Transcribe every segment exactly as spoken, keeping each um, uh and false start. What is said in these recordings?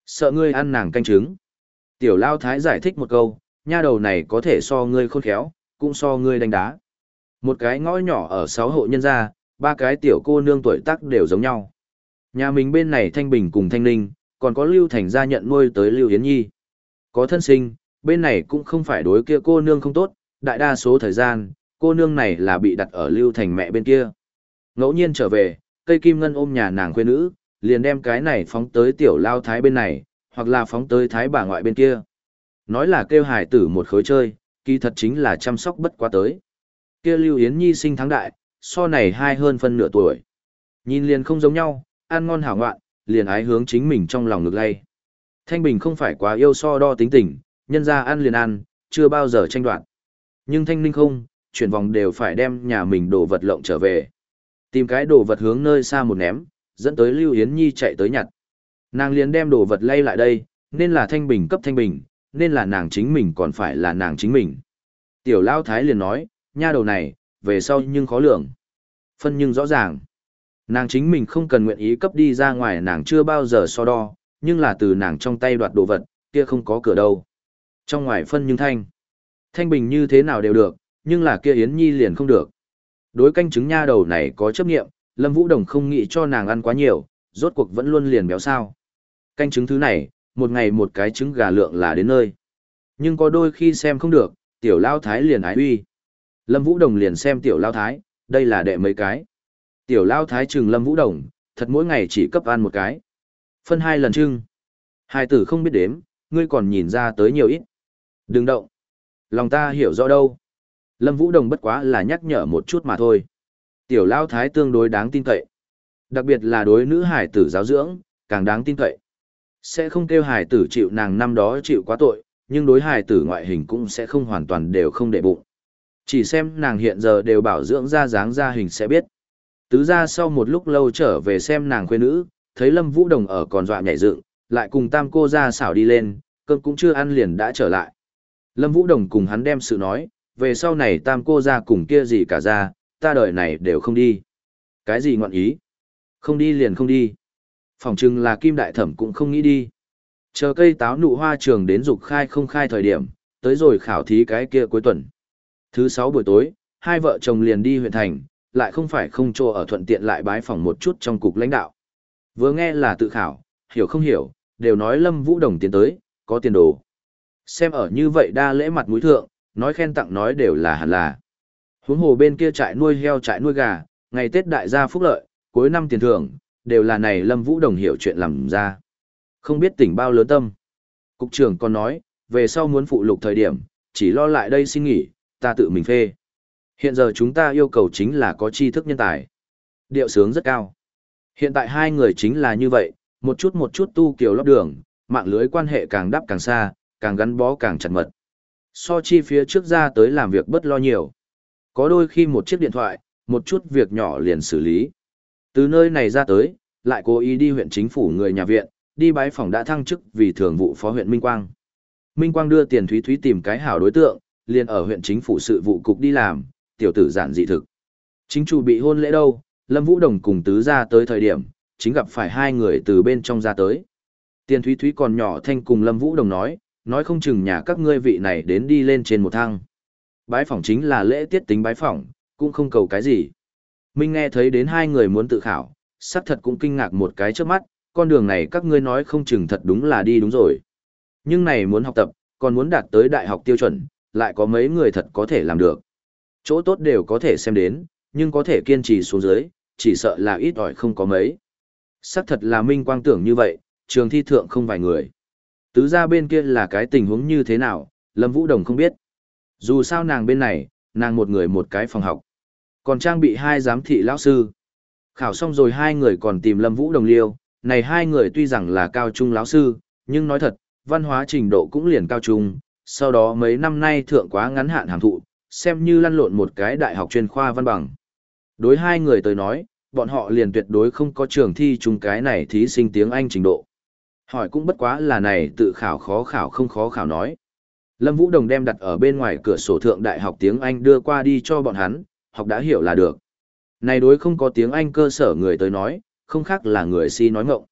Sợ ngươi ăn nàng canh trứng. Tiểu Lao Thái giải thích một câu, nha đầu này có thể so ngươi khôn khéo, cũng so ngươi đánh đá. Một cái ngõ nhỏ ở sáu hộ nhân gia, ba cái tiểu cô nương tuổi tác đều giống nhau. Nhà mình bên này Thanh Bình cùng Thanh Ninh, còn có Lưu Thành gia nhận nuôi tới Lưu Yến Nhi. Có thân sinh, bên này cũng không phải đối kia cô nương không tốt, đại đa số thời gian, cô nương này là bị đặt ở Lưu Thành mẹ bên kia. Ngẫu nhiên trở về, cây kim ngân ôm nhà nàng quê nữ, liền đem cái này phóng tới tiểu Lao Thái bên này, hoặc là phóng tới Thái bà ngoại bên kia. Nói là kêu hải tử một khối chơi, kỳ thật chính là chăm sóc bất quá tới. Kia Lưu Yến Nhi sinh tháng đại, so này hai hơn phân nửa tuổi. Nhìn liền không giống nhau, ăn ngon hảo ngoạn, liền ái hướng chính mình trong lòng ngực lay. Thanh Bình không phải quá yêu so đo tính tình, nhân ra ăn liền ăn, chưa bao giờ tranh đoạt. Nhưng Thanh Ninh không, chuyển vòng đều phải đem nhà mình đồ vật lộng trở về. Tìm cái đồ vật hướng nơi xa một ném, dẫn tới Lưu Yến Nhi chạy tới nhặt. Nàng liền đem đồ vật lay lại đây, nên là Thanh Bình cấp Thanh Bình, nên là nàng chính mình còn phải là nàng chính mình. Tiểu Lao Thái liền nói, nha đầu này, về sau nhưng khó lường. Phân nhưng rõ ràng. Nàng chính mình không cần nguyện ý cấp đi ra ngoài nàng chưa bao giờ so đo, nhưng là từ nàng trong tay đoạt đồ vật, kia không có cửa đâu. Trong ngoài phân nhưng thanh. Thanh Bình như thế nào đều được, nhưng là kia Yến Nhi liền không được. Đối canh trứng nha đầu này có chấp nghiệm, Lâm Vũ Đồng không nghĩ cho nàng ăn quá nhiều, rốt cuộc vẫn luôn liền béo sao. Canh trứng thứ này, một ngày một cái trứng gà lượng là đến nơi. Nhưng có đôi khi xem không được, tiểu Lao Thái liền ái uy. Lâm Vũ Đồng liền xem tiểu Lao Thái, đây là đệ mấy cái. Tiểu Lao Thái trừng Lâm Vũ Đồng, thật mỗi ngày chỉ cấp ăn một cái. Phân hai lần trưng. Hai tử không biết đếm, ngươi còn nhìn ra tới nhiều ít. Đừng động. Lòng ta hiểu rõ đâu. Lâm Vũ Đồng bất quá là nhắc nhở một chút mà thôi. Tiểu Lao Thái tương đối đáng tin cậy. Đặc biệt là đối nữ hải tử giáo dưỡng, càng đáng tin cậy. Sẽ không kêu hải tử chịu nàng năm đó chịu quá tội, nhưng đối hải tử ngoại hình cũng sẽ không hoàn toàn đều không để bụng. Chỉ xem nàng hiện giờ đều bảo dưỡng ra dáng ra hình sẽ biết. Tứ ra sau một lúc lâu trở về xem nàng khuê nữ, thấy Lâm Vũ Đồng ở còn dọa nhảy dựng, lại cùng tam cô ra xảo đi lên, cơm cũng chưa ăn liền đã trở lại. Lâm Vũ Đồng cùng hắn đem sự nói, về sau này tam cô ra cùng kia gì cả ra, ta đời này đều không đi. Cái gì ngọn ý? Không đi liền không đi. Phòng chừng là Kim Đại Thẩm cũng không nghĩ đi. Chờ cây táo nụ hoa trường đến dục khai không khai thời điểm, tới rồi khảo thí cái kia cuối tuần. Thứ sáu buổi tối, hai vợ chồng liền đi huyện thành, lại không phải không chỗ ở thuận tiện lại bái phỏng một chút trong cục lãnh đạo. Vừa nghe là tự khảo, hiểu không hiểu, đều nói Lâm Vũ Đồng tiến tới, có tiền đồ. Xem ở như vậy đa lễ mặt mũi thượng, nói khen tặng nói đều là hẳn là. Huống hồ bên kia trại nuôi heo trại nuôi gà, ngày Tết đại gia phúc lợi, cuối năm tiền thưởng, đều là này Lâm Vũ Đồng hiểu chuyện làm ra. Không biết tỉnh bao lớn tâm. Cục trưởng còn nói, về sau muốn phụ lục thời điểm, chỉ lo lại đây xin nghỉ, ta tự mình phê. Hiện giờ chúng ta yêu cầu chính là có tri thức nhân tài. Điệu sướng rất cao. Hiện tại hai người chính là như vậy, một chút một chút tu kiểu lót đường, mạng lưới quan hệ càng đắp càng xa, càng gắn bó càng chặt mật. So chi phía trước ra tới làm việc bất lo nhiều. Có đôi khi một chiếc điện thoại, một chút việc nhỏ liền xử lý. Từ nơi này ra tới, lại cố ý đi huyện chính phủ người nhà viện, đi bái phòng đã thăng chức vì thường vụ phó huyện Minh Quang. Minh Quang đưa tiền Thúy Thúy tìm cái hảo đối tượng, liền ở huyện chính phủ sự vụ cục đi làm, tiểu tử giản dị thực. Chính chủ bị hôn lễ đâu, Lâm Vũ Đồng cùng tứ ra tới thời điểm, chính gặp phải hai người từ bên trong ra tới. Tiền Thúy Thúy còn nhỏ thanh cùng Lâm Vũ Đồng nói, nói không chừng nhà các ngươi vị này đến đi lên trên một thang. Bái phỏng chính là lễ tiết tính bái phỏng, cũng không cầu cái gì. Minh nghe thấy đến hai người muốn tự khảo, xác thật cũng kinh ngạc một cái trước mắt, con đường này các ngươi nói không chừng thật đúng là đi đúng rồi. Nhưng này muốn học tập, còn muốn đạt tới đại học tiêu chuẩn, lại có mấy người thật có thể làm được. Chỗ tốt đều có thể xem đến, nhưng có thể kiên trì xuống dưới, chỉ sợ là ít ỏi không có mấy. Xác thật là Minh Quang tưởng như vậy, trường thi thượng không vài người. Tứ ra bên kia là cái tình huống như thế nào, Lâm Vũ Đồng không biết. Dù sao nàng bên này, nàng một người một cái phòng học. Còn trang bị hai giám thị lão sư. Khảo xong rồi hai người còn tìm Lâm Vũ Đồng liêu, này hai người tuy rằng là cao trung lão sư, nhưng nói thật, văn hóa trình độ cũng liền cao trung, sau đó mấy năm nay thượng quá ngắn hạn hàm thụ, xem như lăn lộn một cái đại học chuyên khoa văn bằng. Đối hai người tới nói, bọn họ liền tuyệt đối không có trường thi chung cái này thí sinh tiếng Anh trình độ. Hỏi cũng bất quá là này tự khảo khó khảo không khó khảo nói. Lâm Vũ Đồng đem đặt ở bên ngoài cửa sổ thượng đại học tiếng Anh đưa qua đi cho bọn hắn, học đã hiểu là được. Này đối không có tiếng Anh cơ sở người tới nói, không khác là người si nói ngọng.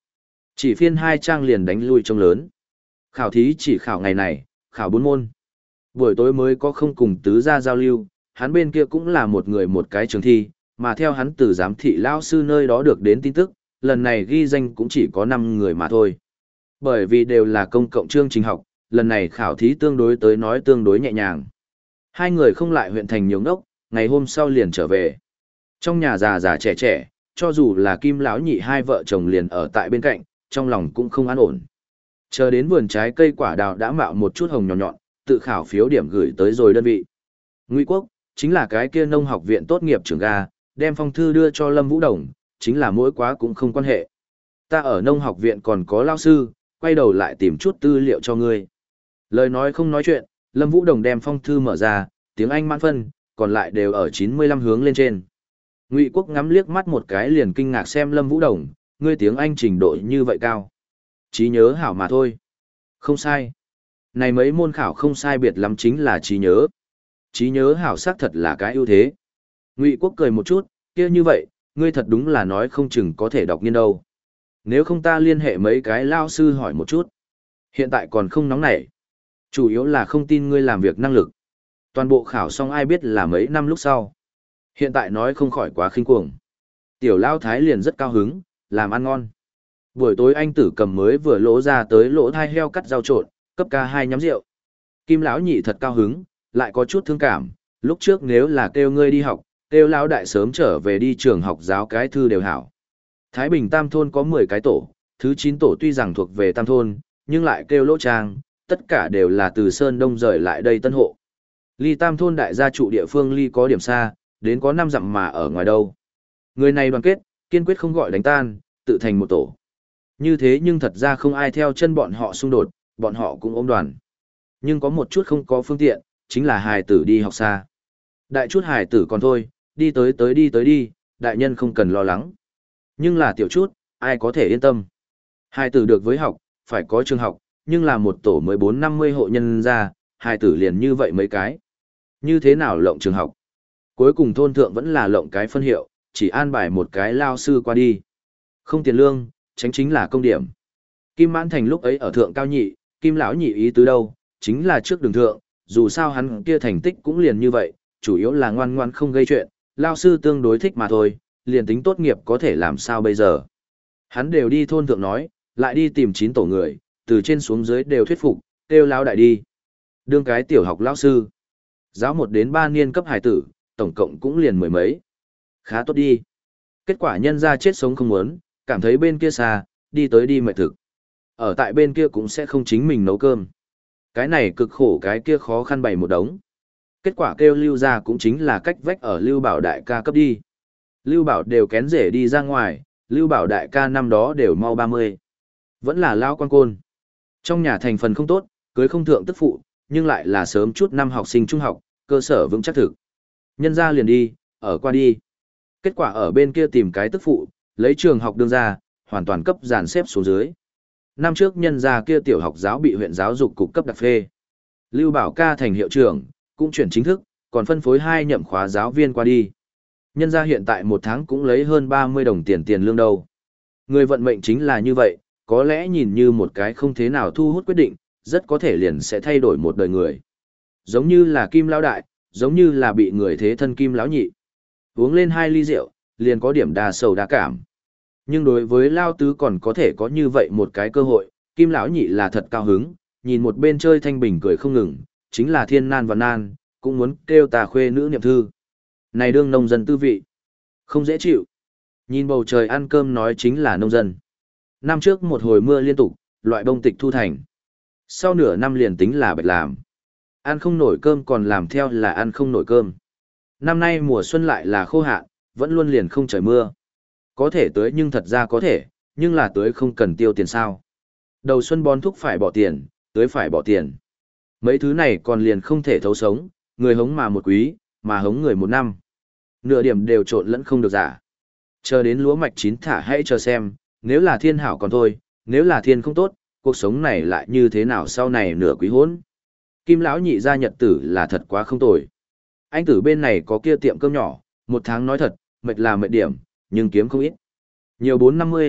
Chỉ phiên hai trang liền đánh lui trông lớn. Khảo thí chỉ khảo ngày này, khảo bốn môn. Buổi tối mới có không cùng tứ gia giao lưu, hắn bên kia cũng là một người một cái trường thi, mà theo hắn từ giám thị lao sư nơi đó được đến tin tức, lần này ghi danh cũng chỉ có năm người mà thôi. Bởi vì đều là công cộng chương trình học, lần này khảo thí tương đối tới nói tương đối nhẹ nhàng. Hai người không lại huyện thành nhiều ngốc, ngày hôm sau liền trở về. Trong nhà già già trẻ trẻ, cho dù là Kim lão nhị hai vợ chồng liền ở tại bên cạnh, trong lòng cũng không an ổn. Chờ đến vườn trái cây quả đào đã mạo một chút hồng nhọn nhọn, tự khảo phiếu điểm gửi tới rồi đơn vị. Ngụy Quốc, chính là cái kia nông học viện tốt nghiệp trưởng ga, đem phong thư đưa cho Lâm Vũ Đồng, chính là mỗi quá cũng không quan hệ. Ta ở nông học viện còn có lao sư, quay đầu lại tìm chút tư liệu cho ngươi. Lời nói không nói chuyện, Lâm Vũ Đồng đem phong thư mở ra, tiếng Anh mãn phân, còn lại đều ở chín mươi lăm hướng lên trên. Ngụy Quốc ngắm liếc mắt một cái liền kinh ngạc xem Lâm Vũ Đồng, ngươi tiếng Anh trình độ như vậy cao. Trí nhớ hảo mà thôi. Không sai. Này mấy môn khảo không sai biệt lắm chính là trí nhớ. Trí nhớ hảo xác thật là cái ưu thế. Ngụy Quốc cười một chút, kia như vậy, ngươi thật đúng là nói không chừng có thể đọc nghiên đâu. Nếu không ta liên hệ mấy cái lao sư hỏi một chút. Hiện tại còn không nóng nảy. Chủ yếu là không tin ngươi làm việc năng lực. Toàn bộ khảo xong ai biết là mấy năm lúc sau. Hiện tại nói không khỏi quá khinh cuồng. Tiểu Lao Thái liền rất cao hứng, làm ăn ngon. Buổi tối anh tử cầm mới vừa lỗ ra tới lỗ thai heo cắt rau trộn, cấp ca hai nhắm rượu. Kim lão nhị thật cao hứng, lại có chút thương cảm, lúc trước nếu là kêu ngươi đi học, kêu lão đại sớm trở về đi trường học giáo cái thư đều hảo. Thái Bình Tam thôn có mười cái tổ, thứ chín tổ tuy rằng thuộc về Tam thôn, nhưng lại kêu lỗ trang, tất cả đều là từ Sơn Đông rời lại đây tân hộ. Ly Tam thôn đại gia trụ địa phương ly có điểm xa, đến có năm dặm mà ở ngoài đâu. Người này đoàn kết, kiên quyết không gọi đánh tan, tự thành một tổ. Như thế nhưng thật ra không ai theo chân bọn họ xung đột, bọn họ cũng ôm đoàn. Nhưng có một chút không có phương tiện, chính là hài tử đi học xa. Đại chút hài tử còn thôi, đi tới tới đi tới đi, đại nhân không cần lo lắng. Nhưng là tiểu chút, ai có thể yên tâm. Hài tử được với học, phải có trường học, nhưng là một tổ mới bốn năm mươi hộ nhân ra, hài tử liền như vậy mấy cái. Như thế nào lộng trường học? Cuối cùng thôn thượng vẫn là lộng cái phân hiệu, chỉ an bài một cái lao sư qua đi. Không tiền lương, tránh chính là công điểm. Kim Mãn Thành lúc ấy ở thượng cao nhị, Kim lão nhị ý tứ đâu, chính là trước đường thượng, dù sao hắn kia thành tích cũng liền như vậy, chủ yếu là ngoan ngoan không gây chuyện, lao sư tương đối thích mà thôi, liền tính tốt nghiệp có thể làm sao bây giờ. Hắn đều đi thôn thượng nói, lại đi tìm chín tổ người, từ trên xuống dưới đều thuyết phục, kêu lão đại đi. Đương cái tiểu học lão sư, giáo một đến ba niên cấp hải tử, tổng cộng cũng liền mười mấy. Khá tốt đi. Kết quả nhân ra chết sống không muốn, cảm thấy bên kia xa, đi tới đi mệt thực. Ở tại bên kia cũng sẽ không chính mình nấu cơm. Cái này cực khổ cái kia khó khăn bày một đống. Kết quả kêu Lưu ra cũng chính là cách vách ở Lưu Bảo đại ca cấp đi. Lưu Bảo đều kén rể đi ra ngoài, Lưu Bảo đại ca năm đó đều mau ba mươi. Vẫn là lao quan côn. Trong nhà thành phần không tốt, cưới không thượng tức phụ, nhưng lại là sớm chút năm học sinh trung học, cơ sở vững chắc thực. Nhân ra liền đi, ở qua đi. Kết quả ở bên kia tìm cái tức phụ, lấy trường học đương ra, hoàn toàn cấp dàn xếp xuống dưới. Năm trước nhân gia kia tiểu học giáo bị huyện giáo dục cục cấp đặc phê. Lưu Bảo ca thành hiệu trưởng, cũng chuyển chính thức, còn phân phối hai nhậm khóa giáo viên qua đi. Nhân gia hiện tại một tháng cũng lấy hơn ba mươi đồng tiền tiền lương đâu. Người vận mệnh chính là như vậy, có lẽ nhìn như một cái không thế nào thu hút quyết định, rất có thể liền sẽ thay đổi một đời người. Giống như là Kim lão đại, giống như là bị người thế thân Kim lão nhị. Uống lên hai ly rượu, liền có điểm đa sầu đa cảm. Nhưng đối với Lao Tứ còn có thể có như vậy một cái cơ hội, Kim lão nhị là thật cao hứng, nhìn một bên chơi thanh bình cười không ngừng, chính là thiên nan và nan, cũng muốn kêu tà khuê nữ niệm thư. Này đương nông dân tư vị, không dễ chịu. Nhìn bầu trời ăn cơm nói chính là nông dân. Năm trước một hồi mưa liên tục, loại bông tịch thu thành. Sau nửa năm liền tính là bạch làm. Ăn không nổi cơm còn làm theo là ăn không nổi cơm. Năm nay mùa xuân lại là khô hạn, vẫn luôn liền không trời mưa. Có thể tưới nhưng thật ra có thể, nhưng là tưới không cần tiêu tiền sao. Đầu xuân bón thúc phải bỏ tiền, tưới phải bỏ tiền. Mấy thứ này còn liền không thể thấu sống, người hống mà một quý, mà hống người một năm. Nửa điểm đều trộn lẫn không được giả. Chờ đến lúa mạch chín thả hãy chờ xem, nếu là thiên hảo còn thôi, nếu là thiên không tốt, cuộc sống này lại như thế nào sau này nửa quý hốn. Kim lão nhị ra nhật tử là thật quá không tồi. Anh tử bên này có kia tiệm cơm nhỏ, một tháng nói thật, mệt là mệt điểm, nhưng kiếm không ít. Nhiều bốn năm mươi,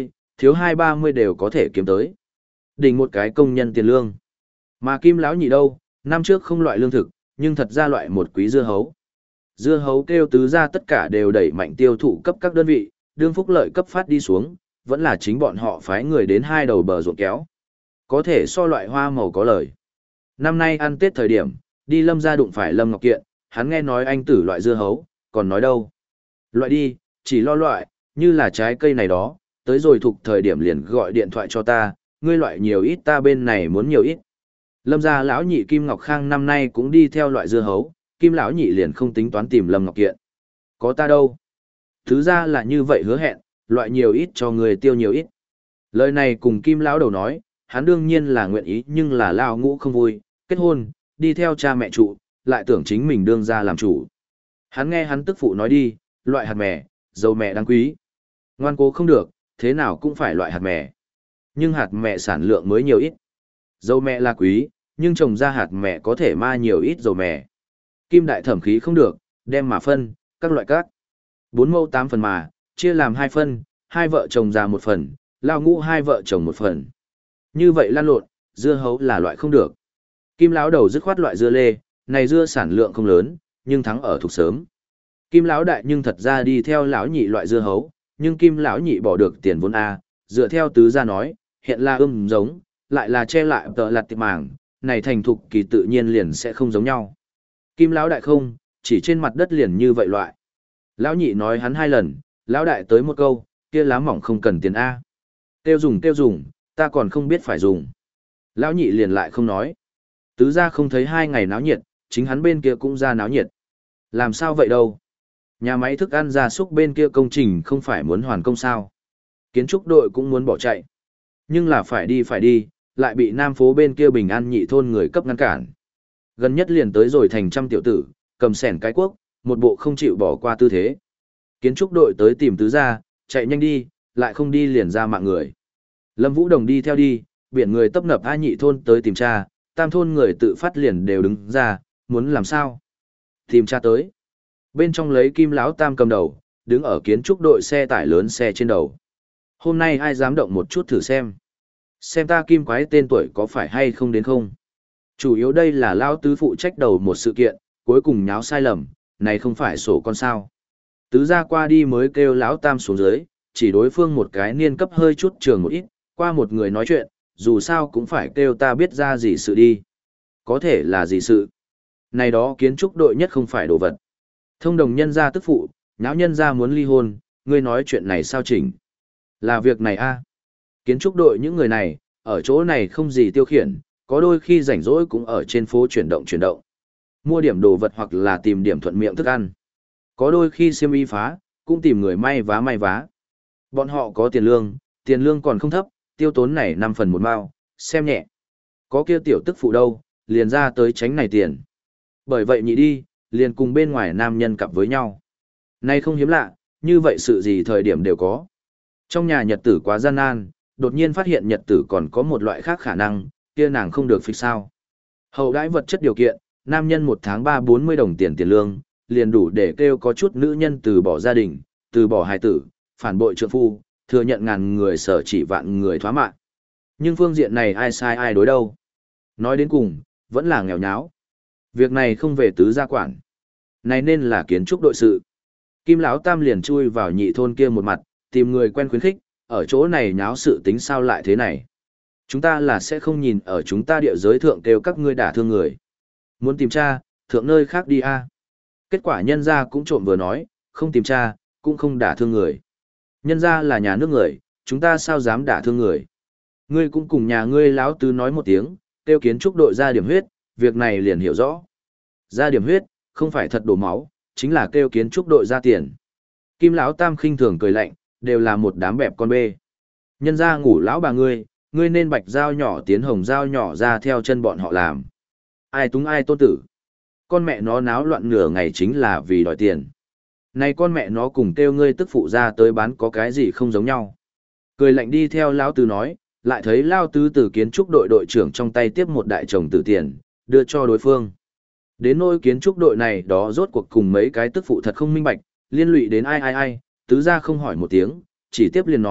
thiếu hai ba mươi đều có thể kiếm tới. Đỉnh một cái công nhân tiền lương. Mà Kim lão nhị đâu, năm trước không loại lương thực, nhưng thật ra loại một quý dưa hấu. Dưa hấu kêu tứ ra tất cả đều đẩy mạnh tiêu thụ cấp các đơn vị, đương phúc lợi cấp phát đi xuống, vẫn là chính bọn họ phái người đến hai đầu bờ ruộng kéo. Có thể so loại hoa màu có lời. Năm nay ăn Tết thời điểm, đi Lâm gia đụng phải Lâm Ngọc Kiện, hắn nghe nói anh tử loại dưa hấu, còn nói đâu. Loại đi, chỉ lo loại, như là trái cây này đó, tới rồi thuộc thời điểm liền gọi điện thoại cho ta, ngươi loại nhiều ít ta bên này muốn nhiều ít. Lâm gia lão nhị Kim Ngọc Khang năm nay cũng đi theo loại dưa hấu, Kim lão nhị liền không tính toán tìm Lâm Ngọc Kiện. Có ta đâu. Thứ ra là như vậy hứa hẹn, loại nhiều ít cho người tiêu nhiều ít. Lời này cùng Kim lão đầu nói, hắn đương nhiên là nguyện ý nhưng là lao ngũ không vui, kết hôn, đi theo cha mẹ trụ, lại tưởng chính mình đương ra làm chủ. Hắn nghe hắn tức phụ nói đi, loại hạt mè, dầu mè đáng quý. Ngoan cố không được, thế nào cũng phải loại hạt mè. Nhưng hạt mè sản lượng mới nhiều ít. Dầu mè là quý, nhưng trồng ra hạt mè có thể ma nhiều ít dầu mè. Kim đại thẩm khí không được, đem mà phân, các loại các. Bốn mẫu tám phần mà, chia làm hai phân, hai vợ chồng già một phần, lao ngũ hai vợ chồng một phần. Như vậy lan lộn, dưa hấu là loại không được. Kim lão đầu dứt khoát loại dưa lê, này dưa sản lượng không lớn, nhưng thắng ở thuộc sớm. Kim lão đại nhưng thật ra đi theo lão nhị loại dưa hấu, nhưng Kim lão nhị bỏ được tiền vốn a, dựa theo tứ gia nói, hiện là ươm giống, lại là che lại tợ lặt tiệp màng, này thành thục kỳ tự nhiên liền sẽ không giống nhau. Kim lão đại không, chỉ trên mặt đất liền như vậy loại. Lão nhị nói hắn hai lần, lão đại tới một câu, kia lá mỏng không cần tiền a. Tiêu dùng tiêu dùng, ta còn không biết phải dùng. Lão nhị liền lại không nói. Tứ gia không thấy hai ngày náo nhiệt, chính hắn bên kia cũng ra náo nhiệt. Làm sao vậy đâu? Nhà máy thức ăn gia súc bên kia công trình không phải muốn hoàn công sao? Kiến trúc đội cũng muốn bỏ chạy. Nhưng là phải đi phải đi, lại bị Nam phố bên kia Bình An nhị thôn người cấp ngăn cản. Gần nhất liền tới rồi thành trăm tiểu tử, cầm sẻn cái quốc, một bộ không chịu bỏ qua tư thế. Kiến trúc đội tới tìm tứ gia, chạy nhanh đi, lại không đi liền ra mạng người. Lâm Vũ Đồng đi theo đi, biển người tấp nập A nhị thôn tới tìm cha, tam thôn người tự phát liền đều đứng ra, muốn làm sao? Tìm cha tới. Bên trong lấy Kim lão tam cầm đầu, đứng ở kiến trúc đội xe tải lớn xe trên đầu. Hôm nay ai dám động một chút thử xem. Xem ta Kim quái tên tuổi có phải hay không đến không. Chủ yếu đây là lão tứ phụ trách đầu một sự kiện, cuối cùng nháo sai lầm, này không phải sổ con sao. Tứ gia qua đi mới kêu lão tam xuống dưới, chỉ đối phương một cái niên cấp hơi chút trường một ít, qua một người nói chuyện, dù sao cũng phải kêu ta biết ra gì sự đi. Có thể là gì sự. Này đó kiến trúc đội nhất không phải đồ vật. Thông đồng nhân gia tức phụ, nháo nhân gia muốn ly hôn, ngươi nói chuyện này sao chỉnh. Là việc này a. Kiến trúc đội những người này, ở chỗ này không gì tiêu khiển, có đôi khi rảnh rỗi cũng ở trên phố chuyển động chuyển động. Mua điểm đồ vật hoặc là tìm điểm thuận miệng thức ăn. Có đôi khi xiêm y phá, cũng tìm người may vá may vá. Bọn họ có tiền lương, tiền lương còn không thấp, tiêu tốn này năm phần một mao, xem nhẹ. Có kia tiểu tức phụ đâu, liền ra tới tránh này tiền. Bởi vậy nhị đi, liền cùng bên ngoài nam nhân cặp với nhau. Nay không hiếm lạ, như vậy sự gì thời điểm đều có. Trong nhà nhật tử quá gian nan, đột nhiên phát hiện nhật tử còn có một loại khác khả năng, kia nàng không được phịch sao. Hậu đãi vật chất điều kiện, nam nhân một tháng ba bốn mươi đồng tiền tiền lương, liền đủ để kêu có chút nữ nhân từ bỏ gia đình, từ bỏ hài tử, phản bội trượng phu, thừa nhận ngàn người sở chỉ vạn người thoá mạng. Nhưng phương diện này ai sai ai đối đâu. Nói đến cùng, vẫn là nghèo nháo. Việc này không về tứ gia quản. Này nên là kiến trúc đội sự. Kim lão tam liền chui vào nhị thôn kia một mặt, tìm người quen khuyến khích, ở chỗ này nháo sự tính sao lại thế này. Chúng ta là sẽ không nhìn ở chúng ta địa giới thượng kêu các ngươi đả thương người. Muốn tìm cha, thượng nơi khác đi a. Kết quả nhân gia cũng trộm vừa nói, không tìm cha, cũng không đả thương người. Nhân gia là nhà nước người, chúng ta sao dám đả thương người. Ngươi cũng cùng nhà ngươi lão tứ nói một tiếng, tiêu kiến trúc đội ra điểm huyết, việc này liền hiểu rõ. Ra điểm huyết, không phải thật đổ máu, chính là kêu kiến trúc đội ra tiền. Kim lão tam khinh thường cười lạnh, đều là một đám bẹp con bê. Nhân gia ngủ lão bà ngươi, ngươi nên bạch dao nhỏ tiến hồng dao nhỏ ra theo chân bọn họ làm. Ai túng ai tôn tử. Con mẹ nó náo loạn nửa ngày chính là vì đòi tiền. Này con mẹ nó cùng kêu ngươi tức phụ ra tới bán có cái gì không giống nhau. Cười lạnh đi theo lão tứ nói, lại thấy lao tứ từ kiến trúc đội đội trưởng trong tay tiếp một đại chồng tử tiền, đưa cho đối phương. Đến nỗi kiến trúc đội này đó rốt cuộc cùng mấy cái tức phụ thật không minh bạch, liên lụy đến ai ai ai, tứ ra không hỏi một tiếng, chỉ tiếp liền nói,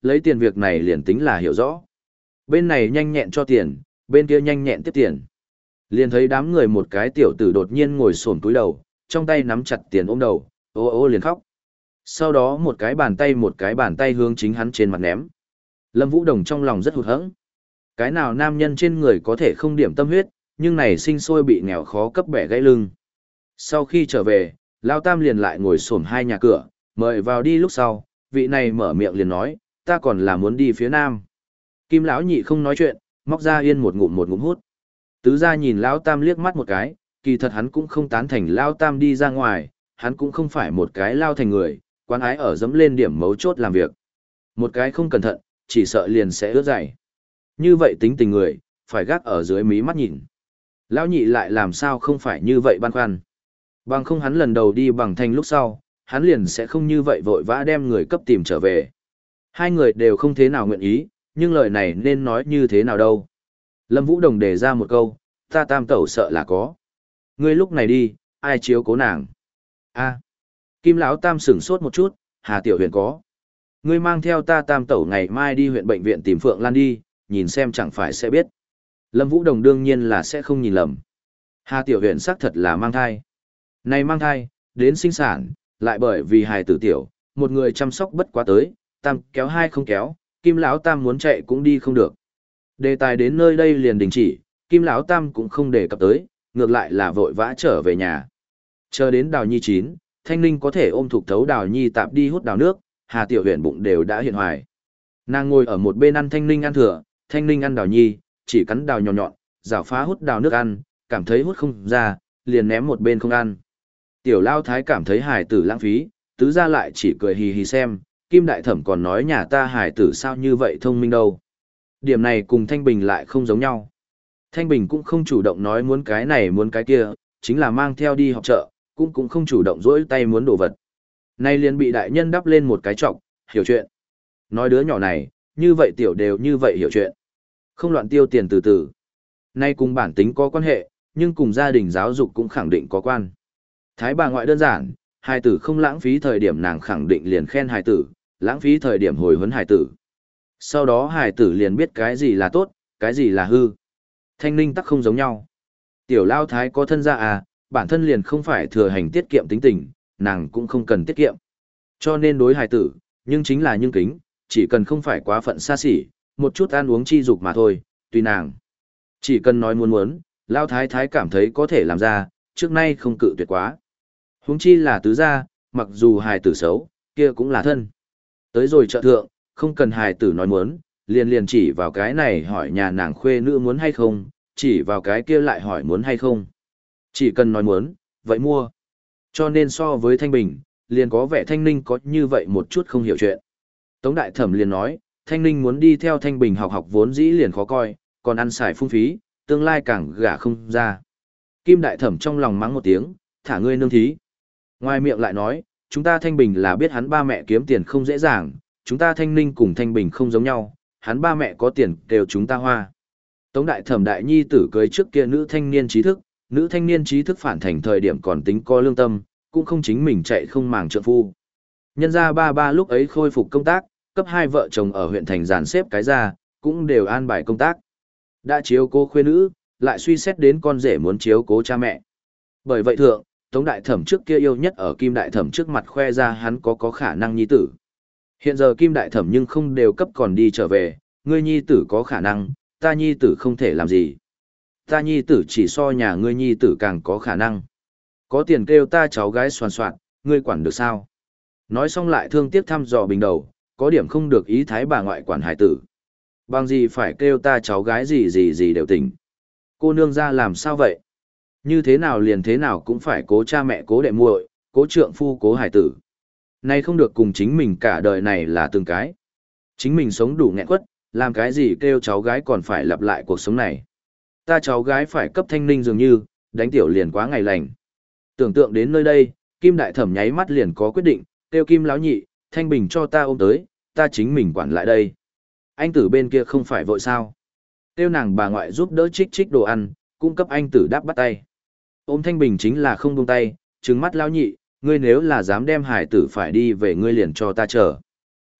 lấy tiền việc này liền tính là hiểu rõ. Bên này nhanh nhẹn cho tiền, bên kia nhanh nhẹn tiếp tiền. Liền thấy đám người một cái tiểu tử đột nhiên ngồi xổm túi đầu, trong tay nắm chặt tiền ôm đầu, ô ô liền khóc. Sau đó một cái bàn tay một cái bàn tay hướng chính hắn trên mặt ném. Lâm Vũ Đồng trong lòng rất hụt hẫng. Cái nào nam nhân trên người có thể không điểm tâm huyết, nhưng này sinh sôi bị nghèo khó cấp bẻ gãy lưng. Sau khi trở về, Lao Tam liền lại ngồi xổm hai nhà cửa, mời vào đi lúc sau, vị này mở miệng liền nói, ta còn là muốn đi phía nam. Kim lão nhị không nói chuyện, móc ra yên một ngụm một ngụm hút. Tứ gia nhìn Lão Tam liếc mắt một cái, kỳ thật hắn cũng không tán thành Lão Tam đi ra ngoài, hắn cũng không phải một cái lao thành người, quan ái ở dẫm lên điểm mấu chốt làm việc. Một cái không cẩn thận, chỉ sợ liền sẽ ướt dày. Như vậy tính tình người, phải gác ở dưới mí mắt nhìn. Lão nhị lại làm sao không phải như vậy băn khoăn. Bằng không hắn lần đầu đi bằng thành lúc sau, hắn liền sẽ không như vậy vội vã đem người cấp tìm trở về. Hai người đều không thế nào nguyện ý, nhưng lời này nên nói như thế nào đâu. Lâm Vũ Đồng đề ra một câu, ta Tam tẩu sợ là có. Ngươi lúc này đi, ai chiếu cố nàng? A. Kim lão Tam sửng sốt một chút, Hà Tiểu Huyền có. Ngươi mang theo ta Tam tẩu ngày mai đi huyện bệnh viện tìm Phượng Lan đi, nhìn xem chẳng phải sẽ biết. Lâm Vũ Đồng đương nhiên là sẽ không nhìn lầm. Hà Tiểu Huyền xác thật là mang thai. Này mang thai, đến sinh sản, lại bởi vì hài tử tiểu, một người chăm sóc bất quá tới, Tam kéo hai không kéo, Kim lão Tam muốn chạy cũng đi không được. Đề tài đến nơi đây liền đình chỉ, Kim lão Tam cũng không đề cập tới, ngược lại là vội vã trở về nhà. Chờ đến Đào Nhi chín, Thanh Ninh có thể ôm Thục Thấu Đào Nhi tạp đi hút đào nước, Hà Tiểu Huyền bụng đều đã hiện hoài. Nàng ngồi ở một bên ăn Thanh Ninh ăn thừa, Thanh Ninh ăn Đào Nhi, chỉ cắn đào nhỏ nhọn, rảo phá hút đào nước ăn, cảm thấy hút không ra, liền ném một bên không ăn. Tiểu Lao Thái cảm thấy hài tử lãng phí, tứ gia lại chỉ cười hì hì xem, Kim Đại Thẩm còn nói nhà ta hài tử sao như vậy thông minh đâu. Điểm này cùng Thanh Bình lại không giống nhau. Thanh Bình cũng không chủ động nói muốn cái này muốn cái kia, chính là mang theo đi học chợ, cũng cũng không chủ động dỗi tay muốn đồ vật. Nay liền bị đại nhân đắp lên một cái trọc, hiểu chuyện. Nói đứa nhỏ này, như vậy tiểu đều như vậy hiểu chuyện. Không loạn tiêu tiền từ từ. Nay cùng bản tính có quan hệ, nhưng cùng gia đình giáo dục cũng khẳng định có quan. Thái bà ngoại đơn giản, hài tử không lãng phí thời điểm nàng khẳng định liền khen hài tử, lãng phí thời điểm hồi huấn hài tử. Sau đó hài tử liền biết cái gì là tốt, cái gì là hư. Thanh Ninh tắc không giống nhau. Tiểu Lao Thái có thân gia à, bản thân liền không phải thừa hành tiết kiệm tính tình, nàng cũng không cần tiết kiệm. Cho nên đối hài tử, nhưng chính là nhưng kính, chỉ cần không phải quá phận xa xỉ, một chút ăn uống chi dục mà thôi, tùy nàng. Chỉ cần nói muốn muốn, Lao Thái Thái cảm thấy có thể làm ra, trước nay không cự tuyệt quá. Huống chi là tứ gia, mặc dù hài tử xấu, kia cũng là thân. Tới rồi chợ thượng, không cần hài tử nói muốn, liền liền chỉ vào cái này hỏi nhà nàng khuê nữ muốn hay không, chỉ vào cái kia lại hỏi muốn hay không. Chỉ cần nói muốn, vậy mua. Cho nên so với Thanh Bình, liền có vẻ Thanh Ninh có như vậy một chút không hiểu chuyện. Tống Đại Thẩm liền nói, Thanh Ninh muốn đi theo Thanh Bình học học vốn dĩ liền khó coi, còn ăn xài phung phí, tương lai càng gả không ra. Kim Đại Thẩm trong lòng mắng một tiếng, thả ngươi nương thí. Ngoài miệng lại nói, chúng ta Thanh Bình là biết hắn ba mẹ kiếm tiền không dễ dàng, chúng ta Thanh Ninh cùng Thanh Bình không giống nhau, hắn ba mẹ có tiền đều chúng ta hoa. Tống Đại Thẩm đại nhi tử cưới trước kia nữ thanh niên trí thức, nữ thanh niên trí thức phản thành thời điểm còn tính có lương tâm, cũng không chính mình chạy không màng trượng phu. Nhân ra ba ba lúc ấy khôi phục công tác, cấp hai vợ chồng ở huyện thành dàn xếp cái ra, cũng đều an bài công tác. Đã chiếu cố khuê nữ, lại suy xét đến con rể muốn chiếu cố cha mẹ. Bởi vậy thượng, Tống Đại Thẩm trước kia yêu nhất ở Kim Đại Thẩm trước mặt khoe ra hắn có có khả năng nhi tử. Hiện giờ Kim Đại Thẩm nhưng không đều cấp còn đi trở về, ngươi nhi tử có khả năng, ta nhi tử không thể làm gì. Ta nhi tử chỉ so nhà ngươi nhi tử càng có khả năng. Có tiền kêu ta cháu gái soàn soạn, ngươi quản được sao? Nói xong lại thương tiếc thăm dò bình đầu, có điểm không được ý thái bà ngoại quản hải tử. Bằng gì phải kêu ta cháu gái gì gì gì đều tỉnh. Cô nương ra làm sao vậy? Như thế nào liền thế nào cũng phải cố cha mẹ cố đệ muội, cố trượng phu cố hải tử. Nay không được cùng chính mình cả đời này là từng cái. Chính mình sống đủ nghẹn quất, làm cái gì kêu cháu gái còn phải lặp lại cuộc sống này. Ta cháu gái phải cấp Thanh Ninh dường như, đánh tiểu liền quá ngày lành. Tưởng tượng đến nơi đây, Kim Đại Thẩm nháy mắt liền có quyết định, kêu Kim Láo Nhị, Thanh Bình cho ta ôm tới, ta chính mình quản lại đây. Anh tử bên kia không phải vội sao. Kêu nàng bà ngoại giúp đỡ trích trích đồ ăn, cung cấp anh tử đáp bắt tay. Ôm Thanh Bình chính là không buông tay, trừng mắt Láo Nhị, ngươi nếu là dám đem hải tử phải đi về ngươi liền cho ta chờ.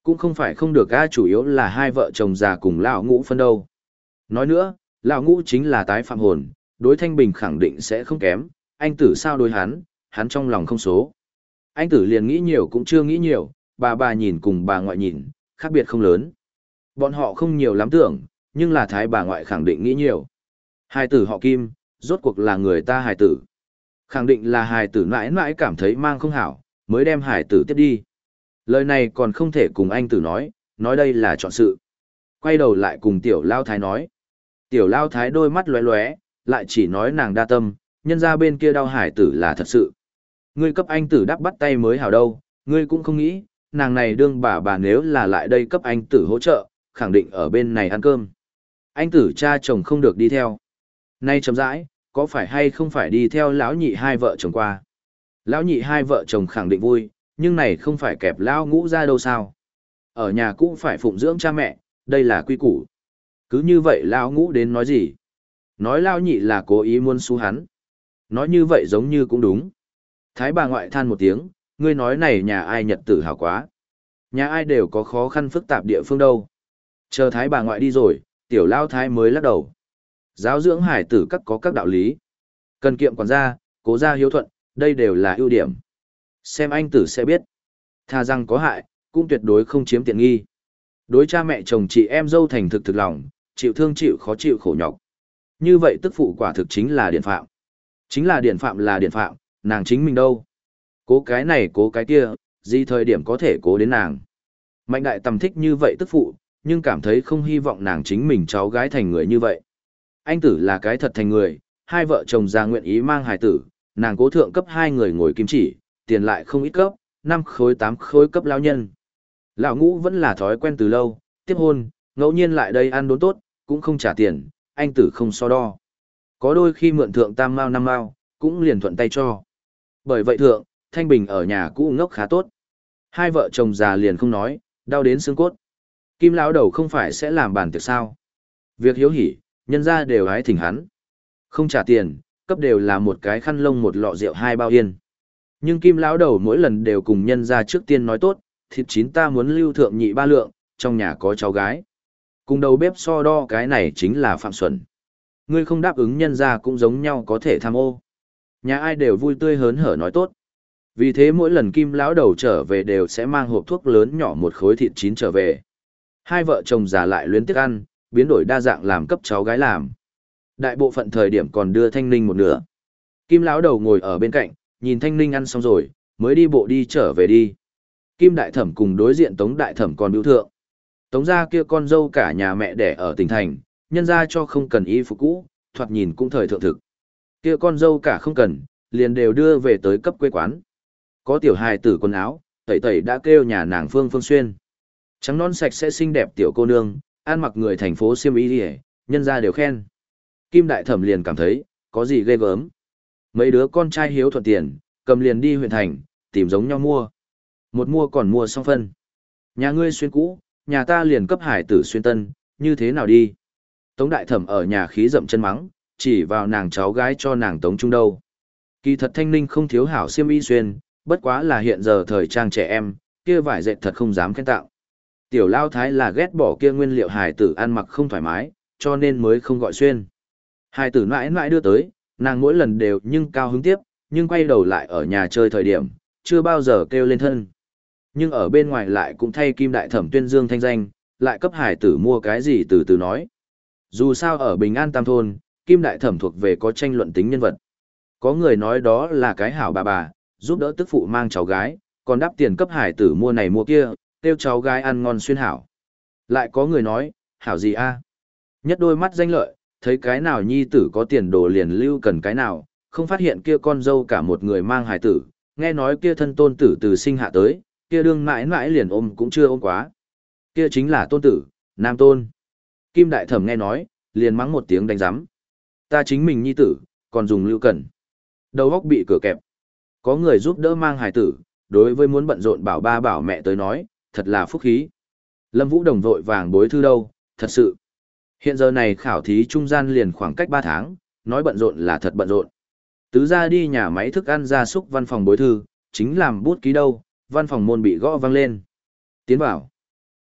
Cũng không phải không được a, chủ yếu là hai vợ chồng già cùng lão ngũ phân đâu. Nói nữa, lão ngũ chính là tái phạm hồn, đối Thanh Bình khẳng định sẽ không kém, anh tử sao đối hắn, hắn trong lòng không số. Anh tử liền nghĩ nhiều cũng chưa nghĩ nhiều, bà bà nhìn cùng bà ngoại nhìn, khác biệt không lớn. Bọn họ không nhiều lắm tưởng, nhưng là thái bà ngoại khẳng định nghĩ nhiều. Hài tử họ Kim, rốt cuộc là người ta hài tử. Khẳng định là hài tử mãi mãi cảm thấy mang không hảo, mới đem hài tử tiếp đi. Lời này còn không thể cùng anh tử nói, nói đây là chọn sự. Quay đầu lại cùng tiểu lao thái nói. Tiểu lao thái đôi mắt lóe lóe, lại chỉ nói nàng đa tâm, nhân ra bên kia đau hải tử là thật sự. Ngươi cấp anh tử đắp bắt tay mới hảo đâu, ngươi cũng không nghĩ, nàng này đương bà bà nếu là lại đây cấp anh tử hỗ trợ, khẳng định ở bên này ăn cơm. Anh tử cha chồng không được đi theo. Nay chấm rãi, có phải hay không phải đi theo lão nhị hai vợ chồng qua? Lão nhị hai vợ chồng khẳng định vui, nhưng này không phải kẹp lão ngũ ra đâu sao? Ở nhà cũng phải phụng dưỡng cha mẹ, đây là quy củ. Cứ như vậy lão ngũ đến nói gì? Nói lão nhị là cố ý muốn xú hắn. Nói như vậy giống như cũng đúng. Thái bà ngoại than một tiếng, ngươi nói này nhà ai nhật tử hảo quá. Nhà ai đều có khó khăn phức tạp địa phương đâu. Chờ thái bà ngoại đi rồi, tiểu lao thái mới lắc đầu. Giáo dưỡng hải tử các có các đạo lý. Cần kiệm quản gia, cố gia hiếu thuận, đây đều là ưu điểm. Xem anh tử sẽ biết. Tha rằng có hại, cũng tuyệt đối không chiếm tiện nghi. Đối cha mẹ chồng chị em dâu thành thực thực lòng, chịu thương chịu khó chịu khổ nhọc. Như vậy tức phụ quả thực chính là điển phạm. Chính là điển phạm là điển phạm, nàng chính mình đâu. Cố cái này cố cái kia, gì thời điểm có thể cố đến nàng. Mạnh đại tầm thích như vậy tức phụ, nhưng cảm thấy không hy vọng nàng chính mình cháu gái thành người như vậy. Anh tử là cái thật thành người, hai vợ chồng ra nguyện ý mang hài tử, nàng cố thượng cấp hai người ngồi kim chỉ, tiền lại không ít cấp, năm khối tám khối cấp lao nhân. Lão ngũ vẫn là thói quen từ lâu, tiếp hôn, ngẫu nhiên lại đây ăn đốn tốt, cũng không trả tiền, anh tử không so đo. Có đôi khi mượn thượng tam mao năm mao, cũng liền thuận tay cho. Bởi vậy thượng, Thanh Bình ở nhà cũ ngốc khá tốt. Hai vợ chồng già liền không nói, đau đến xương cốt. Kim lão đầu không phải sẽ làm bàn tiệc sao? Việc hiếu hỉ, nhân ra đều hái thỉnh hắn. Không trả tiền, cấp đều là một cái khăn lông một lọ rượu hai bao yên. Nhưng Kim lão đầu mỗi lần đều cùng nhân ra trước tiên nói tốt, thịt chín ta muốn lưu thượng nhị ba lượng, trong nhà có cháu gái. Cùng đầu bếp so đo cái này chính là phạm xuẩn. Ngươi không đáp ứng nhân ra cũng giống nhau có thể tham ô. Nhà ai đều vui tươi hớn hở nói tốt. Vì thế mỗi lần Kim lão đầu trở về đều sẽ mang hộp thuốc lớn nhỏ một khối thịt chín trở về. Hai vợ chồng già lại luyến tiếc ăn, biến đổi đa dạng làm cấp cháu gái làm. Đại bộ phận thời điểm còn đưa Thanh Ninh một nửa. Kim lão đầu ngồi ở bên cạnh, nhìn Thanh Ninh ăn xong rồi, mới đi bộ đi trở về đi. Kim đại thẩm cùng đối diện Tống đại thẩm còn biểu thượng. Tống gia kia con dâu cả nhà mẹ đẻ ở tỉnh thành, nhân ra cho không cần y phục cũ, thoạt nhìn cũng thời thượng thực. Kia con dâu cả không cần, liền đều đưa về tới cấp quê quán. Có tiểu hài tử quần áo, tẩy tẩy đã kêu nhà nàng Phương Phương Xuyên. Trắng non sạch sẽ xinh đẹp tiểu cô nương, ăn mặc người thành phố xiêm y đi, nhân ra đều khen. Kim đại thẩm liền cảm thấy, có gì ghê gớm. Mấy đứa con trai hiếu thuận tiền, cầm liền đi huyện thành, tìm giống nhau mua. Một mua còn mua xong phân. Nhà ngươi xuyên cũ, nhà ta liền cấp hải tử xuyên tân, như thế nào đi. Tống đại thẩm ở nhà khí dậm chân mắng, chỉ vào nàng cháu gái cho nàng Tống Trung đâu. Kỳ thật Thanh Ninh không thiếu hảo xiêm y xuyên, bất quá là hiện giờ thời trang trẻ em, kia vải dệt thật không dám khen tạo. Tiểu lao thái là ghét bỏ kia nguyên liệu hài tử ăn mặc không thoải mái, cho nên mới không gọi xuyên. Hài tử mãi mãi đưa tới, nàng mỗi lần đều nhưng cao hứng tiếp, nhưng quay đầu lại ở nhà chơi thời điểm, chưa bao giờ kêu lên thân. Nhưng ở bên ngoài lại cũng thay Kim đại thẩm tuyên dương thanh danh, lại cấp hài tử mua cái gì từ từ nói. Dù sao ở Bình An Tam Thôn, Kim đại thẩm thuộc về có tranh luận tính nhân vật. Có người nói đó là cái hảo bà bà, giúp đỡ tức phụ mang cháu gái, còn đắp tiền cấp hải tử mua này mua kia, tiêu cháu gái ăn ngon xuyên hảo. Lại có người nói, hảo gì a? Nhất đôi mắt danh lợi, thấy cái nào nhi tử có tiền đồ liền lưu cần cái nào, không phát hiện kia con dâu cả một người mang hải tử, nghe nói kia thân tôn tử từ sinh hạ tới, kia đương mãi mãi liền ôm cũng chưa ôm quá. Kia chính là tôn tử, nam tôn. Kim đại thẩm nghe nói, liền mắng một tiếng đánh giám. Ta chính mình nhi tử, còn dùng lưu cần. Đầu góc bị cửa kẹp. Có người giúp đỡ mang hài tử, đối với muốn bận rộn bảo ba bảo mẹ tới nói, thật là phúc khí. Lâm Vũ Đồng vội vàng bối thư đâu, thật sự. Hiện giờ này khảo thí trung gian liền khoảng cách ba tháng, nói bận rộn là thật bận rộn. Tứ ra đi nhà máy thức ăn gia súc văn phòng bối thư, chính làm bút ký đâu, văn phòng môn bị gõ vang lên. Tiến vào.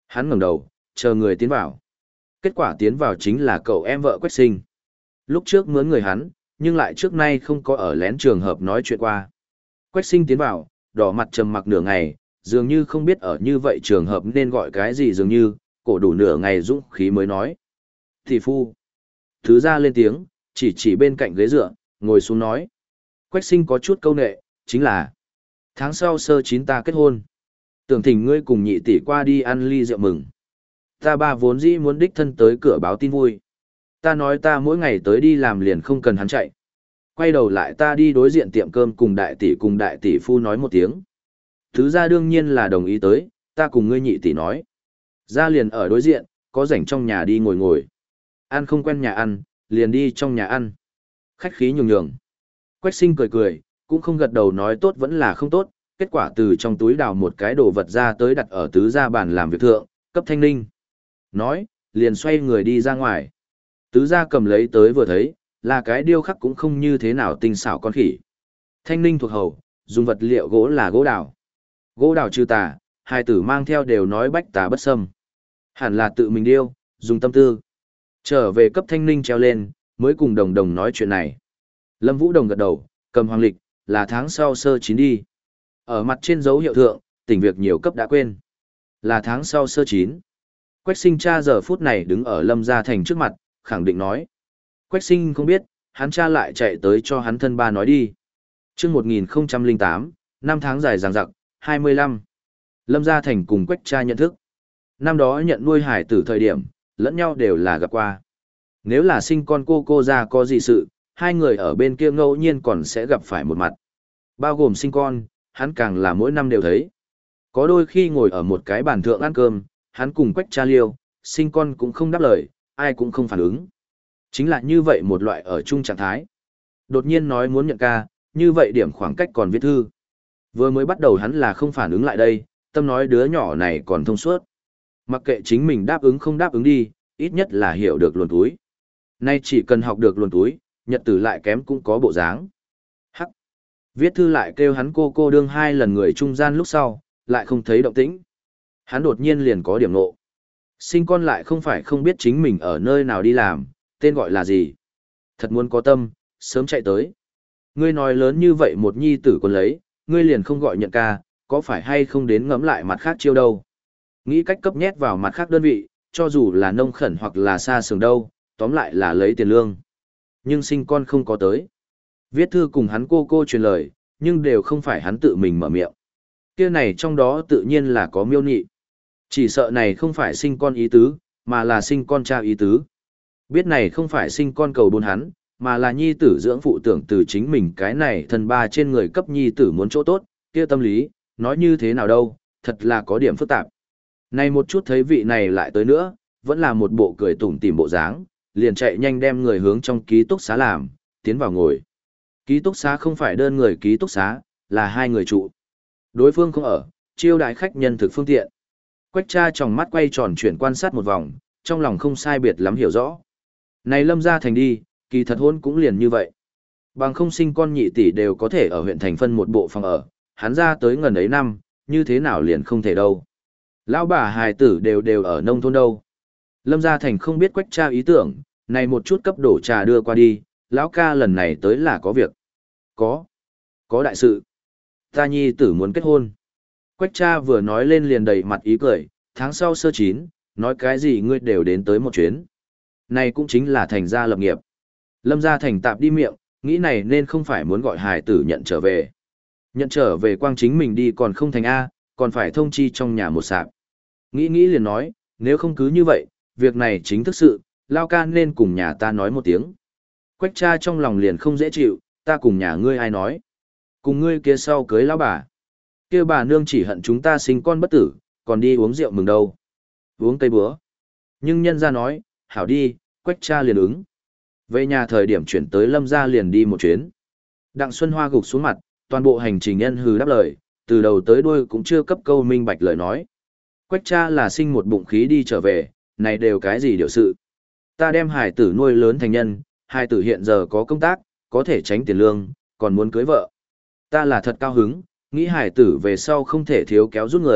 Hắn ngẩng đầu, chờ người tiến vào. Kết quả tiến vào chính là cậu em vợ Quách Sinh. Lúc trước mướn người hắn, nhưng lại trước nay không có ở lén trường hợp nói chuyện qua. Quách Sinh tiến vào, đỏ mặt trầm mặc nửa ngày, dường như không biết ở như vậy trường hợp nên gọi cái gì, dường như, cổ đủ nửa ngày dũng khí mới nói. Thị phu. Thứ ra lên tiếng, chỉ chỉ bên cạnh ghế dựa, ngồi xuống nói. Quách Sinh có chút câu nệ, chính là tháng sau sơ chín ta kết hôn. Tưởng thỉnh ngươi cùng nhị tỷ qua đi ăn ly rượu mừng. Ta ba vốn dĩ muốn đích thân tới cửa báo tin vui. Ta nói ta mỗi ngày tới đi làm liền không cần hắn chạy. Quay đầu lại ta đi đối diện tiệm cơm cùng đại tỷ cùng đại tỷ phu nói một tiếng. Thứ ra đương nhiên là đồng ý tới, ta cùng ngươi nhị tỷ nói. Ra liền ở đối diện, có rảnh trong nhà đi ngồi ngồi. Ăn không quen nhà ăn, liền đi trong nhà ăn. Khách khí nhường nhường. Quách Sinh cười cười, cũng không gật đầu nói tốt vẫn là không tốt, kết quả từ trong túi đào một cái đồ vật ra tới đặt ở tứ gia bàn làm việc thượng, cấp Thanh Ninh. Nói, liền xoay người đi ra ngoài. Tứ gia cầm lấy tới vừa thấy, là cái điêu khắc cũng không như thế nào tinh xảo con khỉ. Thanh Ninh thuộc hầu, dùng vật liệu gỗ là gỗ đào. Gỗ đào trừ tà, hai tử mang theo đều nói bách tà bất xâm. Hẳn là tự mình điêu, dùng tâm tư. Trở về cấp Thanh Ninh treo lên, mới cùng đồng đồng nói chuyện này. Lâm Vũ Đồng gật đầu, cầm hoàng lịch, là tháng sau sơ chín đi. Ở mặt trên dấu hiệu thượng, tỉnh việc nhiều cấp đã quên. Là tháng sau sơ chín. Quách Sinh cha giờ phút này đứng ở Lâm Gia Thành trước mặt, khẳng định nói. Quách Sinh không biết, hắn cha lại chạy tới cho hắn thân ba nói đi. Chương một nghìn lẻ tám, năm tháng dài dằng dặc, hai mươi lăm. Lâm Gia Thành cùng Quách cha nhận thức. Năm đó nhận nuôi hải tử thời điểm, lẫn nhau đều là gặp qua. Nếu là sinh con cô cô ra có gì sự, hai người ở bên kia ngẫu nhiên còn sẽ gặp phải một mặt. Bao gồm sinh con, hắn càng là mỗi năm đều thấy. Có đôi khi ngồi ở một cái bàn thượng ăn cơm, hắn cùng Quách cha liêu, sinh con cũng không đáp lời, ai cũng không phản ứng. Chính là như vậy một loại ở chung trạng thái. Đột nhiên nói muốn nhận ca, như vậy điểm khoảng cách còn viết thư. Vừa mới bắt đầu hắn là không phản ứng lại đây, tâm nói đứa nhỏ này còn thông suốt. Mặc kệ chính mình đáp ứng không đáp ứng đi, ít nhất là hiểu được luồn túi. Nay chỉ cần học được luồn túi, nhật tử lại kém cũng có bộ dáng. Hắc. Viết thư lại kêu hắn cô cô đương hai lần người trung gian lúc sau, lại không thấy động tĩnh. Hắn đột nhiên liền có điểm nộ. Sinh con lại không phải không biết chính mình ở nơi nào đi làm, tên gọi là gì. Thật muốn có tâm, sớm chạy tới. Ngươi nói lớn như vậy một nhi tử còn lấy, ngươi liền không gọi nhận ca, có phải hay không đến ngẫm lại mặt khác chiêu đâu. Nghĩ cách cấp nhét vào mặt khác đơn vị, cho dù là nông khẩn hoặc là xa xưởng đâu, tóm lại là lấy tiền lương. Nhưng sinh con không có tới. Viết thư cùng hắn cô cô truyền lời, nhưng đều không phải hắn tự mình mở miệng. Kia này trong đó tự nhiên là có miêu nị. Chỉ sợ này không phải sinh con ý tứ, mà là sinh con cha ý tứ. Biết này không phải sinh con cầu bốn hắn, mà là nhi tử dưỡng phụ tưởng từ chính mình cái này thần ba trên người cấp nhi tử muốn chỗ tốt, kia tâm lý, nói như thế nào đâu, thật là có điểm phức tạp. Này một chút thấy vị này lại tới nữa, vẫn là một bộ cười tủm tỉm bộ dáng, liền chạy nhanh đem người hướng trong ký túc xá làm, tiến vào ngồi. Ký túc xá không phải đơn người ký túc xá, là hai người trụ. Đối phương không ở, chiêu đại khách nhân thực phương tiện. Quách cha tròng mắt quay tròn chuyển quan sát một vòng, trong lòng không sai biệt lắm hiểu rõ. Này Lâm Gia Thành đi, kỳ thật hôn cũng liền như vậy. Bằng không sinh con nhị tỷ đều có thể ở huyện thành phân một bộ phòng ở, hắn ra tới ngần ấy năm, như thế nào liền không thể đâu. Lão bà hài tử đều đều ở nông thôn đâu. Lâm Gia Thành không biết Quách cha ý tưởng, này một chút cấp đổ trà đưa qua đi, lão ca lần này tới là có việc. Có. Có đại sự. Ta nhi tử muốn kết hôn. Quách cha vừa nói lên liền đầy mặt ý cười, tháng sau sơ chín, nói cái gì ngươi đều đến tới một chuyến. Này cũng chính là thành gia lập nghiệp. Lâm Gia Thành tạp đi miệng, nghĩ này nên không phải muốn gọi hài tử nhận trở về. Nhận trở về quang chính mình đi còn không thành A, còn phải thông chi trong nhà một sạp. Nghĩ nghĩ liền nói, nếu không cứ như vậy, việc này chính thức sự, lao ca nên cùng nhà ta nói một tiếng. Quách cha trong lòng liền không dễ chịu, ta cùng nhà ngươi ai nói. Cùng ngươi kia sau cưới lão bà. Kia bà nương chỉ hận chúng ta sinh con bất tử, còn đi uống rượu mừng đâu. Uống cây búa. Nhưng nhân ra nói, hảo đi, Quách cha liền ứng. Về nhà thời điểm chuyển tới Lâm gia liền đi một chuyến. Đặng Xuân Hoa gục xuống mặt, toàn bộ hành trình nhân hừ đáp lời, từ đầu tới đuôi cũng chưa cấp câu minh bạch lời nói. Quách cha là sinh một bụng khí đi trở về, này đều cái gì điều sự. Ta đem hải tử nuôi lớn thành nhân, hải tử hiện giờ có công tác, có thể tránh tiền lương, còn muốn cưới vợ. Ta là thật cao hứng, nghĩ hải tử về sau không thể thiếu kéo rút người,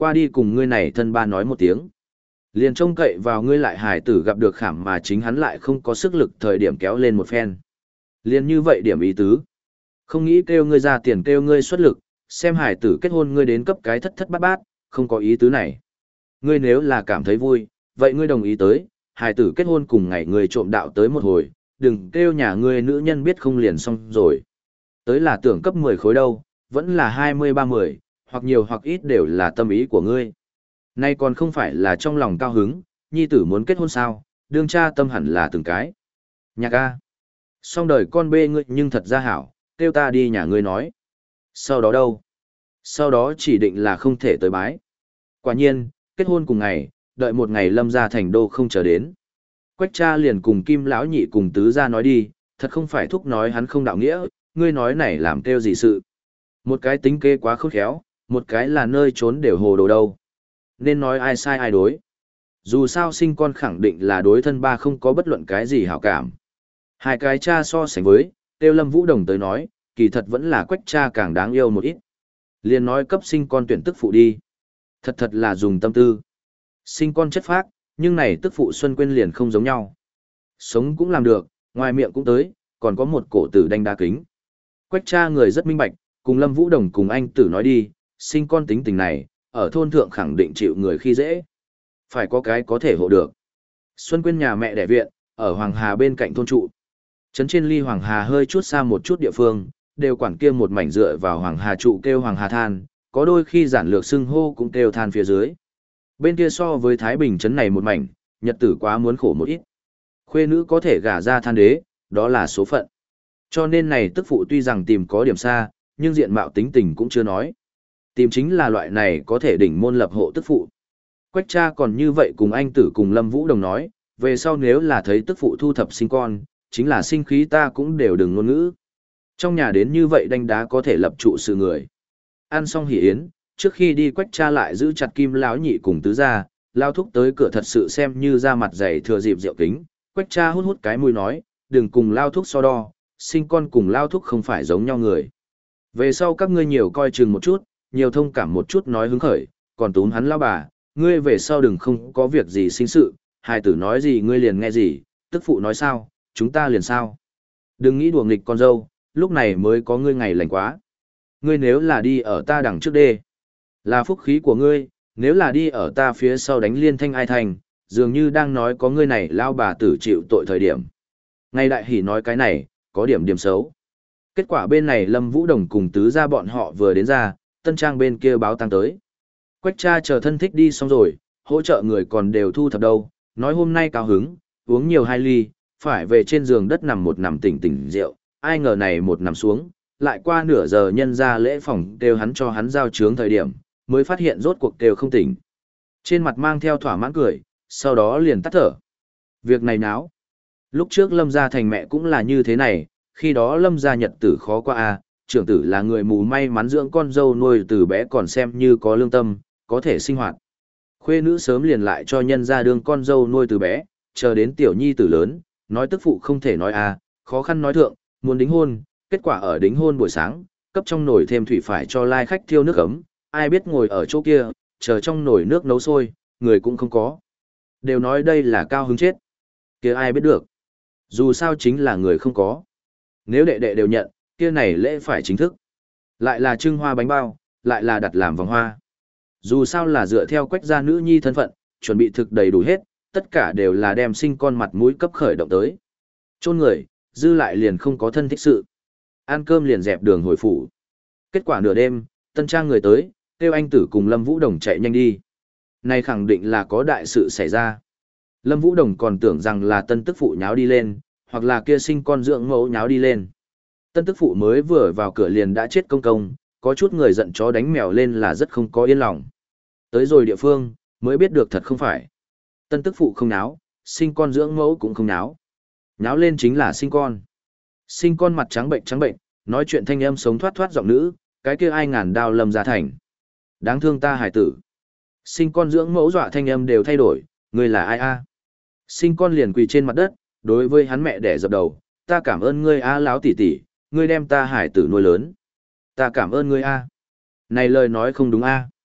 qua đi cùng ngươi này thân ba nói một tiếng. Liền trông cậy vào ngươi lại hài tử gặp được khảm mà chính hắn lại không có sức lực thời điểm kéo lên một phen. Liền như vậy điểm ý tứ. Không nghĩ kêu ngươi ra tiền kêu ngươi xuất lực, xem hài tử kết hôn ngươi đến cấp cái thất thất bát bát, không có ý tứ này. Ngươi nếu là cảm thấy vui, vậy ngươi đồng ý tới, hài tử kết hôn cùng ngày ngươi trộm đạo tới một hồi, đừng kêu nhà ngươi nữ nhân biết không liền xong rồi. Tới là tưởng cấp mười khối đâu, vẫn là hai mươi ba mươi, hoặc nhiều hoặc ít đều là tâm ý của ngươi. Nay còn không phải là trong lòng cao hứng, nhi tử muốn kết hôn sao, đương cha tâm hẳn là từng cái. Nhạc A. Xong đời con bê ngươi nhưng thật ra hảo, kêu ta đi nhà ngươi nói. Sau đó đâu? Sau đó chỉ định là không thể tới bái. Quả nhiên, kết hôn cùng ngày, đợi một ngày Lâm gia thành đô không chờ đến. Quách cha liền cùng Kim lão nhị cùng tứ gia nói đi, thật không phải thúc nói hắn không đạo nghĩa, ngươi nói này làm kêu gì sự. Một cái tính kế quá khôn khéo, một cái là nơi trốn đều hồ đồ đâu. Nên nói ai sai ai đối. Dù sao sinh con khẳng định là đối thân ba không có bất luận cái gì hảo cảm. Hai cái cha so sánh với, Tiêu Lâm Vũ Đồng tới nói, kỳ thật vẫn là Quách cha càng đáng yêu một ít. Liền nói cấp sinh con tuyển tức phụ đi. Thật thật là dùng tâm tư. Sinh con chất phác, nhưng này tức phụ Xuân Quyên liền không giống nhau. Sống cũng làm được, ngoài miệng cũng tới, còn có một cổ tử đanh đá kính. Quách cha người rất minh bạch, cùng Lâm Vũ Đồng cùng anh tử nói đi, sinh con tính tình này, ở thôn thượng khẳng định chịu người khi dễ. Phải có cái có thể hộ được. Xuân Quyên nhà mẹ đẻ viện, ở Hoàng Hà bên cạnh thôn trụ. Trấn trên ly Hoàng Hà hơi chút xa một chút địa phương, đều quản kia một mảnh dựa vào Hoàng Hà trụ kêu Hoàng Hà than, có đôi khi giản lược xưng hô cũng kêu than phía dưới. Bên kia so với Thái Bình trấn này một mảnh, nhật tử quá muốn khổ một ít. Khuê nữ có thể gả ra than đế, đó là số phận. Cho nên này tức phụ tuy rằng tìm có điểm xa, nhưng diện mạo tính tình cũng chưa nói. Tìm chính là loại này có thể đỉnh môn lập hộ tức phụ. Quách cha còn như vậy cùng anh tử cùng Lâm Vũ Đồng nói, về sau nếu là thấy tức phụ thu thập sinh con, chính là sinh khí ta cũng đều đừng ngôn ngữ. Trong nhà đến như vậy đanh đá có thể lập trụ sự người. Ăn xong hỉ yến, trước khi đi Quách cha lại giữ chặt Kim lão nhị cùng tứ gia, lao thúc tới cửa thật sự xem như ra mặt dày thừa dịp rượu kính. Quách cha hút hút cái mũi nói, đừng cùng lao thúc so đo, sinh con cùng lao thúc không phải giống nhau người. Về sau các ngươi nhiều coi chừng một chút, nhiều thông cảm một chút nói hứng khởi, còn túm hắn lao bà, ngươi về sau đừng không có việc gì sinh sự, hài tử nói gì ngươi liền nghe gì, tức phụ nói sao, chúng ta liền sao. Đừng nghĩ đùa nghịch con dâu, lúc này mới có ngươi ngày lành quá. Ngươi nếu là đi ở ta đằng trước đê, là phúc khí của ngươi, nếu là đi ở ta phía sau đánh liên thanh ai thành, dường như đang nói có ngươi này lao bà tử chịu tội thời điểm. Ngay đại hỉ nói cái này, có điểm điểm xấu. Kết quả bên này Lâm Vũ Đồng cùng tứ gia bọn họ vừa đến ra, tân trang bên kia báo tăng tới. Quách cha chờ thân thích đi xong rồi, hỗ trợ người còn đều thu thập đâu, nói hôm nay cao hứng, uống nhiều hai ly, phải về trên giường đất nằm một nằm tỉnh tỉnh rượu, ai ngờ này một nằm xuống, lại qua nửa giờ nhân ra lễ phòng kêu hắn cho hắn giao trướng thời điểm, mới phát hiện rốt cuộc kêu không tỉnh. Trên mặt mang theo thỏa mãn cười, sau đó liền tắt thở. Việc này náo. Lúc trước Lâm gia thành mẹ cũng là như thế này, khi đó Lâm gia nhật tử khó qua a, trưởng tử là người mù may mắn dưỡng con dâu nuôi từ bé còn xem như có lương tâm, có thể sinh hoạt. Khuê nữ sớm liền lại cho nhân gia đương con dâu nuôi từ bé, chờ đến tiểu nhi tử lớn, nói tức phụ không thể nói a, khó khăn nói thượng, muốn đính hôn, kết quả ở đính hôn buổi sáng, cấp trong nồi thêm thủy phải cho lai khách thiêu nước ấm, ai biết ngồi ở chỗ kia, chờ trong nồi nước nấu sôi, người cũng không có. Đều nói đây là cao hứng chết. Kia ai biết được. Dù sao chính là người không có. Nếu đệ đệ đều nhận, kia này lễ phải chính thức. Lại là trưng hoa bánh bao, lại là đặt làm vòng hoa. Dù sao là dựa theo Quách gia nữ nhi thân phận, chuẩn bị thực đầy đủ hết, tất cả đều là đem sinh con mặt mũi cấp khởi động tới. Chôn người, dư lại liền không có thân thích sự. Ăn cơm liền dẹp đường hồi phủ. Kết quả nửa đêm, tân trang người tới, kêu anh tử cùng Lâm Vũ Đồng chạy nhanh đi. Này khẳng định là có đại sự xảy ra. Lâm Vũ Đồng còn tưởng rằng là tân tức phụ nháo đi lên, hoặc là kia sinh con dưỡng mẫu nháo đi lên. Tân tức phụ mới vừa vào cửa liền đã chết công công, có chút người giận chó đánh mèo lên là rất không có yên lòng. Tới rồi địa phương, mới biết được thật không phải. Tân tức phụ không náo, sinh con dưỡng mẫu cũng không náo. Náo lên chính là sinh con. Sinh con mặt trắng bệnh trắng bệnh, nói chuyện thanh âm sống thoát thoát giọng nữ, cái kia ai ngàn đao Lâm gia thành. Đáng thương ta hải tử. Sinh con dưỡng mẫu dọa thanh âm đều thay đổi, người là ai a? Sinh con liền quỳ trên mặt đất, đối với hắn mẹ đẻ dập đầu, ta cảm ơn ngươi a láo tỷ tỷ, ngươi đem ta hải tử nuôi lớn. Ta cảm ơn ngươi a. Này lời nói không đúng a.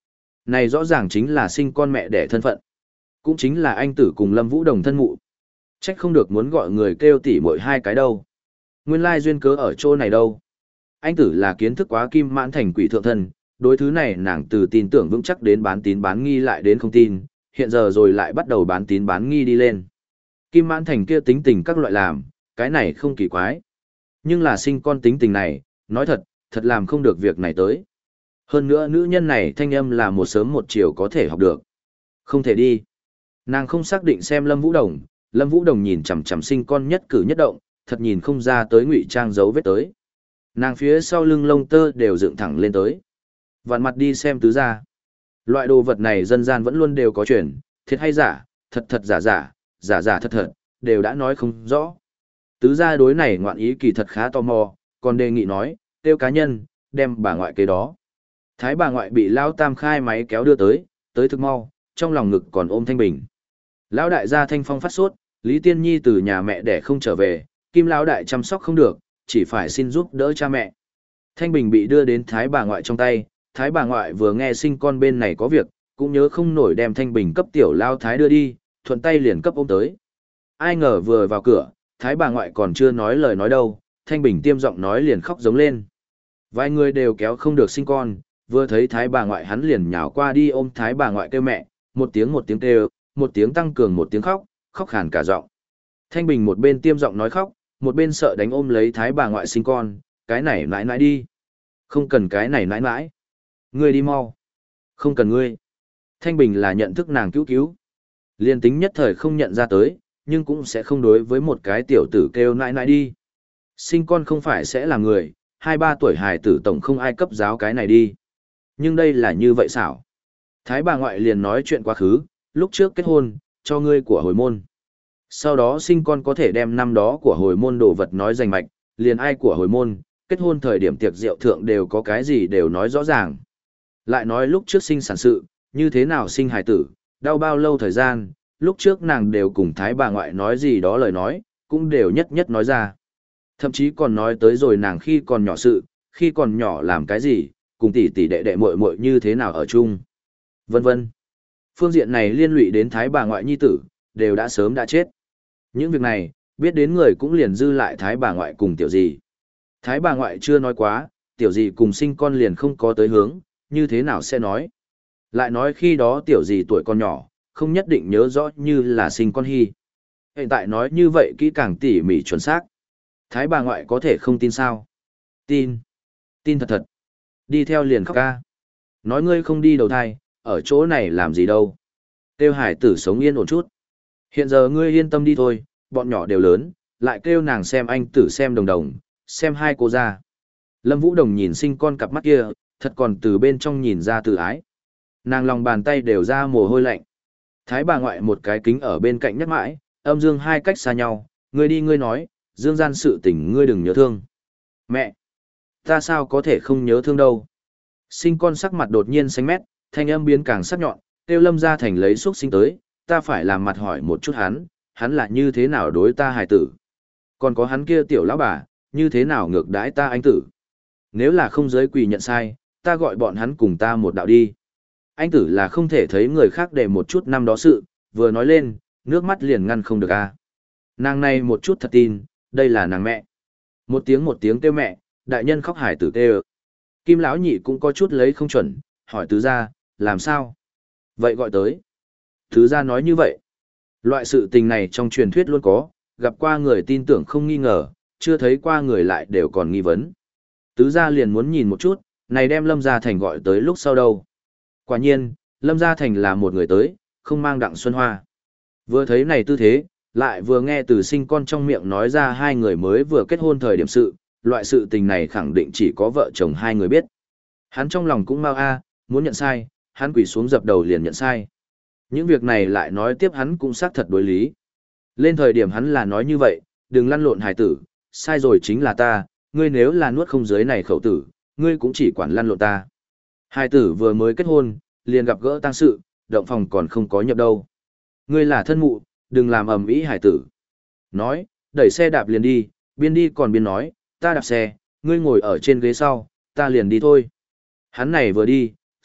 Này rõ ràng chính là sinh con mẹ đẻ thân phận. Cũng chính là anh tử cùng Lâm Vũ Đồng thân mụ. Trách không được muốn gọi người kêu tỉ mỗi hai cái đâu. Nguyên lai duyên cớ ở chỗ này đâu. Anh tử là kiến thức quá kim mãn thành quỷ thượng thân, đối thứ này nàng từ tin tưởng vững chắc đến bán tín bán nghi lại đến không tin, hiện giờ rồi lại bắt đầu bán tín bán nghi đi lên. Kim mãn thành kia tính tình các loại làm, cái này không kỳ quái. Nhưng là sinh con tính tình này, nói thật, thật làm không được việc này tới. Hơn nữa nữ nhân này thanh âm là một sớm một chiều có thể học được. Không thể đi. Nàng không xác định xem Lâm Vũ Đồng, Lâm Vũ Đồng nhìn chằm chằm sinh con nhất cử nhất động, thật nhìn không ra tới ngụy trang dấu vết tới. Nàng phía sau lưng lông tơ đều dựng thẳng lên tới. Vạn mặt đi xem tứ gia. Loại đồ vật này dân gian vẫn luôn đều có chuyện, thiệt hay giả, thật thật giả giả, giả giả thật thật, đều đã nói không rõ. Tứ gia đối này ngoạn ý kỳ thật khá tò mò, còn đề nghị nói, tiêu cá nhân, đem bà ngoại kế đó. Thái bà ngoại bị Lão Tam khai máy kéo đưa tới, tới thực mau, trong lòng ngực còn ôm Thanh Bình. Lão đại gia Thanh Phong phát sốt, Lý Tiên Nhi từ nhà mẹ đẻ không trở về, Kim Lão đại chăm sóc không được, chỉ phải xin giúp đỡ cha mẹ. Thanh Bình bị đưa đến Thái bà ngoại trong tay, Thái bà ngoại vừa nghe sinh con bên này có việc, cũng nhớ không nổi đem Thanh Bình cấp tiểu Lao Thái đưa đi, thuận tay liền cấp ôm tới. Ai ngờ vừa vào cửa, Thái bà ngoại còn chưa nói lời nói đâu, Thanh Bình tiêm giọng nói liền khóc giống lên. Vài người đều kéo không được sinh con, vừa thấy Thái bà ngoại hắn liền nhào qua đi ôm Thái bà ngoại kêu mẹ, một tiếng một tiếng kêu, một tiếng tăng cường một tiếng khóc, khóc khàn cả giọng. Thanh Bình một bên tiêm giọng nói khóc, một bên sợ đánh ôm lấy Thái bà ngoại sinh con, cái này nãi nãi đi. Không cần cái này nãi nãi. Ngươi đi mau. Không cần ngươi. Thanh Bình là nhận thức nàng cứu cứu. Liên tính nhất thời không nhận ra tới, nhưng cũng sẽ không đối với một cái tiểu tử kêu nãi nãi đi. Sinh con không phải sẽ là người, hai ba tuổi hài tử tổng không ai cấp giáo cái này đi. Nhưng đây là như vậy xảo. Thái bà ngoại liền nói chuyện quá khứ, lúc trước kết hôn, cho ngươi của hồi môn. Sau đó sinh con có thể đem năm đó của hồi môn đồ vật nói rành mạch, liền ai của hồi môn, kết hôn thời điểm tiệc rượu thượng đều có cái gì đều nói rõ ràng. Lại nói lúc trước sinh sản sự, như thế nào sinh hài tử, đau bao lâu thời gian, lúc trước nàng đều cùng thái bà ngoại nói gì đó lời nói, cũng đều nhất nhất nói ra. Thậm chí còn nói tới rồi nàng khi còn nhỏ sự, khi còn nhỏ làm cái gì, cùng tỷ tỷ đệ đệ muội muội như thế nào ở chung, vân vân. Phương diện này liên lụy đến thái bà ngoại nhi tử, đều đã sớm đã chết. Những việc này, biết đến người cũng liền dư lại thái bà ngoại cùng tiểu gì. Thái bà ngoại chưa nói quá, tiểu gì cùng sinh con liền không có tới hướng, như thế nào sẽ nói. Lại nói khi đó tiểu gì tuổi còn nhỏ, không nhất định nhớ rõ như là sinh con hy. Hiện tại nói như vậy kỹ càng tỉ mỉ chuẩn xác. Thái bà ngoại có thể không tin sao? Tin. Tin thật thật. Đi theo liền khóc ca. Nói ngươi không đi đầu thai, ở chỗ này làm gì đâu. Kêu hải tử sống yên ổn chút. Hiện giờ ngươi yên tâm đi thôi, bọn nhỏ đều lớn, lại kêu nàng xem anh tử xem đồng đồng, xem hai cô ra. Lâm Vũ Đồng nhìn sinh con cặp mắt kia, thật còn từ bên trong nhìn ra tự ái. Nàng lòng bàn tay đều ra mồ hôi lạnh. Thái bà ngoại một cái kính ở bên cạnh nhắc mãi, âm dương hai cách xa nhau, ngươi đi ngươi nói, dương gian sự tình ngươi đừng nhớ thương. Mẹ! Ta sao có thể không nhớ thương đâu. Sinh con sắc mặt đột nhiên xanh mét, thanh âm biến càng sắc nhọn, kêu Lâm gia thành lấy xúc sinh tới, ta phải làm mặt hỏi một chút hắn, hắn là như thế nào đối ta hài tử. Còn có hắn kia tiểu lão bà, như thế nào ngược đãi ta anh tử. Nếu là không giới quỳ nhận sai, ta gọi bọn hắn cùng ta một đạo đi. Anh tử là không thể thấy người khác để một chút năm đó sự, vừa nói lên, nước mắt liền ngăn không được a. Nàng này một chút thật tin, đây là nàng mẹ. Một tiếng một tiếng kêu mẹ, đại nhân khóc hải tử kêu. Kim lão nhị cũng có chút lấy không chuẩn, hỏi tứ gia, làm sao? Vậy gọi tới. Tứ gia nói như vậy. Loại sự tình này trong truyền thuyết luôn có, gặp qua người tin tưởng không nghi ngờ, chưa thấy qua người lại đều còn nghi vấn. Tứ gia liền muốn nhìn một chút, này đem Lâm Gia Thành gọi tới lúc sau đâu. Quả nhiên, Lâm Gia Thành là một người tới, không mang Đặng Xuân Hoa. Vừa thấy này tư thế, lại vừa nghe từ sinh con trong miệng nói ra hai người mới vừa kết hôn thời điểm sự, loại sự tình này khẳng định chỉ có vợ chồng hai người biết. Hắn trong lòng cũng mau a, muốn nhận sai, hắn quỳ xuống dập đầu liền nhận sai. Những việc này lại nói tiếp hắn cũng xác thật đối lý. Lên thời điểm hắn là nói như vậy, đừng lăn lộn hài tử, sai rồi chính là ta, ngươi nếu là nuốt không dưới này khẩu tử, ngươi cũng chỉ quản lăn lộn ta. Hài tử vừa mới kết hôn, liền gặp gỡ tang sự, động phòng còn không có nhập đâu. Ngươi là thân mụ, đừng làm ầm ĩ hài tử. Nói, đẩy xe đạp liền đi, biên đi còn biên nói, ta đạp xe, ngươi ngồi ở trên ghế sau, ta liền đi thôi. Hắn này vừa đi,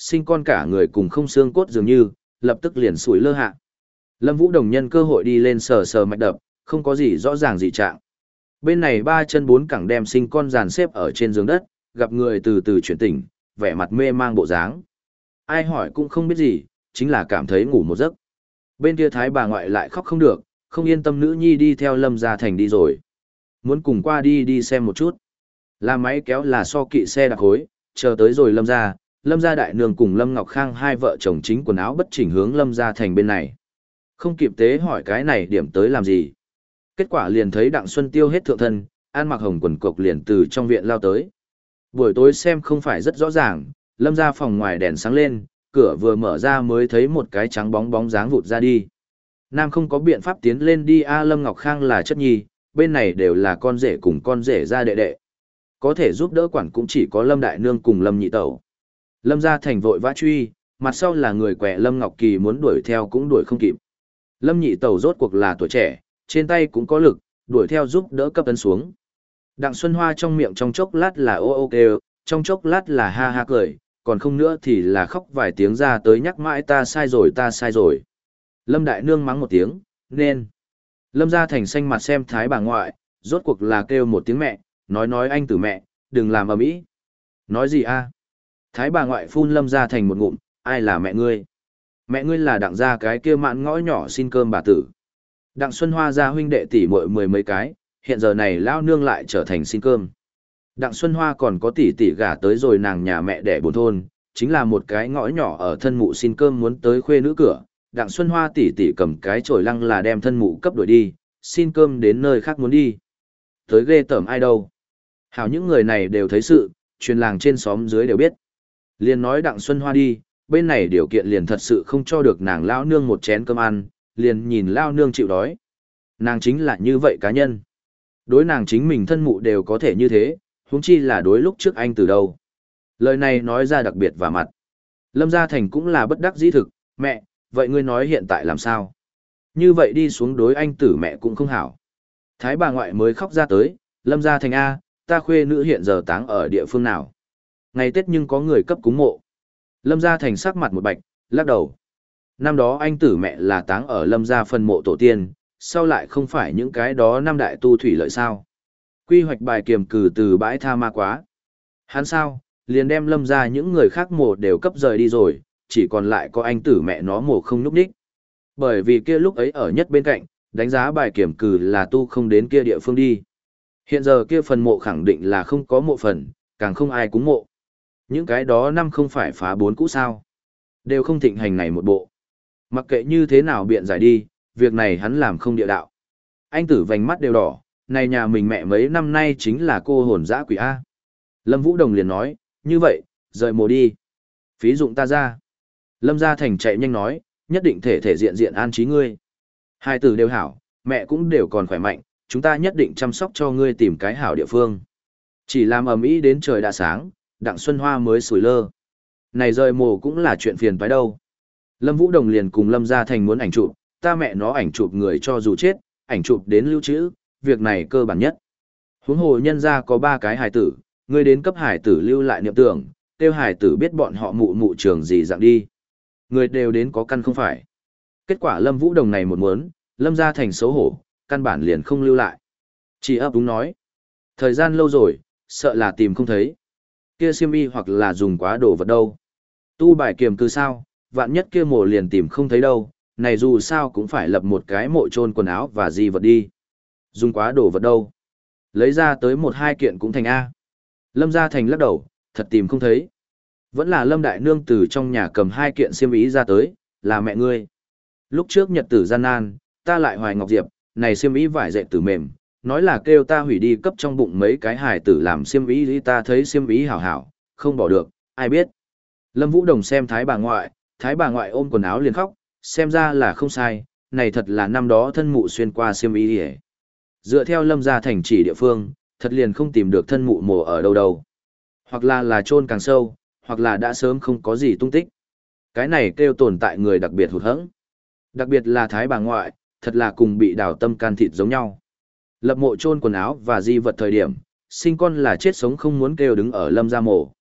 sinh con cả người cùng không xương cốt dường như, lập tức liền sủi lơ hạ. Lâm Vũ Đồng nhân cơ hội đi lên sờ sờ mạch đập, không có gì rõ ràng dị trạng. Bên này ba chân bốn cẳng đem sinh con dàn xếp ở trên giường đất, gặp người từ từ chuyển tỉnh, vẻ mặt mê mang bộ dáng. Ai hỏi cũng không biết gì, chính là cảm thấy ngủ một giấc. Bên kia thái bà ngoại lại khóc không được, không yên tâm nữ nhi đi theo Lâm Gia Thành đi rồi. Muốn cùng qua đi đi xem một chút. Là máy kéo là so kỵ xe đặc hối, chờ tới rồi Lâm Gia, Lâm Gia Đại Nương cùng Lâm Ngọc Khang hai vợ chồng chính quần áo bất chỉnh hướng Lâm Gia Thành bên này. Không kịp tế hỏi cái này điểm tới làm gì. Kết quả liền thấy Đặng Xuân Tiêu hết thượng thân, ăn mặc hồng quần cộc liền từ trong viện lao tới. Buổi tối xem không phải rất rõ ràng, Lâm Gia phòng ngoài đèn sáng lên, cửa vừa mở ra mới thấy một cái trắng bóng bóng dáng vụt ra đi. Nam không có biện pháp tiến lên đi a Lâm Ngọc Khang là chất nhi, bên này đều là con rể cùng con rể ra đệ đệ. Có thể giúp đỡ quản cũng chỉ có Lâm Đại Nương cùng Lâm Nhị Tẩu. Lâm Gia Thành vội vã truy, mặt sau là người quẻ Lâm Ngọc Kỳ muốn đuổi theo cũng đuổi không kịp. Lâm Nhị Tẩu rốt cuộc là tuổi trẻ, trên tay cũng có lực, đuổi theo giúp đỡ cấp tấn xuống. Đặng Xuân Hoa trong miệng trong chốc lát là ô ô kêu, trong chốc lát là ha ha cười, còn không nữa thì là khóc vài tiếng ra tới nhắc mãi ta sai rồi ta sai rồi. Lâm Đại Nương mắng một tiếng, nên. Lâm Gia Thành xanh mặt xem thái bà ngoại, rốt cuộc là kêu một tiếng mẹ, nói nói anh tử mẹ, đừng làm ầm ĩ. Nói gì a? Thái bà ngoại phun Lâm Gia Thành một ngụm, ai là mẹ ngươi? Mẹ ngươi là đặng gia cái kia mạn ngõ nhỏ xin cơm bà tử. Đặng Xuân Hoa gia huynh đệ tỷ muội mười mấy cái, hiện giờ này lao nương lại trở thành xin cơm. Đặng Xuân Hoa còn có tỷ tỷ gả tới rồi nàng nhà mẹ đẻ buồn thôn, chính là một cái ngõ nhỏ ở thân mụ xin cơm muốn tới khuê nữ cửa. Đặng Xuân Hoa tỷ tỷ cầm cái chổi lăng là đem thân mụ cấp đuổi đi, xin cơm đến nơi khác muốn đi. Tới ghê tởm ai đâu. Hảo những người này đều thấy sự, truyền làng trên xóm dưới đều biết. Liền nói Đặng Xuân Hoa đi, bên này điều kiện liền thật sự không cho được nàng lao nương một chén cơm ăn, liền nhìn lao nương chịu đói. Nàng chính là như vậy cá nhân. Đối nàng chính mình thân mụ đều có thể như thế, huống chi là đối lúc trước anh từ đâu. Lời này nói ra đặc biệt và mặt. Lâm Gia Thành cũng là bất đắc dĩ thực, mẹ, vậy ngươi nói hiện tại làm sao? Như vậy đi xuống đối anh tử mẹ cũng không hảo. Thái bà ngoại mới khóc ra tới, Lâm Gia Thành A, ta khuê nữ hiện giờ táng ở địa phương nào? Ngày Tết nhưng có người cấp cúng mộ. Lâm Gia Thành sắc mặt một bạch, lắc đầu. Năm đó anh tử mẹ là táng ở Lâm Gia phân mộ tổ tiên, sau lại không phải những cái đó năm đại tu thủy lợi sao? Quy hoạch bài kiềm cử từ bãi tha ma quá. Hắn sao, liền đem Lâm Gia những người khác mộ đều cấp rời đi rồi, chỉ còn lại có anh tử mẹ nó mộ không núp đích. Bởi vì kia lúc ấy ở nhất bên cạnh, đánh giá bài kiểm cử là tu không đến kia địa phương đi. Hiện giờ kia phần mộ khẳng định là không có mộ phần, càng không ai cúng mộ. Những cái đó năm không phải phá bốn cũ sao. Đều không thịnh hành này một bộ. Mặc kệ như thế nào biện giải đi, việc này hắn làm không địa đạo. Anh tử vành mắt đều đỏ, này nhà mình mẹ mấy năm nay chính là cô hồn dã quỷ A. Lâm Vũ Đồng liền nói, như vậy, rời mồ đi. Phí dụng ta ra. Lâm Gia Thành chạy nhanh nói, nhất định thể thể diện diện an trí ngươi. Hai tử đều hảo, mẹ cũng đều còn khỏe mạnh, chúng ta nhất định chăm sóc cho ngươi tìm cái hảo địa phương. Chỉ làm ầm ĩ đến trời đã sáng, Đặng Xuân Hoa mới sủi lơ. Này rời mồ cũng là chuyện phiền toái đâu. Lâm Vũ Đồng liền cùng Lâm Gia Thành muốn ảnh chụp, ta mẹ nó ảnh chụp người cho dù chết, ảnh chụp đến lưu trữ, việc này cơ bản nhất. Huống hồ nhân gia có ba cái hài tử, ngươi đến cấp hài tử lưu lại niệm tưởng, tiêu hài tử biết bọn họ mụ mụ trường gì dạng đi. Người đều đến có căn không phải. Kết quả Lâm Vũ Đồng này một muốn, Lâm Gia Thành xấu hổ, căn bản liền không lưu lại. Chỉ ấp đúng nói. Thời gian lâu rồi, sợ là tìm không thấy. Kia xiêm y hoặc là dùng quá đồ vật đâu. Tu bài kiềm cư sao, vạn nhất kia mộ liền tìm không thấy đâu, này dù sao cũng phải lập một cái mộ chôn quần áo và gì vật đi. Dùng quá đồ vật đâu. Lấy ra tới một hai kiện cũng thành A. Lâm Gia Thành lắc đầu, thật tìm không thấy. Vẫn là Lâm Đại Nương từ trong nhà cầm hai kiện xiêm y ra tới, là mẹ ngươi. Lúc trước nhật tử gian nan, ta lại hoài ngọc diệp, này xiêm y vải dệt tử mềm, nói là kêu ta hủy đi cấp trong bụng mấy cái hài tử làm xiêm y đi, ta thấy xiêm y hảo hảo, không bỏ được, ai biết. Lâm Vũ Đồng xem thái bà ngoại, thái bà ngoại ôm quần áo liền khóc, xem ra là không sai, này thật là năm đó thân mụ xuyên qua xiêm y đi. Dựa theo Lâm Gia Thành chỉ địa phương, thật liền không tìm được thân mụ mồ ở đâu đâu. Hoặc là là chôn càng sâu, hoặc là đã sớm không có gì tung tích. Cái này kêu tồn tại người đặc biệt hụt hẫng. Đặc biệt là thái bà ngoại, thật là cùng bị đào tâm can thịt giống nhau. Lập mộ chôn quần áo và di vật thời điểm, sinh con là chết sống không muốn kêu đứng ở Lâm gia mộ.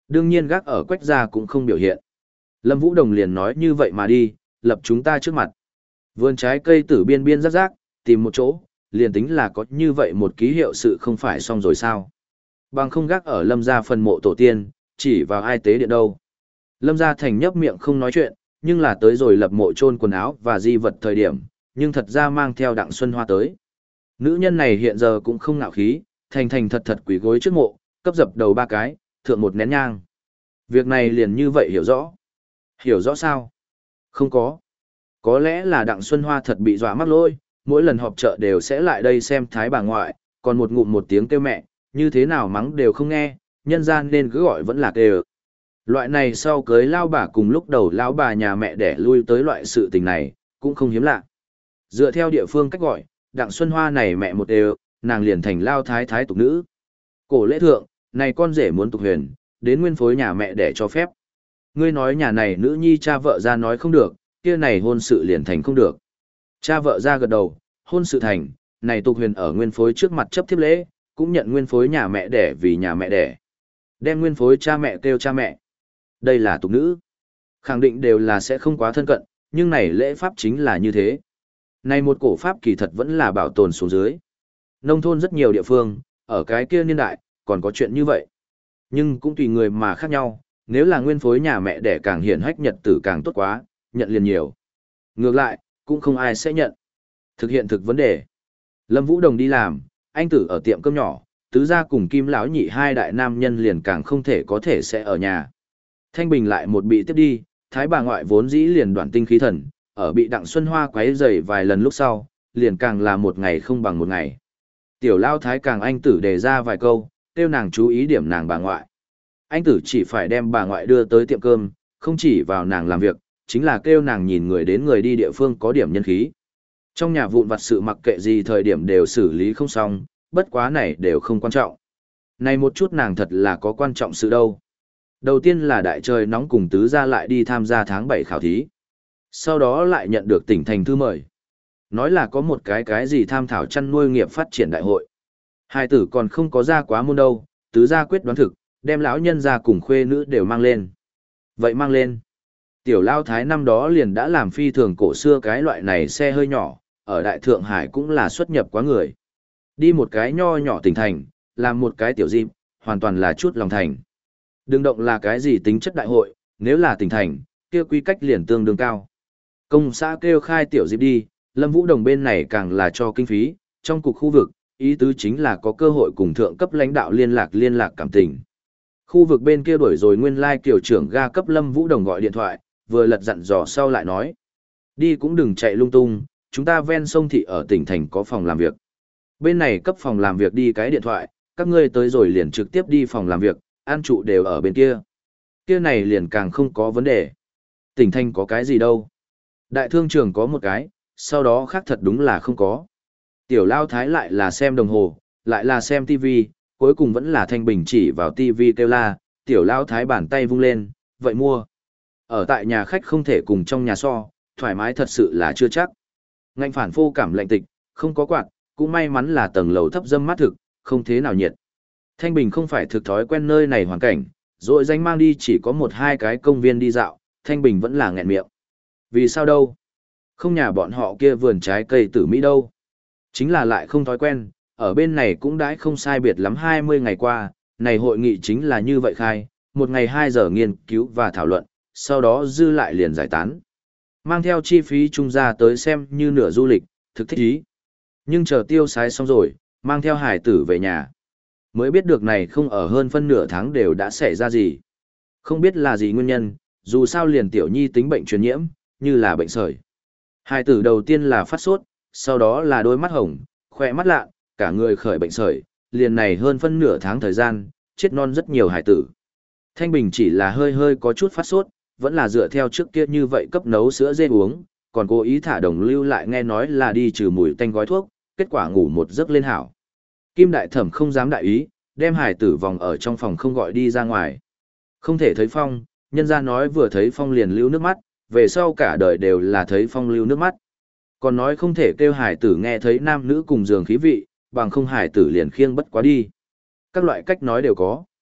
Đương nhiên gác ở Quách gia cũng không biểu hiện. Lâm Vũ Đồng liền nói như vậy mà đi, lập chúng ta trước mặt. Vườn trái cây tử biên biên rắc rác, tìm một chỗ, liền tính là có như vậy một ký hiệu sự không phải xong rồi sao. Bằng không gác ở Lâm gia phần mộ tổ tiên, chỉ vào ai tế điện đâu. Lâm gia thành nhấp miệng không nói chuyện, nhưng là tới rồi lập mộ chôn quần áo và di vật thời điểm, nhưng thật ra mang theo Đặng Xuân Hoa tới. Nữ nhân này hiện giờ cũng không ngạo khí, thành thành thật thật quỳ gối trước mộ, cấp dập đầu ba cái, thượng một nén nhang. Việc này liền như vậy hiểu rõ. Hiểu rõ sao? Không có. Có lẽ là Đặng Xuân Hoa thật bị dọa mắc lỗi, mỗi lần họp chợ đều sẽ lại đây xem thái bà ngoại, còn một ngụm một tiếng kêu mẹ, như thế nào mắng đều không nghe, nhân gian nên cứ gọi vẫn là kêu. Loại này sau cưới lao bà cùng lúc đầu lão bà nhà mẹ đẻ lui tới loại sự tình này, cũng không hiếm lạ. Dựa theo địa phương cách gọi, Đặng Xuân Hoa này mẹ một đều, nàng liền thành lao thái thái tục nữ. Cổ lễ thượng, này con rể muốn tục huyền, đến nguyên phối nhà mẹ đẻ cho phép. Ngươi nói nhà này nữ nhi cha vợ ra nói không được, kia này hôn sự liền thành không được. Cha vợ ra gật đầu, hôn sự thành, này tục huyền ở nguyên phối trước mặt chấp thiếp lễ, cũng nhận nguyên phối nhà mẹ đẻ vì nhà mẹ đẻ. Đem nguyên phối cha mẹ kêu cha mẹ. Đây là tục nữ. Khẳng định đều là sẽ không quá thân cận, nhưng này lễ pháp chính là như thế. Này một cổ pháp kỳ thật vẫn là bảo tồn xuống dưới. Nông thôn rất nhiều địa phương, ở cái kia niên đại, còn có chuyện như vậy. Nhưng cũng tùy người mà khác nhau, nếu là nguyên phối nhà mẹ đẻ càng hiển hách nhật tử càng tốt quá, nhận liền nhiều. Ngược lại, cũng không ai sẽ nhận. Thực hiện thực vấn đề. Lâm Vũ Đồng đi làm, anh tử ở tiệm cơm nhỏ, tứ gia cùng Kim lão nhị hai đại nam nhân liền càng không thể có thể sẽ ở nhà. Thanh Bình lại một bị tiếp đi, thái bà ngoại vốn dĩ liền đoạn tinh khí thần, ở bị Đặng Xuân Hoa quấy rầy vài lần lúc sau, liền càng là một ngày không bằng một ngày. Tiểu lao thái càng anh tử đề ra vài câu, kêu nàng chú ý điểm nàng bà ngoại. Anh tử chỉ phải đem bà ngoại đưa tới tiệm cơm, không chỉ vào nàng làm việc, chính là kêu nàng nhìn người đến người đi địa phương có điểm nhân khí. Trong nhà vụn vặt sự mặc kệ gì thời điểm đều xử lý không xong, bất quá này đều không quan trọng. Này một chút nàng thật là có quan trọng sự đâu. Đầu tiên là đại trời nóng cùng tứ gia lại đi tham gia tháng bảy khảo thí. Sau đó lại nhận được tỉnh thành thư mời. Nói là có một cái cái gì tham thảo chăn nuôi nghiệp phát triển đại hội. Hai tử còn không có ra quá môn đâu, tứ gia quyết đoán thực, đem lão nhân ra cùng khuê nữ đều mang lên. Vậy mang lên. Tiểu lao thái năm đó liền đã làm phi thường cổ xưa cái loại này xe hơi nhỏ, ở Đại Thượng Hải cũng là xuất nhập quá người. Đi một cái nho nhỏ tỉnh thành, làm một cái tiểu dịp, hoàn toàn là chút lòng thành. Đừng động là cái gì tính chất đại hội, nếu là tỉnh thành, kia quy cách liền tương đương cao. Công xã kêu khai tiểu dịp đi, Lâm Vũ Đồng bên này càng là cho kinh phí, trong cục khu vực, ý tứ chính là có cơ hội cùng thượng cấp lãnh đạo liên lạc liên lạc cảm tình. Khu vực bên kia đuổi rồi nguyên lai like kiểu trưởng ga cấp Lâm Vũ Đồng gọi điện thoại, vừa lật dặn dò sau lại nói. Đi cũng đừng chạy lung tung, chúng ta ven sông thị ở tỉnh thành có phòng làm việc. Bên này cấp phòng làm việc đi cái điện thoại, các ngươi tới rồi liền trực tiếp đi phòng làm việc, an trụ đều ở bên kia. Kia này liền càng không có vấn đề. Tỉnh thành có cái gì đâu. Đại thương trường có một cái, sau đó khác thật đúng là không có. Tiểu lao thái lại là xem đồng hồ, lại là xem tivi, cuối cùng vẫn là Thanh Bình chỉ vào tivi kêu la, tiểu lao thái bàn tay vung lên, vậy mua. Ở tại nhà khách không thể cùng trong nhà so, thoải mái thật sự là chưa chắc. Ngạnh phản phô cảm lạnh tịch, không có quạt, cũng may mắn là tầng lầu thấp dâm mát thực, không thế nào nhiệt. Thanh Bình không phải thực thói quen nơi này hoàn cảnh, rồi danh mang đi chỉ có một hai cái công viên đi dạo, Thanh Bình vẫn là nghẹn miệng. Vì sao đâu? Không nhà bọn họ kia vườn trái cây tử Mỹ đâu. Chính là lại không thói quen, ở bên này cũng đãi không sai biệt lắm hai mươi ngày qua, này hội nghị chính là như vậy khai, một ngày hai giờ nghiên cứu và thảo luận, sau đó dư lại liền giải tán. Mang theo chi phí trung gia tới xem như nửa du lịch, thực thích ý. Nhưng chờ tiêu xài xong rồi, mang theo hải tử về nhà. Mới biết được này không ở hơn phân nửa tháng đều đã xảy ra gì. Không biết là gì nguyên nhân, dù sao liền tiểu nhi tính bệnh truyền nhiễm, như là bệnh sởi. Hải tử đầu tiên là phát sốt, sau đó là đôi mắt hồng, khỏe mắt lạ, cả người khởi bệnh sởi, liền này hơn phân nửa tháng thời gian, chết non rất nhiều hải tử. Thanh Bình chỉ là hơi hơi có chút phát sốt, vẫn là dựa theo trước kia như vậy cấp nấu sữa dê uống, còn cố ý thả đồng lưu lại nghe nói là đi trừ mùi tanh gói thuốc, kết quả ngủ một giấc lên hảo. Kim Đại Thẩm không dám đại ý, đem hải tử vòng ở trong phòng không gọi đi ra ngoài. Không thể thấy Phong, nhân ra nói vừa thấy Phong liền lưu nước mắt, về sau cả đời đều là thấy Phong lưu nước mắt. Còn nói không thể kêu hải tử nghe thấy nam nữ cùng giường khí vị, bằng không hải tử liền khiêng bất quá đi. Các loại cách nói đều có.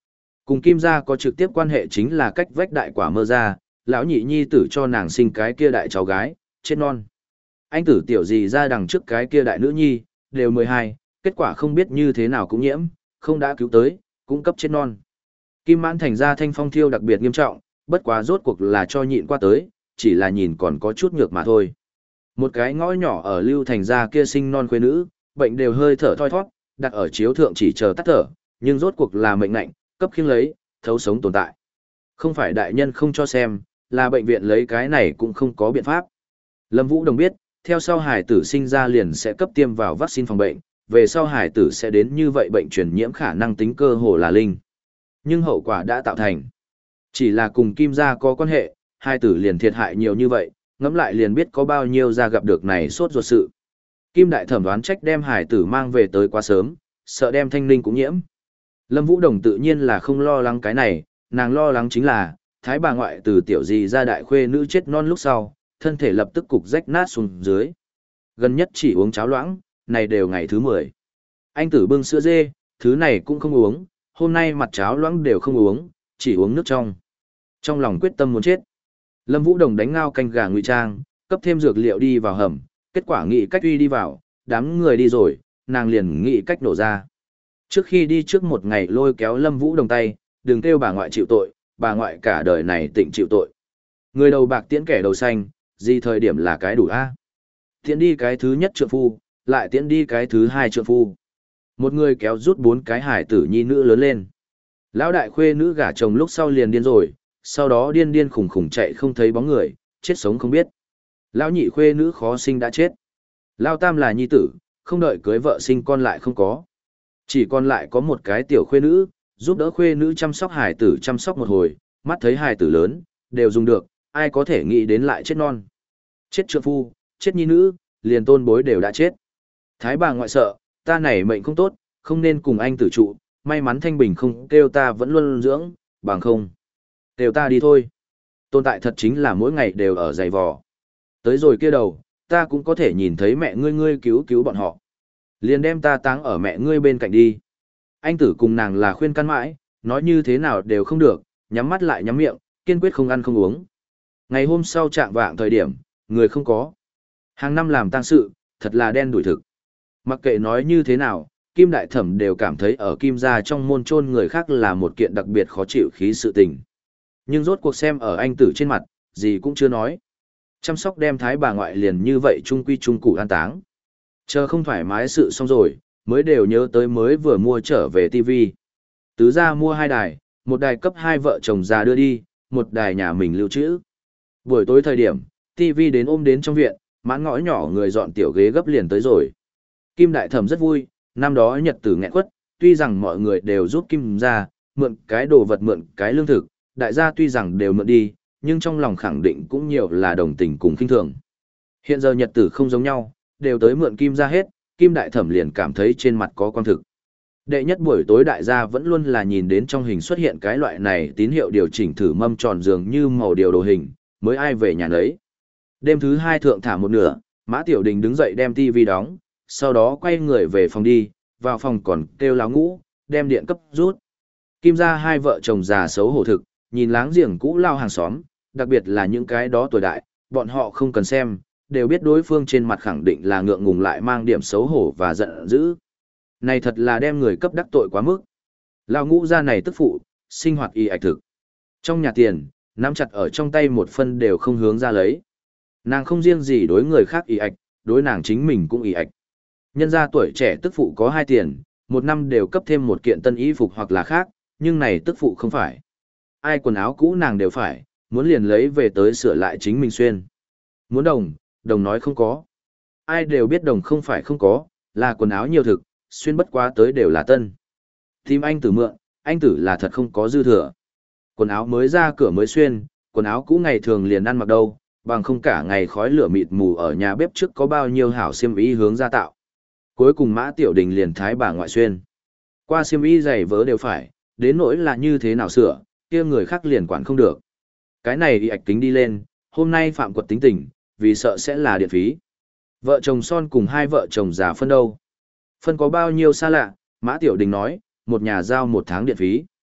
Cùng Kim gia có trực tiếp quan hệ chính là cách vách đại quả mơ gia, lão nhị nhi tử cho nàng sinh cái kia đại cháu gái, chết non. Anh tử tiểu gì ra đằng trước cái kia đại nữ nhi, đều mười hai, kết quả không biết như thế nào cũng nhiễm, không đã cứu tới, cũng cấp chết non. Kim Mãn Thành ra thanh phong thiêu đặc biệt nghiêm trọng, bất quá rốt cuộc là cho nhịn qua tới, chỉ là nhìn còn có chút nhược mà thôi. Một cái ngõ nhỏ ở Lưu Thành ra kia sinh non khuê nữ, bệnh đều hơi thở thoi thoát, đặt ở chiếu thượng chỉ chờ tắt thở, nhưng rốt cuộc là mệnh lạnh, cấp khiêng lấy, thấu sống tồn tại. Không phải đại nhân không cho xem, là bệnh viện lấy cái này cũng không có biện pháp. Lâm Vũ Đồng biết, theo sau hải tử sinh ra liền sẽ cấp tiêm vào vaccine phòng bệnh, về sau hải tử sẽ đến như vậy bệnh truyền nhiễm khả năng tính cơ hồ là linh. Nhưng hậu quả đã tạo thành. Chỉ là cùng Kim gia có quan hệ, hai tử liền thiệt hại nhiều như vậy, ngẫm lại liền biết có bao nhiêu gia gặp được này sốt ruột sự. Kim đại thẩm đoán trách đem hải tử mang về tới quá sớm, sợ đem thanh linh cũng nhiễm. Lâm Vũ Đồng tự nhiên là không lo lắng cái này, nàng lo lắng chính là, thái bà ngoại từ tiểu gì ra đại khuê nữ chết non lúc sau, thân thể lập tức cục rách nát xuống dưới. Gần nhất chỉ uống cháo loãng, này đều ngày thứ mười. Anh tử bưng sữa dê, thứ này cũng không uống, hôm nay mặt cháo loãng đều không uống, chỉ uống nước trong. Trong lòng quyết tâm muốn chết. Lâm Vũ Đồng đánh ngao canh gà ngụy trang, cấp thêm dược liệu đi vào hầm, kết quả nghĩ cách uy đi vào, đám người đi rồi, nàng liền nghĩ cách nổ ra. Trước khi đi trước một ngày lôi kéo Lâm Vũ Đồng tay, đừng kêu bà ngoại chịu tội, bà ngoại cả đời này tịnh chịu tội. Người đầu bạc tiễn kẻ đầu xanh, gì thời điểm là cái đủ a? Tiễn đi cái thứ nhất trượng phu, lại tiễn đi cái thứ hai trượng phu. Một người kéo rút bốn cái hải tử nhi nữ lớn lên. Lão đại khuê nữ gả chồng lúc sau liền điên rồi, sau đó điên điên khủng khủng chạy không thấy bóng người, chết sống không biết. Lão nhị khuê nữ khó sinh đã chết. Lão tam là nhi tử, không đợi cưới vợ sinh con lại không có. Chỉ còn lại có một cái tiểu khuê nữ, giúp đỡ khuê nữ chăm sóc hải tử chăm sóc một hồi, mắt thấy hải tử lớn, đều dùng được, ai có thể nghĩ đến lại chết non. Chết trượng phu, chết nhi nữ, liền tôn bối đều đã chết. Thái bà ngoại sợ, ta này mệnh không tốt, không nên cùng anh tử trụ, may mắn Thanh Bình không kêu ta vẫn luôn dưỡng, bằng không. Kêu ta đi thôi. Tồn tại thật chính là mỗi ngày đều ở giày vò. Tới rồi kia đầu, ta cũng có thể nhìn thấy mẹ ngươi ngươi cứu cứu bọn họ. Liền đem ta táng ở mẹ ngươi bên cạnh đi. Anh tử cùng nàng là khuyên can mãi, nói như thế nào đều không được, nhắm mắt lại nhắm miệng, kiên quyết không ăn không uống. Ngày hôm sau trạng vạng thời điểm, người không có. Hàng năm làm tang sự, thật là đen đuổi thực. Mặc kệ nói như thế nào, Kim Đại Thẩm đều cảm thấy ở Kim gia trong môn chôn người khác là một kiện đặc biệt khó chịu khí sự tình. Nhưng rốt cuộc xem ở anh tử trên mặt, gì cũng chưa nói. Chăm sóc đem thái bà ngoại liền như vậy trung quy trung cụ an táng. Chờ không thoải mái sự xong rồi, mới đều nhớ tới mới vừa mua trở về tivi. Tứ gia mua hai đài, một đài cấp hai vợ chồng già đưa đi, một đài nhà mình lưu trữ. Buổi tối thời điểm, tivi đến ôm đến trong viện, mãn ngõ nhỏ người dọn tiểu ghế gấp liền tới rồi. Kim Đại Thẩm rất vui, năm đó nhật tử nghẹn quất, tuy rằng mọi người đều giúp Kim gia, mượn cái đồ vật mượn cái lương thực, đại gia tuy rằng đều mượn đi, nhưng trong lòng khẳng định cũng nhiều là đồng tình cùng khinh thường. Hiện giờ nhật tử không giống nhau, đều tới mượn Kim gia hết, Kim Đại Thẩm liền cảm thấy trên mặt có quan thực. Đệ nhất buổi tối đại gia vẫn luôn là nhìn đến trong hình xuất hiện cái loại này tín hiệu điều chỉnh thử mâm tròn dường như màu điều đồ hình, mới ai về nhà nấy. Đêm thứ hai thượng thả một nửa, Mã Tiểu Đình đứng dậy đem tivi đóng, sau đó quay người về phòng đi, vào phòng còn kêu láo ngũ, đem điện cấp rút. Kim gia hai vợ chồng già xấu hổ thực, nhìn láng giềng cũ lao hàng xóm, đặc biệt là những cái đó tuổi đại, bọn họ không cần xem, đều biết đối phương trên mặt khẳng định là ngượng ngùng lại mang điểm xấu hổ và giận dữ. Này thật là đem người cấp đắc tội quá mức. Lao ngũ gia này tức phụ, sinh hoạt y ạch thực. Trong nhà tiền, nắm chặt ở trong tay một phân đều không hướng ra lấy. Nàng không riêng gì đối người khác y ạch, đối nàng chính mình cũng y ạch. Nhân gia tuổi trẻ tức phụ có hai tiền, một năm đều cấp thêm một kiện tân y phục hoặc là khác, nhưng này tức phụ không phải. Ai quần áo cũ nàng đều phải, muốn liền lấy về tới sửa lại chính mình xuyên. Muốn đồng, đồng nói không có. Ai đều biết đồng không phải không có, là quần áo nhiều thực, xuyên bất quá tới đều là tân. Tìm anh tử mượn, anh tử là thật không có dư thừa. Quần áo mới ra cửa mới xuyên, quần áo cũ ngày thường liền ăn mặc đâu, bằng không cả ngày khói lửa mịt mù ở nhà bếp trước có bao nhiêu hảo xiêm y hướng ra tạo. Cuối cùng Mã Tiểu Đình liền thái bà ngoại xuyên. Qua xiêm y giày vớ đều phải, đến nỗi là như thế nào sửa, kia người khác liền quản không được. Cái này y ạch tính đi lên, hôm nay phạm quật tính tình, vì sợ sẽ là điện phí. Vợ chồng son cùng hai vợ chồng già phân đâu. Phân có bao nhiêu xa lạ, Mã Tiểu Đình nói, một nhà giao một tháng điện phí.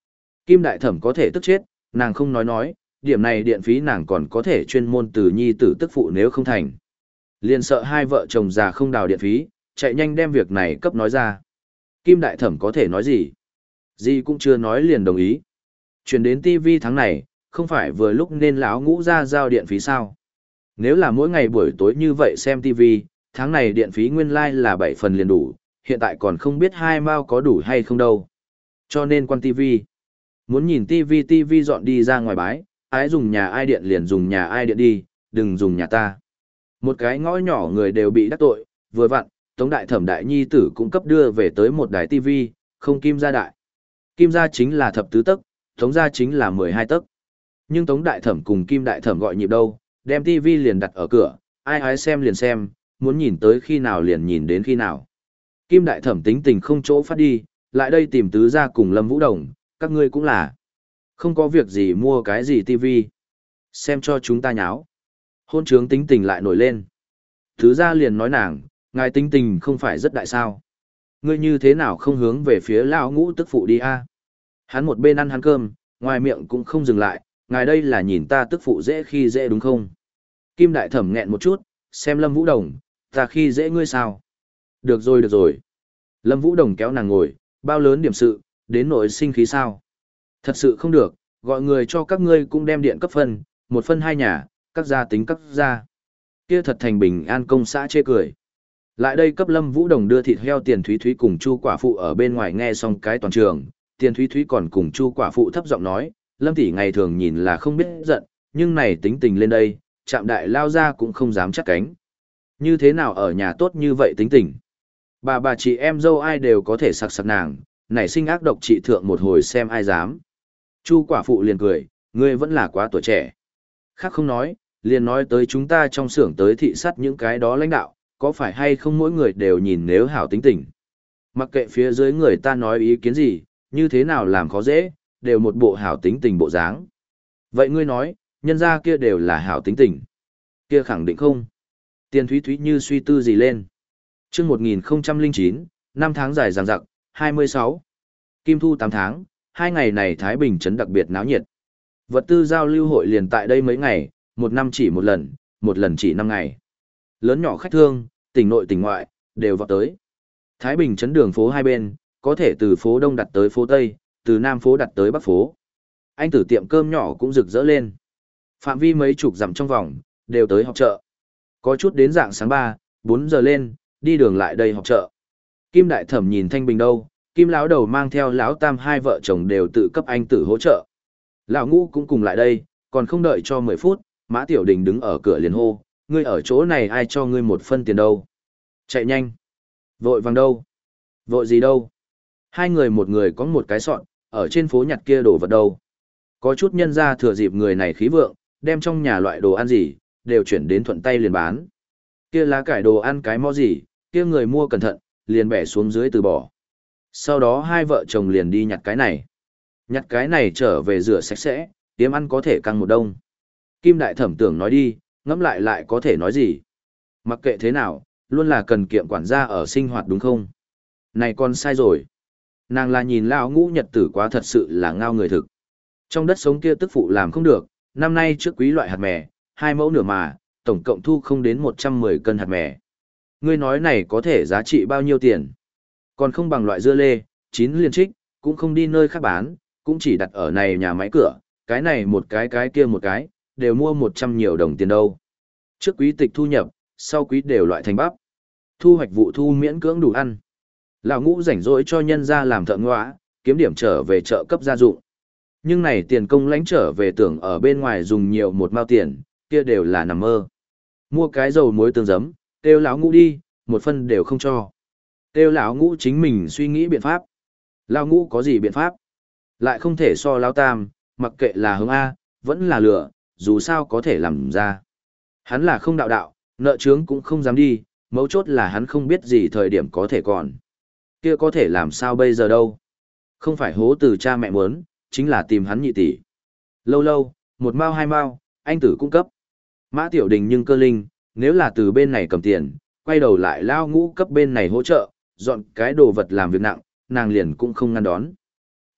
Kim đại thẩm có thể tức chết, nàng không nói nói, điểm này điện phí nàng còn có thể chuyên môn từ nhi tử tức phụ nếu không thành. Liền sợ hai vợ chồng già không đào điện phí, chạy nhanh đem việc này cấp nói ra. Kim đại thẩm có thể nói gì? Gì cũng chưa nói liền đồng ý. Chuyển đến ti vi tháng này, không phải vừa lúc nên lão ngũ ra giao điện phí sao? Nếu là mỗi ngày buổi tối như vậy xem ti vi, tháng này điện phí nguyên lai like là bảy phần liền đủ, hiện tại còn không biết hai mao có đủ hay không đâu. Cho nên quan ti vi. Muốn nhìn ti vi ti vi dọn đi ra ngoài bái, ái dùng nhà ai điện liền dùng nhà ai điện đi, đừng dùng nhà ta. Một cái ngõ nhỏ người đều bị đắc tội, vừa vặn, Tống đại thẩm đại nhi tử cũng cấp đưa về tới một đài ti vi, không kim gia đại. Kim gia chính là thập tứ tấc, Tống gia chính là mười hai tấc. Nhưng Tống đại thẩm cùng Kim đại thẩm gọi nhịp đâu, đem ti vi liền đặt ở cửa, ai ái xem liền xem, muốn nhìn tới khi nào liền nhìn đến khi nào. Kim đại thẩm tính tình không chỗ phát đi, lại đây tìm tứ gia cùng Lâm Vũ Đồng, các ngươi cũng là. Không có việc gì mua cái gì tivi. Xem cho chúng ta nháo. Hôn trướng tính tình lại nổi lên. Tứ gia liền nói nàng, ngài tính tình không phải rất đại sao. Ngươi như thế nào không hướng về phía lão ngũ tức phụ đi a? Hắn một bên ăn hắn cơm, ngoài miệng cũng không dừng lại, ngài đây là nhìn ta tức phụ dễ khi dễ đúng không? Kim đại thẩm nghẹn một chút, xem Lâm Vũ Đồng, ta khi dễ ngươi sao? Được rồi được rồi. Lâm Vũ Đồng kéo nàng ngồi, bao lớn điểm sự, đến nỗi sinh khí sao? Thật sự không được, gọi người cho các ngươi cũng đem điện cấp phân, một phân hai nhà, các gia tính các gia. Kia thật thành bình an công xã chê cười. Lại đây cấp Lâm Vũ Đồng đưa thịt heo Tiền Thúy Thúy cùng Chu quả phụ ở bên ngoài nghe xong cái toàn trường, Tiền Thúy Thúy còn cùng Chu quả phụ thấp giọng nói, Lâm tỷ ngày thường nhìn là không biết giận, nhưng này tính tình lên đây, Trạm đại lao ra cũng không dám chắc cánh. Như thế nào ở nhà tốt như vậy tính tình. Bà bà chị em dâu ai đều có thể sặc sặc nàng, nảy sinh ác độc trị thượng một hồi xem ai dám. Chu quả phụ liền cười, ngươi vẫn là quá tuổi trẻ. Khác không nói, liền nói tới chúng ta trong xưởng tới thị sát những cái đó lãnh đạo, có phải hay không mỗi người đều nhìn nếu hảo tính tình. Mặc kệ phía dưới người ta nói ý kiến gì, như thế nào làm khó dễ, đều một bộ hảo tính tình bộ dáng. Vậy ngươi nói, nhân gia kia đều là hảo tính tình. Kia khẳng định không. Tiền Thúy Thúy như suy tư gì lên. Trước một nghìn không trăm lẻ chín, năm tháng dài dằng dặc, hai mươi sáu. Kim thu tám tháng, hai ngày này Thái Bình trấn đặc biệt náo nhiệt. Vật tư giao lưu hội liền tại đây mấy ngày, một năm chỉ một lần, một lần chỉ năm ngày. Lớn nhỏ khách thương, tỉnh nội tỉnh ngoại, đều vào tới. Thái Bình trấn đường phố hai bên, có thể từ phố Đông đặt tới phố Tây, từ Nam phố đặt tới Bắc phố. Anh tử tiệm cơm nhỏ cũng rực rỡ lên. Phạm vi mấy chục dặm trong vòng, đều tới họp chợ. Có chút đến dạng sáng ba, bốn giờ lên, đi đường lại đây họp chợ. Kim đại thẩm nhìn Thanh Bình đâu, Kim lão đầu mang theo lão tam hai vợ chồng đều tự cấp anh tử hỗ trợ. Lão ngũ cũng cùng lại đây, còn không đợi cho mười phút, Mã Tiểu Đình đứng ở cửa liền hô, ngươi ở chỗ này ai cho ngươi một phân tiền đâu? Chạy nhanh. Vội vàng đâu? Vội gì đâu? Hai người một người có một cái sọn, ở trên phố nhặt kia đồ vật đâu. Có chút nhân ra thừa dịp người này khí vượng, đem trong nhà loại đồ ăn gì, đều chuyển đến thuận tay liền bán. Kia lá cải đồ ăn cái mò gì, kia người mua cẩn thận, liền bẻ xuống dưới từ bỏ. Sau đó hai vợ chồng liền đi nhặt cái này. Nhặt cái này trở về rửa sạch sẽ, tiêm ăn có thể căng một đông. Kim đại thẩm tưởng nói đi, ngẫm lại lại có thể nói gì. Mặc kệ thế nào, luôn là cần kiệm quản gia ở sinh hoạt đúng không? Này con sai rồi. Nàng là nhìn lão ngũ nhật tử quá thật sự là ngao người thực. Trong đất sống kia tức phụ làm không được, năm nay trước quý loại hạt mè, hai mẫu nửa mà, tổng cộng thu không đến một trăm mười cân hạt mè. Ngươi nói này có thể giá trị bao nhiêu tiền? Còn không bằng loại dưa lê, chín liên trích, cũng không đi nơi khác bán, cũng chỉ đặt ở này nhà máy cửa, cái này một cái cái kia một cái, đều mua một trăm nhiều đồng tiền đâu. Trước quý tịch thu nhập, sau quý đều loại thành bắp. Thu hoạch vụ thu miễn cưỡng đủ ăn. Lão ngũ rảnh rỗi cho nhân ra làm thợ ngõa, kiếm điểm trở về chợ cấp gia dụng. Nhưng này tiền công lãnh trở về tưởng ở bên ngoài dùng nhiều một mao tiền, kia đều là nằm mơ. Mua cái dầu muối tương giấm, kêu lão ngũ đi, một phân đều không cho. Kêu lão ngũ chính mình suy nghĩ biện pháp. Lão ngũ có gì biện pháp? Lại không thể so lão tam, mặc kệ là hướng A, vẫn là lửa, dù sao có thể làm ra. Hắn là không đạo đạo, nợ trướng cũng không dám đi, mấu chốt là hắn không biết gì thời điểm có thể còn. Kia có thể làm sao bây giờ đâu? Không phải hố từ cha mẹ muốn, chính là tìm hắn nhị tỷ. Lâu lâu, một mao hai mao, anh tử cung cấp. Mã Tiểu Đình nhưng cơ linh, nếu là từ bên này cầm tiền, quay đầu lại lao ngũ cấp bên này hỗ trợ, dọn cái đồ vật làm việc nặng, nàng liền cũng không ngăn đón.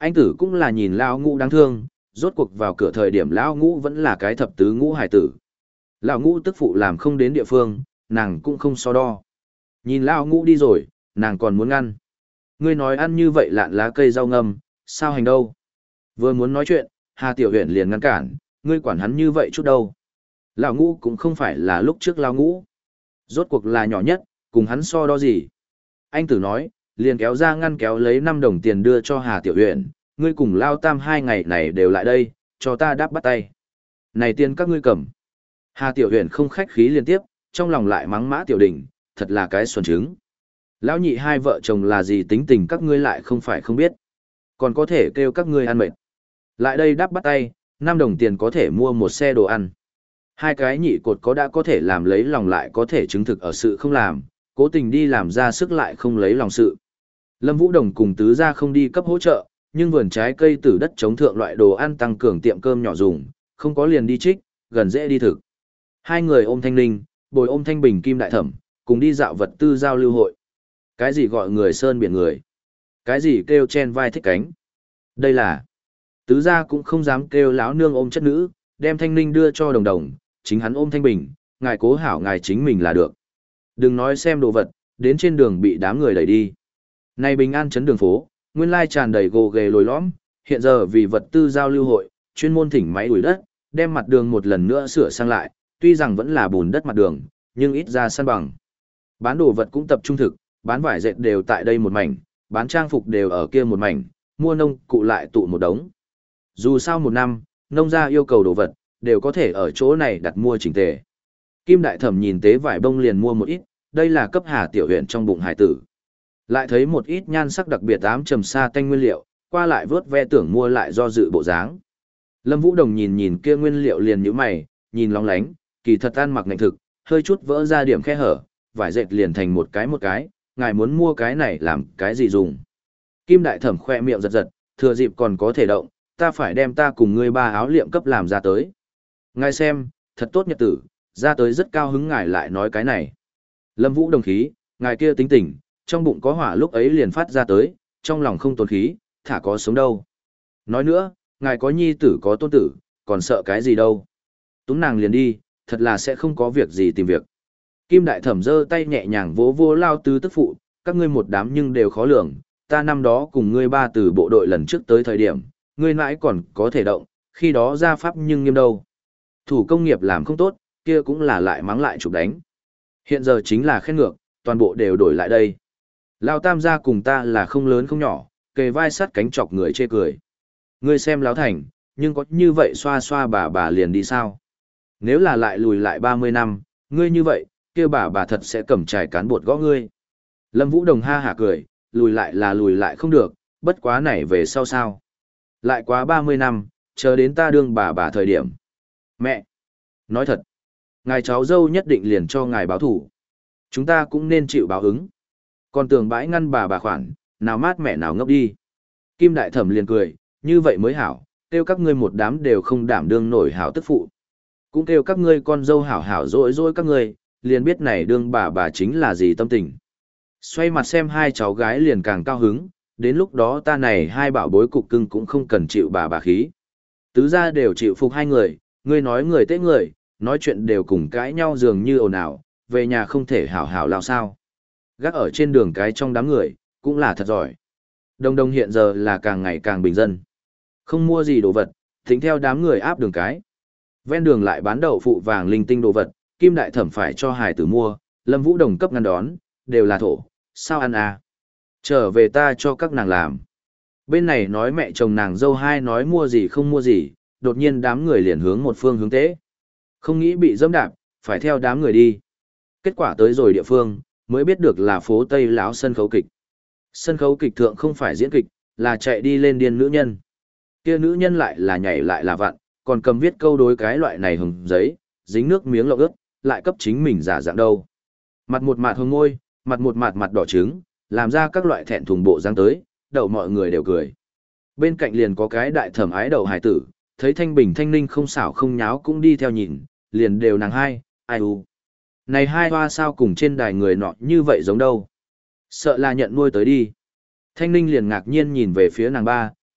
Anh tử cũng là nhìn lão ngũ đáng thương, rốt cuộc vào cửa thời điểm lão ngũ vẫn là cái thập tứ ngũ hải tử. Lão ngũ tức phụ làm không đến địa phương, nàng cũng không so đo. Nhìn lão ngũ đi rồi, nàng còn muốn ngăn. Ngươi nói ăn như vậy lạn lá cây rau ngâm, sao hành đâu? Vừa muốn nói chuyện, Hà Tiểu Huyền liền ngăn cản, ngươi quản hắn như vậy chút đâu. Lão ngũ cũng không phải là lúc trước lão ngũ. Rốt cuộc là nhỏ nhất, cùng hắn so đo gì. Anh tử nói, liền kéo ra ngăn kéo lấy năm đồng tiền đưa cho Hà Tiểu Huyền, ngươi cùng Lao Tam hai ngày này đều lại đây, cho ta đáp bắt tay. Này tiền các ngươi cầm. Hà Tiểu Huyền không khách khí liên tiếp, trong lòng lại mắng Mã Tiểu Đình, thật là cái xuẩn trứng. Lão nhị hai vợ chồng là gì tính tình các ngươi lại không phải không biết. Còn có thể kêu các ngươi ăn mệt. Lại đây đáp bắt tay, năm đồng tiền có thể mua một xe đồ ăn. Hai cái nhị cột có đã có thể làm lấy lòng lại có thể chứng thực ở sự không làm, cố tình đi làm ra sức lại không lấy lòng sự. Lâm Vũ Đồng cùng tứ gia không đi cấp hỗ trợ, nhưng vườn trái cây từ đất chống thượng loại đồ ăn tăng cường tiệm cơm nhỏ dùng, không có liền đi trích, gần dễ đi thực. Hai người ôm Thanh Ninh, bồi ôm Thanh Bình Kim Đại Thẩm, cùng đi dạo vật tư giao lưu hội. Cái gì gọi người sơn biển người? Cái gì kêu chen vai thích cánh? Đây là... Tứ gia cũng không dám kêu láo nương ôm chất nữ, đem Thanh Ninh đưa cho Đồng Đồng, chính hắn ôm Thanh Bình, ngài cố hảo ngài chính mình là được. Đừng nói xem đồ vật, đến trên đường bị đám người đẩy đi. Này bình an chấn đường phố, nguyên lai tràn đầy gồ ghề lồi lõm, hiện giờ vì vật tư giao lưu hội, chuyên môn thỉnh máy đuổi đất, đem mặt đường một lần nữa sửa sang lại, tuy rằng vẫn là bùn đất mặt đường, nhưng ít ra săn bằng. Bán đồ vật cũng tập trung thực, bán vải dệt đều tại đây một mảnh, bán trang phục đều ở kia một mảnh, mua nông cụ lại tụ một đống. Dù sao một năm, nông gia yêu cầu đồ vật, đều có thể ở chỗ này đặt mua chỉnh tề. Kim Đại Thẩm nhìn tế vải bông liền mua một ít, đây là cấp Hà Tiểu Huyền trong bụng hải tử. Lại thấy một ít nhan sắc đặc biệt ám trầm sa tanh nguyên liệu, qua lại vớt ve tưởng mua lại do dự bộ dáng. Lâm Vũ Đồng nhìn nhìn kia nguyên liệu liền nhíu mày, nhìn lóng lánh, kỳ thật ăn mặc ngạnh thực, hơi chút vỡ ra điểm khe hở, vải dệt liền thành một cái một cái, ngài muốn mua cái này làm cái gì dùng. Kim Đại Thẩm khoe miệng giật giật, thừa dịp còn có thể động, ta phải đem ta cùng ngươi ba áo liệm cấp làm ra tới. Ngài xem, thật tốt nhật tử, ra tới rất cao hứng ngài lại nói cái này. Lâm Vũ Đồng khí, ngài kia tính tình, trong bụng có hỏa lúc ấy liền phát ra tới, trong lòng không tồn khí, thả có sống đâu. Nói nữa, ngài có nhi tử có tôn tử, còn sợ cái gì đâu. Túm nàng liền đi, thật là sẽ không có việc gì tìm việc. Kim Đại Thẩm giơ tay nhẹ nhàng vỗ vô Lao tứ tức phụ, các ngươi một đám nhưng đều khó lường, ta năm đó cùng ngươi ba từ bộ đội lần trước tới thời điểm, ngươi mãi còn có thể động, khi đó ra pháp nhưng nghiêm đâu. Thủ công nghiệp làm không tốt, kia cũng là lại mắng lại chụp đánh. Hiện giờ chính là khen ngược, toàn bộ đều đổi lại đây. Lao Tam gia cùng ta là không lớn không nhỏ, kề vai sắt cánh chọc người chê cười. Ngươi xem Láo Thành, nhưng có như vậy xoa xoa bà bà liền đi sao? Nếu là lại lùi lại ba mươi năm, ngươi như vậy, kia bà bà thật sẽ cầm chài cán bột gõ ngươi. Lâm Vũ Đồng ha hả cười, lùi lại là lùi lại không được, bất quá này về sau sao? Lại quá ba mươi năm, chờ đến ta đương bà bà thời điểm. Mẹ! Nói thật, ngài cháu dâu nhất định liền cho ngài báo thủ. Chúng ta cũng nên chịu báo ứng. Còn tưởng bãi ngăn bà bà khoản, nào mát mẹ nào ngốc đi. Kim Đại Thẩm liền cười, như vậy mới hảo, kêu các ngươi một đám đều không đảm đương nổi hảo tức phụ. Cũng kêu các ngươi con dâu hảo hảo dỗi dỗi các ngươi, liền biết này đương bà bà chính là gì tâm tình. Xoay mặt xem hai cháu gái liền càng cao hứng, đến lúc đó ta này hai bảo bối cục cưng cũng không cần chịu bà bà khí. Tứ gia đều chịu phục hai người, ngươi nói người tế người, nói chuyện đều cùng cãi nhau dường như ồn ào, về nhà không thể hảo hảo lao sao. Gác ở trên đường cái trong đám người, cũng là thật giỏi. Đồng Đồng hiện giờ là càng ngày càng bình dân. Không mua gì đồ vật, tính theo đám người áp đường cái. Ven đường lại bán đậu phụ vàng linh tinh đồ vật, Kim Đại Thẩm phải cho hài tử mua, Lâm Vũ Đồng cấp ngăn đón, đều là thổ, sao ăn à? Trở về ta cho các nàng làm. Bên này nói mẹ chồng nàng dâu hai nói mua gì không mua gì, đột nhiên đám người liền hướng một phương hướng tế. Không nghĩ bị dẫm đạp, phải theo đám người đi. Kết quả tới rồi địa phương, mới biết được là phố Tây Lão sân khấu kịch. Sân khấu kịch thượng không phải diễn kịch, là chạy đi lên điên nữ nhân. Kia nữ nhân lại là nhảy lại là vặn, còn cầm viết câu đối cái loại này hồng giấy, dính nước miếng lọc ướt, lại cấp chính mình giả dạng đâu. Mặt một mặt hồng môi, mặt một mặt mặt đỏ trứng, làm ra các loại thẹn thùng bộ dáng tới, đậu mọi người đều cười. Bên cạnh liền có cái đại thẩm ái đậu hải tử, thấy Thanh Bình Thanh Ninh không xảo không nháo cũng đi theo nhìn, liền đều nàng hai, ai u. Này hai hoa sao cùng trên đài người nọ như vậy giống đâu. Sợ là nhận nuôi tới đi. Thanh Ninh liền ngạc nhiên nhìn về phía nàng ba,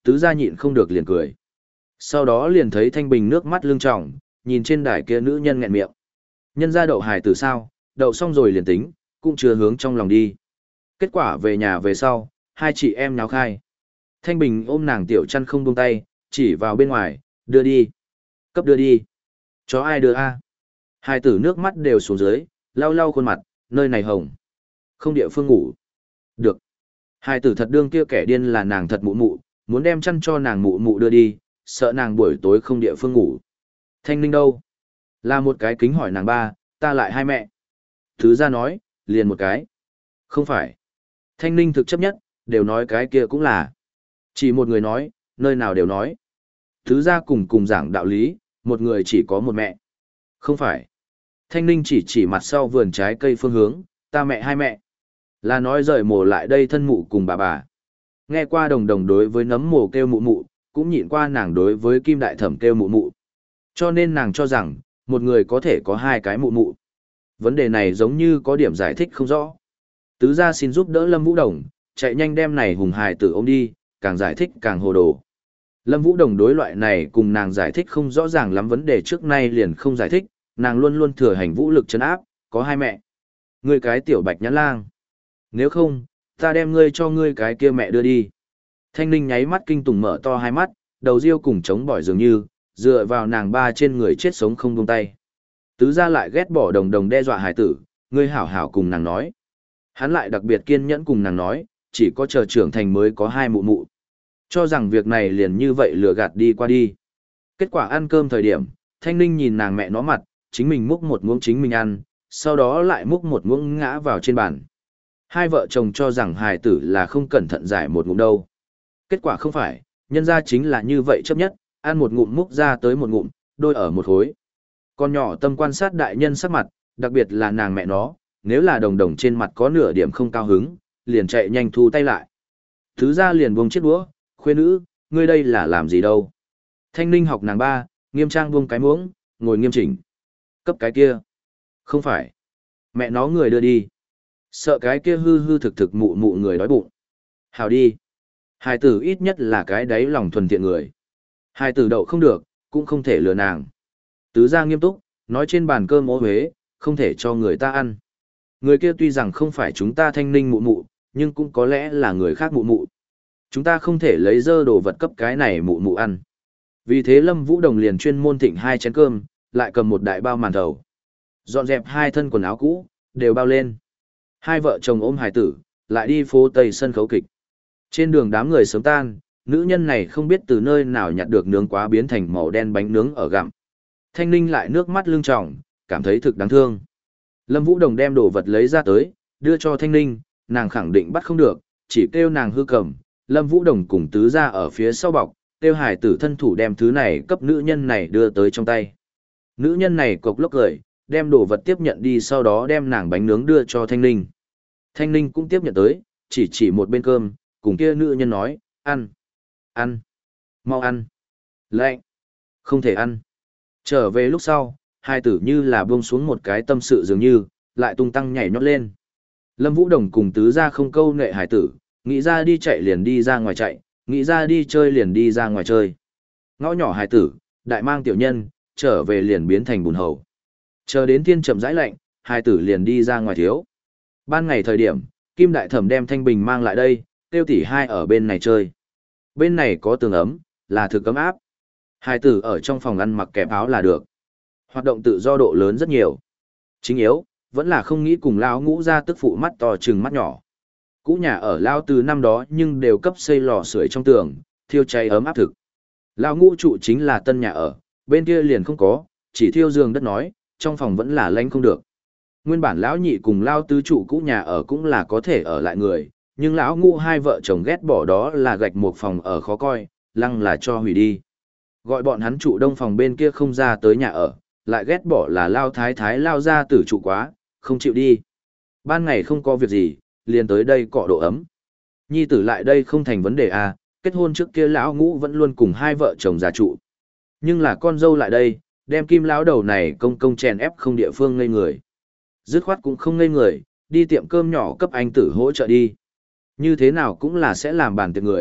tứ gia nhịn không được liền cười. Sau đó liền thấy Thanh Bình nước mắt lưng tròng, nhìn trên đài kia nữ nhân nghẹn miệng. Nhân ra đậu hài tử sao, đậu xong rồi liền tính, cũng chưa hướng trong lòng đi. Kết quả về nhà về sau, hai chị em nháo khai. Thanh Bình ôm nàng tiểu chăn không buông tay, chỉ vào bên ngoài, đưa đi. Cấp đưa đi. Chó ai đưa a? Hai tử nước mắt đều xuống dưới, lau lau khuôn mặt, nơi này hồng. Không địa phương ngủ. Được. Hai tử thật đương kia kẻ điên là nàng thật mụ mụ, muốn đem chăn cho nàng mụ mụ đưa đi, sợ nàng buổi tối không địa phương ngủ. Thanh Ninh đâu? Là một cái kính hỏi nàng ba, ta lại hai mẹ. Thứ ra nói, liền một cái. Không phải. Thanh Ninh thực chấp nhất, đều nói cái kia cũng là. Chỉ một người nói, nơi nào đều nói. Thứ ra cùng cùng giảng đạo lý, một người chỉ có một mẹ. Không phải. Thanh Ninh chỉ chỉ mặt sau vườn trái cây phương hướng, ta mẹ hai mẹ. Là nói rời mồ lại đây thân mụ cùng bà bà. Nghe qua đồng đồng đối với nấm mồ kêu mụ mụ, cũng nhịn qua nàng đối với kim đại thẩm kêu mụ mụ. Cho nên nàng cho rằng, một người có thể có hai cái mụ mụ. Vấn đề này giống như có điểm giải thích không rõ. Tứ gia xin giúp đỡ Lâm Vũ Đồng, chạy nhanh đem này hùng hài tử ôm đi, càng giải thích càng hồ đồ. Lâm Vũ Đồng đối loại này cùng nàng giải thích không rõ ràng lắm vấn đề trước nay liền không giải thích, nàng luôn luôn thừa hành vũ lực trấn áp, có hai mẹ. Ngươi cái tiểu bạch nhãn lang. Nếu không, ta đem ngươi cho ngươi cái kia mẹ đưa đi. Thanh Ninh nháy mắt kinh tủng mở to hai mắt, đầu riêu cùng chống bỏi dường như, dựa vào nàng ba trên người chết sống không buông tay. Tứ gia lại ghét bỏ đồng đồng đe dọa hải tử, ngươi hảo hảo cùng nàng nói. Hắn lại đặc biệt kiên nhẫn cùng nàng nói, chỉ có chờ trưởng thành mới có hai mụ mụ. Cho rằng việc này liền như vậy lừa gạt đi qua đi. Kết quả ăn cơm thời điểm, Thanh Ninh nhìn nàng mẹ nó mặt, chính mình múc một muỗng chính mình ăn, sau đó lại múc một muỗng ngã vào trên bàn. Hai vợ chồng cho rằng hài tử là không cẩn thận giải một ngụm đâu. Kết quả không phải, nhân ra chính là như vậy chấp nhất, ăn một ngụm múc ra tới một ngụm, đôi ở một khối. Con nhỏ tâm quan sát đại nhân sắc mặt, đặc biệt là nàng mẹ nó, nếu là đồng đồng trên mặt có nửa điểm không cao hứng, liền chạy nhanh thu tay lại. Thứ ra liền buông chiếc đũa, khuê nữ, ngươi đây là làm gì đâu. Thanh Ninh học nàng ba, nghiêm trang buông cái muỗng, ngồi nghiêm chỉnh. Cấp cái kia. Không phải. Mẹ nó người đưa đi. Sợ cái kia hư hư thực thực mụ mụ người đói bụng. Hào đi. Hai tử ít nhất là cái đáy lòng thuần thiện người. Hai tử đậu không được, cũng không thể lừa nàng. Tứ gia nghiêm túc, nói trên bàn cơm ô huế, không thể cho người ta ăn. Người kia tuy rằng không phải chúng ta Thanh Ninh mụ mụ, nhưng cũng có lẽ là người khác mụ mụ. Chúng ta không thể lấy dơ đồ vật cấp cái này mụ mụ ăn. Vì thế Lâm Vũ Đồng liền chuyên môn thịnh hai chén cơm, lại cầm một đại bao màn thầu. Dọn dẹp hai thân quần áo cũ, đều bao lên. Hai vợ chồng ôm hài tử, lại đi phố Tây sân khấu kịch. Trên đường đám người sớm tan, nữ nhân này không biết từ nơi nào nhặt được nướng quá biến thành màu đen bánh nướng ở gặm. Thanh Ninh lại nước mắt lưng tròng, cảm thấy thực đáng thương. Lâm Vũ Đồng đem đồ vật lấy ra tới, đưa cho Thanh Ninh, nàng khẳng định bắt không được, chỉ kêu nàng hư cầm. Lâm Vũ Đồng cùng tứ ra ở phía sau bọc, kêu hải tử thân thủ đem thứ này cấp nữ nhân này đưa tới trong tay. Nữ nhân này cộc lốc cười, đem đồ vật tiếp nhận đi sau đó đem nàng bánh nướng đưa cho Thanh Ninh. Thanh Ninh cũng tiếp nhận tới, chỉ chỉ một bên cơm, cùng kia nữ nhân nói, ăn, ăn, mau ăn, lạnh, không thể ăn. Trở về lúc sau, hai tử như là buông xuống một cái tâm sự dường như, lại tung tăng nhảy nhót lên. Lâm Vũ Đồng cùng tứ ra không câu nệ hải tử, nghĩ ra đi chạy liền đi ra ngoài chạy, nghĩ ra đi chơi liền đi ra ngoài chơi. Ngõ nhỏ hải tử, đại mang tiểu nhân, trở về liền biến thành bùn hầu. Chờ đến thiên chậm rãi lạnh, hải tử liền đi ra ngoài thiếu. Ban ngày thời điểm, Kim Đại Thẩm đem Thanh Bình mang lại đây, tiêu tỷ hai ở bên này chơi. Bên này có tường ấm, là thực ấm áp. Hải tử ở trong phòng ăn mặc kẹp áo là được. Hoạt động tự do độ lớn rất nhiều. Chính yếu, vẫn là không nghĩ cùng lão ngũ ra tức phụ mắt to trừng mắt nhỏ. Cũ nhà ở lao từ năm đó nhưng đều cấp xây lò sưởi trong tường, thiêu cháy ấm áp thực. Lao ngũ trụ chính là tân nhà ở, bên kia liền không có, chỉ thiêu giường đất nói, trong phòng vẫn là lánh không được. Nguyên bản lão nhị cùng lao tứ trụ cũ nhà ở cũng là có thể ở lại người, nhưng lão ngũ hai vợ chồng ghét bỏ đó là gạch một phòng ở khó coi, lăng là cho hủy đi. Gọi bọn hắn trụ đông phòng bên kia không ra tới nhà ở, lại ghét bỏ là lao thái thái lao ra tử trụ quá, không chịu đi. Ban ngày không có việc gì, liền tới đây cọ độ ấm. Nhi tử lại đây không thành vấn đề à, kết hôn trước kia lão ngũ vẫn luôn cùng hai vợ chồng già trụ. Nhưng là con dâu lại đây, đem kim lão đầu này công công chèn ép không địa phương ngây người. Dứt khoát cũng không ngây người, đi tiệm cơm nhỏ cấp anh tử hỗ trợ đi. Như thế nào cũng là sẽ làm bàn tiệc người,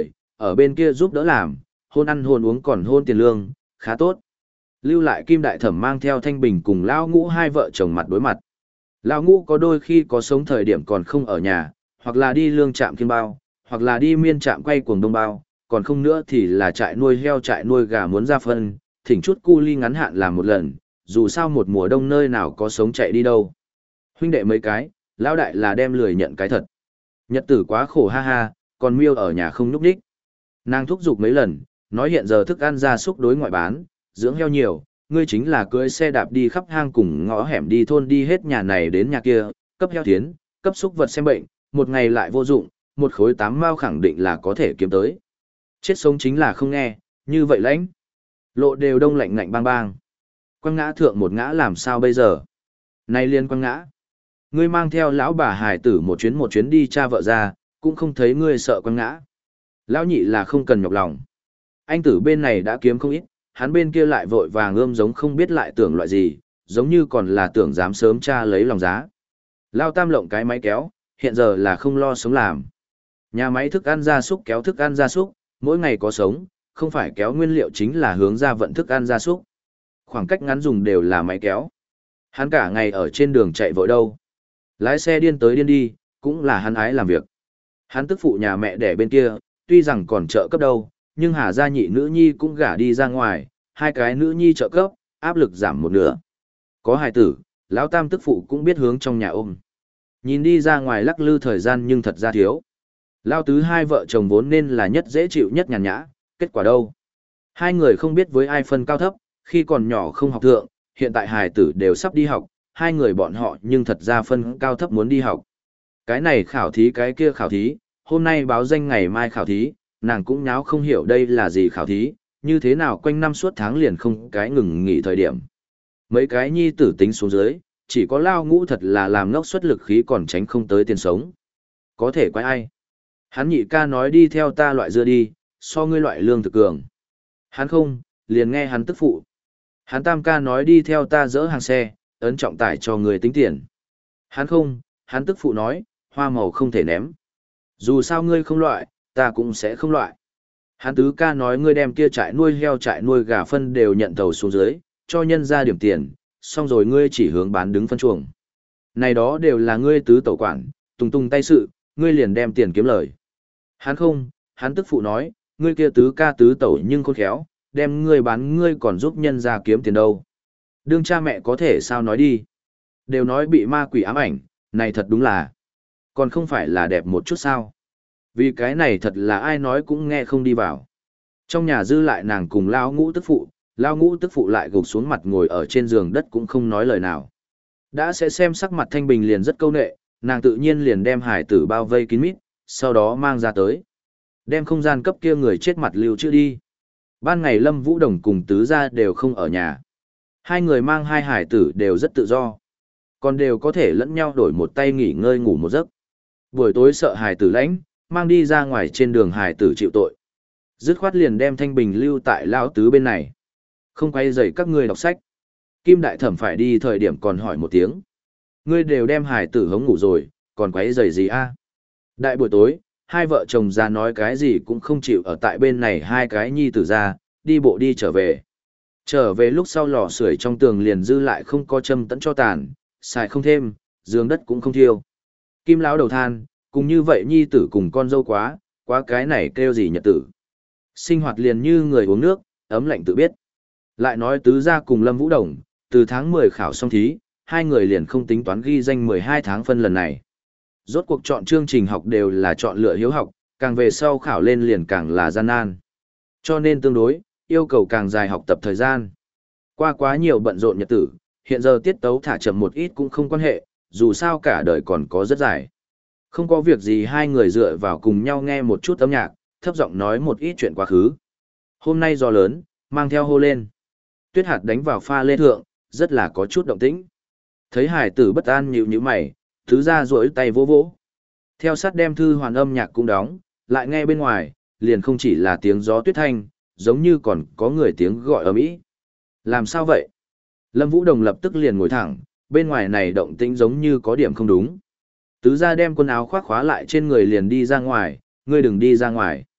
ở bên kia giúp đỡ làm, hôn ăn hôn uống còn hôn tiền lương, khá tốt. Lưu lại Kim Đại Thẩm mang theo Thanh Bình cùng Lao Ngũ hai vợ chồng mặt đối mặt. Lao Ngũ có đôi khi có sống thời điểm còn không ở nhà, hoặc là đi lương trạm kiên bao, hoặc là đi miên trạm quay cuồng đông bao, còn không nữa thì là trại nuôi heo trại nuôi gà muốn ra phân, thỉnh chút cu ly ngắn hạn làm một lần, dù sao một mùa đông nơi nào có sống chạy đi đâu. Huynh đệ mấy cái, Lão đại là đem lười nhận cái thật. Nhật tử quá khổ ha ha, còn miêu ở nhà không nhúc đích. Nàng thúc giục mấy lần, nói hiện giờ thức ăn gia súc đối ngoại bán, dưỡng heo nhiều, ngươi chính là cưỡi xe đạp đi khắp hang cùng ngõ hẻm đi thôn đi hết nhà này đến nhà kia, cấp heo thiến, cấp súc vật xem bệnh, một ngày lại vô dụng, một khối tám mao khẳng định là có thể kiếm tới. Chết sống chính là không nghe, như vậy lãnh. Lộ đều đông lạnh ngạnh bang bang. Quăng ngã thượng một ngã làm sao bây giờ? Nay liên quăng ngã. Ngươi mang theo lão bà hải tử một chuyến một chuyến đi cha vợ ra, cũng không thấy ngươi sợ quăng ngã. Lão nhị là không cần nhọc lòng. Anh tử bên này đã kiếm không ít, hắn bên kia lại vội vàng ươm giống không biết lại tưởng loại gì, giống như còn là tưởng dám sớm cha lấy lòng giá. Lao tam lộng cái máy kéo, hiện giờ là không lo sống làm. Nhà máy thức ăn gia súc kéo thức ăn gia súc, mỗi ngày có sống, không phải kéo nguyên liệu chính là hướng ra vận thức ăn gia súc. Khoảng cách ngắn dùng đều là máy kéo. Hắn cả ngày ở trên đường chạy vội đâu. Lái xe điên tới điên đi, cũng là hắn ái làm việc. Hắn tức phụ nhà mẹ đẻ bên kia, tuy rằng còn trợ cấp đâu, nhưng Hà gia nhị nữ nhi cũng gả đi ra ngoài, hai cái nữ nhi trợ cấp, áp lực giảm một nửa. Có hài tử, lão tam tức phụ cũng biết hướng trong nhà ôm. Nhìn đi ra ngoài lắc lư thời gian nhưng thật ra thiếu. Lao tứ hai vợ chồng vốn nên là nhất dễ chịu nhất nhàn nhã, kết quả đâu? Hai người không biết với ai phân cao thấp, khi còn nhỏ không học thượng, hiện tại hài tử đều sắp đi học, hai người bọn họ nhưng thật ra phân cao thấp muốn đi học. Cái này khảo thí cái kia khảo thí, hôm nay báo danh ngày mai khảo thí, nàng cũng nháo không hiểu đây là gì khảo thí, như thế nào quanh năm suốt tháng liền không cái ngừng nghỉ thời điểm. Mấy cái nhi tử tính xuống dưới, chỉ có Lao Ngũ thật là làm ngốc xuất lực khí còn tránh không tới tiền sống. Có thể quay ai? Hắn nhị ca nói đi theo ta loại dưa đi, so ngươi loại lương thực cường. Hắn không, liền nghe hắn tức phụ. Hắn tam ca nói đi theo ta dỡ hàng xe, ấn trọng tải cho người tính tiền. Hắn không, hắn tức phụ nói, hoa màu không thể ném. Dù sao ngươi không loại, ta cũng sẽ không loại. Hắn tứ ca nói ngươi đem kia trại nuôi heo trại nuôi gà phân đều nhận thầu xuống dưới, cho nhân ra điểm tiền, xong rồi ngươi chỉ hướng bán đứng phân chuồng. Này đó đều là ngươi tứ tẩu quản, tung tung tay sự, ngươi liền đem tiền kiếm lời. Hắn không, hắn tức phụ nói, ngươi kia tứ ca tứ tẩu nhưng khôn khéo, đem ngươi bán ngươi còn giúp nhân ra kiếm tiền đâu. Đương cha mẹ có thể sao nói đi. Đều nói bị ma quỷ ám ảnh, này thật đúng là. Còn không phải là đẹp một chút sao. Vì cái này thật là ai nói cũng nghe không đi vào. Trong nhà dư lại nàng cùng Lao Ngũ tức phụ, Lao Ngũ tức phụ lại gục xuống mặt ngồi ở trên giường đất cũng không nói lời nào. Đã sẽ xem sắc mặt Thanh Bình liền rất câu nệ, nàng tự nhiên liền đem hải tử bao vây kín mít, sau đó mang ra tới. Đem không gian cấp kia người chết mặt lưu trữ đi. Ban ngày Lâm Vũ Đồng cùng tứ gia đều không ở nhà. Hai người mang hai hải tử đều rất tự do. Còn đều có thể lẫn nhau đổi một tay nghỉ ngơi ngủ một giấc. Buổi tối sợ hải tử lãnh, mang đi ra ngoài trên đường hải tử chịu tội. Dứt khoát liền đem Thanh Bình lưu tại Lão tứ bên này. Không quay dậy các ngươi đọc sách. Kim Đại Thẩm phải đi thời điểm còn hỏi một tiếng. Ngươi đều đem hải tử hống ngủ rồi, còn quấy rầy gì a? Đại buổi tối, hai vợ chồng ra nói cái gì cũng không chịu ở tại bên này hai cái nhi tử ra, đi bộ đi trở về. Trở về lúc sau lò sưởi trong tường liền dư lại không có châm tẫn cho tàn, xài không thêm, giường đất cũng không thiêu. Kim lão đầu than, cùng như vậy nhi tử cùng con dâu quá, quá cái này kêu gì nhật tử. Sinh hoạt liền như người uống nước, ấm lạnh tự biết. Lại nói tứ gia cùng Lâm Vũ Đồng, từ tháng mười khảo xong thí, hai người liền không tính toán ghi danh mười hai tháng phân lần này. Rốt cuộc chọn chương trình học đều là chọn lựa hiếu học, càng về sau khảo lên liền càng là gian nan. Cho nên tương đối, yêu cầu càng dài học tập thời gian. Qua quá nhiều bận rộn nhật tử, hiện giờ tiết tấu thả chậm một ít cũng không quan hệ, dù sao cả đời còn có rất dài. Không có việc gì hai người dựa vào cùng nhau nghe một chút âm nhạc, thấp giọng nói một ít chuyện quá khứ. Hôm nay gió lớn, mang theo hô lên. Tuyết hạt đánh vào pha lê thượng, rất là có chút động tĩnh. Thấy hải tử bất an nhíu nhíu mày, thứ ra duỗi tay vỗ vỗ. Theo sát đem thư hoàn âm nhạc cũng đóng, lại nghe bên ngoài, liền không chỉ là tiếng gió tuyết thanh, giống như còn có người tiếng gọi ầm ĩ. Làm sao vậy? Lâm Vũ Đồng lập tức liền ngồi thẳng, bên ngoài này động tĩnh giống như có điểm không đúng. Tứ gia đem quần áo khoác khóa lại trên người liền đi ra ngoài, ngươi đừng đi ra ngoài.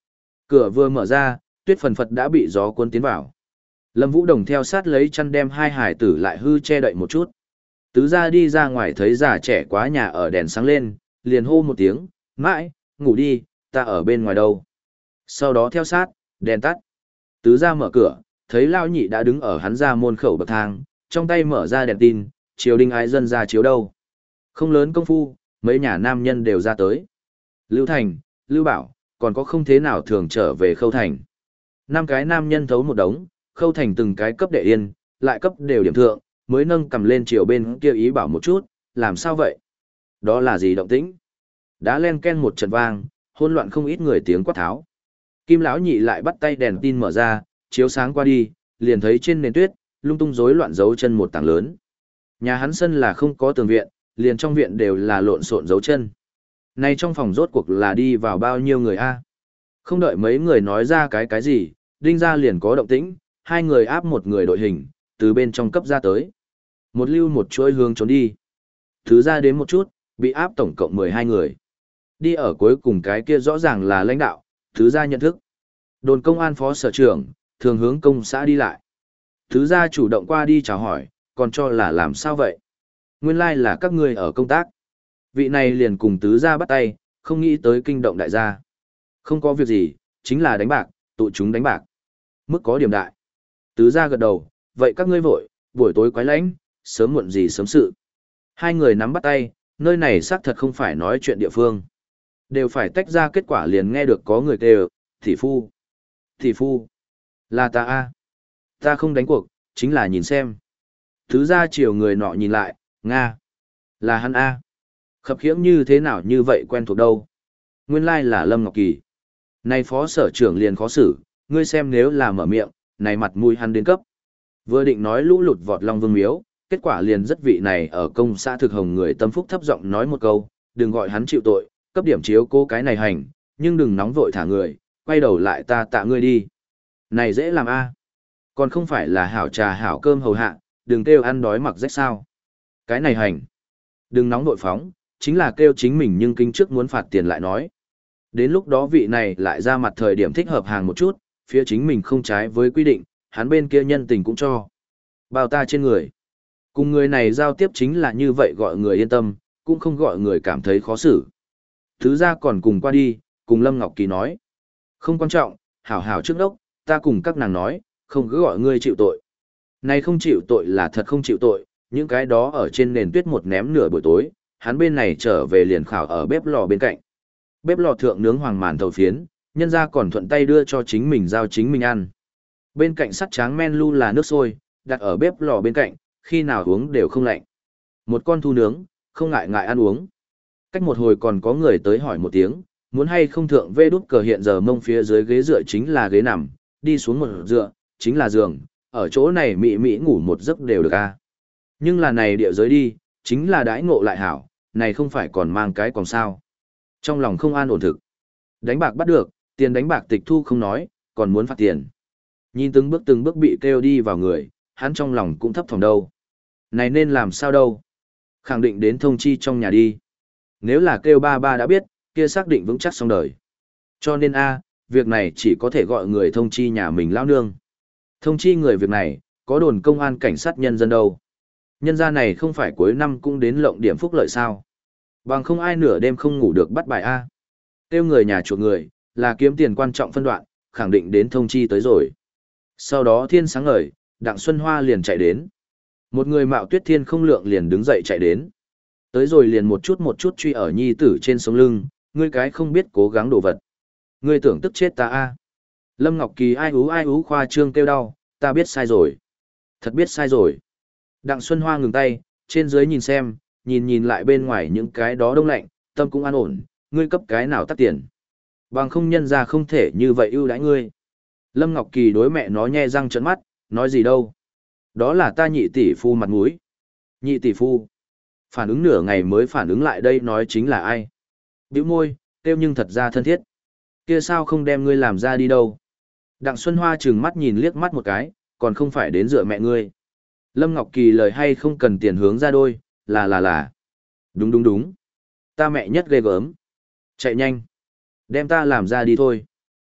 Cửa vừa mở ra, tuyết phần phật đã bị gió cuốn tiến vào. Lâm Vũ Đồng theo sát lấy chăn đem hai hải tử lại hư che đậy một chút. Tứ gia đi ra ngoài thấy già trẻ quá nhà ở đèn sáng lên, liền hô một tiếng, mãi, ngủ đi, ta ở bên ngoài đâu. Sau đó theo sát, đèn tắt. Tứ gia mở cửa, thấy Lao Nhị đã đứng ở hắn ra môn khẩu bậc thang, trong tay mở ra đèn tin, chiếu đinh ái dân ra chiếu đâu. Không lớn công phu, mấy nhà nam nhân đều ra tới. Lưu Thành, Lưu Bảo, còn có không thế nào thường trở về Khâu Thành. Năm cái nam nhân thấu một đống, Khâu Thành từng cái cấp đệ yên, lại cấp đều điểm thượng, mới nâng cầm lên chiều bên kia ý bảo một chút, làm sao vậy? Đó là gì động tĩnh? Đã len ken một trận vang, hỗn loạn không ít người tiếng quát tháo. Kim lão nhị lại bắt tay đèn tin mở ra, chiếu sáng qua đi, liền thấy trên nền tuyết, lung tung rối loạn dấu chân một tảng lớn. Nhà hắn sân là không có tường viện, liền trong viện đều là lộn xộn dấu chân. Này trong phòng rốt cuộc là đi vào bao nhiêu người a? Không đợi mấy người nói ra cái cái gì, đinh ra liền có động tĩnh, hai người áp một người đội hình, từ bên trong cấp ra tới. Một lưu một chuỗi hướng trốn đi. Thứ ra đến một chút, bị áp tổng cộng mười hai người. Đi ở cuối cùng cái kia rõ ràng là lãnh đạo, thứ ra nhận thức. Đồn công an phó sở trưởng, thường hướng công xã đi lại. Thứ ra chủ động qua đi chào hỏi, còn cho là làm sao vậy? Nguyên lai like là các ngươi ở công tác. Vị này liền cùng tứ gia bắt tay, không nghĩ tới kinh động đại gia. Không có việc gì, chính là đánh bạc, tụi chúng đánh bạc. Mức có điểm đại. Tứ gia gật đầu, vậy các ngươi vội, buổi tối quái lãnh, sớm muộn gì sớm sự. Hai người nắm bắt tay, nơi này xác thật không phải nói chuyện địa phương. Đều phải tách ra kết quả liền nghe được có người kêu, thị phu. Thị phu. Là ta a Ta không đánh cuộc, chính là nhìn xem. Thứ ra chiều người nọ nhìn lại, Nga. Là hắn a Khập khiễng như thế nào như vậy quen thuộc đâu. Nguyên lai là Lâm Ngọc Kỳ. Này phó sở trưởng liền khó xử, ngươi xem nếu là mở miệng, này mặt mũi hắn đến cấp. Vừa định nói lũ lụt vọt Long Vương miếu, kết quả liền rất vị này ở công xã thực hồng người tâm phúc thấp giọng nói một câu, đừng gọi hắn chịu tội, cấp điểm chiếu cố cái này hành, nhưng đừng nóng vội thả người, quay đầu lại ta tạ ngươi đi. Này dễ làm a Còn không phải là hảo trà hảo cơm hầu hạ, đừng kêu ăn đói mặc rách sao. Cái này hành. Đừng nóng vội phóng, chính là kêu chính mình nhưng kinh trước muốn phạt tiền lại nói. Đến lúc đó vị này lại ra mặt thời điểm thích hợp hàng một chút, phía chính mình không trái với quy định, hắn bên kia nhân tình cũng cho. Bao ta trên người. Cùng người này giao tiếp chính là như vậy gọi người yên tâm, cũng không gọi người cảm thấy khó xử. Thứ ra còn cùng qua đi, cùng Lâm Ngọc Kỳ nói. Không quan trọng, hảo hảo trước đốc, ta cùng các nàng nói, không cứ gọi ngươi chịu tội. Này không chịu tội là thật không chịu tội, những cái đó ở trên nền tuyết một ném nửa buổi tối, hắn bên này trở về liền khảo ở bếp lò bên cạnh. Bếp lò thượng nướng hoàng màn thầu phiến, nhân ra còn thuận tay đưa cho chính mình giao chính mình ăn. Bên cạnh sắt tráng men lu là nước sôi, đặt ở bếp lò bên cạnh, khi nào uống đều không lạnh. Một con thu nướng, không ngại ngại ăn uống. Cách một hồi còn có người tới hỏi một tiếng, muốn hay không thượng vê đút cờ hiện giờ mông phía dưới ghế dựa chính là ghế nằm, đi xuống một dựa, chính là giường, ở chỗ này mị mị ngủ một giấc đều được a. Nhưng là này địa giới đi, chính là đãi ngộ lại hảo, này không phải còn mang cái còn sao. Trong lòng không an ổn thực. Đánh bạc bắt được, tiền đánh bạc tịch thu không nói, còn muốn phạt tiền. Nhìn từng bước từng bước bị kêu đi vào người, hắn trong lòng cũng thấp thỏm đâu. Này nên làm sao đâu? Khẳng định đến thông chi trong nhà đi. Nếu là kêu ba ba đã biết, kia xác định vững chắc xong đời. Cho nên a, việc này chỉ có thể gọi người thông chi nhà mình lao nương. Thông chi người việc này, có đồn công an cảnh sát nhân dân đâu. Nhân gia này không phải cuối năm cũng đến lộng điểm phúc lợi sao. Bằng không ai nửa đêm không ngủ được bắt bài a. Kêu người nhà chuộc người, là kiếm tiền quan trọng phân đoạn, khẳng định đến thông chi tới rồi. Sau đó thiên sáng ngời, Đặng Xuân Hoa liền chạy đến. Một người mạo tuyết thiên không lượng liền đứng dậy chạy đến. Tới rồi liền một chút một chút truy ở nhi tử trên sống lưng, ngươi cái không biết cố gắng đồ vật. Ngươi tưởng tức chết ta a. Lâm Ngọc Kỳ ai ú ai ú khoa trương kêu đau, ta biết sai rồi. Thật biết sai rồi. Đặng Xuân Hoa ngừng tay, trên dưới nhìn xem, nhìn nhìn lại bên ngoài những cái đó đông lạnh, tâm cũng an ổn, ngươi cấp cái nào tắt tiền. Bằng không nhân ra không thể như vậy ưu đãi ngươi. Lâm Ngọc Kỳ đối mẹ nó nhe răng trợn mắt, nói gì đâu. Đó là ta nhị tỷ phu mặt mũi. Nhị tỷ phu. Phản ứng nửa ngày mới phản ứng lại đây nói chính là ai. Bĩu môi, kêu nhưng thật ra thân thiết. Kia sao không đem ngươi làm ra đi đâu. Đặng Xuân Hoa trừng mắt nhìn liếc mắt một cái, còn không phải đến dựa mẹ ngươi. Lâm Ngọc Kỳ lời hay không cần tiền hướng ra đôi, là là là. Đúng đúng đúng. Ta mẹ nhất ghê gớm. Chạy nhanh. Đem ta làm ra đi thôi.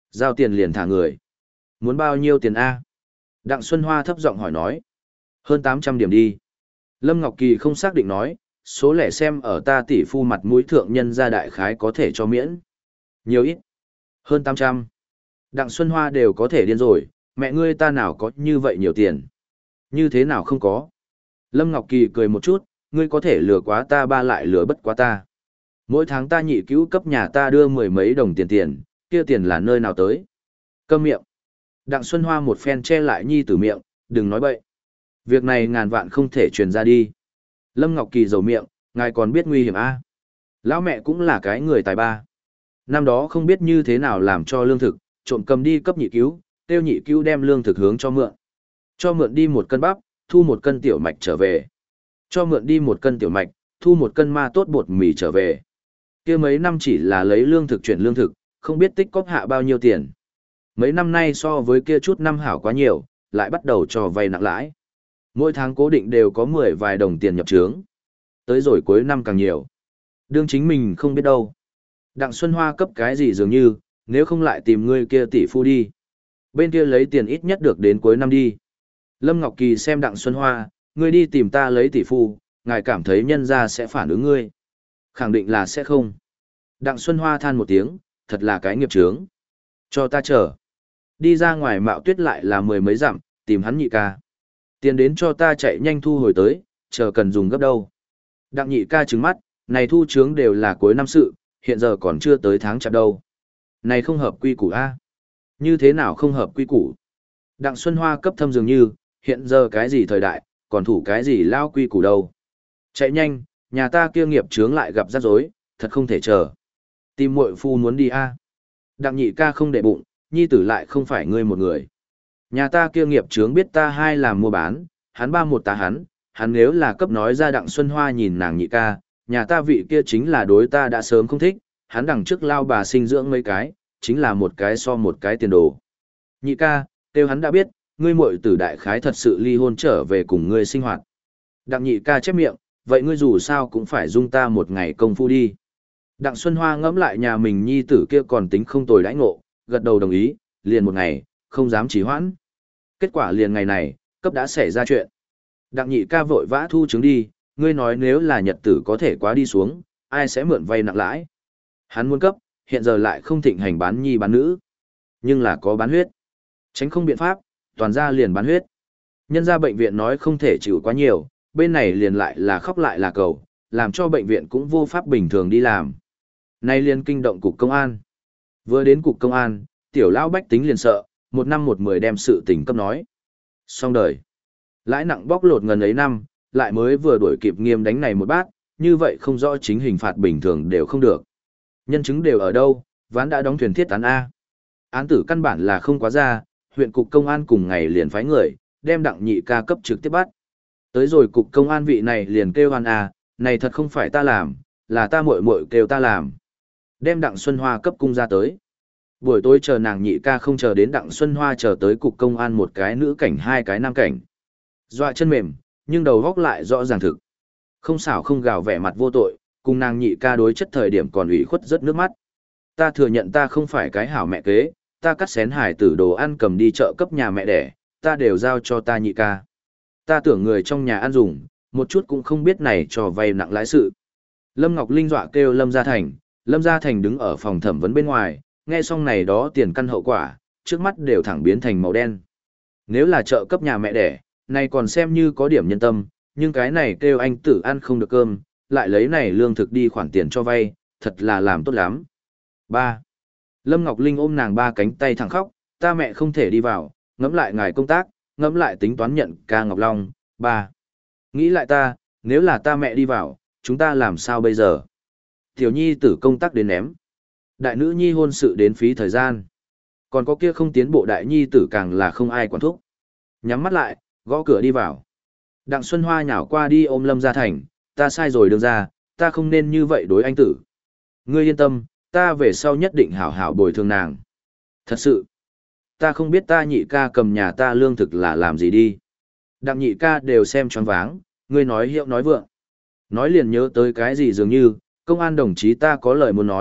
Giao tiền liền thả người. Muốn bao nhiêu tiền A? Đặng Xuân Hoa thấp giọng hỏi nói. Hơn tám trăm điểm đi. Lâm Ngọc Kỳ không xác định nói, số lẻ xem ở ta tỷ phu mặt mũi thượng nhân gia đại khái có thể cho miễn. Nhiều ít. Hơn tám trăm. Đặng Xuân Hoa đều có thể điên rồi, mẹ ngươi ta nào có như vậy nhiều tiền. Như thế nào không có. Lâm Ngọc Kỳ cười một chút, ngươi có thể lừa quá ta ba lại lừa bất quá ta. Mỗi tháng ta nhị cứu cấp nhà ta đưa mười mấy đồng tiền tiền, kia tiền là nơi nào tới. Câm miệng. Đặng Xuân Hoa một phen che lại nhi tử miệng, đừng nói bậy. Việc này ngàn vạn không thể truyền ra đi. Lâm Ngọc Kỳ dầu miệng, ngài còn biết nguy hiểm a? Lão mẹ cũng là cái người tài ba. Năm đó không biết như thế nào làm cho lương thực, trộm cầm đi cấp nhị cứu, tiêu nhị cứu đem lương thực hướng cho mượn. Cho mượn đi một cân bắp, thu một cân tiểu mạch trở về. Cho mượn đi một cân tiểu mạch, thu một cân ma tốt bột mì trở về. Kia mấy năm chỉ là lấy lương thực chuyển lương thực, không biết tích cóp hạ bao nhiêu tiền. Mấy năm nay so với kia chút năm hảo quá nhiều, lại bắt đầu cho vay nặng lãi. Mỗi tháng cố định đều có mười vài đồng tiền nhập trướng. Tới rồi cuối năm càng nhiều. Đương chính mình không biết đâu. Đặng Xuân Hoa cấp cái gì dường như, nếu không lại tìm ngươi kia tỷ phu đi. Bên kia lấy tiền ít nhất được đến cuối năm đi. Lâm Ngọc Kỳ xem Đặng Xuân Hoa, ngươi đi tìm ta lấy tỷ phu, ngài cảm thấy nhân gia sẽ phản ứng ngươi. Khẳng định là sẽ không. Đặng Xuân Hoa than một tiếng, thật là cái nghiệp chướng. Cho ta chờ. Đi ra ngoài Mạo Tuyết lại là mười mấy dặm, tìm hắn nhị ca. Tiền đến cho ta chạy nhanh thu hồi tới, chờ cần dùng gấp đâu. Đặng nhị ca trừng mắt, này thu chướng đều là cuối năm sự, hiện giờ còn chưa tới tháng chạp đâu. Này không hợp quy củ a? Như thế nào không hợp quy củ? Đặng Xuân Hoa cấp thâm dường như, hiện giờ cái gì thời đại, còn thủ cái gì lao quy củ đâu. Chạy nhanh, nhà ta kia nghiệp chướng lại gặp rắc rối, thật không thể chờ. Tìm muội phu muốn đi a? Đặng nhị ca không để bụng, nhi tử lại không phải ngươi một người. Nhà ta kia nghiệp chướng biết ta hai làm mua bán, hắn ba một ta hắn, hắn nếu là cấp nói ra Đặng Xuân Hoa nhìn nàng nhị ca, nhà ta vị kia chính là đối ta đã sớm không thích, hắn đằng trước lao bà sinh dưỡng mấy cái, chính là một cái so một cái tiền đồ. Nhị ca, tiêu hắn đã biết, ngươi muội tử đại khái thật sự ly hôn trở về cùng ngươi sinh hoạt. Đặng nhị ca chép miệng, vậy ngươi dù sao cũng phải dung ta một ngày công phu đi. Đặng Xuân Hoa ngẫm lại nhà mình nhi tử kia còn tính không tồi đãi ngộ, gật đầu đồng ý, liền một ngày, không dám trì hoãn. Kết quả liền ngày này, cấp đã xảy ra chuyện. Đặng nhị ca vội vã thu chứng đi, ngươi nói nếu là nhật tử có thể quá đi xuống, ai sẽ mượn vay nặng lãi. Hắn muốn cấp, hiện giờ lại không thịnh hành bán nhi bán nữ. Nhưng là có bán huyết. Tránh không biện pháp, toàn ra liền bán huyết. Nhân ra bệnh viện nói không thể chịu quá nhiều, bên này liền lại là khóc lại là cầu, làm cho bệnh viện cũng vô pháp bình thường đi làm. Nay liền kinh động cục công an. Vừa đến cục công an, tiểu lão bách tính liền sợ, một năm một mười đem sự tình cấp nói. Xong đời. Lãi nặng bóc lột ngần ấy năm, lại mới vừa đuổi kịp nghiêm đánh này một bát, như vậy không rõ chính hình phạt bình thường đều không được. Nhân chứng đều ở đâu, ván đã đóng thuyền thiết án A. Án tử căn bản là không quá ra, huyện cục công an cùng ngày liền phái người, đem đặng nhị ca cấp trực tiếp bắt. Tới rồi cục công an vị này liền kêu hoan A, này thật không phải ta làm, là ta muội muội kêu ta làm. Đem đặng Xuân Hoa cấp cung ra tới. Buổi tối chờ nàng nhị ca không chờ đến đặng Xuân Hoa chờ tới cục công an một cái nữ cảnh hai cái nam cảnh. Dọa chân mềm, nhưng đầu góc lại rõ ràng thực. Không xảo không gào vẻ mặt vô tội, cùng nàng nhị ca đối chất thời điểm còn ủy khuất rất nước mắt. Ta thừa nhận ta không phải cái hảo mẹ kế, ta cắt xén hải tử đồ ăn cầm đi chợ cấp nhà mẹ đẻ, ta đều giao cho ta nhị ca. Ta tưởng người trong nhà ăn dùng, một chút cũng không biết này cho vay nặng lãi sự. Lâm Ngọc Linh dọa kêu Lâm Gia Thành, Lâm Gia Thành đứng ở phòng thẩm vấn bên ngoài, nghe xong này đó tiền căn hậu quả, trước mắt đều thẳng biến thành màu đen. Nếu là chợ cấp nhà mẹ đẻ, này còn xem như có điểm nhân tâm, nhưng cái này kêu anh tử ăn không được cơm, lại lấy này lương thực đi khoản tiền cho vay, thật là làm tốt lắm. ba. Lâm Ngọc Linh ôm nàng ba cánh tay thẳng khóc, ta mẹ không thể đi vào, ngẫm lại ngài công tác, ngẫm lại tính toán nhận ca Ngọc Long. ba. Nghĩ lại ta, nếu là ta mẹ đi vào, chúng ta làm sao bây giờ? Tiểu nhi tử công tác đến ném. Đại nữ nhi hôn sự đến phí thời gian. Còn có kia không tiến bộ đại nhi tử càng là không ai quản thúc. Nhắm mắt lại, gõ cửa đi vào. Đặng Xuân Hoa nhào qua đi ôm Lâm Gia Thành, ta sai rồi đương ra, ta không nên như vậy đối anh tử. Ngươi yên tâm, ta về sau nhất định hảo hảo bồi thường nàng. Thật sự, ta không biết ta nhị ca cầm nhà ta lương thực là làm gì đi. Đặng nhị ca đều xem choáng váng, ngươi nói hiệu nói vượng. Nói liền nhớ tới cái gì dường như, công an đồng chí ta có lời muốn nói,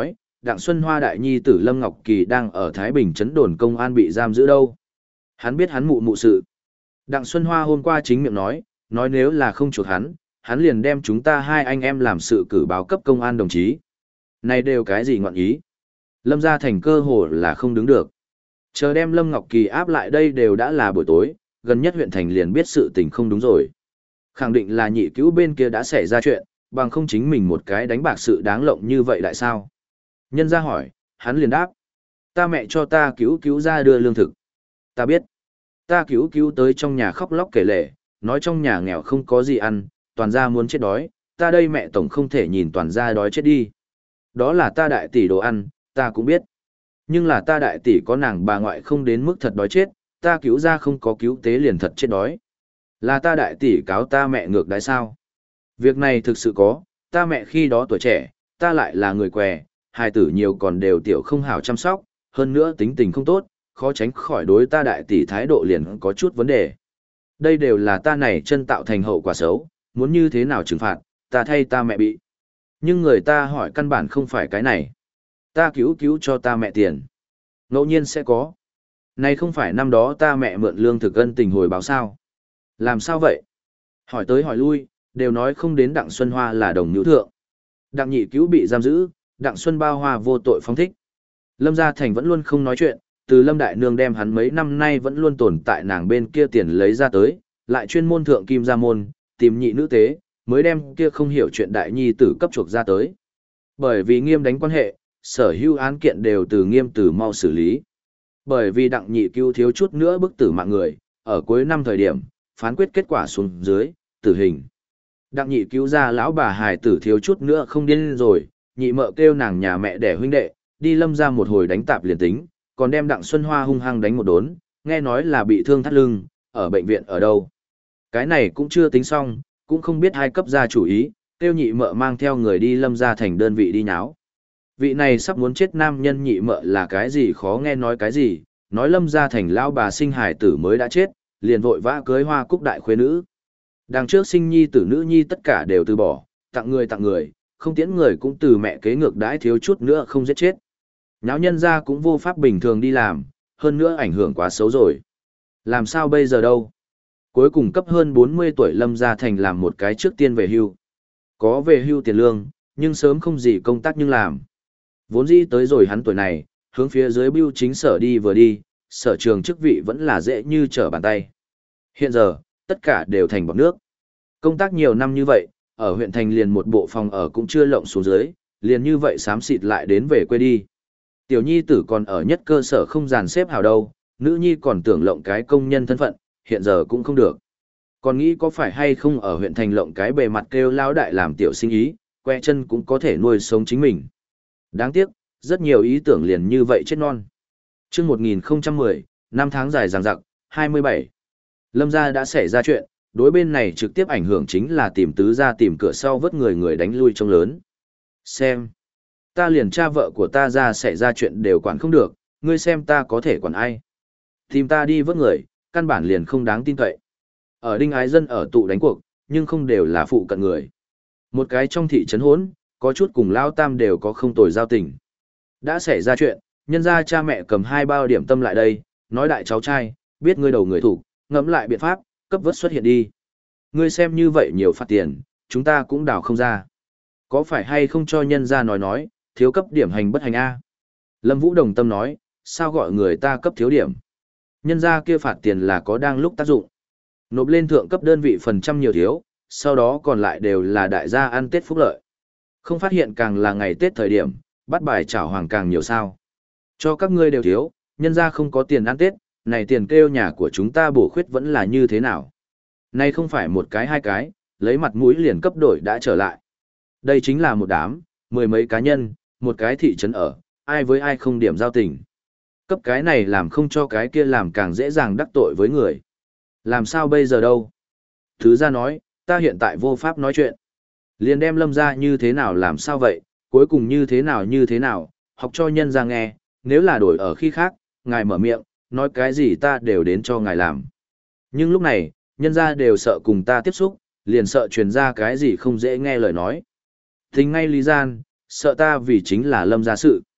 Đặng Xuân Hoa đại nhi tử Lâm Ngọc Kỳ đang ở Thái Bình trấn đồn công an bị giam giữ đâu. Hắn biết hắn mụ mụ sự. Đặng Xuân Hoa hôm qua chính miệng nói, nói nếu là không chuộc hắn, hắn liền đem chúng ta hai anh em làm sự cử báo cấp công an đồng chí. Này đều cái gì ngọn ý? Lâm gia thành cơ hồ là không đứng được. Chờ đem Lâm Ngọc Kỳ áp lại đây đều đã là buổi tối, gần nhất huyện thành liền biết sự tình không đúng rồi. Khẳng định là nhị cứu bên kia đã xảy ra chuyện, bằng không chính mình một cái đánh bạc sự đáng lộng như vậy lại sao? Nhân ra hỏi, hắn liền đáp. Ta mẹ cho ta cứu cứu ra đưa lương thực. Ta biết. Ta cứu cứu tới trong nhà khóc lóc kể lể, nói trong nhà nghèo không có gì ăn, toàn gia muốn chết đói, ta đây mẹ tổng không thể nhìn toàn gia đói chết đi. Đó là ta đại tỷ đồ ăn, ta cũng biết. Nhưng là ta đại tỷ có nàng bà ngoại không đến mức thật đói chết, ta cứu ra không có cứu tế liền thật chết đói. Là ta đại tỷ cáo ta mẹ ngược đái sao? Việc này thực sự có, ta mẹ khi đó tuổi trẻ, ta lại là người què, hai tử nhiều còn đều tiểu không hảo chăm sóc, hơn nữa tính tình không tốt, khó tránh khỏi đối ta đại tỷ thái độ liền có chút vấn đề. Đây đều là ta này chân tạo thành hậu quả xấu, muốn như thế nào trừng phạt, ta thay ta mẹ bị. Nhưng người ta hỏi căn bản không phải cái này. Ta cứu cứu cho ta mẹ tiền. Ngẫu nhiên sẽ có. Này không phải năm đó ta mẹ mượn lương thực ân tình hồi báo sao. Làm sao vậy? Hỏi tới hỏi lui, đều nói không đến Đặng Xuân Hoa là đồng nhũ thượng. Đặng nhị cứu bị giam giữ, Đặng Xuân Bao Hoa vô tội phóng thích. Lâm Gia Thành vẫn luôn không nói chuyện, từ Lâm Đại Nương đem hắn mấy năm nay vẫn luôn tồn tại nàng bên kia tiền lấy ra tới, lại chuyên môn thượng kim gia môn, tìm nhị nữ tế, mới đem kia không hiểu chuyện đại nhi tử cấp chuộc ra tới. Bởi vì nghiêm đánh quan hệ, sở hữu án kiện đều từ nghiêm tử mau xử lý. Bởi vì Đặng nhị cứu thiếu chút nữa bức tử mạng người, ở cuối năm thời điểm, phán quyết kết quả xuống dưới, tử hình. Đặng nhị cứu ra lão bà hài tử thiếu chút nữa không điên rồi, nhị mợ kêu nàng nhà mẹ đẻ huynh đệ, đi Lâm ra một hồi đánh tạp liền tính, còn đem Đặng Xuân Hoa hung hăng đánh một đốn, nghe nói là bị thương thắt lưng, ở bệnh viện ở đâu. Cái này cũng chưa tính xong, cũng không biết hai cấp gia chủ ý, kêu nhị mợ mang theo người đi Lâm ra thành đơn vị đi nháo. Vị này sắp muốn chết nam nhân nhị mợ là cái gì khó nghe nói cái gì, nói Lâm ra thành lão bà sinh hài tử mới đã chết, liền vội vã cưới hoa cúc đại khuê nữ. Đằng trước sinh nhi tử nữ nhi tất cả đều từ bỏ, tặng người tặng người, không tiễn người cũng từ mẹ kế ngược đãi thiếu chút nữa không giết chết. Nháo nhân ra cũng vô pháp bình thường đi làm, hơn nữa ảnh hưởng quá xấu rồi. Làm sao bây giờ đâu? Cuối cùng cấp hơn bốn mươi tuổi Lâm Gia Thành làm một cái trước tiên về hưu. Có về hưu tiền lương, nhưng sớm không gì công tác nhưng làm. Vốn dĩ tới rồi hắn tuổi này, hướng phía dưới bưu chính sở đi vừa đi, sở trường chức vị vẫn là dễ như trở bàn tay. Hiện giờ, tất cả đều thành bọt nước. Công tác nhiều năm như vậy, ở huyện thành liền một bộ phòng ở cũng chưa lộng xuống dưới, liền như vậy xám xịt lại đến về quê đi. Tiểu nhi tử còn ở nhất cơ sở không dàn xếp hào đâu, nữ nhi còn tưởng lộng cái công nhân thân phận, hiện giờ cũng không được. Còn nghĩ có phải hay không ở huyện thành lộng cái bề mặt kêu lao đại làm tiểu sinh ý, que chân cũng có thể nuôi sống chính mình. Đáng tiếc, rất nhiều ý tưởng liền như vậy chết non. Chương một nghìn không trăm mười, năm tháng dài dằng dặc, hai mươi bảy. Lâm gia đã xảy ra chuyện, đối bên này trực tiếp ảnh hưởng chính là tìm tứ gia tìm cửa sau vớt người người đánh lui trông lớn. Xem, ta liền cha vợ của ta ra xảy ra chuyện đều quản không được, ngươi xem ta có thể quản ai. Tìm ta đi vớt người, căn bản liền không đáng tin cậy. Ở Đinh Ái Dân ở tụ đánh cuộc, nhưng không đều là phụ cận người. Một cái trong thị trấn hỗn, có chút cùng Lao Tam đều có không tồi giao tình. Đã xảy ra chuyện, nhân ra cha mẹ cầm hai bao điểm tâm lại đây, nói đại cháu trai, biết ngươi đầu người thủ, ngẫm lại biện pháp, cấp vớt xuất hiện đi. Ngươi xem như vậy nhiều phạt tiền, chúng ta cũng đào không ra. Có phải hay không cho nhân ra nói nói, thiếu cấp điểm hành bất hành A? Lâm Vũ đồng tâm nói, sao gọi người ta cấp thiếu điểm? Nhân ra kia phạt tiền là có đang lúc tác dụng. Nộp lên thượng cấp đơn vị phần trăm nhiều thiếu, sau đó còn lại đều là đại gia ăn Tết phúc lợi. Không phát hiện càng là ngày Tết thời điểm, bắt bài chảo hoàng càng nhiều sao. Cho các ngươi đều thiếu, nhân ra không có tiền ăn Tết, này tiền kêu nhà của chúng ta bổ khuyết vẫn là như thế nào. Này không phải một cái hai cái, lấy mặt mũi liền cấp đổi đã trở lại. Đây chính là một đám, mười mấy cá nhân, một cái thị trấn ở, ai với ai không điểm giao tình. Cấp cái này làm không cho cái kia làm càng dễ dàng đắc tội với người. Làm sao bây giờ đâu? Thứ ra nói, ta hiện tại vô pháp nói chuyện. Liền đem Lâm ra như thế nào làm sao vậy, cuối cùng như thế nào như thế nào, học cho nhân ra nghe, nếu là đổi ở khi khác, ngài mở miệng, nói cái gì ta đều đến cho ngài làm. Nhưng lúc này, nhân ra đều sợ cùng ta tiếp xúc, liền sợ truyền ra cái gì không dễ nghe lời nói. Tính ngay lý gian, sợ ta vì chính là Lâm ra sự.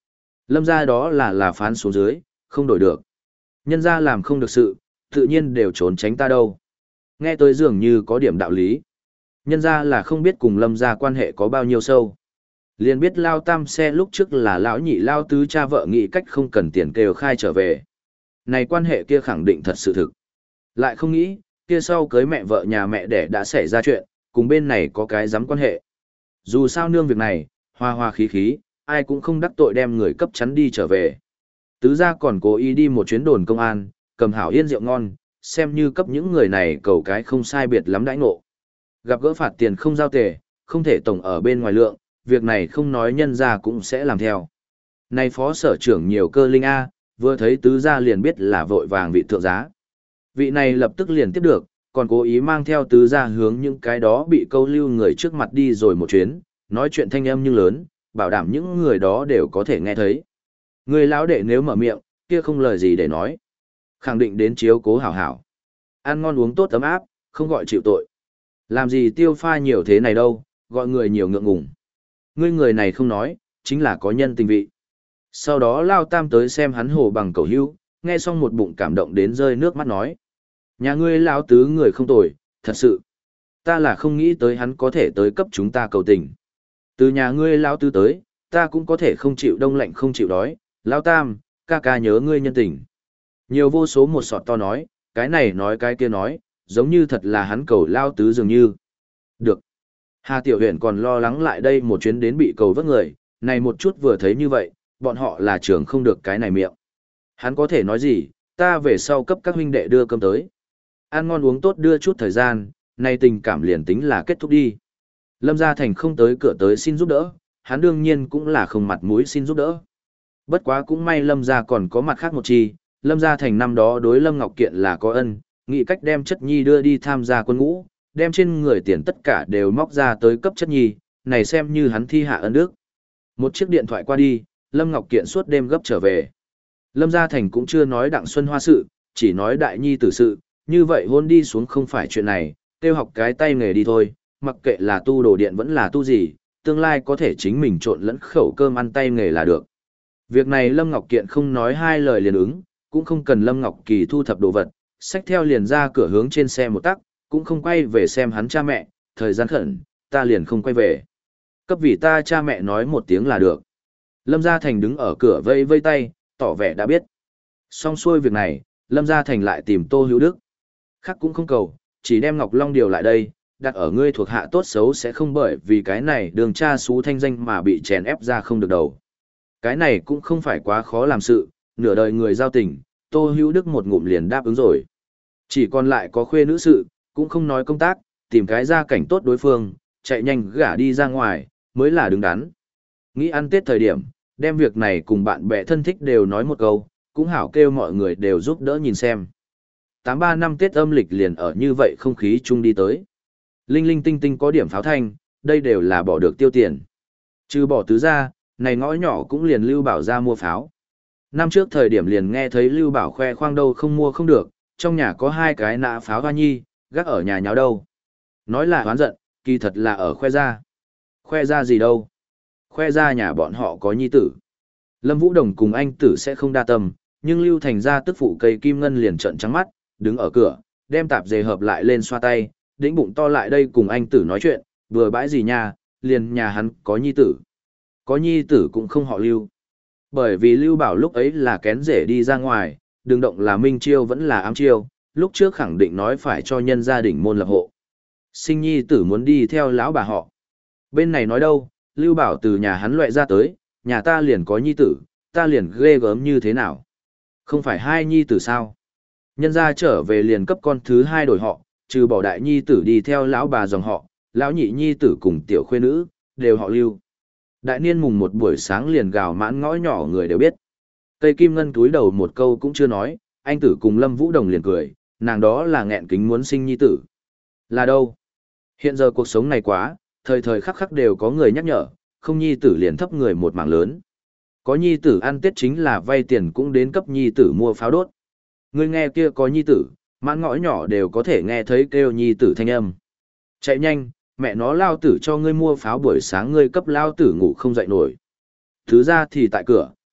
Lâm gia đó là là phán xuống dưới, không đổi được. Nhân gia làm không được sự, tự nhiên đều trốn tránh ta đâu. Nghe tới dường như có điểm đạo lý. Nhân gia là không biết cùng Lâm gia quan hệ có bao nhiêu sâu. Liền biết Lao Tam xe lúc trước là lão nhị Lao Tứ cha vợ nghĩ cách không cần tiền kêu khai trở về. Này quan hệ kia khẳng định thật sự thực. Lại không nghĩ, kia sau cưới mẹ vợ nhà mẹ đẻ đã xảy ra chuyện, cùng bên này có cái dám quan hệ. Dù sao nương việc này, hoa hoa khí khí, ai cũng không đắc tội đem người cấp chắn đi trở về. Tứ gia còn cố ý đi một chuyến đồn công an, cầm hảo yên rượu ngon, xem như cấp những người này cầu cái không sai biệt lắm đãi ngộ. Gặp gỡ phạt tiền không giao tề, không thể tổng ở bên ngoài lượng, việc này không nói nhân ra cũng sẽ làm theo. Này phó sở trưởng nhiều cơ linh A, vừa thấy tứ gia liền biết là vội vàng vị thượng giá. Vị này lập tức liền tiếp được, còn cố ý mang theo tứ gia hướng những cái đó bị câu lưu người trước mặt đi rồi một chuyến, nói chuyện thanh âm nhưng lớn, bảo đảm những người đó đều có thể nghe thấy. Người lão đệ nếu mở miệng, kia không lời gì để nói. Khẳng định đến chiếu cố hảo hảo. Ăn ngon uống tốt ấm áp, không gọi chịu tội. Làm gì tiêu pha nhiều thế này đâu, gọi người nhiều ngượng ngùng. Ngươi người này không nói, chính là có nhân tình vị. Sau đó Lao Tam tới xem hắn hồ bằng cầu hưu, nghe xong một bụng cảm động đến rơi nước mắt nói. Nhà ngươi Lão Tứ người không tồi, thật sự. Ta là không nghĩ tới hắn có thể tới cấp chúng ta cầu tình. Từ nhà ngươi Lão Tứ tới, ta cũng có thể không chịu đông lạnh không chịu đói. Lão Tam, ca ca nhớ ngươi nhân tình. Nhiều vô số một sọt to nói, cái này nói cái kia nói, giống như thật là hắn cầu Lao Tứ dường như. Được. Hà Tiểu Huyền còn lo lắng lại đây một chuyến đến bị cầu vớt người, này một chút vừa thấy như vậy, bọn họ là trưởng không được cái này miệng. Hắn có thể nói gì, ta về sau cấp các huynh đệ đưa cơm tới. Ăn ngon uống tốt đưa chút thời gian, này tình cảm liền tính là kết thúc đi. Lâm Gia Thành không tới cửa tới xin giúp đỡ, hắn đương nhiên cũng là không mặt mũi xin giúp đỡ. Bất quá cũng may Lâm Gia còn có mặt khác một chi, Lâm Gia Thành năm đó đối Lâm Ngọc Kiện là có ân, nghĩ cách đem chất nhi đưa đi tham gia quân ngũ, đem trên người tiền tất cả đều móc ra tới cấp chất nhi, này xem như hắn thi hạ ân đức. Một chiếc điện thoại qua đi, Lâm Ngọc Kiện suốt đêm gấp trở về. Lâm Gia Thành cũng chưa nói Đặng Xuân Hoa sự, chỉ nói đại nhi tử sự, như vậy hôn đi xuống không phải chuyện này, tiêu học cái tay nghề đi thôi, mặc kệ là tu đồ điện vẫn là tu gì, tương lai có thể chính mình trộn lẫn khẩu cơm ăn tay nghề là được. Việc này Lâm Ngọc Kiện không nói hai lời liền ứng, cũng không cần Lâm Ngọc Kỳ thu thập đồ vật, xách theo liền ra cửa hướng trên xe một tắc, cũng không quay về xem hắn cha mẹ, thời gian khẩn, ta liền không quay về. Cấp vì ta cha mẹ nói một tiếng là được. Lâm Gia Thành đứng ở cửa vây vây tay, tỏ vẻ đã biết. Xong xuôi việc này, Lâm Gia Thành lại tìm Tô Hữu Đức. Khác cũng không cầu, chỉ đem Ngọc Long điều lại đây, đặt ở ngươi thuộc hạ tốt xấu sẽ không bởi vì cái này đường cha xú thanh danh mà bị chèn ép ra không được đầu. Cái này cũng không phải quá khó làm sự, nửa đời người giao tình, Tô Hữu Đức một ngụm liền đáp ứng rồi. Chỉ còn lại có khuê nữ sự, cũng không nói công tác, tìm cái gia cảnh tốt đối phương, chạy nhanh gả đi ra ngoài, mới là đứng đắn. Nghĩ ăn Tết thời điểm, đem việc này cùng bạn bè thân thích đều nói một câu, cũng hảo kêu mọi người đều giúp đỡ nhìn xem. tám ba năm Tết âm lịch liền ở như vậy không khí chung đi tới. Linh linh tinh tinh có điểm pháo thanh, đây đều là bỏ được tiêu tiền. Trừ bỏ tứ ra, này ngõ nhỏ cũng liền Lưu Bảo ra mua pháo. Năm trước thời điểm liền nghe thấy Lưu Bảo khoe khoang đâu không mua không được, trong nhà có hai cái nã pháo hoa nhi, gác ở nhà nháo đâu. Nói là hoán giận, kỳ thật là ở khoe ra. Khoe ra gì đâu? Khoe ra nhà bọn họ có nhi tử. Lâm Vũ Đồng cùng anh tử sẽ không đa tâm, nhưng Lưu Thành ra tức phụ cây kim ngân liền trợn trắng mắt, đứng ở cửa, đem tạp dề hợp lại lên xoa tay, đĩnh bụng to lại đây cùng anh tử nói chuyện, vừa bãi gì nha, liền nhà hắn có nhi tử. Có nhi tử cũng không họ Lưu. Bởi vì Lưu Bảo lúc ấy là kén rể đi ra ngoài, đừng động là minh chiêu vẫn là ám chiêu, lúc trước khẳng định nói phải cho nhân gia đình môn lập hộ. Sinh nhi tử muốn đi theo lão bà họ. Bên này nói đâu, Lưu Bảo từ nhà hắn loại ra tới, nhà ta liền có nhi tử, ta liền ghê gớm như thế nào. Không phải hai nhi tử sao? Nhân gia trở về liền cấp con thứ hai đổi họ, trừ bỏ đại nhi tử đi theo lão bà dòng họ, lão nhị nhi tử cùng tiểu khuê nữ, đều họ Lưu. Đại niên mùng một buổi sáng liền gào mãn ngõ nhỏ người đều biết. Tây Kim Ngân túi đầu một câu cũng chưa nói, anh tử cùng Lâm Vũ Đồng liền cười, nàng đó là nghẹn kính muốn sinh nhi tử. Là đâu? Hiện giờ cuộc sống này quá, thời thời khắc khắc đều có người nhắc nhở, không nhi tử liền thấp người một mảng lớn. Có nhi tử ăn Tết chính là vay tiền cũng đến cấp nhi tử mua pháo đốt. Ngươi nghe kia có nhi tử, mãn ngõ nhỏ đều có thể nghe thấy kêu nhi tử thanh âm. Chạy nhanh, mẹ nó lao tử cho ngươi mua pháo buổi sáng ngươi cấp lao tử ngủ không dậy nổi. Thứ ra thì tại cửa,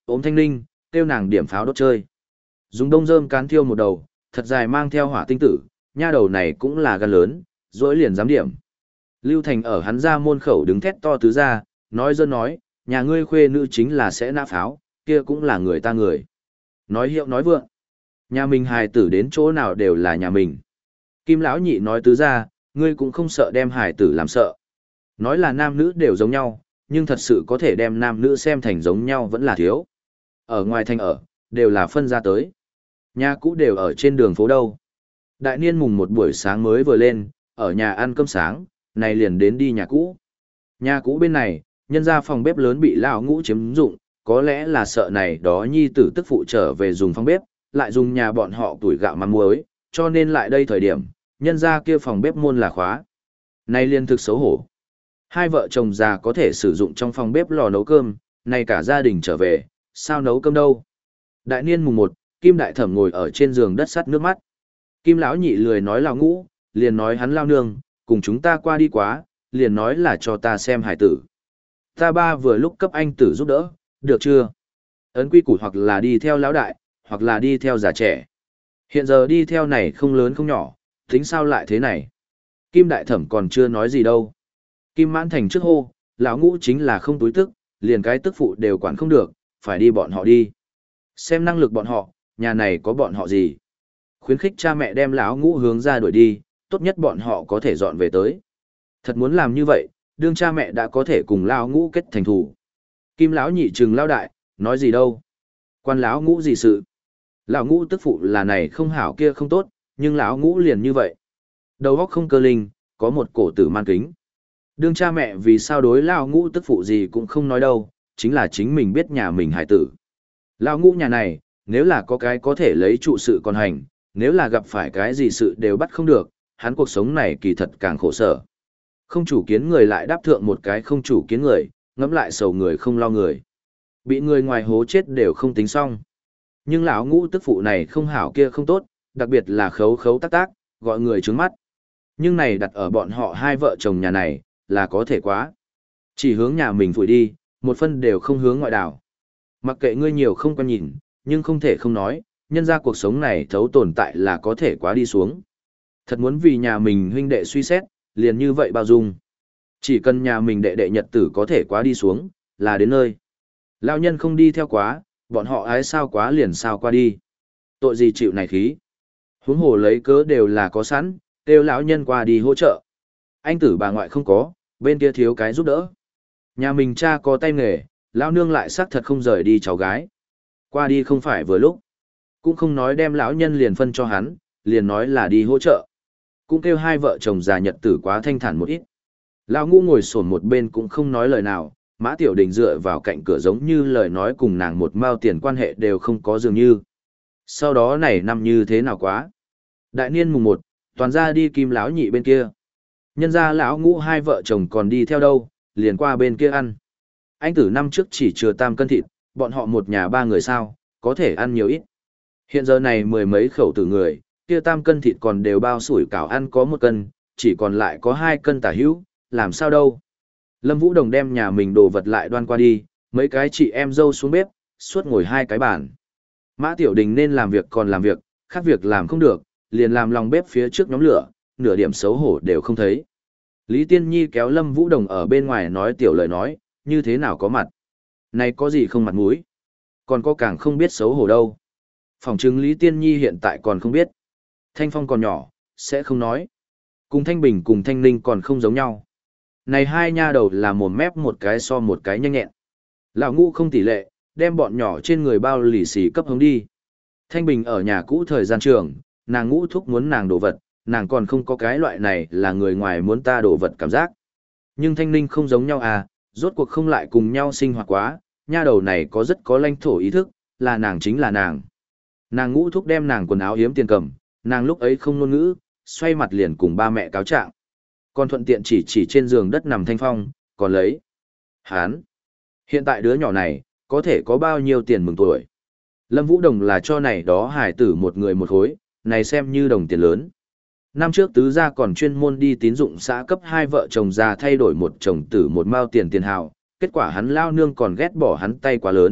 ôm Thanh Ninh, kêu nàng điểm pháo đốt chơi. Dùng đông rơm cán thiêu một đầu, thật dài mang theo hỏa tinh tử, nha đầu này cũng là gan lớn, dỗi liền dám điểm. Lưu Thành ở hắn ra môn khẩu đứng thét to tứ ra, nói dân nói, nhà ngươi khuê nữ chính là sẽ nã pháo, kia cũng là người ta người. Nói hiệu nói vượng, nhà mình hài tử đến chỗ nào đều là nhà mình. Kim lão nhị nói tứ ra, ngươi cũng không sợ đem hài tử làm sợ. Nói là nam nữ đều giống nhau, nhưng thật sự có thể đem nam nữ xem thành giống nhau vẫn là thiếu. Ở ngoài thành ở, đều là phân ra tới. Nhà cũ đều ở trên đường phố đâu. Đại niên mùng một buổi sáng mới vừa lên, ở nhà ăn cơm sáng, này liền đến đi nhà cũ. Nhà cũ bên này, nhân ra phòng bếp lớn bị lão ngũ chiếm dụng, có lẽ là sợ này đó nhi tử tức phụ trở về dùng phòng bếp, lại dùng nhà bọn họ tuổi gạo mắm muối, cho nên lại đây thời điểm, nhân ra kia phòng bếp môn là khóa. Này liền thực xấu hổ. Hai vợ chồng già có thể sử dụng trong phòng bếp lò nấu cơm, này cả gia đình trở về, sao nấu cơm đâu. Đại niên mùng một, Kim Đại Thẩm ngồi ở trên giường đất sắt nước mắt. Kim lão nhị lười nói lão ngũ, liền nói hắn lao nương, cùng chúng ta qua đi quá, liền nói là cho ta xem hải tử. Ta ba vừa lúc cấp anh tử giúp đỡ, được chưa? Ấn quy củ hoặc là đi theo lão đại, hoặc là đi theo già trẻ. Hiện giờ đi theo này không lớn không nhỏ, tính sao lại thế này? Kim Đại Thẩm còn chưa nói gì đâu. Kim Mãn Thành trước hô, lão ngũ chính là không túi tức, liền cái tức phụ đều quản không được, phải đi bọn họ đi. Xem năng lực bọn họ, nhà này có bọn họ gì? Khuyến khích cha mẹ đem lão ngũ hướng ra đuổi đi, tốt nhất bọn họ có thể dọn về tới. Thật muốn làm như vậy, đương cha mẹ đã có thể cùng lão ngũ kết thành thủ. Kim lão nhị trừng lão đại, nói gì đâu? Quan lão ngũ gì sự? Lão ngũ tức phụ là này không hảo kia không tốt, nhưng lão ngũ liền như vậy. Đầu óc không cơ linh, có một cổ tử man kính. Đương cha mẹ vì sao đối lão ngũ tức phụ gì cũng không nói đâu, chính là chính mình biết nhà mình hải tử. Lão ngũ nhà này, nếu là có cái có thể lấy trụ sự còn hành, nếu là gặp phải cái gì sự đều bắt không được, hắn cuộc sống này kỳ thật càng khổ sở. Không chủ kiến người lại đáp thượng một cái không chủ kiến người, ngẫm lại sầu người không lo người. Bị người ngoài hố chết đều không tính xong. Nhưng lão ngũ tức phụ này không hảo kia không tốt, đặc biệt là khấu khấu tác tác, gọi người trướng mắt. Nhưng này đặt ở bọn họ hai vợ chồng nhà này, là có thể quá. Chỉ hướng nhà mình phủi đi, một phân đều không hướng ngoại đảo. Mặc kệ ngươi nhiều không quan nhìn, nhưng không thể không nói, nhân ra cuộc sống này thấu tồn tại là có thể quá đi xuống. Thật muốn vì nhà mình huynh đệ suy xét, liền như vậy bao dung. Chỉ cần nhà mình đệ đệ nhật tử có thể quá đi xuống, là đến nơi. Lão nhân không đi theo quá, bọn họ ái sao quá liền sao qua đi. Tội gì chịu này khí. Huống hồ lấy cớ đều là có sẵn, kêu lão nhân qua đi hỗ trợ. Anh tử bà ngoại không có, bên kia thiếu cái giúp đỡ. Nhà mình cha có tay nghề, lão nương lại xác thật không rời đi cháu gái. Qua đi không phải vừa lúc. Cũng không nói đem lão nhân liền phân cho hắn, liền nói là đi hỗ trợ. Cũng kêu hai vợ chồng già nhật tử quá thanh thản một ít. Lão ngũ ngồi sổn một bên cũng không nói lời nào, Mã Tiểu Đình dựa vào cạnh cửa giống như lời nói cùng nàng một mao tiền quan hệ đều không có dường như. Sau đó này năm như thế nào quá. Đại niên mùng một, toàn ra đi Kim lão nhị bên kia. Nhân ra lão ngũ hai vợ chồng còn đi theo đâu, liền qua bên kia ăn. Anh tử năm trước chỉ chừa tam cân thịt, bọn họ một nhà ba người sao, có thể ăn nhiều ít. Hiện giờ này mười mấy khẩu tử người, kia tam cân thịt còn đều bao sủi cảo ăn có một cân, chỉ còn lại có hai cân tả hữu, làm sao đâu. Lâm Vũ Đồng đem nhà mình đồ vật lại đoan qua đi, mấy cái chị em dâu xuống bếp, suốt ngồi hai cái bàn. Mã Tiểu Đình nên làm việc còn làm việc, khác việc làm không được, liền làm lòng bếp phía trước nhóm lửa, nửa điểm xấu hổ đều không thấy. Lý Tiên Nhi kéo Lâm Vũ Đồng ở bên ngoài nói tiểu lời nói, như thế nào có mặt. Này có gì không mặt mũi, còn có càng không biết xấu hổ đâu. Phỏng chứng Lý Tiên Nhi hiện tại còn không biết. Thanh Phong còn nhỏ, sẽ không nói. Cùng Thanh Bình cùng Thanh Ninh còn không giống nhau. Này hai nha đầu là mồm mép một cái so một cái nhanh nhẹn. Lão ngũ không tỷ lệ, đem bọn nhỏ trên người bao lì xì cấp hướng đi. Thanh Bình ở nhà cũ thời gian trường, nàng ngũ thúc muốn nàng đổ vật, nàng còn không có cái loại này là người ngoài muốn ta đổ vật cảm giác. Nhưng Thanh Ninh không giống nhau à, rốt cuộc không lại cùng nhau sinh hoạt quá, nha đầu này có rất có lãnh thổ ý thức, là nàng chính là nàng. Nàng ngũ thúc đem nàng quần áo hiếm tiền cầm, nàng lúc ấy không ngôn ngữ, xoay mặt liền cùng ba mẹ cáo trạng. Còn thuận tiện chỉ chỉ trên giường đất nằm Thanh Phong, còn lấy. Hán! Hiện tại đứa nhỏ này, có thể có bao nhiêu tiền mừng tuổi. Lâm Vũ Đồng là cho này đó hải tử một người một khối, này xem như đồng tiền lớn. Năm trước tứ gia còn chuyên môn đi tín dụng xã cấp hai vợ chồng già thay đổi một chồng tử một mao tiền tiền hào, kết quả hắn lao nương còn ghét bỏ hắn tay quá lớn,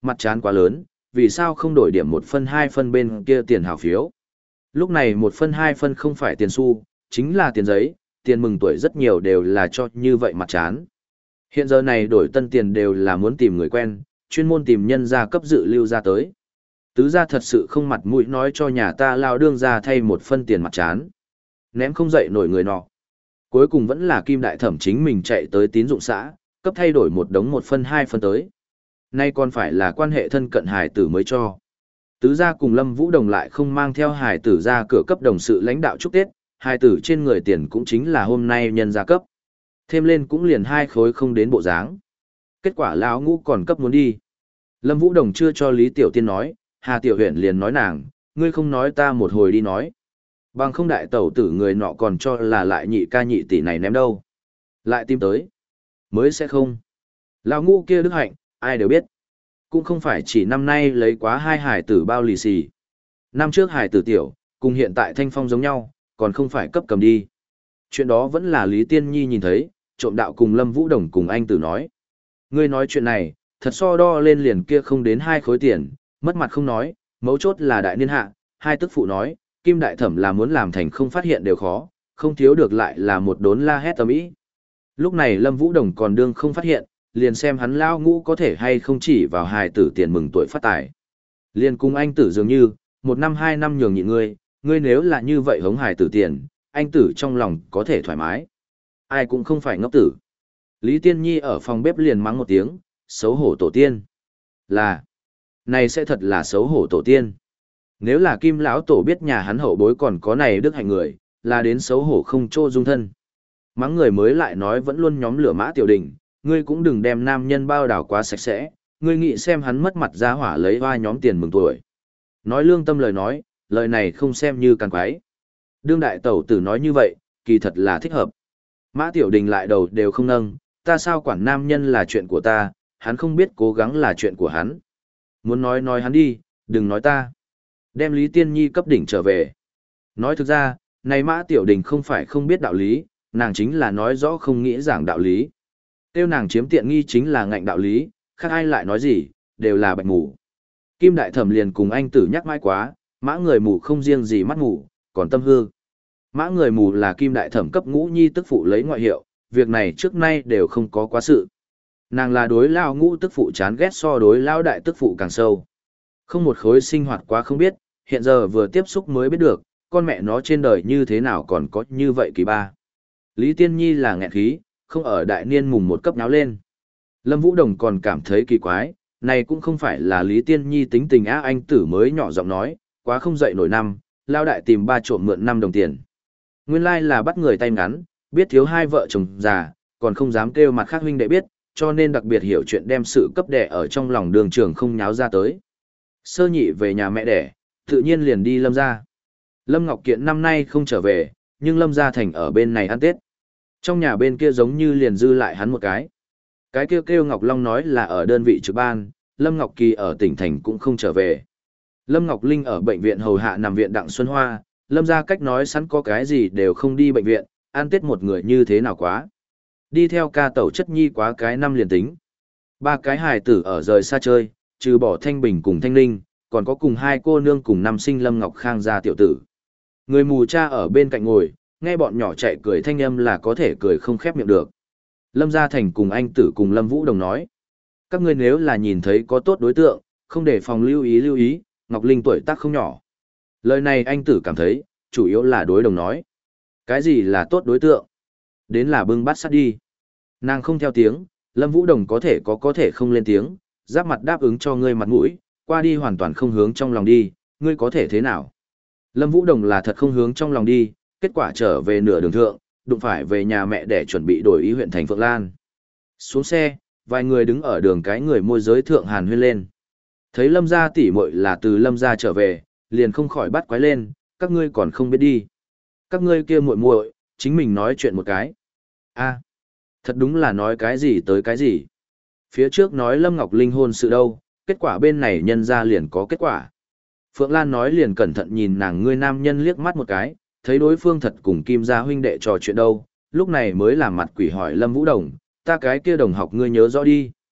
mặt trán quá lớn, vì sao không đổi điểm một phân hai phân bên kia tiền hào phiếu. Lúc này một phân hai phân không phải tiền xu, chính là tiền giấy, tiền mừng tuổi rất nhiều đều là cho như vậy mặt trán. Hiện giờ này đổi tân tiền đều là muốn tìm người quen, chuyên môn tìm nhân gia cấp dự lưu ra tới. Tứ gia thật sự không mặt mũi nói cho nhà ta lao đương ra thay một phân tiền mặt trán. Ném không dậy nổi người nọ. Cuối cùng vẫn là Kim Đại Thẩm chính mình chạy tới tín dụng xã, cấp thay đổi một đống một phân hai phân tới. Nay còn phải là quan hệ thân cận hải tử mới cho. Tứ gia cùng Lâm Vũ Đồng lại không mang theo hải tử ra cửa cấp đồng sự lãnh đạo chúc Tết, hải tử trên người tiền cũng chính là hôm nay nhân gia cấp. Thêm lên cũng liền hai khối không đến bộ dáng. Kết quả lão ngũ còn cấp muốn đi. Lâm Vũ Đồng chưa cho Lý Tiểu Tiên nói, Hà Tiểu Huyền liền nói nàng, ngươi không nói ta một hồi đi nói. Bằng không đại tẩu tử người nọ còn cho là lại nhị ca nhị tỷ này ném đâu. Lại tìm tới. Mới sẽ không. Lão ngũ kia đức hạnh, ai đều biết. Cũng không phải chỉ năm nay lấy quá hai hải tử bao lì xì. Năm trước hải tử tiểu, cùng hiện tại thanh phong giống nhau, còn không phải cấp cầm đi. Chuyện đó vẫn là Lý Tiên Nhi nhìn thấy, trộm đạo cùng Lâm Vũ Đồng cùng anh tử nói. Ngươi nói chuyện này, thật so đo lên liền kia không đến hai khối tiền, mất mặt không nói, mấu chốt là đại niên hạ, hai tức phụ nói, Kim Đại Thẩm là muốn làm thành không phát hiện đều khó, không thiếu được lại là một đốn la hét tầm ý. Lúc này Lâm Vũ Đồng còn đương không phát hiện, liền xem hắn lao ngũ có thể hay không chỉ vào hài tử tiền mừng tuổi phát tài. Liền cùng anh tử dường như, một năm hai năm nhường nhịn ngươi, ngươi nếu là như vậy hống hài tử tiền, anh tử trong lòng có thể thoải mái. Ai cũng không phải ngốc tử. Lý Tiên Nhi ở phòng bếp liền mắng một tiếng, xấu hổ tổ tiên. Là, này sẽ thật là xấu hổ tổ tiên. Nếu là Kim lão tổ biết nhà hắn hậu bối còn có này đức hạnh người, là đến xấu hổ không trô dung thân. Mắng người mới lại nói vẫn luôn nhóm lửa Mã Tiểu Đình, ngươi cũng đừng đem nam nhân bao đảo quá sạch sẽ, ngươi nghĩ xem hắn mất mặt ra hỏa lấy vai nhóm tiền mừng tuổi. Nói lương tâm lời nói, lời này không xem như càng quái. Đương đại tẩu tử nói như vậy, kỳ thật là thích hợp. Mã Tiểu Đình lại đầu đều không nâng, ta sao quản nam nhân là chuyện của ta, hắn không biết cố gắng là chuyện của hắn. Muốn nói nói hắn đi, đừng nói ta. Đem Lý Tiên Nhi cấp đỉnh trở về. Nói thực ra, này Mã Tiểu Đình không phải không biết đạo lý, nàng chính là nói rõ không nghĩ giảng đạo lý. Tiêu nàng chiếm tiện nghi chính là ngạnh đạo lý, khác ai lại nói gì, đều là bạch mù. Kim Đại Thẩm liền cùng anh tử nhắc mãi quá, Mã người mù không riêng gì mắt mù, còn tâm hư. Mã người mù là Kim Đại Thẩm cấp ngũ nhi tức phụ lấy ngoại hiệu, việc này trước nay đều không có quá sự. Nàng là đối lao ngũ tức phụ chán ghét so đối lao đại tức phụ càng sâu. Không một khối sinh hoạt quá không biết, hiện giờ vừa tiếp xúc mới biết được, con mẹ nó trên đời như thế nào còn có như vậy kỳ ba. Lý Tiên Nhi là nghẹn khí, không ở đại niên mùng một cấp náo lên. Lâm Vũ Đồng còn cảm thấy kỳ quái, này cũng không phải là Lý Tiên Nhi tính tình á, anh tử mới nhỏ giọng nói, quá không dậy nổi năm, lao đại tìm ba trộm mượn năm đồng tiền. Nguyên lai là bắt người tay ngắn, biết thiếu hai vợ chồng già, còn không dám kêu mặt khác huynh đệ biết, cho nên đặc biệt hiểu chuyện đem sự cấp đẻ ở trong lòng đường trường không nháo ra tới. Sơ nhị về nhà mẹ đẻ, tự nhiên liền đi Lâm gia. Lâm Ngọc Kiện năm nay không trở về, nhưng Lâm gia thành ở bên này ăn Tết. Trong nhà bên kia giống như liền dư lại hắn một cái. Cái kêu kêu Ngọc Long nói là ở đơn vị trực ban, Lâm Ngọc Kỳ ở tỉnh thành cũng không trở về. Lâm Ngọc Linh ở bệnh viện hầu hạ nằm viện Đặng Xuân Hoa, Lâm gia cách nói sẵn có cái gì đều không đi bệnh viện, ăn Tết một người như thế nào quá. Đi theo ca tẩu chất nhi quá cái năm liền tính. Ba cái hài tử ở rời xa chơi, trừ bỏ Thanh Bình cùng Thanh Linh, còn có cùng hai cô nương cùng năm sinh Lâm Ngọc Khang gia tiểu tử. Người mù cha ở bên cạnh ngồi, nghe bọn nhỏ chạy cười thanh âm là có thể cười không khép miệng được. Lâm Gia Thành cùng anh tử cùng Lâm Vũ Đồng nói. Các ngươi nếu là nhìn thấy có tốt đối tượng, không để phòng lưu ý lưu ý, Ngọc Linh tuổi tác không nhỏ. Lời này anh tử cảm thấy, chủ yếu là đối đồng nói. Cái gì là tốt đối tượng? Đến là bưng bát sắt đi. Nàng không theo tiếng, Lâm Vũ Đồng có thể có có thể không lên tiếng, giáp mặt đáp ứng cho ngươi mặt mũi, qua đi hoàn toàn không hướng trong lòng đi, ngươi có thể thế nào? Lâm Vũ Đồng là thật không hướng trong lòng đi, kết quả trở về nửa đường thượng, đụng phải về nhà mẹ để chuẩn bị đổi ý huyện thành Phượng Lan. Xuống xe, vài người đứng ở đường cái người môi giới thượng hàn huyên lên. Thấy Lâm gia tỷ muội là từ Lâm gia trở về, liền không khỏi bắt quái lên, các ngươi còn không biết đi. Các ngươi kia muội muội, chính mình nói chuyện một cái. A, thật đúng là nói cái gì tới cái gì. Phía trước nói Lâm Ngọc Linh hôn sự đâu, kết quả bên này nhân ra liền có kết quả. Phượng Lan nói liền cẩn thận nhìn nàng ngươi nam nhân liếc mắt một cái, thấy đối phương thật cùng Kim gia huynh đệ trò chuyện đâu, lúc này mới làm mặt quỷ hỏi Lâm Vũ Đồng, ta cái kia đồng học ngươi nhớ rõ đi.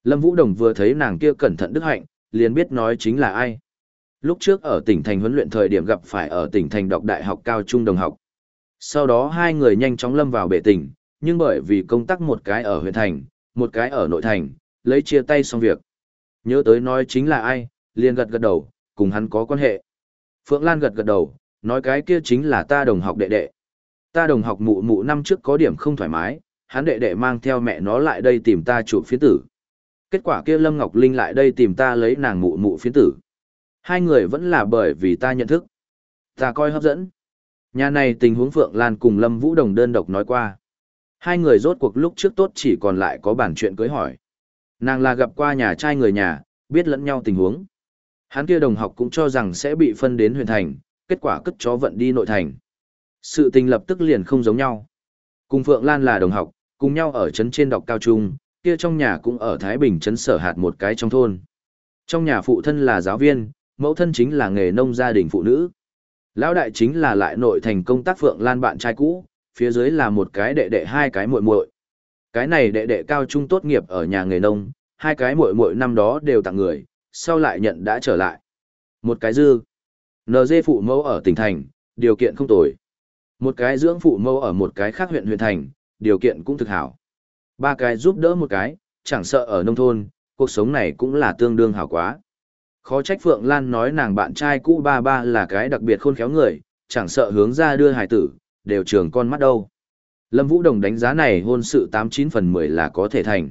Lâm Vũ Đồng vừa thấy nàng kia cẩn thận đức hạnh, liền biết nói chính là ai. Lúc trước ở tỉnh thành huấn luyện thời điểm gặp phải ở tỉnh thành đọc đại học cao trung đồng học. Sau đó hai người nhanh chóng lâm vào bể tình, nhưng bởi vì công tác một cái ở huyện thành, một cái ở nội thành, lấy chia tay xong việc. Nhớ tới nói chính là ai, liền gật gật đầu, cùng hắn có quan hệ. Phượng Lan gật gật đầu, nói cái kia chính là ta đồng học đệ đệ. Ta đồng học mụ mụ năm trước có điểm không thoải mái, hắn đệ đệ mang theo mẹ nó lại đây tìm ta chụp phiến tử. Kết quả kia Lâm Ngọc Linh lại đây tìm ta lấy nàng mụ mụ phiến tử. Hai người vẫn là bởi vì ta nhận thức. Ta coi hấp dẫn. Nhà này tình huống Phượng Lan cùng Lâm Vũ Đồng đơn độc nói qua. Hai người rốt cuộc lúc trước tốt chỉ còn lại có bản chuyện cưới hỏi. Nàng là gặp qua nhà trai người nhà, biết lẫn nhau tình huống. Hắn kia đồng học cũng cho rằng sẽ bị phân đến huyện thành, kết quả cất chó vận đi nội thành. Sự tình lập tức liền không giống nhau. Cùng Phượng Lan là đồng học, cùng nhau ở trấn trên đọc cao trung, kia trong nhà cũng ở Thái Bình trấn Sở Hạt một cái trong thôn. Trong nhà phụ thân là giáo viên, mẫu thân chính là nghề nông gia đình phụ nữ. Lão đại chính là lại nội thành công tác Phượng Lan bạn trai cũ, phía dưới là một cái đệ đệ hai cái muội muội. Cái này đệ đệ cao trung tốt nghiệp ở nhà nghề nông, hai cái muội muội năm đó đều tặng người, sau lại nhận đã trở lại. Một cái dư, en giê phụ mẫu ở tỉnh thành, điều kiện không tồi. Một cái dưỡng phụ mẫu ở một cái khác huyện huyện thành, điều kiện cũng thực hảo. Ba cái giúp đỡ một cái, chẳng sợ ở nông thôn, cuộc sống này cũng là tương đương hảo quá. Khó trách Phượng Lan nói nàng bạn trai cũ ba ba là cái đặc biệt khôn khéo người, chẳng sợ hướng ra đưa hài tử, đều trường con mắt đâu. Lâm Vũ Đồng đánh giá này hôn sự tám chín phần mười là có thể thành.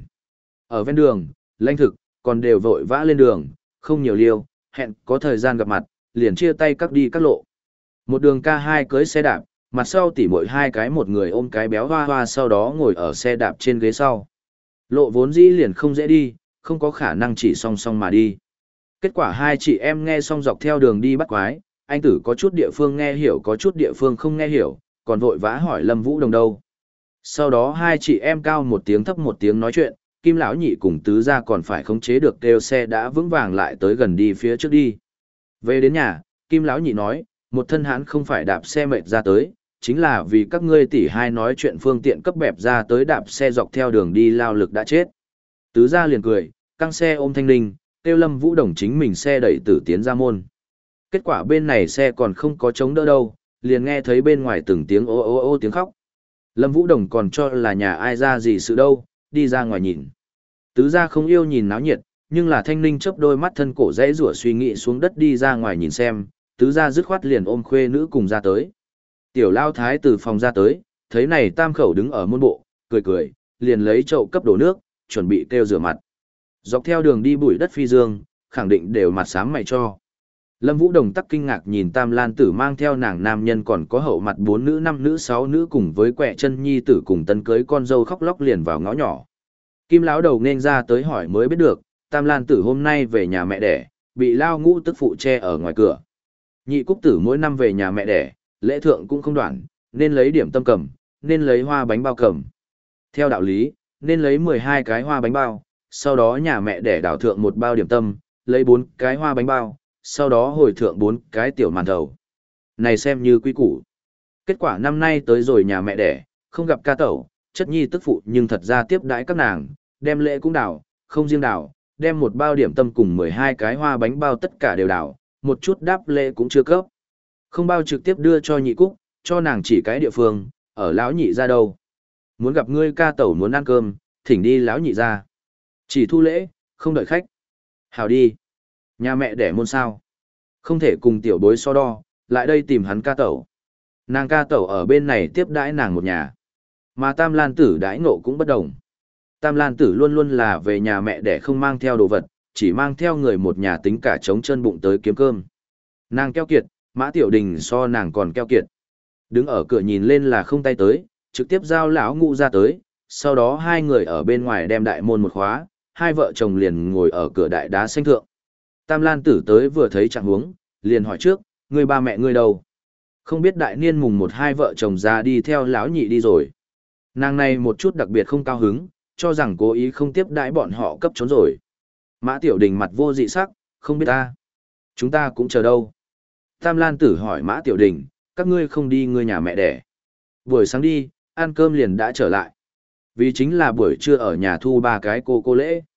Ở ven đường, lãnh thực, còn đều vội vã lên đường, không nhiều liêu, hẹn có thời gian gặp mặt, liền chia tay các đi các lộ. Một đường ca hai cưới xe đạp, mặt sau tỉ mỗi hai cái một người ôm cái béo hoa hoa sau đó ngồi ở xe đạp trên ghế sau. Lộ vốn dĩ liền không dễ đi, không có khả năng chỉ song song mà đi. Kết quả hai chị em nghe xong dọc theo đường đi bắt quái, anh tử có chút địa phương nghe hiểu có chút địa phương không nghe hiểu, còn vội vã hỏi Lâm Vũ Đồng đâu. Sau đó hai chị em cao một tiếng thấp một tiếng nói chuyện, Kim lão nhị cùng tứ gia còn phải khống chế được kêu xe đã vững vàng lại tới gần đi phía trước đi. Về đến nhà, Kim lão nhị nói, một thân hán không phải đạp xe mệt ra tới, chính là vì các ngươi tỷ hai nói chuyện phương tiện cấp bẹp ra tới đạp xe dọc theo đường đi lao lực đã chết. Tứ gia liền cười, căng xe ôm Thanh Ninh, kêu Lâm Vũ Đồng chính mình xe đẩy tử tiến ra môn. Kết quả bên này xe còn không có chống đỡ đâu, liền nghe thấy bên ngoài từng tiếng ô ô ô tiếng khóc. Lâm Vũ Đồng còn cho là nhà ai ra gì sự đâu, đi ra ngoài nhìn. Tứ gia không yêu nhìn náo nhiệt, nhưng là Thanh Ninh chớp đôi mắt thân cổ dãy rủa suy nghĩ xuống đất đi ra ngoài nhìn xem, tứ gia dứt khoát liền ôm khuê nữ cùng ra tới. Tiểu Lao Thái từ phòng ra tới, thấy này tam khẩu đứng ở môn bộ, cười cười, liền lấy chậu cấp đổ nước, chuẩn bị kêu rửa mặt. Dọc theo đường đi bụi đất phi dương, khẳng định đều mặt xám mày cho. Lâm Vũ Đồng tắc kinh ngạc nhìn Tam Lan Tử mang theo nàng nam nhân còn có hậu mặt bốn nữ năm nữ sáu nữ cùng với quẹ chân nhi tử cùng tân cưới con dâu khóc lóc liền vào ngõ nhỏ. Kim lão đầu nên ra tới hỏi mới biết được, Tam Lan Tử hôm nay về nhà mẹ đẻ, bị lao ngũ tức phụ che ở ngoài cửa. Nhị Cúc Tử mỗi năm về nhà mẹ đẻ, lễ thượng cũng không đoạn, nên lấy điểm tâm cầm, nên lấy hoa bánh bao cầm. Theo đạo lý, nên lấy mười hai cái hoa bánh bao, sau đó nhà mẹ đẻ đảo thượng một bao điểm tâm, lấy bốn cái hoa bánh bao, sau đó hồi thượng bốn cái tiểu màn thầu. Này xem như quý củ. Kết quả năm nay tới rồi nhà mẹ đẻ, không gặp ca tẩu, chất nhi tức phụ nhưng thật ra tiếp đãi các nàng, đem lễ cũng đảo, không riêng đảo, đem một bao điểm tâm cùng mười hai cái hoa bánh bao tất cả đều đảo, một chút đáp lễ cũng chưa cấp. Không bao trực tiếp đưa cho nhị Cúc, cho nàng chỉ cái địa phương, ở lão nhị ra đâu. Muốn gặp ngươi ca tẩu muốn ăn cơm, thỉnh đi lão nhị ra. Chỉ thu lễ, không đợi khách. Hào đi. Nhà mẹ đẻ môn sao. Không thể cùng tiểu bối so đo, lại đây tìm hắn ca tẩu. Nàng ca tẩu ở bên này tiếp đãi nàng một nhà. Mà Tam Lan Tử đãi ngộ cũng bất đồng. Tam Lan Tử luôn luôn là về nhà mẹ đẻ không mang theo đồ vật, chỉ mang theo người một nhà tính cả trống chân bụng tới kiếm cơm. Nàng keo kiệt, Mã Tiểu Đình so nàng còn keo kiệt. Đứng ở cửa nhìn lên là không tay tới, trực tiếp giao lão ngũ ra tới, sau đó hai người ở bên ngoài đem đại môn một khóa, hai vợ chồng liền ngồi ở cửa đại đá xanh thượng. Tam Lan Tử tới vừa thấy trạng huống, liền hỏi trước, người ba mẹ ngươi đâu? Không biết đại niên mùng một hai vợ chồng ra đi theo lão nhị đi rồi. Nàng này một chút đặc biệt không cao hứng, cho rằng cố ý không tiếp đãi bọn họ cấp trốn rồi. Mã Tiểu Đình mặt vô dị sắc, không biết ta. Chúng ta cũng chờ đâu. Tam Lan Tử hỏi Mã Tiểu Đình, các ngươi không đi ngươi nhà mẹ đẻ. Buổi sáng đi, ăn cơm liền đã trở lại. Vì chính là buổi trưa ở nhà thu ba cái cô cô lễ.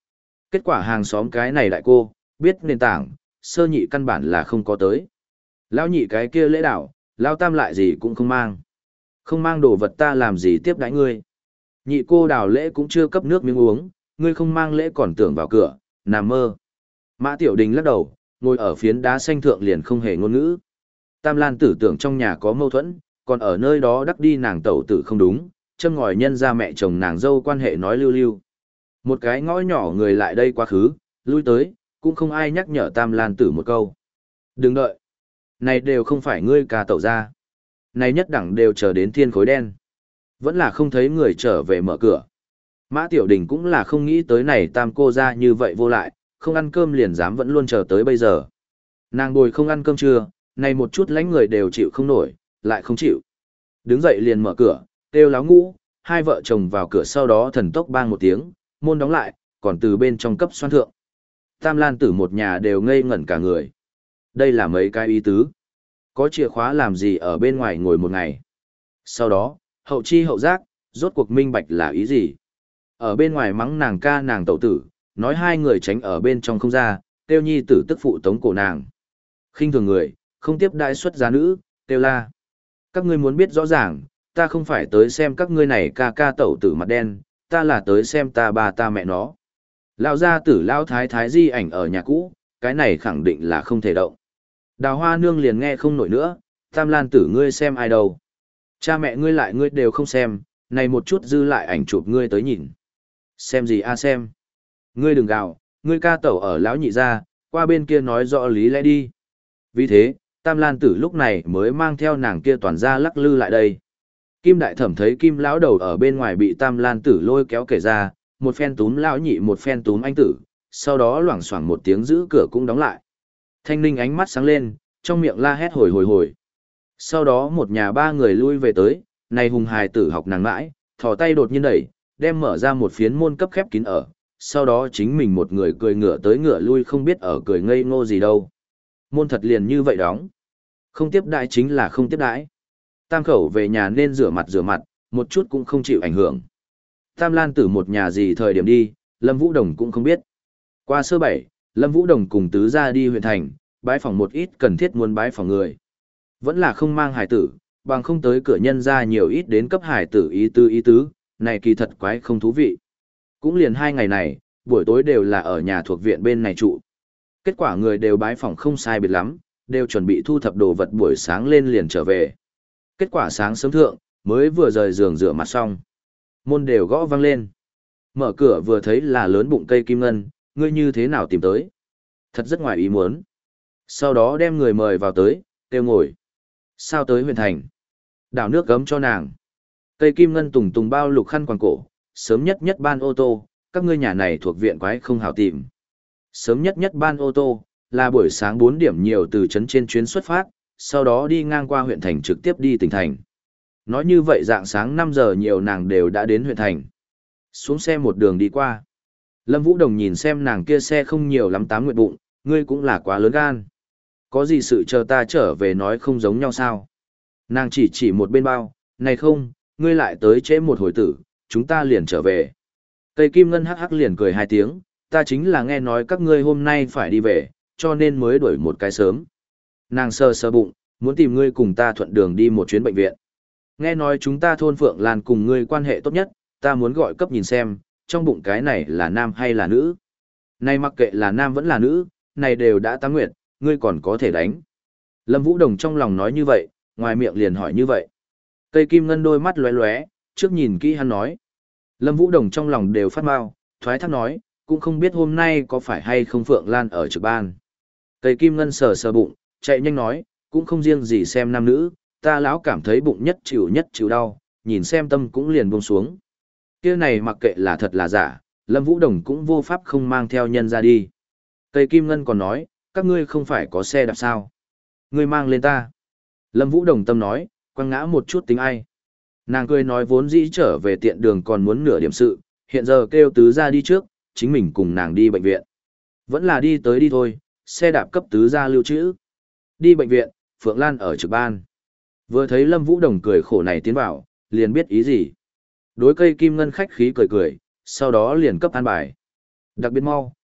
Kết quả hàng xóm cái này đại cô, biết nền tảng, sơ nhị căn bản là không có tới. Lão nhị cái kia lễ đảo, lão tam lại gì cũng không mang. Không mang đồ vật ta làm gì tiếp đãi ngươi. Nhị cô đào lễ cũng chưa cấp nước miếng uống, ngươi không mang lễ còn tưởng vào cửa, nằm mơ. Mã Tiểu Đình lắc đầu, ngồi ở phiến đá xanh thượng liền không hề ngôn ngữ. Tam Lan tử tưởng trong nhà có mâu thuẫn, còn ở nơi đó đắc đi nàng tẩu tử không đúng, châm ngòi nhân ra mẹ chồng nàng dâu quan hệ nói lưu lưu. Một cái ngõ nhỏ người lại đây quá khứ, lui tới, cũng không ai nhắc nhở Tam Lan tử một câu. Đừng đợi. Này đều không phải ngươi ca tẩu ra. Này nhất đẳng đều chờ đến thiên khối đen. Vẫn là không thấy người trở về mở cửa. Mã Tiểu Đình cũng là không nghĩ tới này tam cô ra như vậy vô lại, không ăn cơm liền dám vẫn luôn chờ tới bây giờ. Nàng bồi không ăn cơm trưa, này một chút lánh người đều chịu không nổi, lại không chịu. Đứng dậy liền mở cửa, kêu láo ngũ, hai vợ chồng vào cửa sau đó thần tốc bang một tiếng, môn đóng lại, còn từ bên trong cấp xoan thượng. Tam Lan tử một nhà đều ngây ngẩn cả người. Đây là mấy cái ý tứ. Có chìa khóa làm gì ở bên ngoài ngồi một ngày. Sau đó, hậu chi hậu giác, rốt cuộc minh bạch là ý gì. Ở bên ngoài mắng nàng ca nàng tẩu tử, nói hai người tránh ở bên trong không ra, tiêu nhi tử tức phụ tống cổ nàng. Khinh thường người, không tiếp đại xuất giá nữ, tiêu la. Các ngươi muốn biết rõ ràng, ta không phải tới xem các ngươi này ca ca tẩu tử mặt đen, ta là tới xem ta bà ta mẹ nó. Lão gia tử lão thái thái di ảnh ở nhà cũ, cái này khẳng định là không thể động. Đào hoa nương liền nghe không nổi nữa, Tam Lan tử ngươi xem ai đâu. Cha mẹ ngươi lại ngươi đều không xem, này một chút dư lại ảnh chụp ngươi tới nhìn. Xem gì a xem. Ngươi đừng gào, ngươi ca tẩu ở lão nhị gia, qua bên kia nói rõ lý lẽ đi. Vì thế, Tam Lan tử lúc này mới mang theo nàng kia toàn ra lắc lư lại đây. Kim đại thẩm thấy Kim lão đầu ở bên ngoài bị Tam Lan tử lôi kéo kể ra, một phen túm lão nhị một phen túm anh tử, sau đó loảng xoảng một tiếng giữ cửa cũng đóng lại. Thanh Ninh ánh mắt sáng lên, trong miệng la hét hồi hồi hồi. Sau đó một nhà ba người lui về tới, này hùng hài tử học nàng mãi, thò tay đột nhiên đẩy, đem mở ra một phiến môn cấp khép kín ở, sau đó chính mình một người cười ngửa tới ngửa lui không biết ở cười ngây ngô gì đâu. Môn thật liền như vậy đóng. Không tiếp đãi chính là không tiếp đãi. Tam khẩu về nhà nên rửa mặt rửa mặt, một chút cũng không chịu ảnh hưởng. Tam Lan tử một nhà gì thời điểm đi, Lâm Vũ Đồng cũng không biết. Qua sơ bảy, Lâm Vũ Đồng cùng tứ gia đi huyện thành, bái phỏng một ít cần thiết muốn bái phỏng người. Vẫn là không mang hải tử, bằng không tới cửa nhân ra nhiều ít đến cấp hải tử ý tứ ý tứ, này kỳ thật quái không thú vị. Cũng liền hai ngày này, buổi tối đều là ở nhà thuộc viện bên này trụ. Kết quả người đều bái phỏng không sai biệt lắm, đều chuẩn bị thu thập đồ vật buổi sáng lên liền trở về. Kết quả sáng sớm thượng, mới vừa rời giường rửa mặt xong. Môn đều gõ vang lên. Mở cửa vừa thấy là lớn bụng cây kim ngân, ngươi như thế nào tìm tới. Thật rất ngoài ý muốn. Sau đó đem người mời vào tới, kêu ngồi. Sao tới huyện thành? Đảo nước gấm cho nàng. Cây kim ngân tùng tùng bao lục khăn quàng cổ, sớm nhất nhất ban ô tô, các ngươi nhà này thuộc viện quái không hảo tìm. Sớm nhất nhất ban ô tô, là buổi sáng bốn điểm nhiều từ trấn trên chuyến xuất phát, sau đó đi ngang qua huyện thành trực tiếp đi tỉnh thành. Nói như vậy dạng sáng năm giờ nhiều nàng đều đã đến huyện thành. Xuống xe một đường đi qua. Lâm Vũ Đồng nhìn xem nàng kia xe không nhiều lắm tám nguyện bụng, ngươi cũng là quá lớn gan. Có gì sự chờ ta trở về nói không giống nhau sao? Nàng chỉ chỉ một bên bao, này không, ngươi lại tới trễ một hồi tử, chúng ta liền trở về. Cây kim ngân hắc hắc liền cười hai tiếng, ta chính là nghe nói các ngươi hôm nay phải đi về, cho nên mới đuổi một cái sớm. Nàng sờ sờ bụng, muốn tìm ngươi cùng ta thuận đường đi một chuyến bệnh viện. Nghe nói chúng ta thôn Phượng Lan cùng ngươi quan hệ tốt nhất, ta muốn gọi cấp nhìn xem, trong bụng cái này là nam hay là nữ. Này mặc kệ là nam vẫn là nữ, này đều đã tám nguyệt, ngươi còn có thể đánh. Lâm Vũ Đồng trong lòng nói như vậy, ngoài miệng liền hỏi như vậy. Cây kim ngân đôi mắt lóe lóe, trước nhìn kỹ hắn nói. Lâm Vũ Đồng trong lòng đều phát mau, thoái thác nói, cũng không biết hôm nay có phải hay không Phượng Lan ở trực ban. Cây kim ngân sờ sờ bụng, chạy nhanh nói, cũng không riêng gì xem nam nữ, ta lão cảm thấy bụng nhất chịu nhất chịu đau, nhìn xem tâm cũng liền buông xuống. Kia này mặc kệ là thật là giả, Lâm Vũ Đồng cũng vô pháp không mang theo nhân ra đi. Cây kim ngân còn nói, các ngươi không phải có xe đạp sao? Ngươi mang lên ta. Lâm Vũ Đồng tâm nói, quăng ngã một chút tính ai. Nàng cười nói vốn dĩ trở về tiện đường còn muốn nửa điểm sự, hiện giờ kêu tứ ra đi trước, chính mình cùng nàng đi bệnh viện. Vẫn là đi tới đi thôi, xe đạp cấp tứ ra lưu trữ. Đi bệnh viện, Phượng Lan ở trực ban. Vừa thấy Lâm Vũ Đồng cười khổ này tiến vào, liền biết ý gì. Đối cây kim ngân khách khí cười cười, sau đó liền cấp an bài. Đặc biệt mau,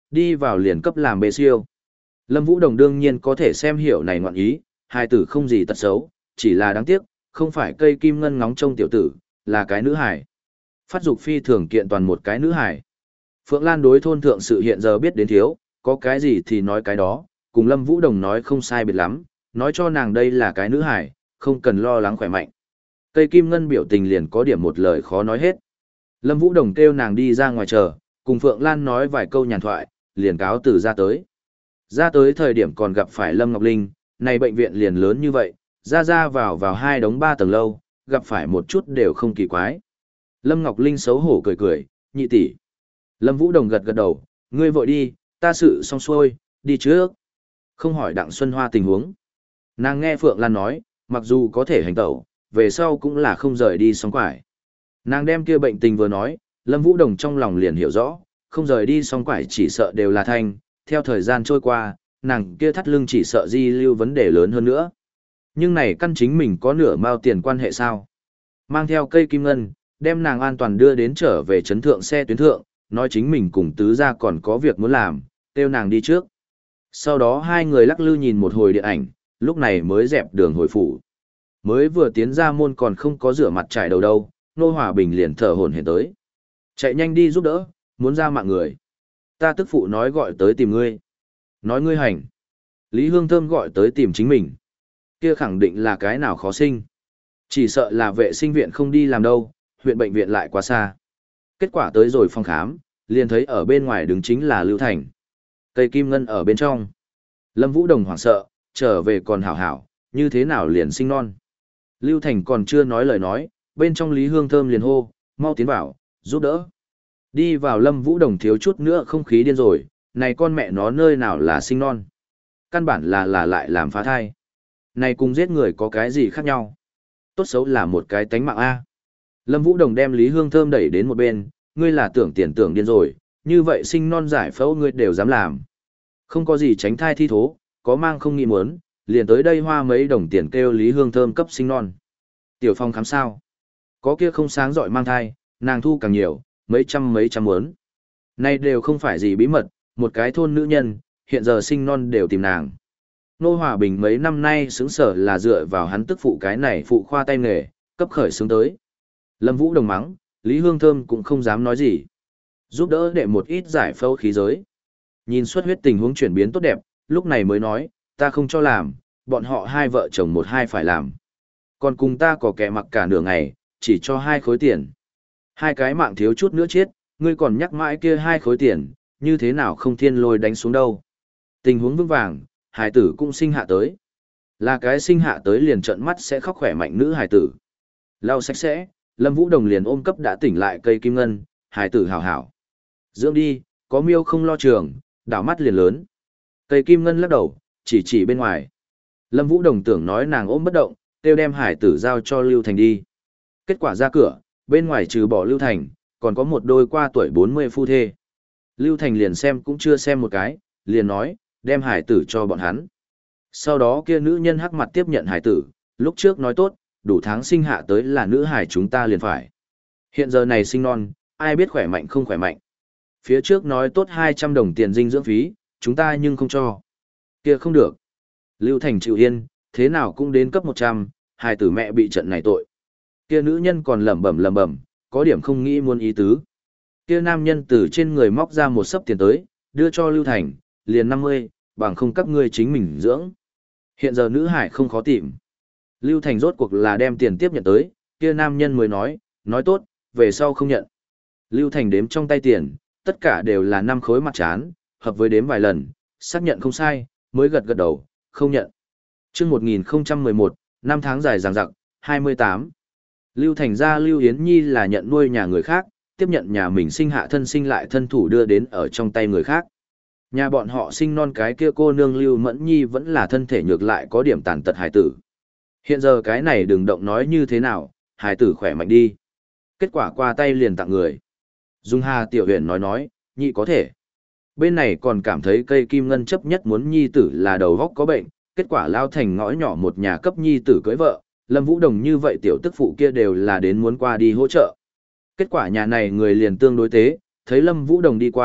đi vào liền cấp làm bê siêu. Lâm Vũ Đồng đương nhiên có thể xem hiểu này ngoạn ý, hai tử không gì tật xấu, chỉ là đáng tiếc, không phải cây kim ngân ngóng trông tiểu tử, là cái nữ hải. Phát dục phi thường kiện toàn một cái nữ hải. Phượng Lan đối thôn thượng sự hiện giờ biết đến thiếu, có cái gì thì nói cái đó, cùng Lâm Vũ Đồng nói không sai biệt lắm, nói cho nàng đây là cái nữ hải, không cần lo lắng khỏe mạnh. Cây kim ngân biểu tình liền có điểm một lời khó nói hết. Lâm Vũ Đồng kêu nàng đi ra ngoài chờ, cùng Phượng Lan nói vài câu nhàn thoại, liền cáo từ ra tới. Ra tới thời điểm còn gặp phải Lâm Ngọc Linh, này bệnh viện liền lớn như vậy, ra ra vào vào hai đống ba tầng lâu, gặp phải một chút đều không kỳ quái. Lâm Ngọc Linh xấu hổ cười cười, nhị tỷ. Lâm Vũ Đồng gật gật đầu, ngươi vội đi, ta sự xong xuôi, đi trước. Không hỏi Đặng Xuân Hoa tình huống. Nàng nghe Phượng Lan nói, mặc dù có thể hành tẩu, về sau cũng là không rời đi sóng quải. Nàng đem kia bệnh tình vừa nói, Lâm Vũ Đồng trong lòng liền hiểu rõ, không rời đi sóng quải chỉ sợ đều là thanh, theo thời gian trôi qua, nàng kia thắt lưng chỉ sợ di lưu vấn đề lớn hơn nữa. Nhưng này căn chính mình có nửa mao tiền quan hệ sao? Mang theo cây kim ngân, đem nàng an toàn đưa đến trở về trấn thượng xe tuyến thượng, nói chính mình cùng tứ gia còn có việc muốn làm, kêu nàng đi trước. Sau đó hai người lắc lư nhìn một hồi điện ảnh, lúc này mới dẹp đường hồi phủ. Mới vừa tiến ra môn còn không có rửa mặt trải đầu đâu, Nô Hòa Bình liền thở hổn hển tới. Chạy nhanh đi giúp đỡ, muốn ra mạng người. Ta tức phụ nói gọi tới tìm ngươi. Nói ngươi hành. Lý Hương Thơm gọi tới tìm chính mình. Kia khẳng định là cái nào khó sinh. Chỉ sợ là vệ sinh viện không đi làm đâu, huyện bệnh viện lại quá xa. Kết quả tới rồi phòng khám, liền thấy ở bên ngoài đứng chính là Lưu Thành. Cây kim ngân ở bên trong. Lâm Vũ Đồng hoảng sợ, trở về còn hảo hảo, như thế nào liền sinh non. Lưu Thành còn chưa nói lời nói, bên trong Lý Hương Thơm liền hô, mau tiến vào, giúp đỡ. Đi vào Lâm Vũ Đồng thiếu chút nữa không khí điên rồi, này con mẹ nó nơi nào là sinh non. Căn bản là là lại làm phá thai. Này cùng giết người có cái gì khác nhau. Tốt xấu là một cái tánh mạng A. Lâm Vũ Đồng đem Lý Hương Thơm đẩy đến một bên, ngươi là tưởng tiền tưởng điên rồi, như vậy sinh non giải phẫu ngươi đều dám làm. Không có gì tránh thai thi thố, có mang không nghĩ muốn, liền tới đây hoa mấy đồng tiền kêu Lý Hương Thơm cấp sinh non. Tiểu Phong khám sao? Có kia không sáng giỏi mang thai, nàng thu càng nhiều, mấy trăm mấy trăm muốn. Này đều không phải gì bí mật, một cái thôn nữ nhân, hiện giờ sinh non đều tìm nàng. Nô Hòa Bình mấy năm nay xứng sở là dựa vào hắn tức phụ cái này phụ khoa tay nghề, cấp khởi xứng tới. Lâm Vũ Đồng mắng, Lý Hương Thơm cũng không dám nói gì. Giúp đỡ để một ít giải phẫu khí giới. Nhìn xuất huyết tình huống chuyển biến tốt đẹp, lúc này mới nói, ta không cho làm, bọn họ hai vợ chồng một hai phải làm. Còn cùng ta có kẻ mặc cả nửa ngày, chỉ cho hai khối tiền. Hai cái mạng thiếu chút nữa chết, ngươi còn nhắc mãi kia hai khối tiền, như thế nào không thiên lôi đánh xuống đâu. Tình huống vững vàng, hài tử cũng sinh hạ tới. Là cái sinh hạ tới liền trợn mắt sẽ khóc khỏe mạnh nữ hài tử. Lau sạch sẽ, Lâm Vũ Đồng liền ôm cấp đã tỉnh lại cây kim ngân, hài tử hảo hảo. Dưỡng đi, có miêu không lo trường, đảo mắt liền lớn. Cây kim ngân lắc đầu, chỉ chỉ bên ngoài. Lâm Vũ Đồng tưởng nói nàng ôm bất động, kêu đem hải tử giao cho Lưu Thành đi. Kết quả ra cửa, bên ngoài trừ bỏ Lưu Thành, còn có một đôi qua tuổi bốn mươi phu thê. Lưu Thành liền xem cũng chưa xem một cái, liền nói, đem hải tử cho bọn hắn. Sau đó kia nữ nhân hắc mặt tiếp nhận hải tử, lúc trước nói tốt, đủ tháng sinh hạ tới là nữ hải chúng ta liền phải. Hiện giờ này sinh non, ai biết khỏe mạnh không khỏe mạnh. Phía trước nói tốt hai trăm đồng tiền dinh dưỡng phí, chúng ta nhưng không cho. Kia không được. Lưu Thành chịu yên, thế nào cũng đến cấp một trăm, hài tử mẹ bị trận này tội. Kia nữ nhân còn lẩm bẩm lẩm bẩm, có điểm không nghĩ muốn ý tứ. Kia nam nhân từ trên người móc ra một sấp tiền tới, đưa cho Lưu Thành, liền năm mươi, bằng không các ngươi chính mình dưỡng. Hiện giờ nữ hải không khó tìm. Lưu Thành rốt cuộc là đem tiền tiếp nhận tới, kia nam nhân mới nói, nói tốt, về sau không nhận. Lưu Thành đếm trong tay tiền, tất cả đều là năm khối mặt chán, hợp với đếm vài lần, xác nhận không sai, mới gật gật đầu, không nhận. Chương một nghìn không trăm mười một, năm tháng dài dằng dặc, hai mươi tám. Lưu Thành gia Lưu Yến Nhi là nhận nuôi nhà người khác, tiếp nhận nhà mình sinh hạ thân sinh lại thân thủ đưa đến ở trong tay người khác. Nhà bọn họ sinh non cái kia cô nương Lưu Mẫn Nhi vẫn là thân thể nhược lại có điểm tàn tật hài tử. Hiện giờ cái này đừng động nói như thế nào, hài tử khỏe mạnh đi. Kết quả qua tay liền tặng người. Dung Hà Tiểu Huyền nói nói, nhị có thể. Bên này còn cảm thấy cây kim ngân chấp nhất muốn nhi tử là đầu góc có bệnh, kết quả lao thành ngõ nhỏ một nhà cấp nhi tử cưới vợ, Lâm Vũ Đồng như vậy tiểu tức phụ kia đều là đến muốn qua đi hỗ trợ. Kết quả nhà này người liền tương đối tế, thấy Lâm Vũ Đồng đi qua,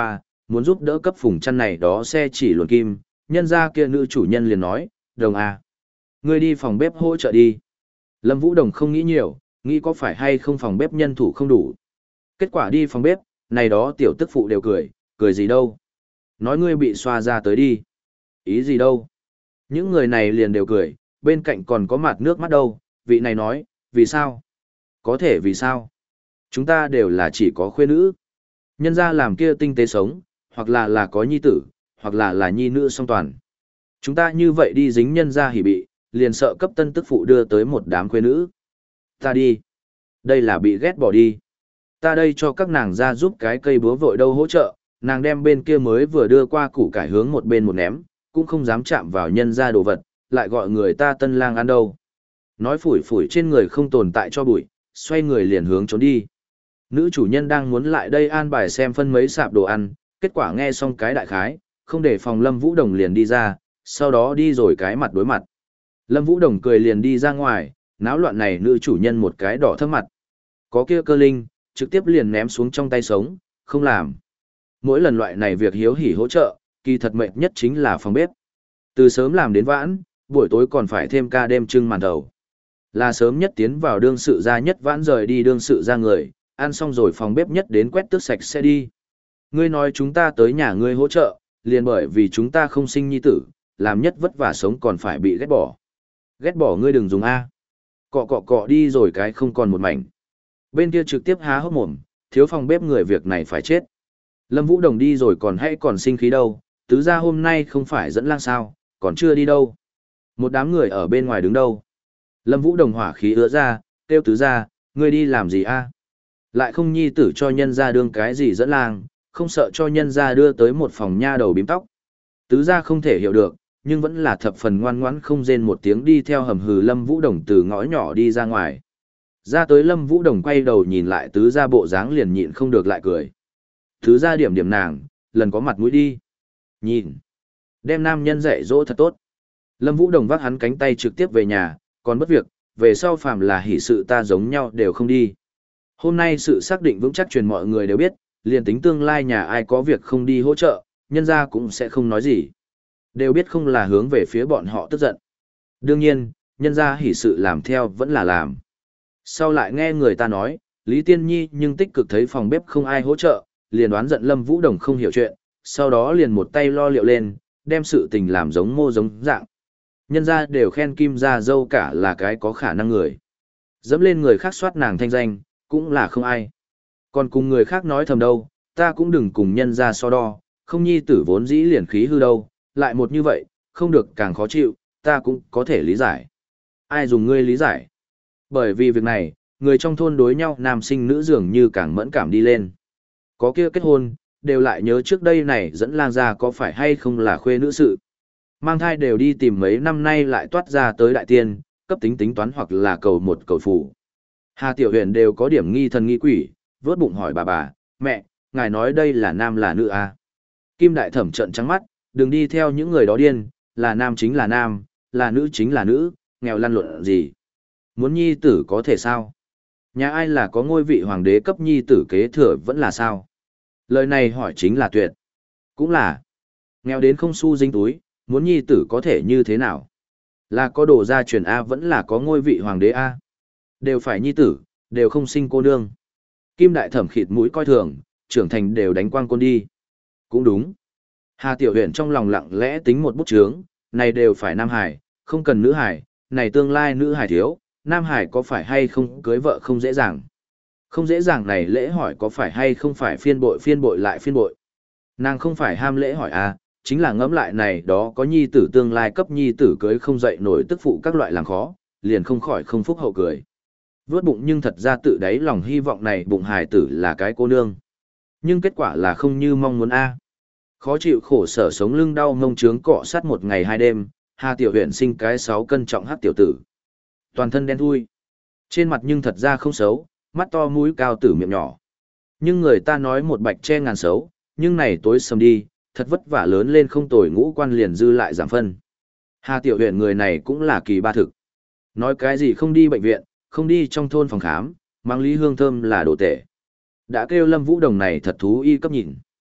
muốn giúp đỡ cấp phùng chăn này đó xe chỉ luồn kim, nhân ra kia nữ chủ nhân liền nói, đồng à. Ngươi đi phòng bếp hỗ trợ đi. Lâm Vũ Đồng không nghĩ nhiều, nghĩ có phải hay không phòng bếp nhân thủ không đủ. Kết quả đi phòng bếp, này đó tiểu tức phụ đều cười, cười gì đâu. Nói ngươi bị xoa ra tới đi. Ý gì đâu. Những người này liền đều cười, bên cạnh còn có mặt nước mắt đâu, vị này nói, vì sao? Có thể vì sao? Chúng ta đều là chỉ có khuê nữ. Nhân ra làm kia tinh tế sống, hoặc là là có nhi tử, hoặc là là nhi nữ song toàn. Chúng ta như vậy đi dính nhân ra hỉ bị, liền sợ cấp tân tức phụ đưa tới một đám khuê nữ. Ta đi. Đây là bị ghét bỏ đi. Ta đây cho các nàng ra giúp cái cây búa vội đâu hỗ trợ, nàng đem bên kia mới vừa đưa qua củ cải hướng một bên một ném, cũng không dám chạm vào nhân ra đồ vật, lại gọi người ta tân lang ăn đâu. Nói phủi phủi trên người không tồn tại cho bụi, xoay người liền hướng trốn đi. Nữ chủ nhân đang muốn lại đây an bài xem phân mấy sạp đồ ăn, kết quả nghe xong cái đại khái, không để phòng Lâm Vũ Đồng liền đi ra, sau đó đi rồi cái mặt đối mặt. Lâm Vũ Đồng cười liền đi ra ngoài, náo loạn này nữ chủ nhân một cái đỏ thấp mặt. Có kia cơ linh, trực tiếp liền ném xuống trong tay sống, không làm. Mỗi lần loại này việc hiếu hỉ hỗ trợ, kỳ thật mệt nhất chính là phòng bếp. Từ sớm làm đến vãn, buổi tối còn phải thêm ca đêm trưng màn đầu. Là sớm nhất tiến vào đương sự ra nhất vãn rời đi đương sự ra người, ăn xong rồi phòng bếp nhất đến quét tước sạch sẽ đi. Ngươi nói chúng ta tới nhà ngươi hỗ trợ, liền bởi vì chúng ta không sinh nhi tử, làm nhất vất vả sống còn phải bị ghét bỏ. Ghét bỏ ngươi đừng dùng A. Cọ cọ cọ đi rồi cái không còn một mảnh. Bên kia trực tiếp há hốc mồm, thiếu phòng bếp người việc này phải chết. Lâm Vũ Đồng đi rồi còn hay còn sinh khí đâu, tứ gia hôm nay không phải dẫn lang sao, còn chưa đi đâu. Một đám người ở bên ngoài đứng đâu. Lâm Vũ Đồng hỏa khí ứa ra, kêu tứ gia, ngươi đi làm gì a? Lại không nhi tử cho nhân ra đương cái gì dẫn lang, không sợ cho nhân ra đưa tới một phòng nha đầu bím tóc. Tứ gia không thể hiểu được, nhưng vẫn là thập phần ngoan ngoãn không rên một tiếng đi theo hầm hừ Lâm Vũ Đồng từ ngõ nhỏ đi ra ngoài. Ra tới Lâm Vũ Đồng quay đầu nhìn lại tứ gia bộ dáng liền nhịn không được lại cười. Tứ gia điểm điểm nàng, lần có mặt mũi đi. Nhìn. Đem nam nhân dạy dỗ thật tốt. Lâm Vũ Đồng vác hắn cánh tay trực tiếp về nhà, còn bất việc, về sau phàm là hỷ sự ta giống nhau đều không đi. Hôm nay sự xác định vững chắc truyền mọi người đều biết, liền tính tương lai nhà ai có việc không đi hỗ trợ, nhân gia cũng sẽ không nói gì. Đều biết không là hướng về phía bọn họ tức giận. Đương nhiên, nhân gia hỷ sự làm theo vẫn là làm. Sau lại nghe người ta nói, Lý Tiên Nhi nhưng tích cực thấy phòng bếp không ai hỗ trợ, liền đoán giận Lâm Vũ Đồng không hiểu chuyện, sau đó liền một tay lo liệu lên, đem sự tình làm giống mô giống dạng. Nhân gia đều khen Kim gia dâu cả là cái có khả năng người. Dẫm lên người khác soát nàng thanh danh, cũng là không ai. Còn cùng người khác nói thầm đâu, ta cũng đừng cùng nhân gia so đo, không nhi tử vốn dĩ liền khí hư đâu, lại một như vậy, không được càng khó chịu, ta cũng có thể lý giải. Ai dùng ngươi lý giải? Bởi vì việc này, người trong thôn đối nhau nam sinh nữ dường như càng mẫn cảm đi lên. Có kia kết hôn, đều lại nhớ trước đây này dẫn lang ra có phải hay không là khuê nữ sự. Mang thai đều đi tìm mấy năm nay lại toát ra tới đại tiên, cấp tính tính toán hoặc là cầu một cầu phủ. Hà Tiểu Huyền đều có điểm nghi thần nghi quỷ, vớt bụng hỏi bà bà, mẹ, ngài nói đây là nam là nữ à? Kim Đại Thẩm trợn trắng mắt, đừng đi theo những người đó điên, là nam chính là nam, là nữ chính là nữ, nghèo lăn lộn gì. Muốn nhi tử có thể sao? Nhà ai là có ngôi vị hoàng đế cấp nhi tử kế thừa vẫn là sao? Lời này hỏi chính là tuyệt. Cũng là, nghèo đến không xu dính túi, muốn nhi tử có thể như thế nào? Là có đồ gia truyền A vẫn là có ngôi vị hoàng đế A? Đều phải nhi tử, đều không sinh cô nương. Kim Đại Thẩm khịt mũi coi thường, trưởng thành đều đánh quang côn đi. Cũng đúng. Hà Tiểu Huyền trong lòng lặng lẽ tính một bút chướng, này đều phải nam hải, không cần nữ hải, này tương lai nữ hải thiếu, nam hải có phải hay không cưới vợ không dễ dàng. Không dễ dàng này lễ hỏi có phải hay không phải phiên bội phiên bội lại phiên bội. Nàng không phải ham lễ hỏi à, chính là ngẫm lại này đó có nhi tử tương lai cấp nhi tử cưới không dậy nổi tức phụ các loại làm khó, liền không khỏi không phúc hậu cười. Vớt bụng nhưng thật ra tự đáy lòng hy vọng này bụng hài tử là cái cô nương. Nhưng kết quả là không như mong muốn a. Khó chịu khổ sở sống lưng đau mông trướng cọ sát một ngày hai đêm, Hà Tiểu Huyền sinh cái sáu cân trọng hắc tiểu tử. Toàn thân đen thui. Trên mặt nhưng thật ra không xấu, mắt to mũi cao tử miệng nhỏ. Nhưng người ta nói một bạch che ngàn xấu, nhưng này tối sầm đi, thật vất vả lớn lên không tồi ngũ quan liền dư lại giảm phân. Hà Tiểu Huyền người này cũng là kỳ ba thực. Nói cái gì không đi bệnh viện, không đi trong thôn phòng khám, mang Lý Hương Thơm là đồ tể. Đã kêu Lâm Vũ Đồng này thật thú y cấp nhìn.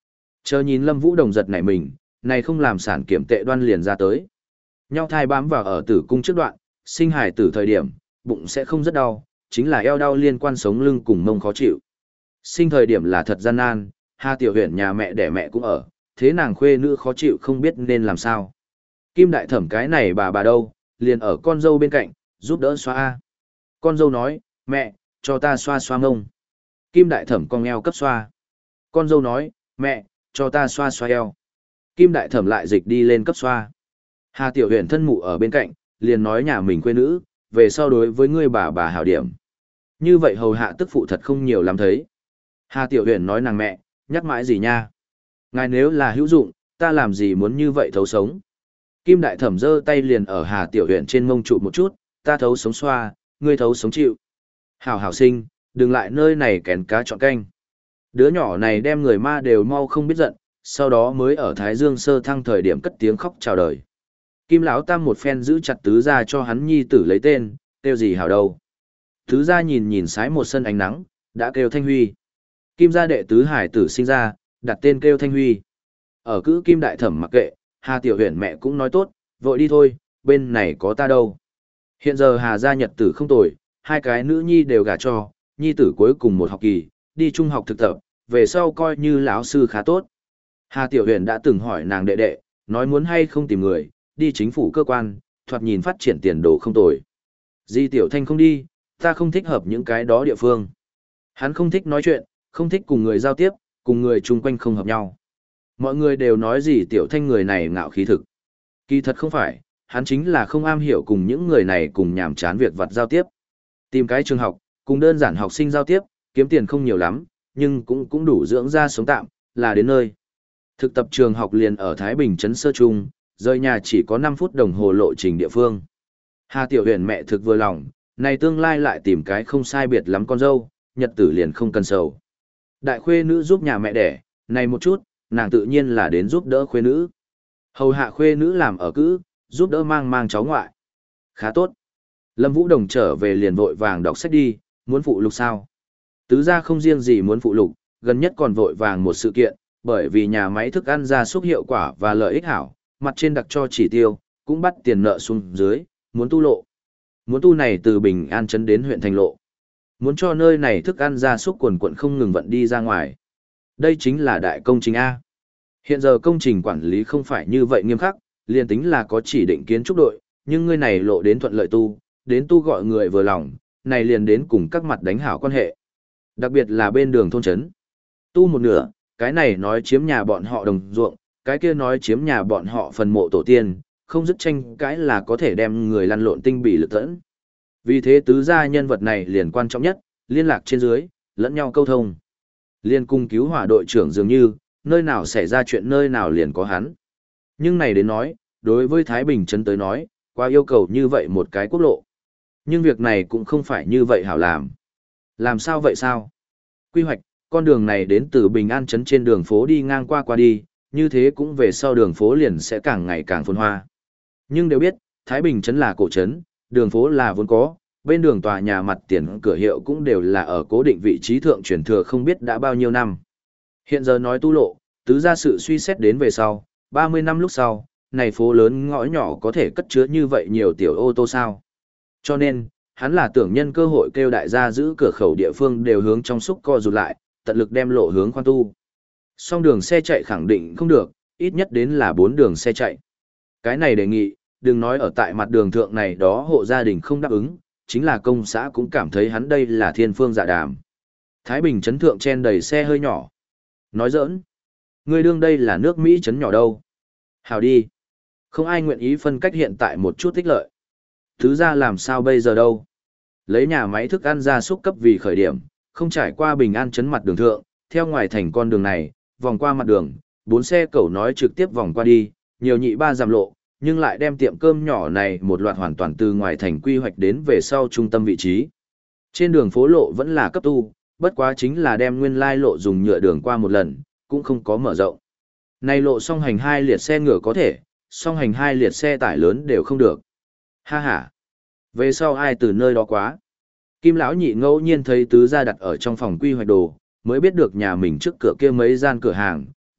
Chờ nhìn Lâm Vũ Đồng giật nảy mình, này không làm sản kiểm tệ đoan liền ra tới. Nhau thai bám vào ở tử cung trước đoạn, sinh hài tử thời điểm, bụng sẽ không rất đau, chính là eo đau liên quan sống lưng cùng mông khó chịu. Sinh thời điểm là thật gian nan, Hà Tiểu Huyền nhà mẹ đẻ mẹ cũng ở, thế nàng khuê nữ khó chịu không biết nên làm sao. Kim đại thẩm cái này bà bà đâu, liền ở con dâu bên cạnh, giúp đỡ xoa A. Con dâu nói, mẹ, cho ta xoa xoa mông. Kim đại thẩm cong eo cấp xoa. Con dâu nói, mẹ, cho ta xoa xoa eo. Kim đại thẩm lại dịch đi lên cấp xoa. Hà Tiểu Huyền thân mụ ở bên cạnh, liền nói nhà mình quê nữ, về sau đối với ngươi bà bà hảo điểm. Như vậy hầu hạ tức phụ thật không nhiều lắm thấy. Hà Tiểu Huyền nói nàng mẹ, nhắc mãi gì nha. Ngài nếu là hữu dụng, ta làm gì muốn như vậy thấu sống. Kim đại thẩm giơ tay liền ở Hà Tiểu Huyền trên mông trụ một chút, ta thấu sống xoa, ngươi thấu sống chịu. Hảo hảo sinh, đừng lại nơi này kén cá chọn canh. Đứa nhỏ này đem người ma đều mau không biết giận, sau đó mới ở Thái Dương sơ thăng thời điểm cất tiếng khóc chào đời. Kim lão tam một phen giữ chặt tứ gia cho hắn nhi tử lấy tên, kêu gì hảo đâu. Tứ gia nhìn nhìn sái một sân ánh nắng, đã kêu Thanh Huy. Kim gia đệ tứ hải tử sinh ra, đặt tên kêu Thanh Huy. Ở cữ Kim đại thẩm mặc kệ, Hà Tiểu Huyền mẹ cũng nói tốt, vội đi thôi, bên này có ta đâu. Hiện giờ Hà gia nhật tử không tồi, hai cái nữ nhi đều gả cho, nhi tử cuối cùng một học kỳ, đi trung học thực tập, về sau coi như lão sư khá tốt. Hà Tiểu Huyền đã từng hỏi nàng đệ đệ, nói muốn hay không tìm người, đi chính phủ cơ quan, thoạt nhìn phát triển tiền đồ không tồi. Di Tiểu Thanh không đi, ta không thích hợp những cái đó địa phương. Hắn không thích nói chuyện, không thích cùng người giao tiếp, cùng người chung quanh không hợp nhau. Mọi người đều nói gì Tiểu Thanh người này ngạo khí thực. Kỳ thật không phải, hắn chính là không am hiểu cùng những người này cùng nhảm chán việc vặt giao tiếp. Tìm cái trường học, cùng đơn giản học sinh giao tiếp, kiếm tiền không nhiều lắm, nhưng cũng cũng đủ dưỡng ra sống tạm, là đến nơi. Thực tập trường học liền ở Thái Bình trấn Sơ Trung, rời nhà chỉ có năm phút đồng hồ lộ trình địa phương. Hà Tiểu Huyền mẹ thực vừa lòng, này tương lai lại tìm cái không sai biệt lắm con dâu, nhật tử liền không cần sầu. Đại khuê nữ giúp nhà mẹ đẻ, này một chút, nàng tự nhiên là đến giúp đỡ khuê nữ. Hầu hạ khuê nữ làm ở cữ, giúp đỡ mang mang cháu ngoại. Khá tốt. Lâm Vũ Đồng trở về liền vội vàng đọc sách đi, muốn phụ lục sao? Tứ gia không riêng gì muốn phụ lục, gần nhất còn vội vàng một sự kiện, bởi vì nhà máy thức ăn gia súc hiệu quả và lợi ích hảo, mặt trên đặc cho chỉ tiêu, cũng bắt tiền nợ xuống dưới, muốn tu lộ. Muốn tu này từ Bình An trấn đến huyện Thành Lộ. Muốn cho nơi này thức ăn gia súc quần quận không ngừng vận đi ra ngoài. Đây chính là đại công trình A. Hiện giờ công trình quản lý không phải như vậy nghiêm khắc, liền tính là có chỉ định kiến trúc đội, nhưng người này lộ đến thuận lợi tu, đến tu gọi người vừa lòng, này liền đến cùng các mặt đánh hảo quan hệ. Đặc biệt là bên đường thôn trấn. Tu một nửa, cái này nói chiếm nhà bọn họ đồng ruộng, cái kia nói chiếm nhà bọn họ phần mộ tổ tiên, không dứt tranh cái là có thể đem người lăn lộn tinh bỉ lực tẫn. Vì thế tứ gia nhân vật này liền quan trọng nhất, liên lạc trên dưới, lẫn nhau câu thông. Liên cung cứu hỏa đội trưởng dường như, nơi nào xảy ra chuyện nơi nào liền có hắn. Nhưng này đến nói, đối với Thái Bình trấn tới nói, qua yêu cầu như vậy một cái quốc lộ. Nhưng việc này cũng không phải như vậy hảo làm. Làm sao vậy sao? Quy hoạch, con đường này đến từ Bình An trấn trên đường phố đi ngang qua qua đi, như thế cũng về sau đường phố liền sẽ càng ngày càng phồn hoa. Nhưng đều biết, Thái Bình trấn là cổ trấn, đường phố là vốn có, bên đường tòa nhà mặt tiền cửa hiệu cũng đều là ở cố định vị trí thượng truyền thừa không biết đã bao nhiêu năm. Hiện giờ nói tu lộ, tứ ra sự suy xét đến về sau, ba mươi năm lúc sau, này phố lớn ngõ nhỏ có thể cất chứa như vậy nhiều tiểu ô tô sao. Cho nên, hắn là tưởng nhân cơ hội kêu đại gia giữ cửa khẩu địa phương đều hướng trong xúc co rụt lại, tận lực đem lộ hướng khoan tu. Song đường xe chạy khẳng định không được, ít nhất đến là bốn đường xe chạy. Cái này đề nghị, đừng nói ở tại mặt đường thượng này đó hộ gia đình không đáp ứng, chính là công xã cũng cảm thấy hắn đây là thiên phương dạ đàm. Thái Bình trấn thượng chen đầy xe hơi nhỏ. Nói giỡn. Người đương đây là nước Mỹ trấn nhỏ đâu. Hào đi. Không ai nguyện ý phân cách hiện tại một chút tích lợi. Thứ ra làm sao bây giờ đâu. Lấy nhà máy thức ăn gia súc cấp vì khởi điểm, không trải qua Bình An trấn mặt đường thượng, theo ngoài thành con đường này, vòng qua mặt đường, bốn xe cẩu nói trực tiếp vòng qua đi, nhiều nhị ba giảm lộ, nhưng lại đem tiệm cơm nhỏ này một loạt hoàn toàn từ ngoài thành quy hoạch đến về sau trung tâm vị trí. Trên đường phố lộ vẫn là cấp tu, bất quá chính là đem nguyên lai lộ dùng nhựa đường qua một lần, cũng không có mở rộng. Này lộ song hành hai liệt xe ngựa có thể, song hành hai liệt xe tải lớn đều không được. Ha ha. Về sau ai từ nơi đó quá. Kim lão nhị ngẫu nhiên thấy tứ gia đặt ở trong phòng quy hoạch đồ, mới biết được nhà mình trước cửa kia mấy gian cửa hàng,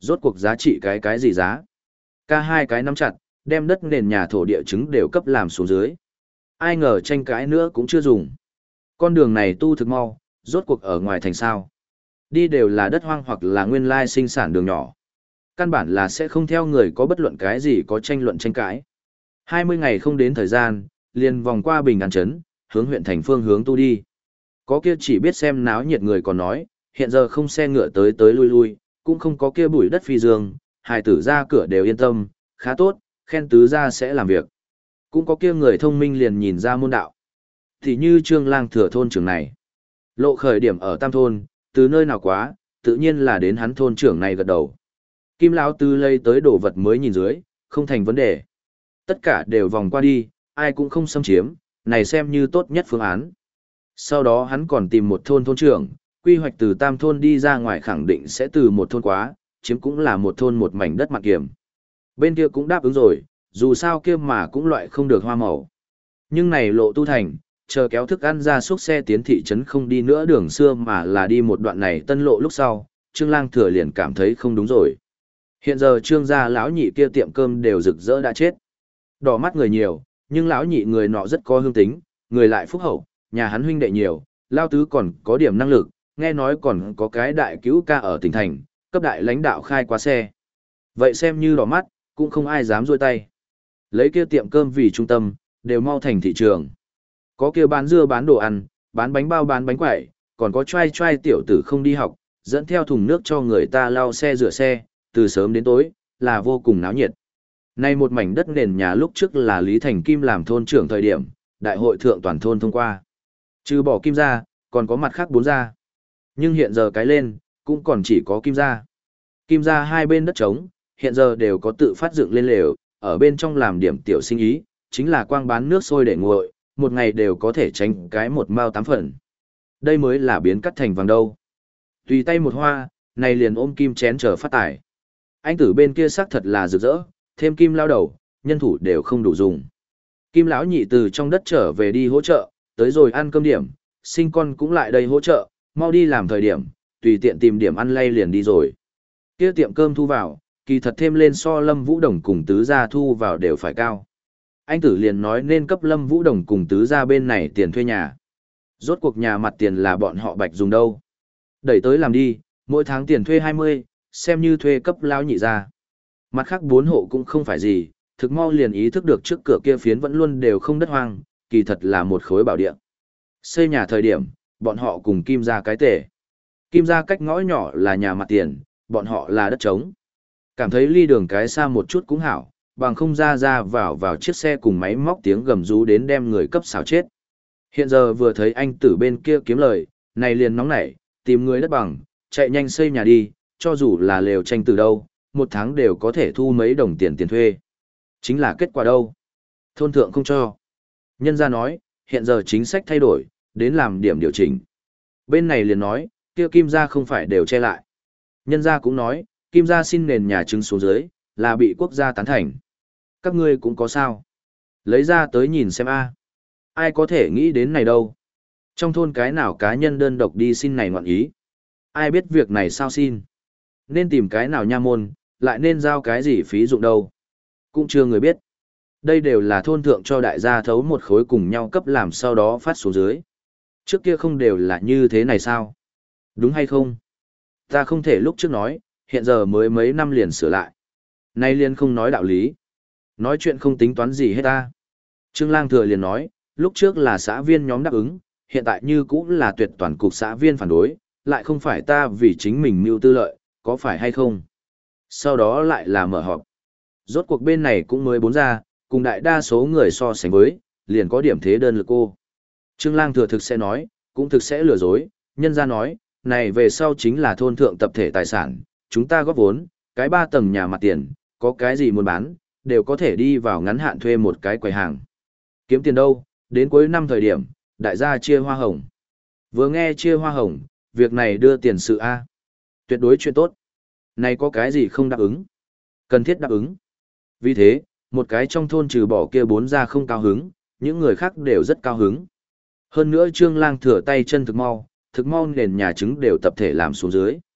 Rốt cuộc giá trị cái cái gì giá? Ca hai cái nắm chặt, đem đất nền nhà thổ địa chứng đều cấp làm xuống dưới. Ai ngờ tranh cãi nữa cũng chưa dùng. Con đường này tu thực mau, rốt cuộc ở ngoài thành sao. Đi đều là đất hoang hoặc là nguyên lai sinh sản đường nhỏ. Căn bản là sẽ không theo người có bất luận cái gì có tranh luận tranh cãi. hai mươi ngày không đến thời gian, liền vòng qua Bình An Trấn, hướng huyện thành phương hướng tu đi. Có kia chỉ biết xem náo nhiệt người còn nói, hiện giờ không xe ngựa tới tới lui lui, cũng không có kia bụi đất phi dương, hài tử ra cửa đều yên tâm, khá tốt, khen tứ ra sẽ làm việc. Cũng có kia người thông minh liền nhìn ra môn đạo. Thì như Trương Lang Thừa thôn trưởng này. Lộ khởi điểm ở Tam thôn, từ nơi nào quá, tự nhiên là đến hắn thôn trưởng này gật đầu. Kim lão Tư lấy tới đồ vật mới nhìn dưới, không thành vấn đề. Tất cả đều vòng qua đi, ai cũng không xâm chiếm, này xem như tốt nhất phương án. Sau đó hắn còn tìm một thôn thôn trưởng, quy hoạch từ Tam thôn đi ra ngoài khẳng định sẽ từ một thôn quá, chiếm cũng là một thôn một mảnh đất mặt kiểm. Bên kia cũng đáp ứng rồi, dù sao kia mà cũng loại không được hoa màu. Nhưng này lộ tu thành, chờ kéo thức ăn ra xúc xe tiến thị trấn không đi nữa đường xưa mà là đi một đoạn này tân lộ lúc sau, Trương Lang Thừa liền cảm thấy không đúng rồi. Hiện giờ Trương gia lão nhị kia tiệm cơm đều rực rỡ đã chết. Đỏ mắt người nhiều, nhưng lão nhị người nọ rất có hương tính, người lại phúc hậu, nhà hắn huynh đệ nhiều, lao tứ còn có điểm năng lực, nghe nói còn có cái đại cứu ca ở tỉnh thành, cấp đại lãnh đạo khai qua xe. Vậy xem như đỏ mắt, cũng không ai dám rôi tay. Lấy kia tiệm cơm vì trung tâm, đều mau thành thị trường. Có kia bán dưa bán đồ ăn, bán bánh bao bán bánh quẩy, còn có trai trai tiểu tử không đi học, dẫn theo thùng nước cho người ta lau xe rửa xe, từ sớm đến tối, là vô cùng náo nhiệt. Nay một mảnh đất nền nhà lúc trước là Lý Thành Kim làm thôn trưởng thời điểm, đại hội thượng toàn thôn thông qua. Trừ bỏ Kim gia, còn có mặt khác bốn gia. Nhưng hiện giờ cái lên, cũng còn chỉ có Kim gia. Kim gia hai bên đất trống, hiện giờ đều có tự phát dựng lên lều, ở bên trong làm điểm tiểu sinh ý, chính là quang bán nước sôi để nguội, một ngày đều có thể tránh cái một mao tám phần. Đây mới là biến cắt thành vàng đâu. Tùy tay một hoa, này liền ôm kim chén chờ phát tài. Anh tử bên kia xác thật là rực rỡ, thêm kim lao đầu, nhân thủ đều không đủ dùng. Kim lão nhị từ trong đất trở về đi hỗ trợ, tới rồi ăn cơm điểm, sinh con cũng lại đây hỗ trợ, mau đi làm thời điểm, tùy tiện tìm điểm ăn lay liền đi rồi. Kia tiệm cơm thu vào, kỳ thật thêm lên so Lâm Vũ Đồng cùng tứ gia thu vào đều phải cao. Anh tử liền nói nên cấp Lâm Vũ Đồng cùng tứ gia bên này tiền thuê nhà. Rốt cuộc nhà mặt tiền là bọn họ bạch dùng đâu. Đẩy tới làm đi, mỗi tháng tiền thuê hai mươi, xem như thuê cấp lão nhị ra. Mặt khác bốn hộ cũng không phải gì, thực mau liền ý thức được trước cửa kia phiến vẫn luôn đều không đất hoang, kỳ thật là một khối bảo địa. Xây nhà thời điểm, bọn họ cùng Kim gia cái tể. Kim gia cách ngõ nhỏ là nhà mặt tiền, bọn họ là đất trống. Cảm thấy ly đường cái xa một chút cũng hảo, bằng không ra ra vào vào chiếc xe cùng máy móc tiếng gầm rú đến đem người cấp xào chết. Hiện giờ vừa thấy anh tử bên kia kiếm lời, này liền nóng nảy, tìm người đất bằng, chạy nhanh xây nhà đi, cho dù là lều tranh từ đâu, một tháng đều có thể thu mấy đồng tiền tiền thuê. Chính là kết quả đâu. Thôn thượng không cho. Nhân gia nói, hiện giờ chính sách thay đổi, đến làm điểm điều chỉnh. Bên này liền nói, kia Kim gia không phải đều che lại. Nhân gia cũng nói, Kim gia xin nền nhà trứng xuống dưới, là bị quốc gia tán thành. Các ngươi cũng có sao. Lấy ra tới nhìn xem a. Ai có thể nghĩ đến này đâu. Trong thôn cái nào cá nhân đơn độc đi xin này ngoạn ý. Ai biết việc này sao xin. Nên tìm cái nào nha môn, lại nên giao cái gì phí dụng đâu. Cũng chưa người biết. Đây đều là thôn thượng cho đại gia thấu một khối cùng nhau cấp làm sau đó phát xuống dưới. Trước kia không đều là như thế này sao? Đúng hay không? Ta không thể lúc trước nói, hiện giờ mới mấy năm liền sửa lại. Nay liền không nói đạo lý. Nói chuyện không tính toán gì hết ta. Trương Lang Thừa liền nói, lúc trước là xã viên nhóm đáp ứng, hiện tại như cũng là tuyệt toàn cục xã viên phản đối, lại không phải ta vì chính mình mưu tư lợi, có phải hay không? Sau đó lại là mở họp. Rốt cuộc bên này cũng mới bốn ra, cùng đại đa số người so sánh với, liền có điểm thế đơn lực cô. Trương Lang Thừa thực sẽ nói, cũng thực sẽ lừa dối, nhân ra nói, này về sau chính là thôn thượng tập thể tài sản, chúng ta góp vốn, cái ba tầng nhà mặt tiền, có cái gì muốn bán, đều có thể đi vào ngắn hạn thuê một cái quầy hàng. Kiếm tiền đâu, đến cuối năm thời điểm, đại gia chia hoa hồng. Vừa nghe chia hoa hồng, việc này đưa tiền sự A. Tuyệt đối chuyện tốt. Này có cái gì không đáp ứng? Cần thiết đáp ứng. Vì thế, một cái trong thôn trừ bỏ kia bốn ra không cao hứng, những người khác đều rất cao hứng. Hơn nữa Trương Lang Thừa tay chân thực mau, thực mau nền nhà trứng đều tập thể làm xuống dưới.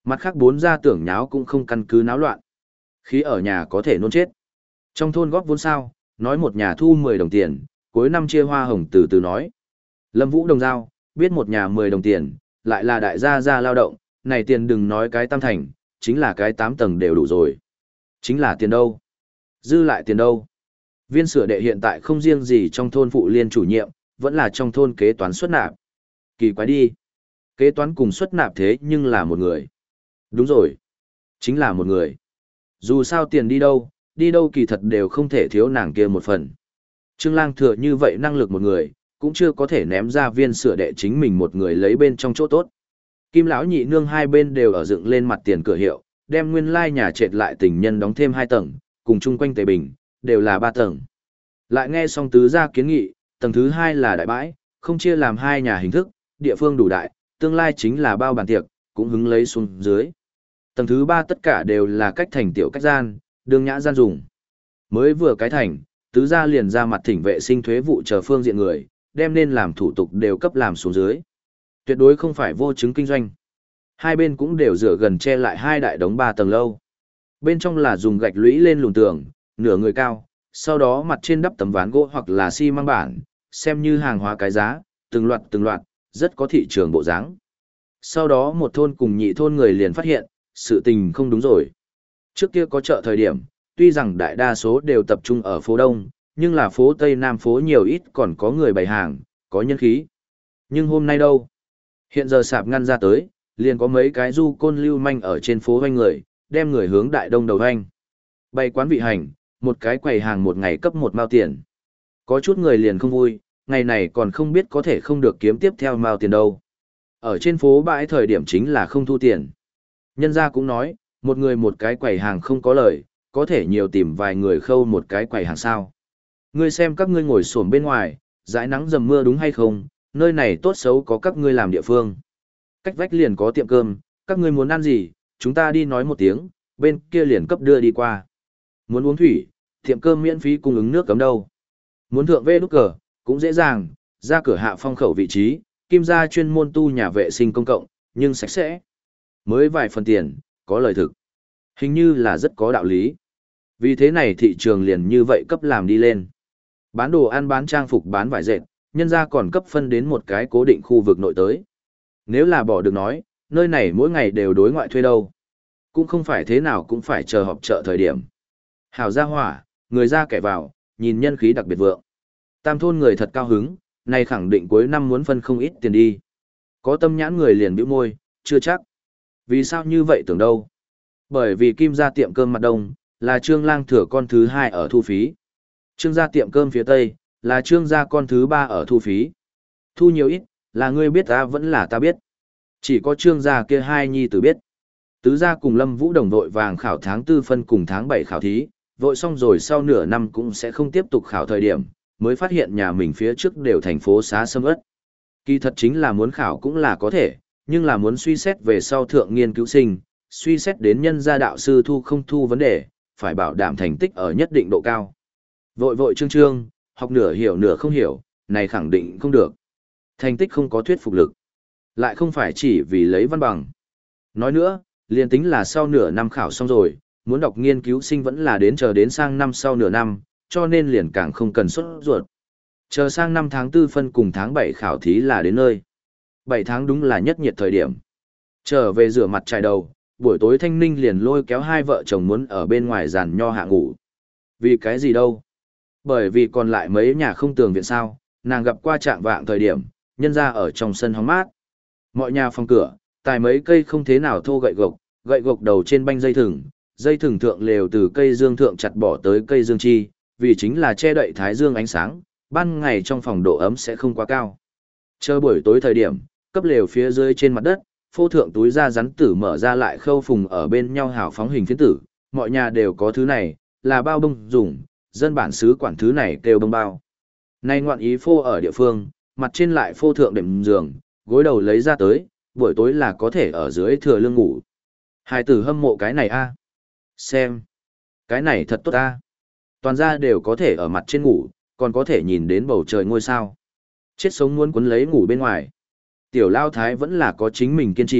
Mặt khác bốn gia tưởng nháo cũng không căn cứ náo loạn. Khí ở nhà có thể nôn chết. Trong thôn góp vốn sao, nói một nhà thu mười đồng tiền, cuối năm chia hoa hồng từ từ nói. Lâm Vũ đồng giao, biết một nhà mười đồng tiền, lại là đại gia gia lao động, này tiền đừng nói cái tam thành, chính là cái tám tầng đều đủ rồi. Chính là tiền đâu? Dư lại tiền đâu? Viên sửa đệ hiện tại không riêng gì trong thôn phụ liên chủ nhiệm, vẫn là trong thôn kế toán xuất nạp. Kỳ quái đi. Kế toán cùng xuất nạp thế nhưng là một người. Đúng rồi. Chính là một người. Dù sao tiền đi đâu, đi đâu kỳ thật đều không thể thiếu nàng kia một phần. Trương Lang thừa như vậy năng lực một người, cũng chưa có thể ném ra viên sửa đệ chính mình một người lấy bên trong chỗ tốt. Kim lão nhị nương hai bên đều ở dựng lên mặt tiền cửa hiệu, đem nguyên lai nhà trệt lại tình nhân đóng thêm hai tầng, cùng chung quanh tề bình, đều là ba tầng. Lại nghe xong tứ gia kiến nghị, tầng thứ hai là đại bãi, không chia làm hai nhà hình thức, địa phương đủ đại, tương lai chính là bao bàn tiệc, cũng hứng lấy xuống dưới. Tầng thứ ba tất cả đều là cách thành tiểu cách gian, đường nhã gian dùng. Mới vừa cái thành, tứ gia liền ra mặt thỉnh vệ sinh thuế vụ chờ phương diện người, đem nên làm thủ tục đều cấp làm xuống dưới. Tuyệt đối không phải vô chứng kinh doanh. Hai bên cũng đều rửa gần che lại hai đại đống ba tầng lâu. Bên trong là dùng gạch lũy lên lùn tường, nửa người cao, sau đó mặt trên đắp tấm ván gỗ hoặc là xi măng bản, xem như hàng hóa cái giá, từng loạt từng loạt, rất có thị trường bộ dáng. Sau đó một thôn cùng nhị thôn người liền phát hiện, sự tình không đúng rồi. Trước kia có chợ thời điểm, tuy rằng đại đa số đều tập trung ở phố Đông, nhưng là phố Tây Nam phố nhiều ít còn có người bày hàng, có nhân khí. Nhưng hôm nay đâu? Hiện giờ sạp ngăn ra tới, liền có mấy cái du côn lưu manh ở trên phố hoanh người, đem người hướng đại đông đầu hoanh. Bày quán vị hành, một cái quầy hàng một ngày cấp một mao tiền. Có chút người liền không vui, ngày này còn không biết có thể không được kiếm tiếp theo mao tiền đâu. Ở trên phố bãi thời điểm chính là không thu tiền. Nhân gia cũng nói, một người một cái quầy hàng không có lời, có thể nhiều tìm vài người khâu một cái quầy hàng sao. Ngươi xem các ngươi ngồi xổm bên ngoài, dãi nắng dầm mưa đúng hay không, nơi này tốt xấu có các ngươi làm địa phương. Cách vách liền có tiệm cơm, các ngươi muốn ăn gì, chúng ta đi nói một tiếng, bên kia liền cấp đưa đi qua. Muốn uống thủy, tiệm cơm miễn phí cung ứng nước cấm đâu. Muốn thượng vê đúc cờ, cũng dễ dàng, ra cửa hạ phong khẩu vị trí, kim gia chuyên môn tu nhà vệ sinh công cộng, nhưng sạch sẽ. Mới vài phần tiền, có lời thực. Hình như là rất có đạo lý. Vì thế này thị trường liền như vậy cấp làm đi lên. Bán đồ ăn bán trang phục bán vải dệt, nhân ra còn cấp phân đến một cái cố định khu vực nội tới. Nếu là bỏ được nói, nơi này mỗi ngày đều đối ngoại thuê đâu. Cũng không phải thế nào cũng phải chờ họp chợ thời điểm. Hào ra hỏa, người ra kẻ vào, nhìn nhân khí đặc biệt vượng. Tam thôn người thật cao hứng, này khẳng định cuối năm muốn phân không ít tiền đi. Có tâm nhãn người liền bĩu môi, chưa chắc. Vì sao như vậy tưởng đâu? Bởi vì Kim gia tiệm cơm mặt đông, là Trương Lang thừa con thứ hai ở thu phí. Trương gia tiệm cơm phía tây, là Trương gia con thứ ba ở thu phí. Thu nhiều ít, là ngươi biết ta vẫn là ta biết. Chỉ có Trương gia kia hai nhi tử biết. Tứ gia cùng Lâm Vũ đồng vội vàng khảo tháng tư phân cùng tháng bảy khảo thí, vội xong rồi sau nửa năm cũng sẽ không tiếp tục khảo thời điểm, mới phát hiện nhà mình phía trước đều thành phố xá sâm ớt. Kỳ thật chính là muốn khảo cũng là có thể, nhưng là muốn suy xét về sau thượng nghiên cứu sinh, suy xét đến nhân gia đạo sư thu không thu vấn đề, phải bảo đảm thành tích ở nhất định độ cao. Vội vội trương trương, học nửa hiểu nửa không hiểu, này khẳng định không được. Thành tích không có thuyết phục lực. Lại không phải chỉ vì lấy văn bằng. Nói nữa, liền tính là sau nửa năm khảo xong rồi, muốn đọc nghiên cứu sinh vẫn là đến chờ đến sang năm sau nửa năm, cho nên liền càng không cần xuất ruột. Chờ sang năm tháng tư phân cùng tháng bảy khảo thí là đến nơi. bảy tháng đúng là nhất nhiệt thời điểm. Trở về rửa mặt trải đầu, buổi tối Thanh Ninh liền lôi kéo hai vợ chồng muốn ở bên ngoài giàn nho hạ ngủ. Vì cái gì đâu? Bởi vì còn lại mấy nhà không tường viện sao, nàng gặp qua trạng vạng thời điểm, nhân ra ở trong sân hóng mát. Mọi nhà phòng cửa, tài mấy cây không thế nào thô gậy gộc, gậy gộc đầu trên banh dây thừng, dây thừng thượng lều từ cây dương thượng chặt bỏ tới cây dương chi, vì chính là che đậy thái dương ánh sáng, ban ngày trong phòng độ ấm sẽ không quá cao. Chờ buổi tối thời điểm, cấp lều phía dưới trên mặt đất, phô thượng túi da rắn tử mở ra lại khâu phùng ở bên nhau hào phóng hình phiến tử, mọi nhà đều có thứ này, là bao bông dùng, dân bản xứ quản thứ này kêu bông bao. Nay ngoạn ý phô ở địa phương, mặt trên lại phô thượng đệm giường, gối đầu lấy ra tới, buổi tối là có thể ở dưới thừa lương ngủ. Hai tử hâm mộ cái này a, xem, cái này thật tốt a, toàn ra đều có thể ở mặt trên ngủ, còn có thể nhìn đến bầu trời ngôi sao. Chết sống muốn quấn lấy ngủ bên ngoài. Tiểu Lao Thái vẫn là có chính mình kiên trì,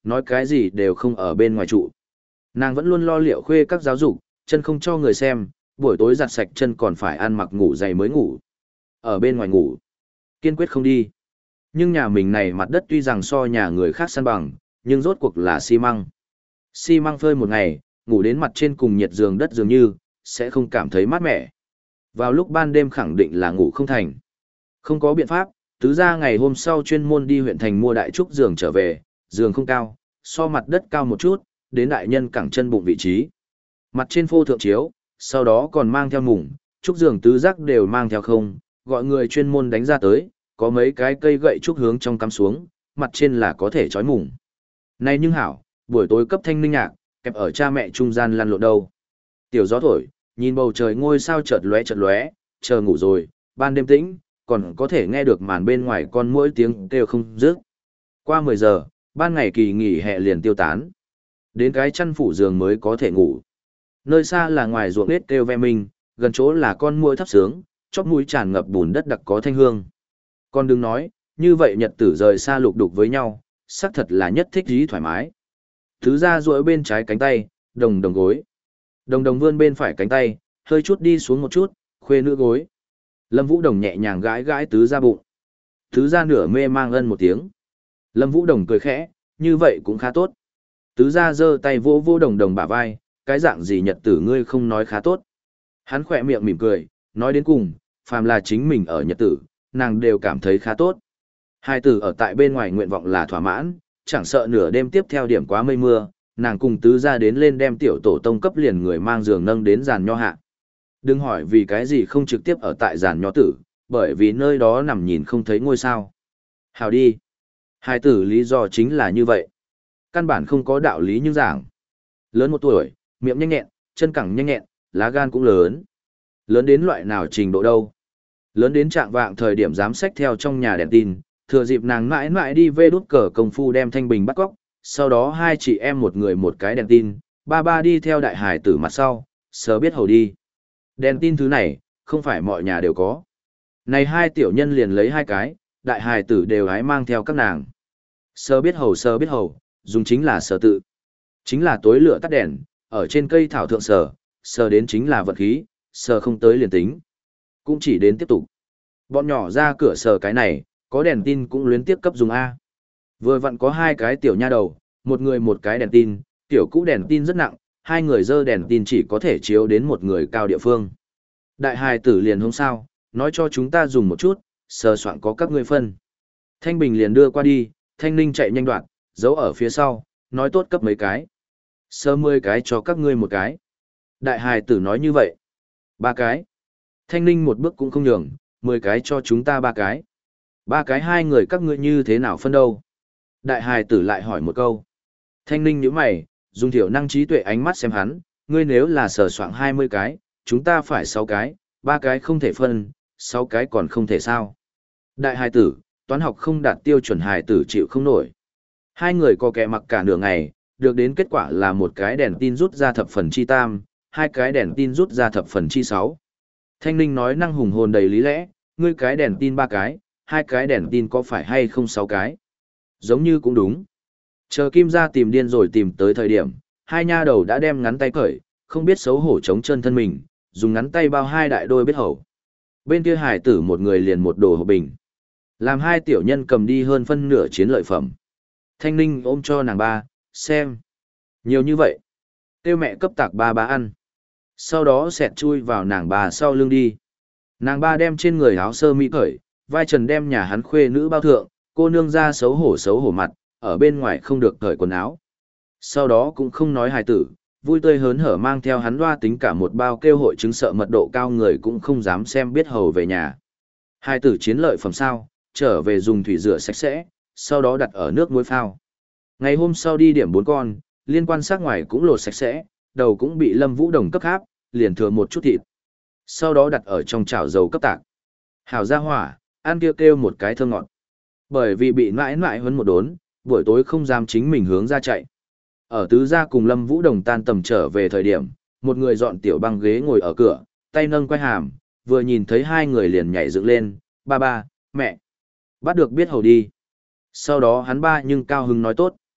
nói cái gì đều không ở bên ngoài trụ. Nàng vẫn luôn lo liệu khuê các giáo dục, chân không cho người xem, buổi tối giặt sạch chân còn phải ăn mặc ngủ giày mới ngủ. Ở bên ngoài ngủ, kiên quyết không đi. Nhưng nhà mình này mặt đất tuy rằng so nhà người khác săn bằng, nhưng rốt cuộc là xi măng. Xi măng phơi một ngày, ngủ đến mặt trên cùng nhiệt giường đất dường như, sẽ không cảm thấy mát mẻ. Vào lúc ban đêm khẳng định là ngủ không thành. Không có biện pháp, tứ gia ngày hôm sau chuyên môn đi huyện thành mua đại trúc giường trở về, giường không cao, so mặt đất cao một chút, đến đại nhân cẳng chân bụng vị trí. Mặt trên phô thượng chiếu, sau đó còn mang theo mùng, trúc giường tứ giác đều mang theo không, gọi người chuyên môn đánh ra tới, có mấy cái cây gậy trúc hướng trong cắm xuống, mặt trên là có thể trói mùng. Này nhưng hảo, buổi tối cấp thanh ninh nhạc, kẹp ở cha mẹ trung gian lăn lộn đâu. Tiểu gió thổi, nhìn bầu trời ngôi sao chợt lóe chợt lóe, chờ ngủ rồi, ban đêm tĩnh, còn có thể nghe được màn bên ngoài con muỗi tiếng kêu không dứt. Qua mười giờ, ban ngày kỳ nghỉ hè liền tiêu tán. Đến cái chăn phủ giường mới có thể ngủ. Nơi xa là ngoài ruộng nết kêu ve minh, gần chỗ là con muỗi thấp sướng, chóp mũi tràn ngập bùn đất đặc có thanh hương. Con đừng nói, như vậy nhật tử rời xa lục đục với nhau, xác thật là nhất thích dí thoải mái. Thứ ra duỗi bên trái cánh tay, đồng đồng gối. Đồng đồng vươn bên phải cánh tay, hơi chút đi xuống một chút, khuê nữ gối. Lâm Vũ Đồng nhẹ nhàng gãi gãi tứ ra bụng. Tứ ra nửa mê mang ân một tiếng. Lâm Vũ Đồng cười khẽ, như vậy cũng khá tốt. Tứ ra giơ tay vỗ vỗ đồng đồng bả vai, cái dạng gì nhật tử ngươi không nói khá tốt. Hắn khỏe miệng mỉm cười, nói đến cùng, phàm là chính mình ở nhật tử, nàng đều cảm thấy khá tốt. Hai tử ở tại bên ngoài nguyện vọng là thỏa mãn, chẳng sợ nửa đêm tiếp theo điểm quá mây mưa, nàng cùng tứ ra đến lên đem tiểu tổ tông cấp liền người mang giường nâng đến giàn nho hạ. Đừng hỏi vì cái gì không trực tiếp ở tại giàn nho tử, bởi vì nơi đó nằm nhìn không thấy ngôi sao. Hào đi. Hai tử lý do chính là như vậy. Căn bản không có đạo lý như giảng. Lớn một tuổi, miệng nhanh nhẹn, chân cẳng nhanh nhẹn, lá gan cũng lớn. Lớn đến loại nào trình độ đâu. Lớn đến trạng vạng thời điểm dám xách theo trong nhà đèn tin, thừa dịp nàng mãi mãi đi vê đút cờ công phu đem thanh bình bắt cóc, sau đó hai chị em một người một cái đèn tin, ba ba đi theo đại hải tử mặt sau, sớm biết hầu đi. Đèn tin thứ này, không phải mọi nhà đều có. Này hai tiểu nhân liền lấy hai cái, đại hải tử đều hái mang theo các nàng. Sơ biết hầu sơ biết hầu, dùng chính là sơ tự. Chính là tối lửa tắt đèn, ở trên cây thảo thượng sờ, sờ đến chính là vật khí, sờ không tới liền tính. Cũng chỉ đến tiếp tục. Bọn nhỏ ra cửa sờ cái này, có đèn tin cũng luyến tiếp cấp dùng A. Vừa vặn có hai cái tiểu nha đầu, một người một cái đèn tin, tiểu cũ đèn tin rất nặng, hai người dơ đèn tin chỉ có thể chiếu đến một người cao địa phương. Đại hài tử liền không sao, nói cho chúng ta dùng một chút, sờ soạn có các ngươi phân. Thanh Bình liền đưa qua đi, Thanh Ninh chạy nhanh đoạn, giấu ở phía sau, nói tốt cấp mấy cái. Sơ mười cái cho các ngươi một cái. Đại hài tử nói như vậy. Ba cái. Thanh Ninh một bước cũng không nhường, mười cái cho chúng ta ba cái. Ba cái hai người các ngươi như thế nào phân đâu? Đại hài tử lại hỏi một câu. Thanh Ninh nhíu mày, dùng thiểu năng trí tuệ ánh mắt xem hắn, ngươi nếu là sờ soạng hai mươi cái, chúng ta phải sáu cái, ba cái không thể phân, sáu cái còn không thể sao. Đại hài tử, toán học không đạt tiêu chuẩn hài tử chịu không nổi. Hai người có kẻ mặc cả nửa ngày, được đến kết quả là một cái đèn tin rút ra thập phần chi tam, hai cái đèn tin rút ra thập phần chi sáu. Thanh Ninh nói năng hùng hồn đầy lý lẽ, ngươi cái đèn tin ba cái, hai cái đèn tin có phải hay không sáu cái? Giống như cũng đúng. Chờ Kim ra tìm điên rồi tìm tới thời điểm, hai nha đầu đã đem ngắn tay cởi, không biết xấu hổ chống chân thân mình, dùng ngắn tay bao hai đại đôi biết hầu. Bên kia hải tử một người liền một đồ hộp bình. Làm hai tiểu nhân cầm đi hơn phân nửa chiến lợi phẩm. Thanh Ninh ôm cho nàng ba, xem. Nhiều như vậy. Tiêu mẹ cấp tạc ba ba ăn. Sau đó xẹt chui vào nàng ba sau lưng đi. Nàng ba đem trên người áo sơ mi cởi, vai trần đem nhà hắn khuê nữ bao thượng, cô nương ra xấu hổ xấu hổ mặt, ở bên ngoài không được cởi quần áo. Sau đó cũng không nói hài tử, vui tươi hớn hở mang theo hắn loa tính cả một bao kêu hội chứng sợ mật độ cao người cũng không dám xem biết hầu về nhà. Hài tử chiến lợi phẩm sao, trở về dùng thủy rửa sạch sẽ, sau đó đặt ở nước muối phao. Ngày hôm sau đi điểm bốn con, liên quan sát ngoài cũng lột sạch sẽ, đầu cũng bị Lâm Vũ Đồng cấp háp, liền thừa một chút thịt. Sau đó đặt ở trong chảo dầu cấp tạc. Hảo ra hỏa, ăn kêu kêu một cái thơm ngọt. Bởi vì bị mãi mãi huấn một đốn, buổi tối không dám chính mình hướng ra chạy. Ở tứ gia cùng Lâm Vũ Đồng tan tầm trở về thời điểm, một người dọn tiểu băng ghế ngồi ở cửa, tay nâng quay hàm, vừa nhìn thấy hai người liền nhảy dựng lên, ba ba, mẹ. Bắt được biết hầu đi. Sau đó hắn ba nhưng cao hứng nói tốt.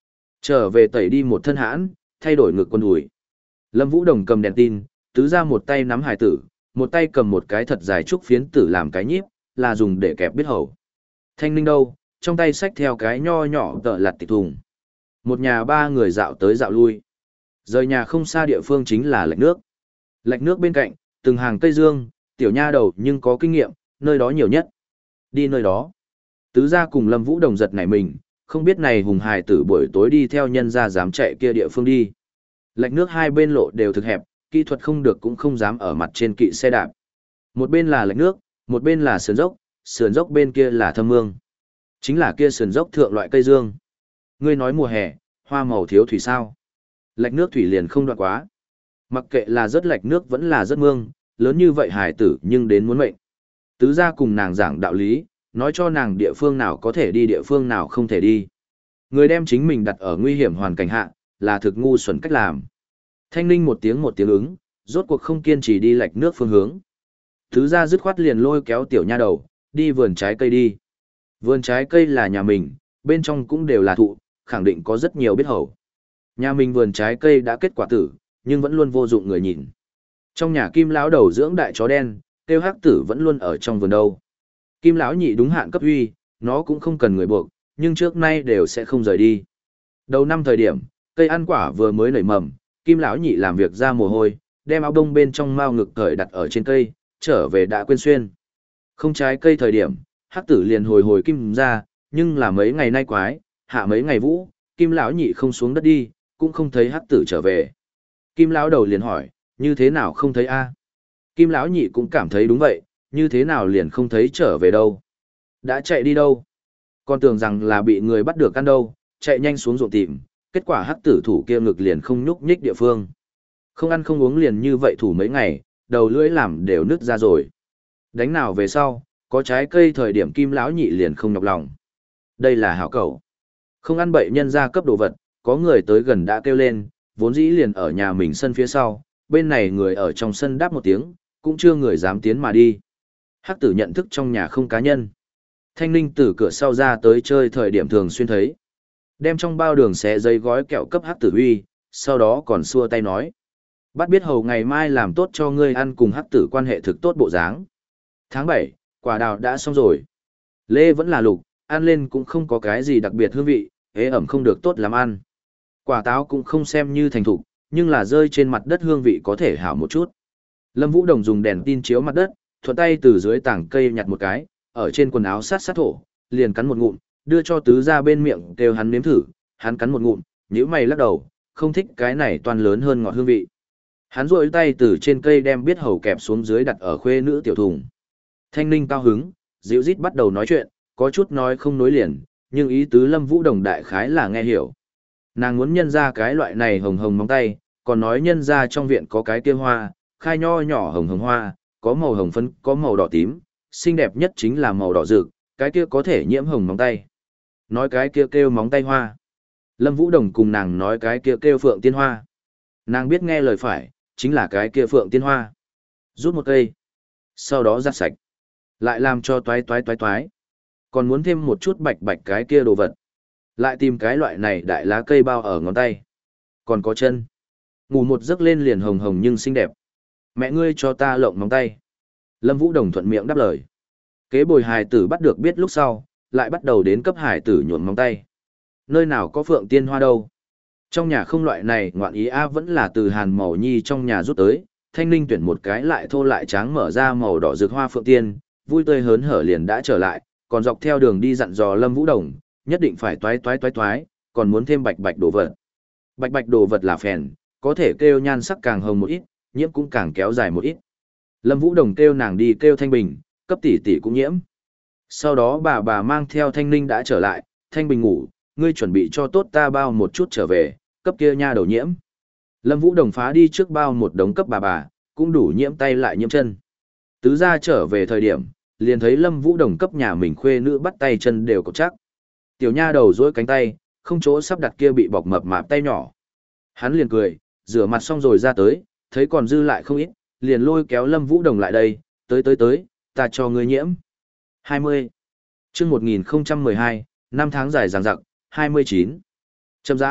Trở về tẩy đi một thân hãn, thay đổi ngực quần đùi. Lâm Vũ Đồng cầm đèn tin, tứ ra một tay nắm hải tử, một tay cầm một cái thật dài trúc phiến tử làm cái nhíp, là dùng để kẹp biết hầu. Thanh Ninh đâu, trong tay xách theo cái nho nhỏ tợ lặt tịch thùng. Một nhà ba người dạo tới dạo lui. Rời nhà không xa địa phương chính là lạch nước. Lạch nước bên cạnh, từng hàng cây dương, tiểu nha đầu nhưng có kinh nghiệm, nơi đó nhiều nhất. Đi nơi đó. Tứ gia cùng Lâm Vũ Đồng giật nảy mình, không biết này hùng hài tử buổi tối đi theo nhân gia dám chạy kia địa phương đi. Lạch nước hai bên lộ đều thực hẹp, kỹ thuật không được cũng không dám ở mặt trên kỵ xe đạp. Một bên là lạch nước, một bên là sườn dốc, sườn dốc bên kia là thâm mương. Chính là kia sườn dốc thượng loại cây dương. Ngươi nói mùa hè, hoa màu thiếu thủy sao? Lạch nước thủy liền không đoạn quá. Mặc kệ là rất lạch nước vẫn là rất mương, lớn như vậy hài tử nhưng đến muốn mệnh. Tứ gia cùng nàng giảng đạo lý, nói cho nàng địa phương nào có thể đi địa phương nào không thể đi. Người đem chính mình đặt ở nguy hiểm hoàn cảnh hạ, là thực ngu xuẩn cách làm. Thanh Ninh một tiếng một tiếng ứng, rốt cuộc không kiên trì đi lạch nước phương hướng. Tứ gia dứt khoát liền lôi kéo tiểu nha đầu, đi vườn trái cây đi. Vườn trái cây là nhà mình, bên trong cũng đều là thụ, khẳng định có rất nhiều biết hầu. Nhà mình vườn trái cây đã kết quả tử, nhưng vẫn luôn vô dụng người nhìn. Trong nhà Kim lão đầu dưỡng đại chó đen, tiêu hắc tử vẫn luôn ở trong vườn đâu. Kim lão nhị đúng hạn cấp huy, nó cũng không cần người buộc, nhưng trước nay đều sẽ không rời đi. Đầu năm thời điểm, cây ăn quả vừa mới nảy mầm, Kim lão nhị làm việc ra mồ hôi, đem áo đông bên trong mao ngực cởi đặt ở trên cây, trở về đã quên xuyên. Không trái cây thời điểm, hắc tử liền hồi hồi kim ra, nhưng là mấy ngày nay quái, hạ mấy ngày vũ, Kim lão nhị không xuống đất đi, cũng không thấy hắc tử trở về. Kim lão đầu liền hỏi, như thế nào không thấy a? Kim lão nhị cũng cảm thấy đúng vậy, như thế nào liền không thấy trở về đâu? Đã chạy đi đâu? Con tưởng rằng là bị người bắt được ăn đâu, chạy nhanh xuống ruộng tìm, kết quả hắc tử thủ kia ngực liền không nhúc nhích địa phương. Không ăn không uống liền như vậy thủ mấy ngày, đầu lưỡi làm đều nứt ra rồi. Đánh nào về sau, có trái cây thời điểm Kim lão nhị liền không nhọc lòng. Đây là hảo cẩu. Không ăn bậy nhân ra cấp đồ vật, có người tới gần đã kêu lên, vốn dĩ liền ở nhà mình sân phía sau, bên này người ở trong sân đáp một tiếng, cũng chưa người dám tiến mà đi. Hắc tử nhận thức trong nhà không cá nhân. Thanh Ninh từ cửa sau ra tới chơi thời điểm thường xuyên thấy. Đem trong bao đường xé giấy gói kẹo cấp hắc tử uy, sau đó còn xua tay nói. Bắt biết hầu ngày mai làm tốt cho ngươi ăn cùng hắc tử quan hệ thực tốt bộ dáng. Tháng bảy, quả đào đã xong rồi. Lê vẫn là lục, ăn lên cũng không có cái gì đặc biệt hương vị, ế ẩm không được tốt làm ăn. Quả táo cũng không xem như thành thục, nhưng là rơi trên mặt đất hương vị có thể hảo một chút. Lâm Vũ Đồng dùng đèn tin chiếu mặt đất, thuận tay từ dưới tảng cây nhặt một cái, ở trên quần áo sát sát thổ, liền cắn một ngụm, đưa cho tứ ra bên miệng kêu hắn nếm thử, hắn cắn một ngụm, nhíu mày lắc đầu, không thích cái này toàn lớn hơn ngọt hương vị. Hắn rôi tay từ trên cây đem biết hầu kẹp xuống dưới đặt ở khuê nữ tiểu thùng. Thanh Ninh cao hứng, dịu rít bắt đầu nói chuyện, có chút nói không nối liền, nhưng ý tứ Lâm Vũ Đồng đại khái là nghe hiểu. Nàng muốn nhân ra cái loại này hồng hồng móng tay, còn nói nhân ra trong viện có cái kia hoa, khai nho nhỏ hồng hồng hoa, có màu hồng phấn, có màu đỏ tím, xinh đẹp nhất chính là màu đỏ rực, cái kia có thể nhiễm hồng móng tay. Nói cái kia kêu móng tay hoa. Lâm Vũ Đồng cùng nàng nói cái kia kêu phượng tiên hoa. Nàng biết nghe lời phải, chính là cái kia phượng tiên hoa. Rút một cây, sau đó giặt sạch, lại làm cho toái toái toái toái. Còn muốn thêm một chút bạch bạch cái kia đồ vật. Lại tìm cái loại này đại lá cây bao ở ngón tay. Còn có chân. Ngủ một giấc lên liền hồng hồng nhưng xinh đẹp. Mẹ ngươi cho ta lộng móng tay. Lâm Vũ Đồng thuận miệng đáp lời. Kế bồi hài tử bắt được biết lúc sau, lại bắt đầu đến cấp hài tử nhuộm móng tay. Nơi nào có phượng tiên hoa đâu. Trong nhà không loại này ngoạn ý A vẫn là từ Hàn Màu Nhi trong nhà rút tới. Thanh Ninh tuyển một cái lại thô lại tráng mở ra màu đỏ rực hoa phượng tiên, vui tươi hớn hở liền đã trở lại, còn dọc theo đường đi dặn dò Lâm Vũ Đồng, nhất định phải toái toái toái toái, còn muốn thêm bạch bạch đồ vật. Bạch bạch đồ vật là phèn, có thể kêu nhan sắc càng hồng một ít, nhiễm cũng càng kéo dài một ít. Lâm Vũ Đồng kêu nàng đi kêu Thanh Bình, cấp tỷ tỷ cũng nhiễm. Sau đó bà bà mang theo Thanh Ninh đã trở lại, Thanh Bình ngủ, ngươi chuẩn bị cho tốt ta bao một chút trở về, cấp kia nha đầu nhiễm. Lâm Vũ Đồng phá đi trước bao một đống cấp bà bà, cũng đủ nhiễm tay lại nhiễm chân. Tứ gia trở về thời điểm, liền thấy Lâm Vũ Đồng cấp nhà mình khuê nữ bắt tay chân đều cột chắc. Tiểu nha đầu duỗi cánh tay, không chỗ sắp đặt kia bị bọc mập mạp tay nhỏ. Hắn liền cười, rửa mặt xong rồi ra tới, thấy còn dư lại không ít, liền lôi kéo Lâm Vũ Đồng lại đây, tới tới tới, ta cho ngươi nhiễm. hai mươi. Chương một nghìn không trăm mười hai, năm tháng dài dằng dặc, hai mươi chín. Chậm rãi,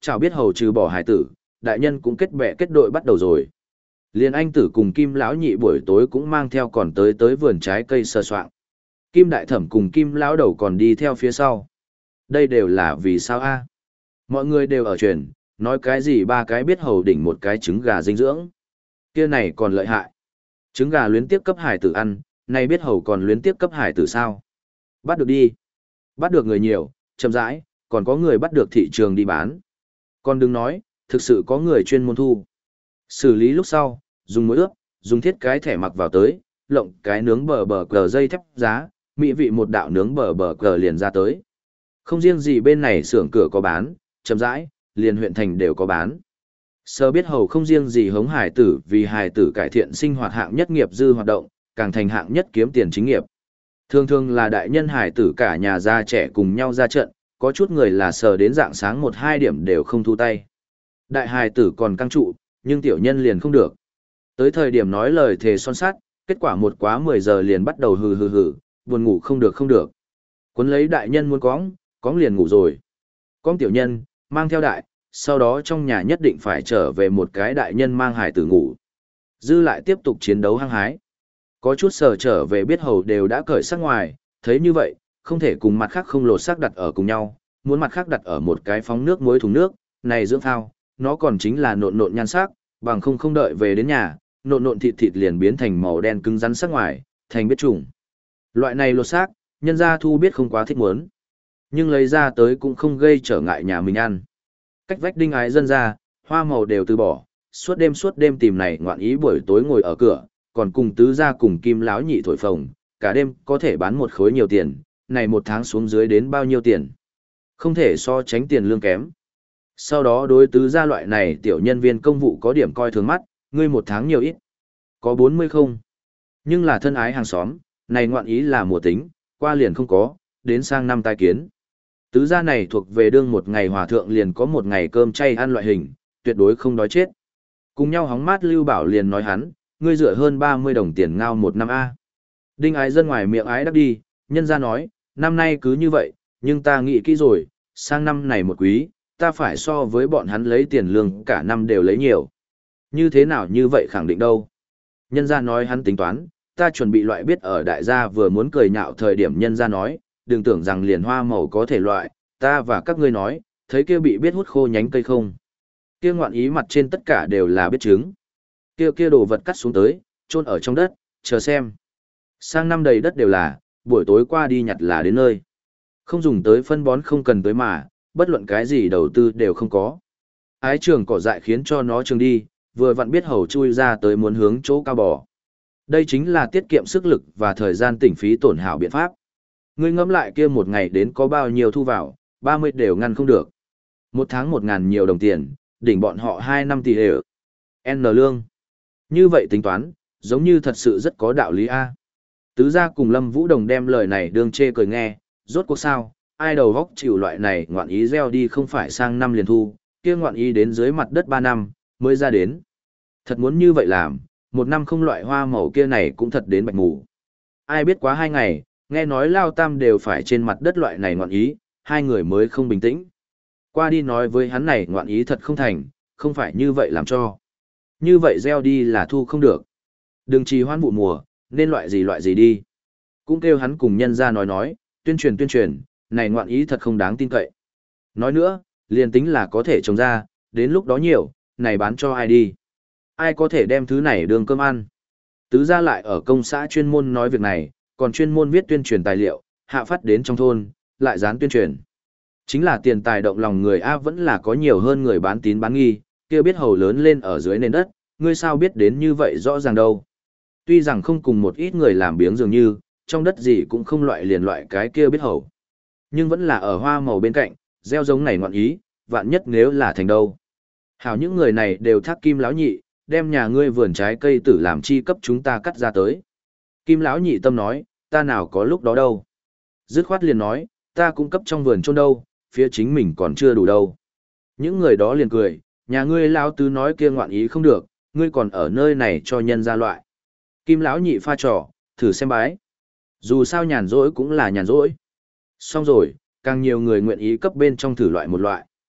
chào biết hầu trừ bỏ hải tử, đại nhân cũng kết bè kết đội bắt đầu rồi. Liên anh tử cùng Kim lão nhị buổi tối cũng mang theo còn tới tới vườn trái cây sơ soạn. Kim đại thẩm cùng Kim lão đầu còn đi theo phía sau. Đây đều là vì sao a? Mọi người đều ở truyền, nói cái gì ba cái biết hầu đỉnh một cái trứng gà dinh dưỡng. Kia này còn lợi hại. Trứng gà luyến tiếp cấp hải tử ăn, nay biết hầu còn luyến tiếp cấp hải tử sao? Bắt được đi. Bắt được người nhiều, chậm rãi, còn có người bắt được thị trường đi bán. Còn đừng nói, thực sự có người chuyên môn thu. Xử lý lúc sau, dùng muối ướp, dùng thiết cái thẻ mặc vào tới, lộng cái nướng bờ bờ cờ dây thép giá, mỹ vị một đạo nướng bờ bờ cờ liền ra tới. Không riêng gì bên này xưởng cửa có bán, chậm rãi, liền huyện thành đều có bán. Sơ biết hầu không riêng gì hống hải tử vì hải tử cải thiện sinh hoạt hạng nhất nghiệp dư hoạt động, càng thành hạng nhất kiếm tiền chính nghiệp. Thường thường là đại nhân hải tử cả nhà già trẻ cùng nhau ra trận, có chút người là sờ đến dạng sáng một hai điểm đều không thu tay. Đại hải tử còn căng trụ, nhưng tiểu nhân liền không được. Tới thời điểm nói lời thề son sắt, kết quả một quá mười giờ liền bắt đầu hừ hừ hừ, buồn ngủ không được không được. Quấn lấy đại nhân muốn cóng, cóng liền ngủ rồi. Cóng tiểu nhân, mang theo đại, sau đó trong nhà nhất định phải trở về một cái đại nhân mang hải tử ngủ. Dư lại tiếp tục chiến đấu hăng hái. Có chút sờ trở về biết hầu đều đã cởi sắc ngoài, thấy như vậy, không thể cùng mặt khác không lột xác đặt ở cùng nhau, muốn mặt khác đặt ở một cái phóng nước muối thùng nước, này dưỡng thao, nó còn chính là nộn nộn nhan sắc, bằng không không đợi về đến nhà, nộn nộn thịt thịt liền biến thành màu đen cứng rắn sắc ngoài, thành biết trùng. Loại này lột xác, nhân gia thu biết không quá thích muốn, nhưng lấy ra tới cũng không gây trở ngại nhà mình ăn. Cách vách đinh ái dân ra, hoa màu đều từ bỏ, suốt đêm suốt đêm tìm này ngoạn ý buổi tối ngồi ở cửa, còn cùng tứ gia cùng Kim láo nhị thổi phồng, cả đêm có thể bán một khối nhiều tiền, này một tháng xuống dưới đến bao nhiêu tiền. Không thể so tránh tiền lương kém. Sau đó đối tứ gia loại này tiểu nhân viên công vụ có điểm coi thường mắt, ngươi một tháng nhiều ít. Có bốn mươi không? Nhưng là thân ái hàng xóm, này ngoạn ý là mùa tính, qua liền không có, đến sang năm tai kiến. Tứ gia này thuộc về đương một ngày hòa thượng liền có một ngày cơm chay ăn loại hình, tuyệt đối không đói chết. Cùng nhau hóng mát Lưu Bảo liền nói hắn, ngươi dựa hơn ba mươi đồng tiền ngao một năm A. Đinh ái dân ngoài miệng ái đắc đi, nhân ra nói, năm nay cứ như vậy, nhưng ta nghĩ kỹ rồi, sang năm này một quý, ta phải so với bọn hắn lấy tiền lương cả năm đều lấy nhiều. Như thế nào như vậy khẳng định đâu. Nhân ra nói hắn tính toán, ta chuẩn bị loại biết ở đại gia vừa muốn cười nhạo thời điểm nhân ra nói, đừng tưởng rằng liền hoa màu có thể loại, ta và các ngươi nói, thấy kia bị biết hút khô nhánh cây không. Kia ngoạn ý mặt trên tất cả đều là biết trứng. Kia kia đồ vật cắt xuống tới, chôn ở trong đất, chờ xem. Sang năm đầy đất đều là, buổi tối qua đi nhặt là đến nơi. Không dùng tới phân bón không cần tới mà, bất luận cái gì đầu tư đều không có. Ái trường cỏ dại khiến cho nó trường đi, vừa vặn biết hầu chui ra tới muốn hướng chỗ cao bò. Đây chính là tiết kiệm sức lực và thời gian tỉnh phí tổn hảo biện pháp. Ngươi ngẫm lại kia một ngày đến có bao nhiêu thu vào, ba mươi đều ngăn không được. Một tháng một ngàn nhiều đồng tiền, đỉnh bọn họ hai năm tỷ đều. N lương. Như vậy tính toán, giống như thật sự rất có đạo lý A. Tứ gia cùng Lâm Vũ Đồng đem lời này đương chê cười nghe, rốt cuộc sao, ai đầu góc chịu loại này ngoạn ý gieo đi không phải sang năm liền thu, kia ngoạn ý đến dưới mặt đất ba năm, mới ra đến. Thật muốn như vậy làm, một năm không loại hoa màu kia này cũng thật đến bạch mù. Ai biết quá hai ngày, nghe nói Lao Tam đều phải trên mặt đất loại này ngoạn ý, hai người mới không bình tĩnh. Qua đi nói với hắn này ngoạn ý thật không thành, không phải như vậy làm cho. Như vậy gieo đi là thu không được. Đừng trì hoãn vụ mùa, nên loại gì loại gì đi. Cũng kêu hắn cùng nhân ra nói nói, tuyên truyền tuyên truyền, này ngoạn ý thật không đáng tin cậy. Nói nữa, liền tính là có thể trồng ra, đến lúc đó nhiều, này bán cho ai đi. Ai có thể đem thứ này đường cơm ăn. Tứ gia lại ở công xã chuyên môn nói việc này, còn chuyên môn viết tuyên truyền tài liệu, hạ phát đến trong thôn, lại dán tuyên truyền. Chính là tiền tài động lòng người A vẫn là có nhiều hơn người bán tín bán nghi, kia biết hầu lớn lên ở dưới nền đất, ngươi sao biết đến như vậy rõ ràng đâu. Tuy rằng không cùng một ít người làm biếng dường như, trong đất gì cũng không loại liền loại cái kia biết hầu. Nhưng vẫn là ở hoa màu bên cạnh, gieo giống này ngọn ý, vạn nhất nếu là thành đâu. Hảo những người này đều thác Kim lão nhị, đem nhà ngươi vườn trái cây tử làm chi cấp chúng ta cắt ra tới. Kim lão nhị tâm nói, ta nào có lúc đó đâu. Dứt khoát liền nói, ta cũng cấp trong vườn chôn đâu, phía chính mình còn chưa đủ đâu. Những người đó liền cười, nhà ngươi lão tứ nói kia ngoạn ý không được, ngươi còn ở nơi này cho nhân ra loại. Kim lão nhị pha trò, thử xem bái. Dù sao nhàn rỗi cũng là nhàn rỗi. Xong rồi, càng nhiều người nguyện ý cấp bên trong thử loại một loại.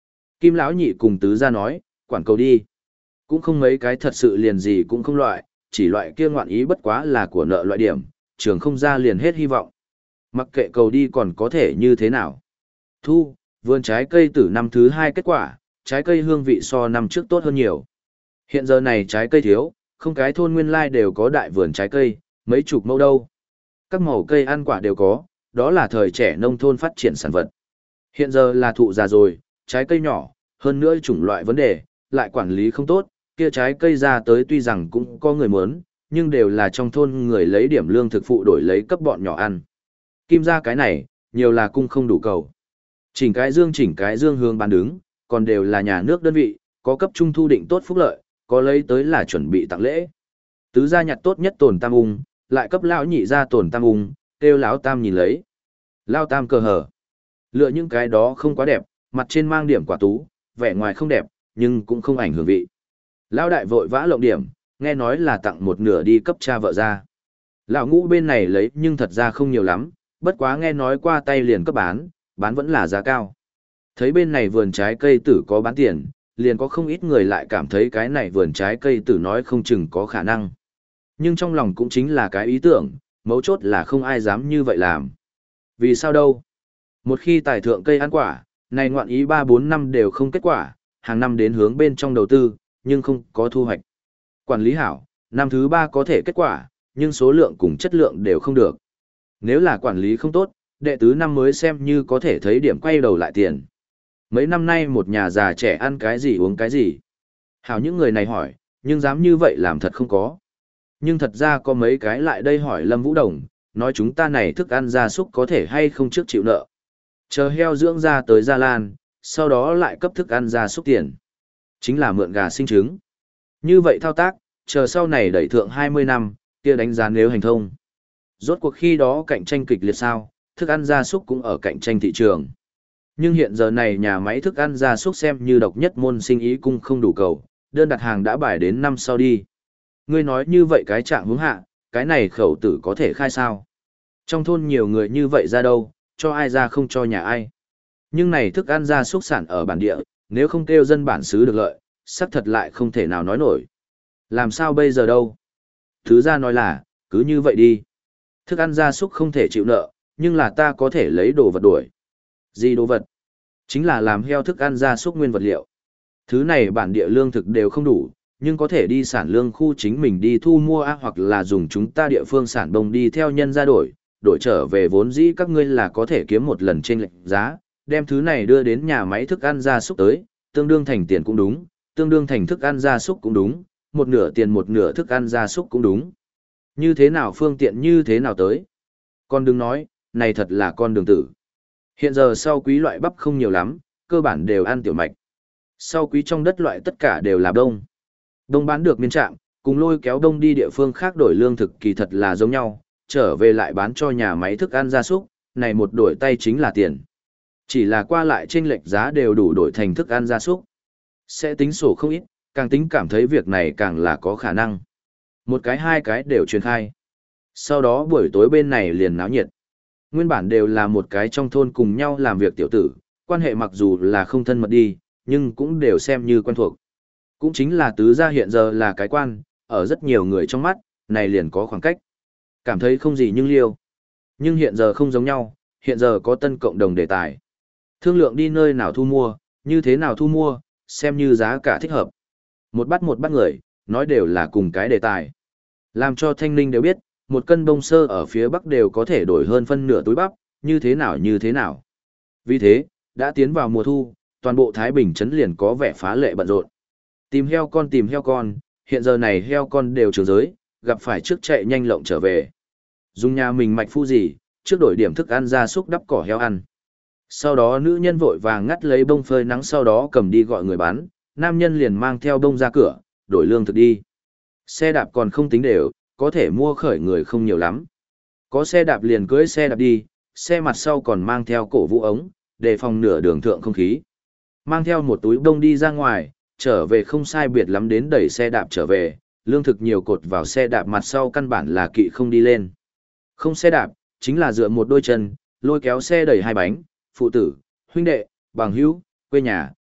Kim lão nhị cùng tứ gia nói, quản cầu đi. Cũng không mấy cái thật sự liền gì cũng không loại, chỉ loại kia ngoạn ý bất quá là của nợ loại điểm, trường không ra liền hết hy vọng. Mặc kệ cầu đi còn có thể như thế nào. Thu, vườn trái cây từ năm thứ hai kết quả, trái cây hương vị so năm trước tốt hơn nhiều. Hiện giờ này trái cây thiếu, không cái thôn nguyên lai đều có đại vườn trái cây, mấy chục mẫu đâu. Các màu cây ăn quả đều có, đó là thời trẻ nông thôn phát triển sản vật. Hiện giờ là thụ già rồi, trái cây nhỏ, hơn nữa chủng loại vấn đề, lại quản lý không tốt, kia trái cây ra tới tuy rằng cũng có người muốn, nhưng đều là trong thôn người lấy điểm lương thực phụ đổi lấy cấp bọn nhỏ ăn. Kim ra cái này, nhiều là cung không đủ cầu. Chỉnh cái dương chỉnh cái dương hướng bán đứng, còn đều là nhà nước đơn vị, có cấp trung thu định tốt phúc lợi, có lấy tới là chuẩn bị tặng lễ. Tứ gia nhặt tốt nhất tổn tam ung, lại cấp lão nhị ra tổn tam ung, kêu lão tam nhìn lấy. Lão tam cờ hở. Lựa những cái đó không quá đẹp, mặt trên mang điểm quả tú, vẻ ngoài không đẹp, nhưng cũng không ảnh hưởng vị. Lão đại vội vã lộng điểm, nghe nói là tặng một nửa đi cấp cha vợ ra. Lão ngũ bên này lấy nhưng thật ra không nhiều lắm, bất quá nghe nói qua tay liền cấp bán, bán vẫn là giá cao. Thấy bên này vườn trái cây tử có bán tiền, liền có không ít người lại cảm thấy cái này vườn trái cây tử nói không chừng có khả năng. Nhưng trong lòng cũng chính là cái ý tưởng, mấu chốt là không ai dám như vậy làm. Vì sao đâu? Một khi tài thượng cây ăn quả, này ngoạn ý ba bốn năm đều không kết quả, hàng năm đến hướng bên trong đầu tư, nhưng không có thu hoạch. Quản lý hảo, năm thứ ba có thể kết quả, nhưng số lượng cùng chất lượng đều không được. Nếu là quản lý không tốt, đệ tứ năm mới xem như có thể thấy điểm quay đầu lại tiền. Mấy năm nay một nhà già trẻ ăn cái gì uống cái gì. Hảo những người này hỏi, nhưng dám như vậy làm thật không có. Nhưng thật ra có mấy cái lại đây hỏi Lâm Vũ Đồng, nói chúng ta này thức ăn gia súc có thể hay không trước chịu nợ. Chờ heo dưỡng ra tới Gia Lan, sau đó lại cấp thức ăn gia súc tiền. Chính là mượn gà sinh trứng. Như vậy thao tác, chờ sau này đẩy thượng hai mươi năm, kia đánh giá nếu hành thông. Rốt cuộc khi đó cạnh tranh kịch liệt sao, thức ăn gia súc cũng ở cạnh tranh thị trường. Nhưng hiện giờ này nhà máy thức ăn gia súc xem như độc nhất môn sinh ý cung không đủ cầu, đơn đặt hàng đã bài đến năm sau đi. Ngươi nói như vậy cái trạng hướng hạ, cái này khẩu tử có thể khai sao? Trong thôn nhiều người như vậy ra đâu, cho ai ra không cho nhà ai. Nhưng này thức ăn gia súc sản ở bản địa, nếu không kêu dân bản xứ được lợi, xác thật lại không thể nào nói nổi. Làm sao bây giờ đâu? Thứ ra nói là, cứ như vậy đi. Thức ăn gia súc không thể chịu nợ, nhưng là ta có thể lấy đồ vật đuổi. Gì đồ vật? Chính là làm heo thức ăn gia súc nguyên vật liệu. Thứ này bản địa lương thực đều không đủ, nhưng có thể đi sản lương khu chính mình đi thu mua á, hoặc là dùng chúng ta địa phương sản bông đi theo nhân ra đổi, đổi trở về vốn dĩ các ngươi là có thể kiếm một lần trên lệnh giá, đem thứ này đưa đến nhà máy thức ăn gia súc tới, tương đương thành tiền cũng đúng, tương đương thành thức ăn gia súc cũng đúng, một nửa tiền một nửa thức ăn gia súc cũng đúng. Như thế nào phương tiện như thế nào tới? Con đừng nói, này thật là con đường tử. Hiện giờ sau quý loại bắp không nhiều lắm, cơ bản đều ăn tiểu mạch. Sau quý trong đất loại tất cả đều là đông. Đông bán được miên trạm, cùng lôi kéo đông đi địa phương khác đổi lương thực kỳ thật là giống nhau, trở về lại bán cho nhà máy thức ăn gia súc, này một đổi tay chính là tiền. Chỉ là qua lại chênh lệch giá đều đủ đổi thành thức ăn gia súc. Sẽ tính sổ không ít, càng tính cảm thấy việc này càng là có khả năng. Một cái hai cái đều truyền khai. Sau đó buổi tối bên này liền náo nhiệt. Nguyên bản đều là một cái trong thôn cùng nhau làm việc tiểu tử, quan hệ mặc dù là không thân mật đi, nhưng cũng đều xem như quen thuộc. Cũng chính là tứ gia hiện giờ là cái quan, ở rất nhiều người trong mắt, này liền có khoảng cách. Cảm thấy không gì nhưng liêu. Nhưng hiện giờ không giống nhau, hiện giờ có tân cộng đồng đề tài. Thương lượng đi nơi nào thu mua, như thế nào thu mua, xem như giá cả thích hợp. Một bắt một bắt người, nói đều là cùng cái đề tài. Làm cho Thanh Ninh đều biết, một cân bông sơ ở phía Bắc đều có thể đổi hơn phân nửa túi bắp, như thế nào như thế nào. Vì thế, đã tiến vào mùa thu, toàn bộ Thái Bình trấn liền có vẻ phá lệ bận rộn. Tìm heo con tìm heo con, hiện giờ này heo con đều trường giới, gặp phải trước chạy nhanh lộng trở về. Dùng nhà mình mạch phu gì, trước đổi điểm thức ăn ra súc đắp cỏ heo ăn. Sau đó nữ nhân vội vàng ngắt lấy bông phơi nắng sau đó cầm đi gọi người bán, nam nhân liền mang theo bông ra cửa, đổi lương thực đi. Xe đạp còn không tính đều, có thể mua khởi người không nhiều lắm. Có xe đạp liền cưới xe đạp đi, xe mặt sau còn mang theo cổ vũ ống, để phòng nửa đường thượng không khí. Mang theo một túi bông đi ra ngoài, trở về không sai biệt lắm đến đẩy xe đạp trở về, lương thực nhiều cột vào xe đạp mặt sau căn bản là kỵ không đi lên. Không xe đạp, chính là dựa một đôi chân, lôi kéo xe đẩy hai bánh, phụ tử, huynh đệ, bằng hữu, quê nhà,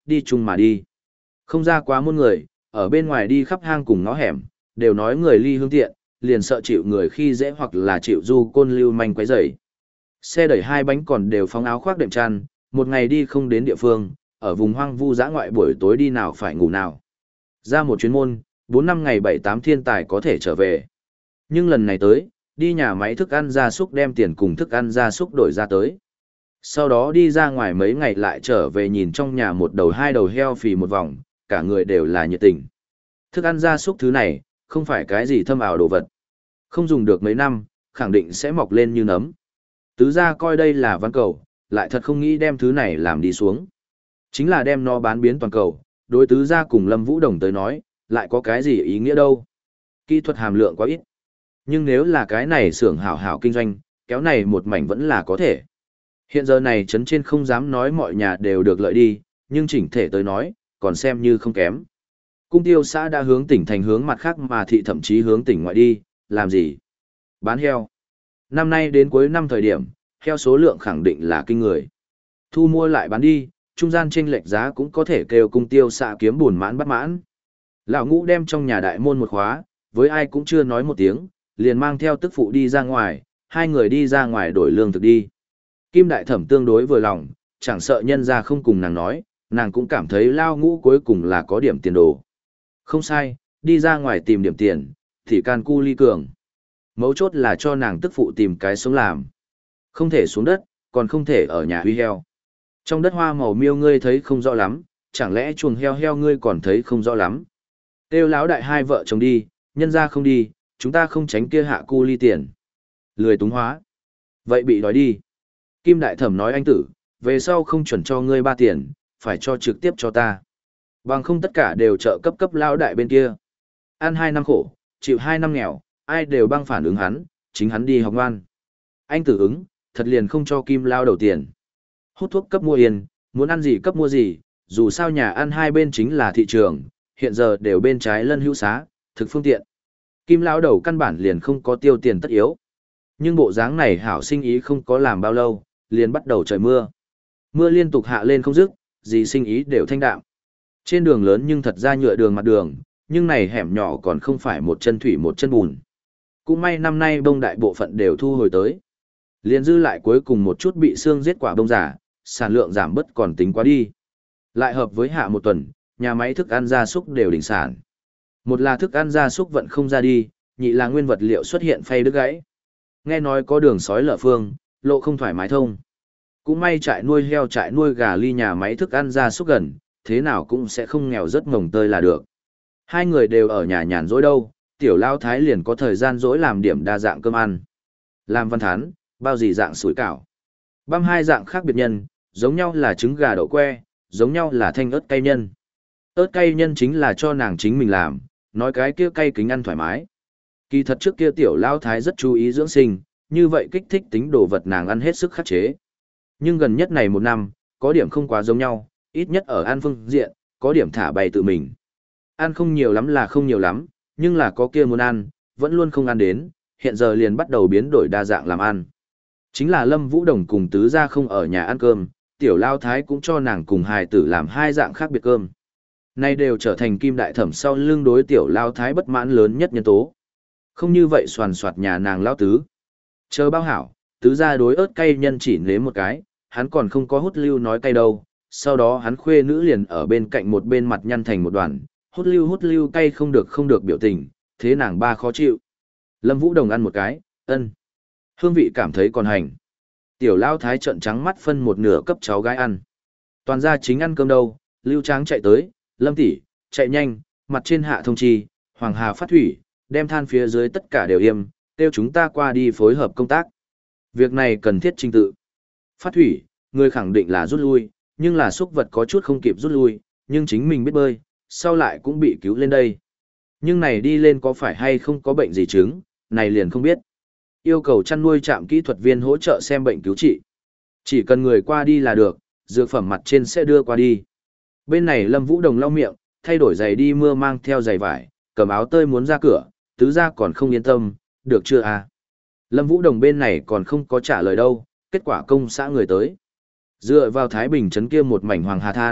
đi chung mà đi. Không ra quá muôn người, ở bên ngoài đi khắp hang cùng ngõ hẻm, đều nói người ly hương tiện, liền sợ chịu người khi dễ hoặc là chịu du côn lưu manh quấy rầy. Xe đẩy hai bánh còn đều phóng áo khoác đệm chăn, một ngày đi không đến địa phương, ở vùng hoang vu dã ngoại buổi tối đi nào phải ngủ nào. Ra một chuyến môn, bốn năm ngày bảy tám thiên tài có thể trở về. Nhưng lần này tới, đi nhà máy thức ăn gia súc đem tiền cùng thức ăn gia súc đổi ra tới. Sau đó đi ra ngoài mấy ngày lại trở về nhìn trong nhà một đầu hai đầu heo phì một vòng, cả người đều là nhiệt tình. Thức ăn gia súc thứ này, không phải cái gì thâm ảo đồ vật. Không dùng được mấy năm, khẳng định sẽ mọc lên như nấm. Tứ gia coi đây là văn cầu, lại thật không nghĩ đem thứ này làm đi xuống. Chính là đem nó bán biến toàn cầu, đối tứ gia cùng Lâm Vũ Đồng tới nói, lại có cái gì ý nghĩa đâu. Kỹ thuật hàm lượng quá ít. Nhưng nếu là cái này xưởng hảo hảo kinh doanh, kéo này một mảnh vẫn là có thể. Hiện giờ này trấn trên không dám nói mọi nhà đều được lợi đi, nhưng chỉnh thể tới nói, còn xem như không kém. Cung tiêu xã đã hướng tỉnh thành hướng mặt khác mà thị thậm chí hướng tỉnh ngoại đi, làm gì? Bán heo. Năm nay đến cuối năm thời điểm, heo số lượng khẳng định là kinh người. Thu mua lại bán đi, trung gian chênh lệch giá cũng có thể kêu cung tiêu xã kiếm buồn mãn bắt mãn. Lão Ngũ đem trong nhà đại môn một khóa, với ai cũng chưa nói một tiếng, liền mang theo tức phụ đi ra ngoài, hai người đi ra ngoài đổi lương thực đi. Kim Đại Thẩm tương đối vừa lòng, chẳng sợ nhân ra không cùng nàng nói, nàng cũng cảm thấy Lao Ngũ cuối cùng là có điểm tiền đồ. Không sai, đi ra ngoài tìm điểm tiền, thì can cu ly cường. Mấu chốt là cho nàng tức phụ tìm cái sống làm. Không thể xuống đất, còn không thể ở nhà huy heo. Trong đất hoa màu miêu ngươi thấy không rõ lắm, chẳng lẽ chuồng heo heo ngươi còn thấy không rõ lắm. Têu láo đại hai vợ chồng đi, nhân ra không đi, chúng ta không tránh kia hạ cu ly tiền. Lười túng hóa. Vậy bị đói đi. Kim Đại Thẩm nói anh tử, về sau không chuẩn cho ngươi ba tiền, phải cho trực tiếp cho ta. Bằng không tất cả đều trợ cấp cấp lao đại bên kia. Ăn hai năm khổ, chịu hai năm nghèo, ai đều băng phản ứng hắn, chính hắn đi học ngoan. Anh tử ứng, thật liền không cho Kim lao đầu tiền. Hút thuốc cấp mua yên, muốn ăn gì cấp mua gì, dù sao nhà ăn hai bên chính là thị trường, hiện giờ đều bên trái lân hữu xá, thực phương tiện. Kim lao đầu căn bản liền không có tiêu tiền tất yếu. Nhưng bộ dáng này hảo sinh ý không có làm bao lâu, liền bắt đầu trời mưa. Mưa liên tục hạ lên không dứt, gì sinh ý đều thanh đạm. Trên đường lớn nhưng thật ra nhựa đường mặt đường, nhưng này hẻm nhỏ còn không phải một chân thủy một chân bùn. Cũng may năm nay bông đại bộ phận đều thu hồi tới. Liền dư lại cuối cùng một chút bị xương giết quả bông giả, sản lượng giảm bớt còn tính quá đi. Lại hợp với hạ một tuần, nhà máy thức ăn gia súc đều đỉnh sản. Một là thức ăn gia súc vận không ra đi, nhị là nguyên vật liệu xuất hiện phay đứt gãy. Nghe nói có đường sói lở phương, lộ không thoải mái thông. Cũng may trại nuôi heo trại nuôi gà ly nhà máy thức ăn gia súc gần, thế nào cũng sẽ không nghèo rất mồng tơi là được. Hai người đều ở nhà nhàn rỗi đâu, tiểu lao thái liền có thời gian rỗi làm điểm đa dạng cơm ăn. Làm văn thán, bao gì dạng sủi cảo. Băm hai dạng khác biệt nhân, giống nhau là trứng gà đậu que, giống nhau là thanh ớt cay nhân. Ớt cay nhân chính là cho nàng chính mình làm, nói cái kia cay kính ăn thoải mái. Kỳ thật trước kia tiểu lao thái rất chú ý dưỡng sinh, như vậy kích thích tính đồ vật nàng ăn hết sức khắc chế. Nhưng gần nhất này một năm, có điểm không quá giống nhau, ít nhất ở ăn phương diện, có điểm thả bày tự mình. Ăn không nhiều lắm là không nhiều lắm, nhưng là có kia muốn ăn, vẫn luôn không ăn đến, hiện giờ liền bắt đầu biến đổi đa dạng làm ăn. Chính là Lâm Vũ Đồng cùng tứ gia không ở nhà ăn cơm, tiểu lao thái cũng cho nàng cùng hài tử làm hai dạng khác biệt cơm. Nay đều trở thành Kim Đại Thẩm sau lưng đối tiểu lao thái bất mãn lớn nhất nhân tố. Không như vậy soàn soạt nhà nàng lao tứ. Chờ bao hảo, tứ gia đối ớt cay nhân chỉ nếm một cái, hắn còn không có hút lưu nói cay đâu, sau đó hắn khuê nữ liền ở bên cạnh một bên mặt nhăn thành một đoàn, hút lưu hút lưu cay không được không được biểu tình, thế nàng ba khó chịu. Lâm Vũ Đồng ăn một cái, ân. Hương vị cảm thấy còn hành. Tiểu lao thái trợn trắng mắt phân một nửa cấp cháu gái ăn. Toàn gia chính ăn cơm đâu, Lưu Tráng chạy tới, Lâm tỷ, chạy nhanh, mặt trên hạ thông chi, Hoàng Hà phát thủy, đem than phía dưới tất cả đều im, kêu chúng ta qua đi phối hợp công tác. Việc này cần thiết trình tự. Phát thủy, người khẳng định là rút lui, nhưng là xúc vật có chút không kịp rút lui, nhưng chính mình biết bơi, sau lại cũng bị cứu lên đây. Nhưng này đi lên có phải hay không có bệnh gì chứng, này liền không biết. Yêu cầu chăn nuôi trạm kỹ thuật viên hỗ trợ xem bệnh cứu trị. Chỉ cần người qua đi là được, dược phẩm mặt trên sẽ đưa qua đi. Bên này Lâm Vũ Đồng lau miệng, thay đổi giày đi mưa mang theo giày vải, cầm áo tơi muốn ra cửa, tứ gia còn không yên tâm, được chưa à? Lâm Vũ Đồng bên này còn không có trả lời đâu, kết quả công xã người tới. Dựa vào Thái Bình trấn kia một mảnh hoàng hà than,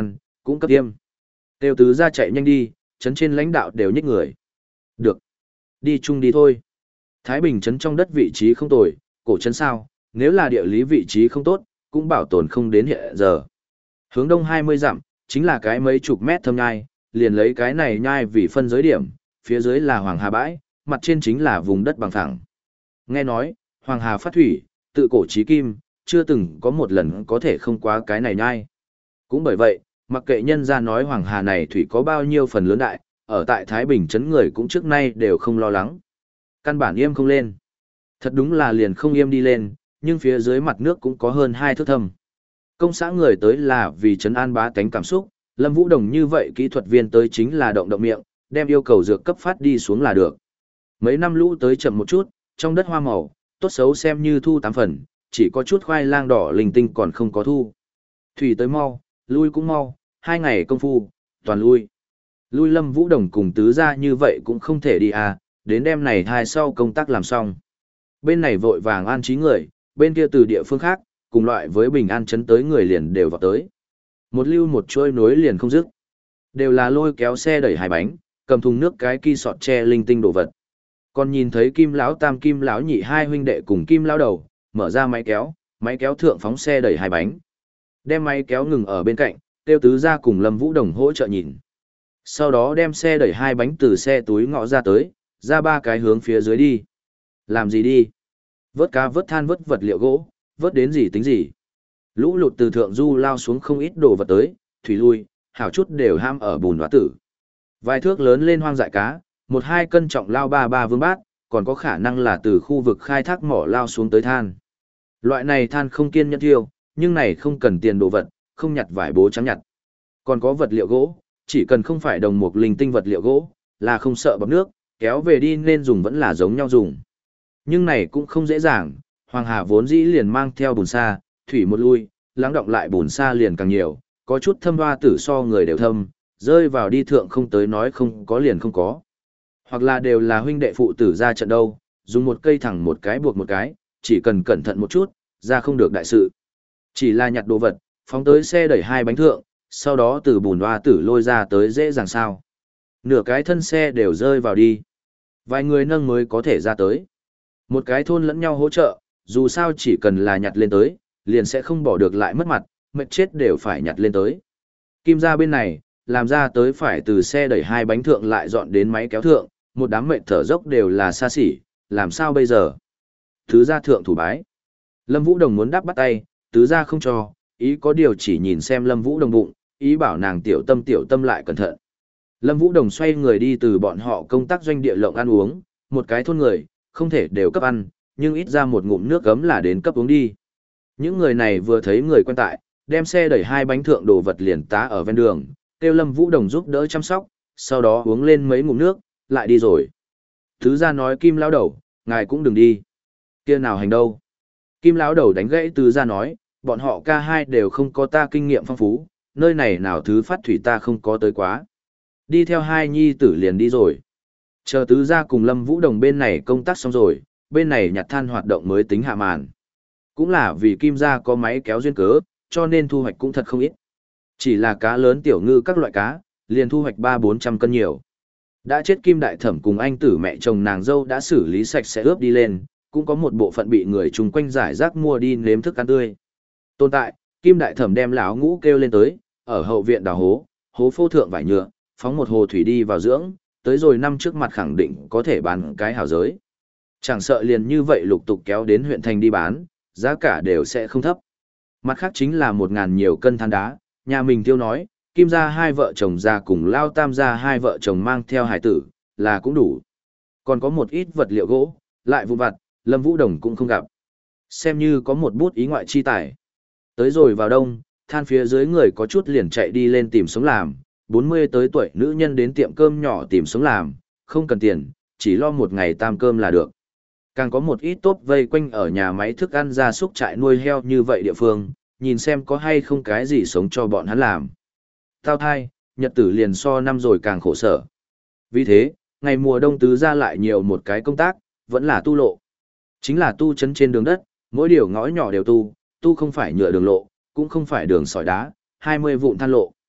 cũng cấp tiêm. Tiêu tứ ra chạy nhanh đi, trấn trên lãnh đạo đều nhích người. Được. Đi chung đi thôi. Thái Bình trấn trong đất vị trí không tồi, cổ trấn sao, nếu là địa lý vị trí không tốt, cũng bảo tồn không đến hiện giờ. Hướng đông hai mươi dặm, chính là cái mấy chục mét thâm nhai, liền lấy cái này nhai vì phân giới điểm, phía dưới là Hoàng Hà bãi, mặt trên chính là vùng đất bằng phẳng. Nghe nói, Hoàng Hà phát thủy, tự cổ chí kim, chưa từng có một lần có thể không qua cái này nhai. Cũng bởi vậy, mặc kệ nhân ra nói Hoàng Hà này thủy có bao nhiêu phần lớn đại, ở tại Thái Bình trấn người cũng trước nay đều không lo lắng. Căn bản yêm không lên. Thật đúng là liền không yêm đi lên, nhưng phía dưới mặt nước cũng có hơn hai thước thâm. Công xã người tới là vì trấn an bá tánh cảm xúc, Lâm Vũ Đồng như vậy kỹ thuật viên tới chính là động động miệng, đem yêu cầu dược cấp phát đi xuống là được. Mấy năm lũ tới chậm một chút, trong đất hoa màu, tốt xấu xem như thu tám phần, chỉ có chút khoai lang đỏ linh tinh còn không có thu. Thủy tới mau, lui cũng mau, hai ngày công phu, toàn lui. Lui Lâm Vũ Đồng cùng tứ gia như vậy cũng không thể đi à, đến đêm này hai sau công tác làm xong. Bên này vội vàng an trí người, bên kia từ địa phương khác, cùng loại với bình an chấn tới người liền đều vào tới. Một lưu một chuôi nối liền không dứt. Đều là lôi kéo xe đẩy hai bánh, cầm thùng nước cái ki sọt che linh tinh đồ vật. Còn nhìn thấy Kim lão tam Kim lão nhị hai huynh đệ cùng Kim lão đầu, mở ra máy kéo, máy kéo thượng phóng xe đẩy hai bánh. Đem máy kéo ngừng ở bên cạnh, Tiêu tứ gia cùng Lâm Vũ Đồng hỗ trợ nhìn. Sau đó đem xe đẩy hai bánh từ xe túi ngõ ra tới, ra ba cái hướng phía dưới đi. Làm gì đi? Vớt cá vớt than vớt vật liệu gỗ, vớt đến gì tính gì. Lũ lụt từ thượng du lao xuống không ít đồ vật tới, thủy lui, hảo chút đều ham ở bùn hóa tử. Vài thước lớn lên hoang dại cá, một hai cân trọng lao ba ba vương bát, còn có khả năng là từ khu vực khai thác mỏ lao xuống tới than. Loại này than không kiên nhẫn thiêu, nhưng này không cần tiền đồ vật, không nhặt vải bố trắng nhặt. Còn có vật liệu gỗ, chỉ cần không phải đồng mục linh tinh vật liệu gỗ, là không sợ bọc nước, kéo về đi nên dùng vẫn là giống nhau dùng. Nhưng này cũng không dễ dàng, Hoàng Hà vốn dĩ liền mang theo bùn sa, thủy một lui, lắng động lại bùn sa liền càng nhiều, có chút thâm hoa tử so người đều thâm, rơi vào đi thượng không tới nói không có liền không có. Hoặc là đều là huynh đệ phụ tử ra trận đâu, dùng một cây thẳng một cái buộc một cái, chỉ cần cẩn thận một chút, ra không được đại sự. Chỉ là nhặt đồ vật, phóng tới xe đẩy hai bánh thượng, sau đó từ bùn hoa tử lôi ra tới dễ dàng sao. Nửa cái thân xe đều rơi vào đi. Vài người nâng mới có thể ra tới. Một cái thôn lẫn nhau hỗ trợ, dù sao chỉ cần là nhặt lên tới, liền sẽ không bỏ được lại mất mặt, mệt chết đều phải nhặt lên tới. Kim ra bên này, làm ra tới phải từ xe đẩy hai bánh thượng lại dọn đến máy kéo thượng, một đám mệt thở dốc đều là xa xỉ, làm sao bây giờ? Tứ gia thượng thủ bái. Lâm Vũ Đồng muốn đáp bắt tay, tứ gia không cho, ý có điều chỉ nhìn xem Lâm Vũ Đồng bụng, ý bảo nàng tiểu tâm tiểu tâm lại cẩn thận. Lâm Vũ Đồng xoay người đi từ bọn họ công tác doanh địa lộng ăn uống, một cái thôn người, không thể đều cấp ăn, nhưng ít ra một ngụm nước gấm là đến cấp uống đi. Những người này vừa thấy người quen tại, đem xe đẩy hai bánh thượng đồ vật liền tá ở ven đường, kêu Lâm Vũ Đồng giúp đỡ chăm sóc, sau đó uống lên mấy ngụm nước, lại đi rồi. Thứ gia nói Kim lão đầu, ngài cũng đừng đi. Kia nào hành đâu. Kim lão đầu đánh gãy Tứ gia nói, bọn họ ca hai đều không có ta kinh nghiệm phong phú, nơi này nào thứ phát thủy ta không có tới quá. Đi theo hai nhi tử liền đi rồi. Chờ Tứ gia cùng Lâm Vũ Đồng bên này công tác xong rồi, bên này nhặt than hoạt động mới tính hạ màn. Cũng là vì Kim gia có máy kéo duyên cớ, cho nên thu hoạch cũng thật không ít. Chỉ là cá lớn tiểu ngư các loại cá, liền thu hoạch ba bốn trăm cân nhiều. Đã chết Kim Đại Thẩm cùng anh tử mẹ chồng nàng dâu đã xử lý sạch sẽ ướp đi lên, cũng có một bộ phận bị người chung quanh giải rác mua đi nếm thức ăn tươi. Tồn tại, Kim Đại Thẩm đem lão ngũ kêu lên tới, ở hậu viện đào hố, hố phô thượng vải nhựa, phóng một hồ thủy đi vào dưỡng, tới rồi năm trước mặt khẳng định có thể bán cái hảo giới. Chẳng sợ liền như vậy lục tục kéo đến huyện thành đi bán, giá cả đều sẽ không thấp. Mặt khác chính là một ngàn nhiều cân than đá, nhà mình tiêu nói, Kim gia hai vợ chồng ra cùng Lao Tam gia hai vợ chồng mang theo hải tử, là cũng đủ. Còn có một ít vật liệu gỗ, lại vụn vặt, Lâm Vũ Đồng cũng không gặp. Xem như có một bút ý ngoại chi tài. Tới rồi vào đông, than phía dưới người có chút liền chạy đi lên tìm sống làm, bốn mươi tới tuổi nữ nhân đến tiệm cơm nhỏ tìm sống làm, không cần tiền, chỉ lo một ngày tam cơm là được. Càng có một ít tốt vây quanh ở nhà máy thức ăn gia súc trại nuôi heo như vậy địa phương, nhìn xem có hay không cái gì sống cho bọn hắn làm. Tao thai, nhật tử liền so năm rồi càng khổ sở. Vì thế, ngày mùa đông tứ ra lại nhiều một cái công tác, vẫn là tu lộ. Chính là tu chấn trên đường đất, mỗi điều ngõ nhỏ đều tu, tu không phải nhựa đường lộ, cũng không phải đường sỏi đá, hai mươi vụn than lộ.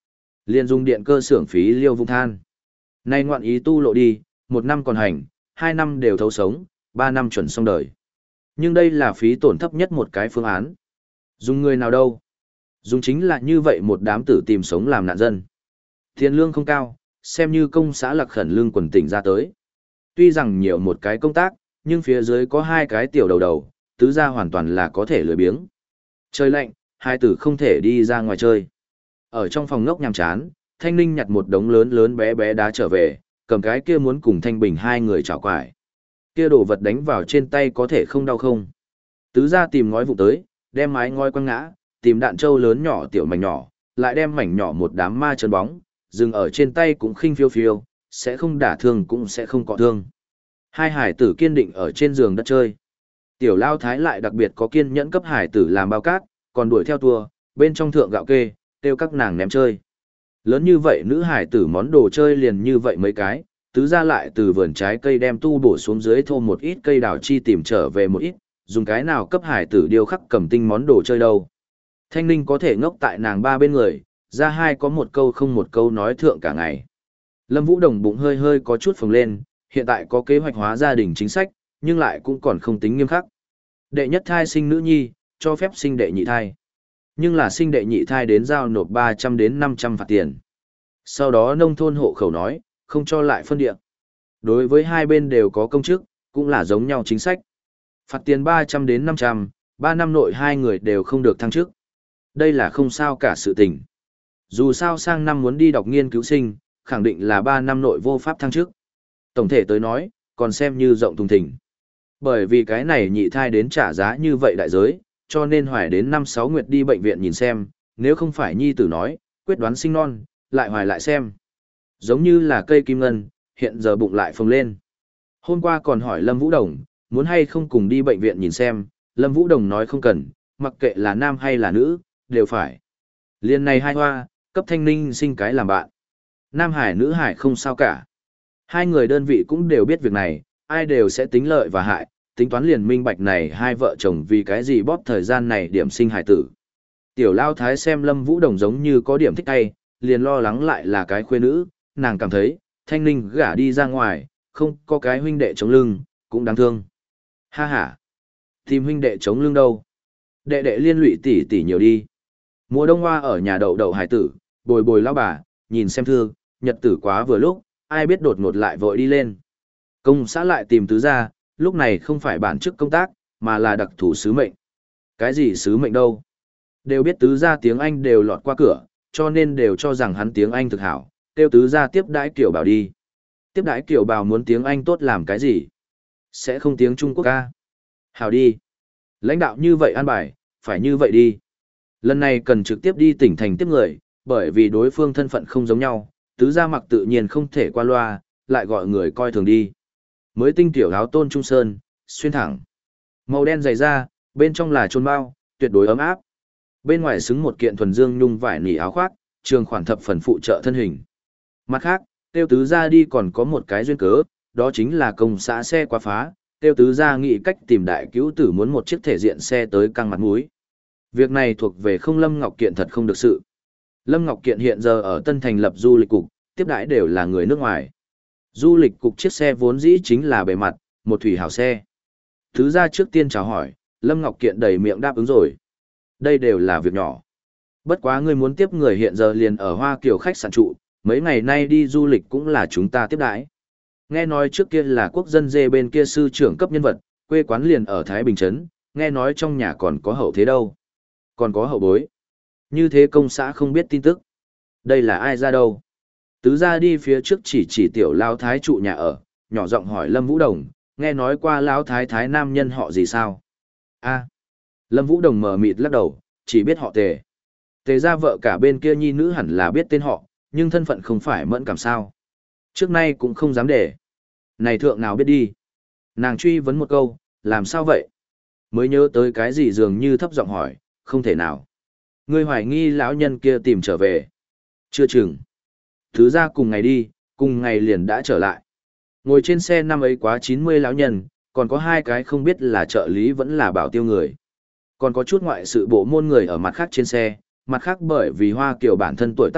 Liên dung điện cơ xưởng phí liêu vung than. Nay ngoạn ý tu lộ đi, một năm còn hành, hai năm đều thấu sống, ba năm chuẩn xong đời. Nhưng đây là phí tổn thấp nhất một cái phương án. Dùng người nào đâu? Dùng chính là như vậy một đám tử tìm sống làm nạn dân. Tiền lương không cao, xem như công xã lạc khẩn lương quần tỉnh ra tới. Tuy rằng nhiều một cái công tác, nhưng phía dưới có hai cái tiểu đầu đầu, tứ gia hoàn toàn là có thể lười biếng. Trời lạnh, hai tử không thể đi ra ngoài chơi. Ở trong phòng ngốc nhàm chán, Thanh Ninh nhặt một đống lớn lớn bé bé đá trở về, cầm cái kia muốn cùng Thanh Bình hai người chảo quải. Kia đồ vật đánh vào trên tay có thể không đau không. Tứ gia tìm ngói vụ tới, đem mái ngói quăng ngã, tìm đạn trâu lớn nhỏ tiểu mảnh nhỏ, lại đem mảnh nhỏ một đám ma chân bóng, dừng ở trên tay cũng khinh phiêu phiêu, sẽ không đả thương cũng sẽ không cọ thương. Hai hải tử kiên định ở trên giường đất chơi. Tiểu Lao Thái lại đặc biệt có kiên nhẫn cấp hải tử làm bao cát, còn đuổi theo tua, bên trong thượng gạo kê, kêu các nàng ném chơi. Lớn như vậy nữ hải tử món đồ chơi liền như vậy mấy cái, tứ ra lại từ vườn trái cây đem tu bổ xuống dưới thô một ít cây đào chi tìm trở về một ít, dùng cái nào cấp hải tử điêu khắc cầm tinh món đồ chơi đâu. Thanh Ninh có thể ngốc tại nàng ba bên người, ra hai có một câu không một câu nói thượng cả ngày. Lâm Vũ Đồng bụng hơi hơi có chút phồng lên, hiện tại có kế hoạch hóa gia đình chính sách, nhưng lại cũng còn không tính nghiêm khắc. Đệ nhất thai sinh nữ nhi, cho phép sinh đệ nhị thai. Nhưng là sinh đệ nhị thai đến giao nộp ba trăm đến năm trăm phạt tiền. Sau đó nông thôn hộ khẩu nói, không cho lại phân địa. Đối với hai bên đều có công chức, cũng là giống nhau chính sách. Phạt tiền ba trăm đến năm trăm, ba năm nội hai người đều không được thăng chức. Đây là không sao cả sự tình. Dù sao sang năm muốn đi đọc nghiên cứu sinh, khẳng định là ba năm nội vô pháp thăng chức. Tổng thể tới nói, còn xem như rộng thùng thình. Bởi vì cái này nhị thai đến trả giá như vậy đại giới, cho nên hoài đến năm sáu nguyệt đi bệnh viện nhìn xem, nếu không phải nhi tử nói, quyết đoán sinh non, lại hoài lại xem. Giống như là cây kim ngân, hiện giờ bụng lại phồng lên. Hôm qua còn hỏi Lâm Vũ Đồng, muốn hay không cùng đi bệnh viện nhìn xem, Lâm Vũ Đồng nói không cần, mặc kệ là nam hay là nữ, đều phải. Liên này hai hoa, cấp Thanh Ninh sinh cái làm bạn. Nam hải nữ hải không sao cả. Hai người đơn vị cũng đều biết việc này, ai đều sẽ tính lợi và hại, tính toán liền minh bạch này hai vợ chồng vì cái gì bóp thời gian này điểm sinh hải tử. Tiểu Lao Thái xem Lâm Vũ Đồng giống như có điểm thích hay, liền lo lắng lại là cái khuê nữ, nàng cảm thấy, Thanh Ninh gả đi ra ngoài, không có cái huynh đệ chống lưng, cũng đáng thương. Ha ha, tìm huynh đệ chống lưng đâu? Đệ đệ liên lụy tỷ tỷ nhiều đi. Mùa đông hoa ở nhà đậu đậu hải tử, bồi bồi lão bà, nhìn xem thương, nhật tử quá vừa lúc, ai biết đột ngột lại vội đi lên. Công xã lại tìm tứ gia, lúc này không phải bản chức công tác, mà là đặc thù sứ mệnh. Cái gì sứ mệnh đâu? Đều biết tứ gia tiếng Anh đều lọt qua cửa, cho nên đều cho rằng hắn tiếng Anh thực hảo, tiêu tứ gia tiếp đãi kiểu bảo đi. Tiếp đãi kiểu bảo muốn tiếng Anh tốt làm cái gì? Sẽ không tiếng Trung Quốc ca. Hảo đi. Lãnh đạo như vậy an bài, phải như vậy đi. Lần này cần trực tiếp đi tỉnh thành tiếp người, bởi vì đối phương thân phận không giống nhau, tứ gia mặc tự nhiên không thể qua loa, lại gọi người coi thường đi. Mới tinh tiểu áo tôn trung sơn, xuyên thẳng. Màu đen dày da, bên trong là trôn bao, tuyệt đối ấm áp. Bên ngoài xứng một kiện thuần dương nhung vải nỉ áo khoác, trường khoản thập phần phụ trợ thân hình. Mặt khác, tiêu tứ gia đi còn có một cái duyên cớ, đó chính là công xã xe quá phá, tiêu tứ gia nghĩ cách tìm đại cứu tử muốn một chiếc thể diện xe tới căng mặt mũi. Việc này thuộc về không Lâm Ngọc Kiện thật không được sự. Lâm Ngọc Kiện hiện giờ ở Tân thành lập du lịch cục, tiếp đãi đều là người nước ngoài. Du lịch cục chiếc xe vốn dĩ chính là bề mặt, một thủy hào xe. Thứ ra trước tiên chào hỏi, Lâm Ngọc Kiện đầy miệng đáp ứng rồi. Đây đều là việc nhỏ. Bất quá ngươi muốn tiếp người hiện giờ liền ở Hoa Kiều khách sạn trụ, mấy ngày nay đi du lịch cũng là chúng ta tiếp đãi. Nghe nói trước kia là quốc dân dê bên kia sư trưởng cấp nhân vật, quê quán liền ở Thái Bình Trấn, nghe nói trong nhà còn có hậu thế đâu. Còn có hậu bối. Như thế công xã không biết tin tức. Đây là ai ra đâu? Tứ gia đi phía trước chỉ chỉ tiểu Lao Thái trụ nhà ở, nhỏ giọng hỏi Lâm Vũ Đồng, nghe nói qua Lao Thái Thái nam nhân họ gì sao? A. Lâm Vũ Đồng mờ mịt lắc đầu, chỉ biết họ Tề. Tề gia vợ cả bên kia nhi nữ hẳn là biết tên họ, nhưng thân phận không phải mẫn cảm sao. Trước nay cũng không dám để. Này thượng nào biết đi. Nàng truy vấn một câu, làm sao vậy? Mới nhớ tới cái gì dường như thấp giọng hỏi, không thể nào. Ngươi hoài nghi lão nhân kia tìm trở về. Chưa chừng. Thứ ra cùng ngày đi, cùng ngày liền đã trở lại. Ngồi trên xe năm ấy quá chín mươi lão nhân, còn có hai cái không biết là trợ lý vẫn là bảo tiêu người. Còn có chút ngoại sự bộ môn người ở mặt khác trên xe, mặt khác bởi vì Hoa Kiều bản thân tuổi tác đại,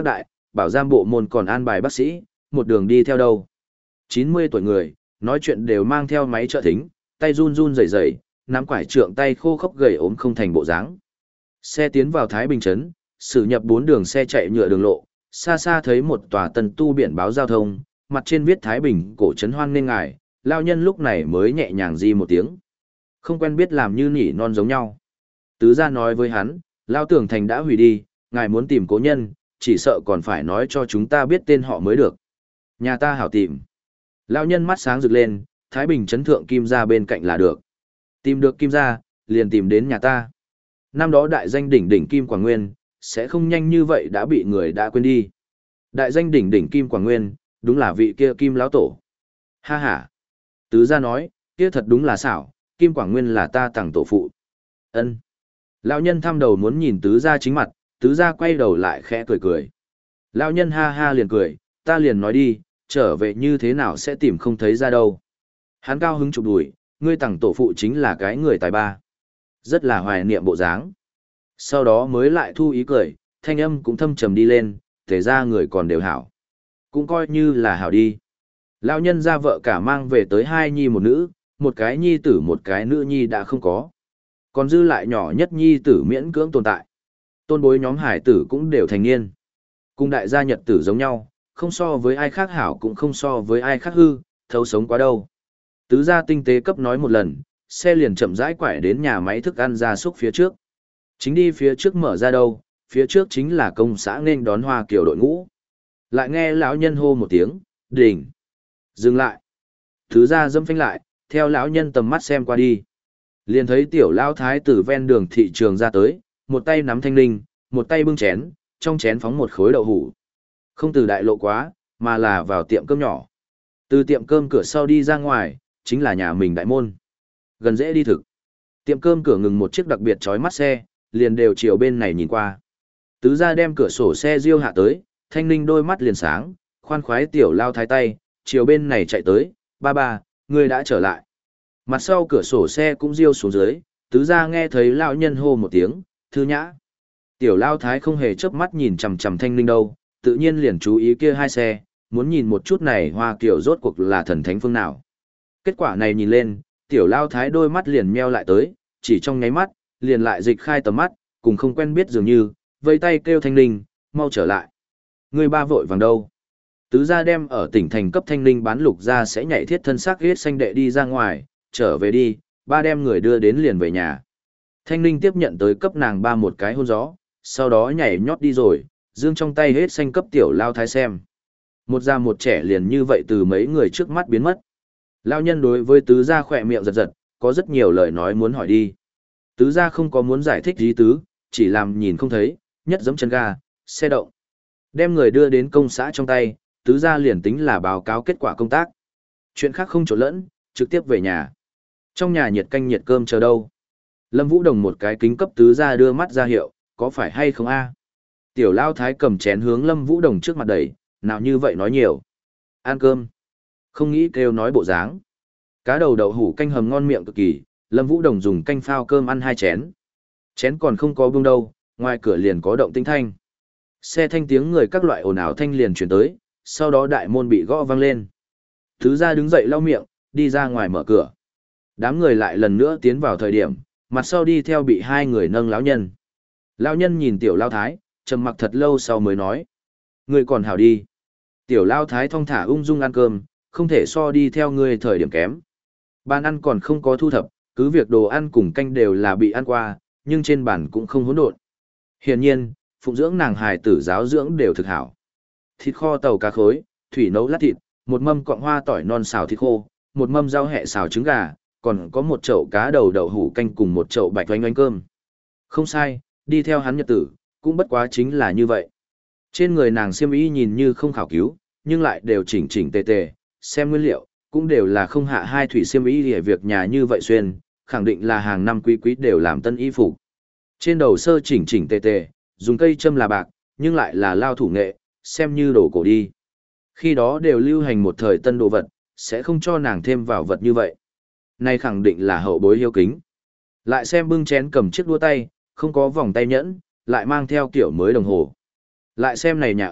bảo giam bộ môn còn an bài bác sĩ, một đường đi theo đâu. chín mươi tuổi người, nói chuyện đều mang theo máy trợ thính, tay run run rẩy rẩy, nắm quải trượng tay khô khốc gầy ốm không thành bộ dáng. Xe tiến vào Thái Bình trấn, xử nhập bốn đường xe chạy nhựa đường lộ, xa xa thấy một tòa tân tu biển báo giao thông, mặt trên viết Thái Bình cổ trấn hoan nên ngài, lao nhân lúc này mới nhẹ nhàng di một tiếng. Không quen biết làm như nỉ non giống nhau. Tứ gia nói với hắn, lao tường thành đã hủy đi, ngài muốn tìm cố nhân, chỉ sợ còn phải nói cho chúng ta biết tên họ mới được. Nhà ta hảo tìm. Lao nhân mắt sáng rực lên, Thái Bình trấn thượng Kim gia bên cạnh là được. Tìm được Kim gia, liền tìm đến nhà ta. Năm đó đại danh đỉnh đỉnh Kim Quảng Nguyên, sẽ không nhanh như vậy đã bị người đã quên đi. Đại danh đỉnh đỉnh Kim Quảng Nguyên, đúng là vị kia Kim lão tổ. Ha ha. Tứ gia nói, kia thật đúng là xảo, Kim Quảng Nguyên là ta tặng tổ phụ. Ân. Lão nhân thăm đầu muốn nhìn tứ gia chính mặt, tứ gia quay đầu lại khẽ cười cười. Lão nhân ha ha liền cười, ta liền nói đi, trở về như thế nào sẽ tìm không thấy ra đâu. Hắn cao hứng chụp đùi, ngươi tặng tổ phụ chính là cái người tài ba. Rất là hoài niệm bộ dáng. Sau đó mới lại thu ý cười, thanh âm cũng thâm trầm đi lên, thế ra người còn đều hảo. Cũng coi như là hảo đi. Lão nhân ra vợ cả mang về tới hai nhi một nữ, một cái nhi tử một cái nữ nhi đã không có. Còn dư lại nhỏ nhất nhi tử miễn cưỡng tồn tại. Tôn bối nhóm hải tử cũng đều thành niên. Cùng đại gia nhật tử giống nhau, không so với ai khác hảo cũng không so với ai khác hư, thấu sống quá đâu. Tứ gia tinh tế cấp nói một lần, xe liền chậm rãi quải đến nhà máy thức ăn gia súc phía trước. Chính đi phía trước mở ra đâu, phía trước chính là công xã nên đón Hoa Kiều đội ngũ. Lại nghe lão nhân hô một tiếng, đỉnh. Dừng lại. Tứ gia dâm phanh lại, theo lão nhân tầm mắt xem qua đi. Liền thấy tiểu lão thái từ ven đường thị trường ra tới, một tay nắm thanh linh, một tay bưng chén, trong chén phóng một khối đậu hủ. Không từ đại lộ quá, mà là vào tiệm cơm nhỏ. Từ tiệm cơm cửa sau đi ra ngoài, chính là nhà mình đại môn. Gần dễ đi thực. Tiệm cơm cửa ngừng một chiếc đặc biệt chói mắt xe, liền đều chiều bên này nhìn qua. Tứ gia đem cửa sổ xe riêu hạ tới, thanh linh đôi mắt liền sáng, khoan khoái tiểu lao thái tay, chiều bên này chạy tới, ba ba, ngươi đã trở lại. Mặt sau cửa sổ xe cũng riêu xuống dưới, tứ gia nghe thấy lão nhân hô một tiếng, thư nhã. Tiểu lao thái không hề chớp mắt nhìn chằm chằm thanh linh đâu, tự nhiên liền chú ý kia hai xe, muốn nhìn một chút này Hoa Kiều rốt cuộc là thần thánh phương nào. Kết quả này nhìn lên, tiểu lao thái đôi mắt liền meo lại tới, chỉ trong nháy mắt, liền lại dịch khai tầm mắt, cùng không quen biết dường như, vây tay kêu thanh linh, mau trở lại. Người ba vội vàng đâu? Tứ gia đem ở tỉnh thành cấp thanh linh bán lục ra sẽ nhảy thiết thân xác ghét xanh đệ đi ra ngoài, trở về đi, ba đem người đưa đến liền về nhà. Thanh linh tiếp nhận tới cấp nàng ba một cái hôn gió, sau đó nhảy nhót đi rồi, dương trong tay hết xanh cấp tiểu lao thái xem. Một già một trẻ liền như vậy từ mấy người trước mắt biến mất. Lao nhân đối với tứ gia khỏe miệng giật giật, có rất nhiều lời nói muốn hỏi đi. Tứ gia không có muốn giải thích gì tứ, chỉ làm nhìn không thấy, nhất giẫm chân ga, xe động. Đem người đưa đến công xã trong tay, tứ gia liền tính là báo cáo kết quả công tác. Chuyện khác không trộn lẫn, trực tiếp về nhà. Trong nhà nhiệt canh nhiệt cơm chờ đâu. Lâm Vũ Đồng một cái kính cấp tứ gia đưa mắt ra hiệu, có phải hay không a? Tiểu Lao Thái cầm chén hướng Lâm Vũ Đồng trước mặt đẩy, nào như vậy nói nhiều. Ăn cơm. Không nghĩ kêu nói bộ dáng. Cá đầu đậu hủ canh hầm ngon miệng cực kỳ, Lâm Vũ Đồng dùng canh phao cơm ăn hai chén. Chén còn không có bưng đâu, ngoài cửa liền có động tĩnh thanh. Xe thanh tiếng người các loại ồn ào thanh liền chuyển tới, sau đó đại môn bị gõ vang lên. Tứ gia đứng dậy lau miệng, đi ra ngoài mở cửa. Đám người lại lần nữa tiến vào thời điểm, mặt sau đi theo bị hai người nâng lão nhân. Lão nhân nhìn tiểu Lao Thái, trầm mặc thật lâu sau mới nói. Người còn hảo đi. Tiểu Lao Thái thong thả ung dung ăn cơm, không thể so đi theo ngươi thời điểm kém. Bàn ăn còn không có thu thập, cứ việc đồ ăn cùng canh đều là bị ăn qua, nhưng trên bàn cũng không hỗn độn. Hiển nhiên, phụng dưỡng nàng hài tử giáo dưỡng đều thực hảo. Thịt kho tàu cá khối, thủy nấu lát thịt, một mâm cọng hoa tỏi non xào thịt khô, một mâm rau hẹ xào trứng gà, còn có một chậu cá đầu đậu hủ canh cùng một chậu bạch oanh oanh cơm. Không sai, đi theo hắn nhật tử, cũng bất quá chính là như vậy. Trên người nàng xiêm y nhìn như không khảo cứu, nhưng lại đều chỉnh chỉnh tề tề, xem nguyên liệu, cũng đều là không hạ hai thủy xiêm y để việc nhà như vậy xuyên, khẳng định là hàng năm quý quý đều làm tân y phục. Trên đầu sơ chỉnh chỉnh tề tề, dùng cây châm là bạc, nhưng lại là lao thủ nghệ, xem như đồ cổ đi. Khi đó đều lưu hành một thời tân đồ vật, sẽ không cho nàng thêm vào vật như vậy. Này khẳng định là hậu bối hiếu kính. Lại xem bưng chén cầm chiếc đũa tay, không có vòng tay nhẫn, lại mang theo kiểu mới đồng hồ. Lại xem này nhà ở,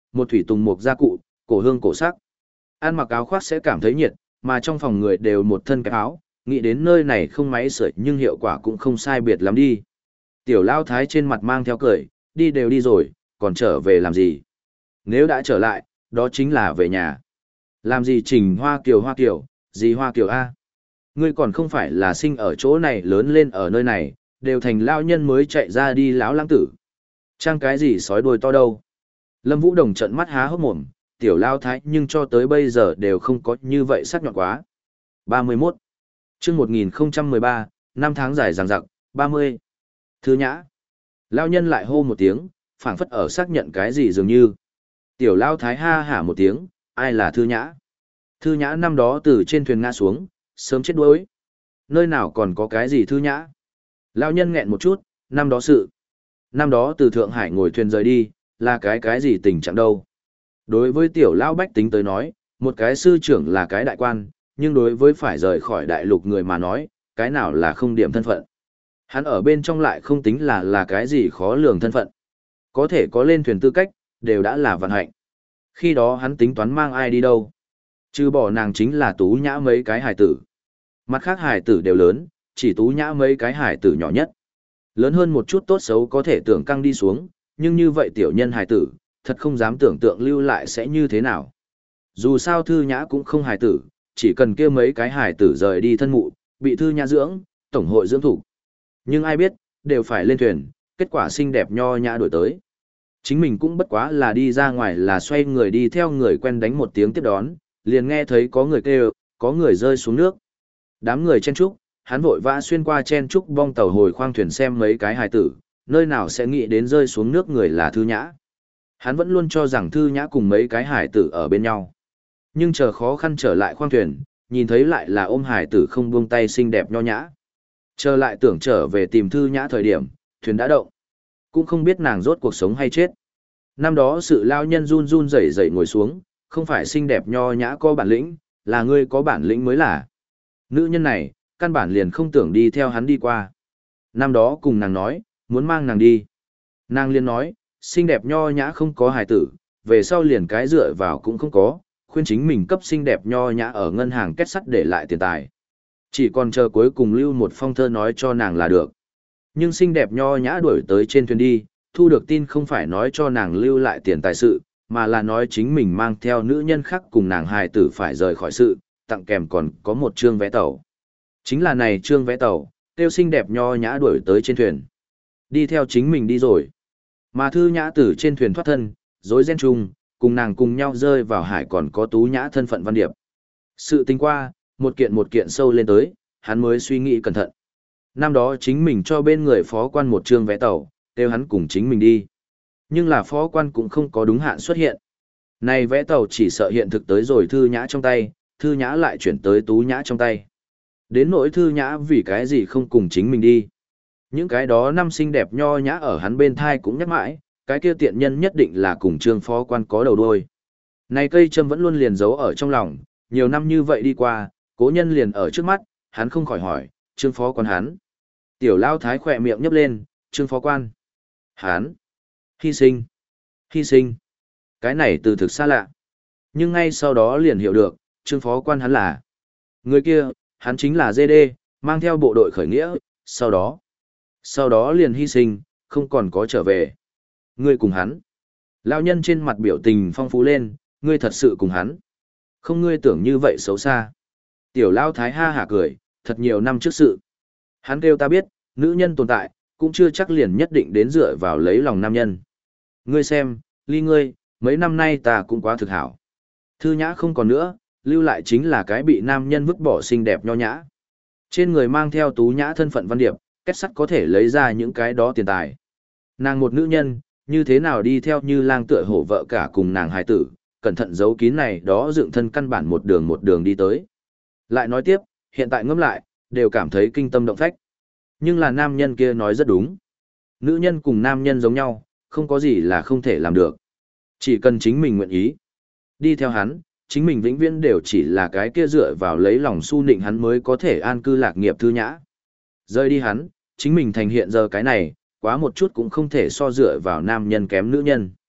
một thủy tùng mục gia cụ, cổ hương cổ sắc. Ăn mặc áo khoác sẽ cảm thấy nhiệt, mà trong phòng người đều một thân cái áo, nghĩ đến nơi này không máy sưởi nhưng hiệu quả cũng không sai biệt lắm đi. Tiểu Lao Thái trên mặt mang theo cười, đi đều đi rồi, còn trở về làm gì? Nếu đã trở lại, đó chính là về nhà. Làm gì Trình Hoa Kiều Hoa Kiều, gì Hoa Kiều A? Ngươi còn không phải là sinh ở chỗ này lớn lên ở nơi này, đều thành lao nhân mới chạy ra đi láo lãng tử. Trang cái gì sói đuôi to đâu? Lâm Vũ Đồng trợn mắt há hốc mồm, Tiểu Lao Thái nhưng cho tới bây giờ đều không có như vậy sắc nhọn quá. ba mươi mốt chương một nghìn không trăm mười ba, năm tháng dài dằng dặc, ba mươi. Thư Nhã. Lao nhân lại hô một tiếng, phảng phất ở xác nhận cái gì dường như. Tiểu Lao Thái ha hả một tiếng, ai là Thư Nhã? Thư Nhã năm đó từ trên thuyền ngã xuống, sớm chết đuối. Nơi nào còn có cái gì Thư Nhã? Lao nhân nghẹn một chút, năm đó sự. Năm đó từ Thượng Hải ngồi thuyền rời đi, là cái cái gì tình trạng đâu? Đối với tiểu Lao Bách tính tới nói, một cái sư trưởng là cái đại quan, nhưng đối với phải rời khỏi đại lục người mà nói, cái nào là không điểm thân phận. Hắn ở bên trong lại không tính là là cái gì khó lường thân phận. Có thể có lên thuyền tư cách, đều đã là vận hạnh. Khi đó hắn tính toán mang ai đi đâu? Trừ bỏ nàng chính là Tú Nhã mấy cái hải tử. Mặt khác hải tử đều lớn, chỉ Tú Nhã mấy cái hải tử nhỏ nhất. Lớn hơn một chút tốt xấu có thể tưởng căng đi xuống, nhưng như vậy tiểu nhân hải tử, thật không dám tưởng tượng lưu lại sẽ như thế nào. Dù sao Thư Nhã cũng không hải tử, chỉ cần kia mấy cái hải tử rời đi thân mụ, bị Thư Nhã dưỡng, tổng hội dưỡng thủ. Nhưng ai biết, đều phải lên thuyền, kết quả xinh đẹp nho nhã đổi tới. Chính mình cũng bất quá là đi ra ngoài là xoay người đi theo người quen đánh một tiếng tiếp đón, liền nghe thấy có người kêu, có người rơi xuống nước. Đám người chen trúc, hắn vội vã xuyên qua chen trúc bong tàu hồi khoang thuyền xem mấy cái hài tử, nơi nào sẽ nghĩ đến rơi xuống nước người là Thư Nhã. Hắn vẫn luôn cho rằng Thư Nhã cùng mấy cái hài tử ở bên nhau. Nhưng chờ khó khăn trở lại khoang thuyền, nhìn thấy lại là ôm hài tử không buông tay xinh đẹp nho nhã. Chờ lại tưởng trở về tìm Thư Nhã thời điểm, thuyền đã động. Cũng không biết nàng rốt cuộc sống hay chết. Năm đó sự lao nhân run run rẩy rẩy ngồi xuống, không phải xinh đẹp nho nhã có bản lĩnh, là ngươi có bản lĩnh mới là. Nữ nhân này, căn bản liền không tưởng đi theo hắn đi qua. Năm đó cùng nàng nói, muốn mang nàng đi. Nàng liền nói, xinh đẹp nho nhã không có hài tử, về sau liền cái dựa vào cũng không có, khuyên chính mình cấp xinh đẹp nho nhã ở ngân hàng kết sắt để lại tiền tài. Chỉ còn chờ cuối cùng lưu một phong thơ nói cho nàng là được. Nhưng xinh đẹp nho nhã đuổi tới trên thuyền đi, thu được tin không phải nói cho nàng lưu lại tiền tài sự, mà là nói chính mình mang theo nữ nhân khác cùng nàng hài tử phải rời khỏi sự, tặng kèm còn có một trương vé tàu. Chính là này trương vé tàu, tiêu xinh đẹp nho nhã đuổi tới trên thuyền. Đi theo chính mình đi rồi. Mà Thư Nhã từ trên thuyền thoát thân, dối ren chung, cùng nàng cùng nhau rơi vào hải còn có Tú Nhã thân phận Văn Điệp. Sự tình qua, một kiện một kiện sâu lên tới, hắn mới suy nghĩ cẩn thận. Năm đó chính mình cho bên người phó quan một trương vé tàu, kêu hắn cùng chính mình đi. Nhưng là phó quan cũng không có đúng hạn xuất hiện. Này vé tàu chỉ sợ hiện thực tới rồi Thư Nhã trong tay, Thư Nhã lại chuyển tới Tú Nhã trong tay. Đến nỗi Thư Nhã vì cái gì không cùng chính mình đi. Những cái đó năm xinh đẹp nho nhã ở hắn bên thai cũng nhắc mãi, cái kia tiện nhân nhất định là cùng trương phó quan có đầu đuôi. Này cây châm vẫn luôn liền giấu ở trong lòng, nhiều năm như vậy đi qua, cố nhân liền ở trước mắt, hắn không khỏi hỏi, trương phó quan hắn. Tiểu Lao Thái khỏe miệng nhấp lên, trương phó quan. Hắn. Hy sinh. Hy sinh. Cái này từ thực xa lạ. Nhưng ngay sau đó liền hiểu được, trương phó quan hắn là. Người kia, hắn chính là giê đê, mang theo bộ đội khởi nghĩa, sau đó. Sau đó liền hy sinh, không còn có trở về. Ngươi cùng hắn. Lão nhân trên mặt biểu tình phong phú lên, ngươi thật sự cùng hắn. Không ngươi tưởng như vậy xấu xa. Tiểu Lao Thái ha hả cười, thật nhiều năm trước sự. Hắn kêu ta biết, nữ nhân tồn tại, cũng chưa chắc liền nhất định đến dựa vào lấy lòng nam nhân. Ngươi xem, ly ngươi, mấy năm nay ta cũng quá thực hảo. Thư Nhã không còn nữa, lưu lại chính là cái bị nam nhân vứt bỏ xinh đẹp nho nhã. Trên người mang theo Tú Nhã thân phận Văn Điệp, kết sắt có thể lấy ra những cái đó tiền tài. Nàng một nữ nhân, như thế nào đi theo như lang tựa hổ vợ cả cùng nàng hài tử, cẩn thận giấu kín này đó dựng thân căn bản một đường một đường đi tới. Lại nói tiếp, hiện tại ngẫm lại, đều cảm thấy kinh tâm động phách. Nhưng là nam nhân kia nói rất đúng. Nữ nhân cùng nam nhân giống nhau, không có gì là không thể làm được. Chỉ cần chính mình nguyện ý. Đi theo hắn, chính mình vĩnh viễn đều chỉ là cái kia dựa vào lấy lòng su nịnh hắn mới có thể an cư lạc nghiệp Thư Nhã. Rời đi hắn, chính mình thành hiện giờ cái này, quá một chút cũng không thể so dựa vào nam nhân kém nữ nhân.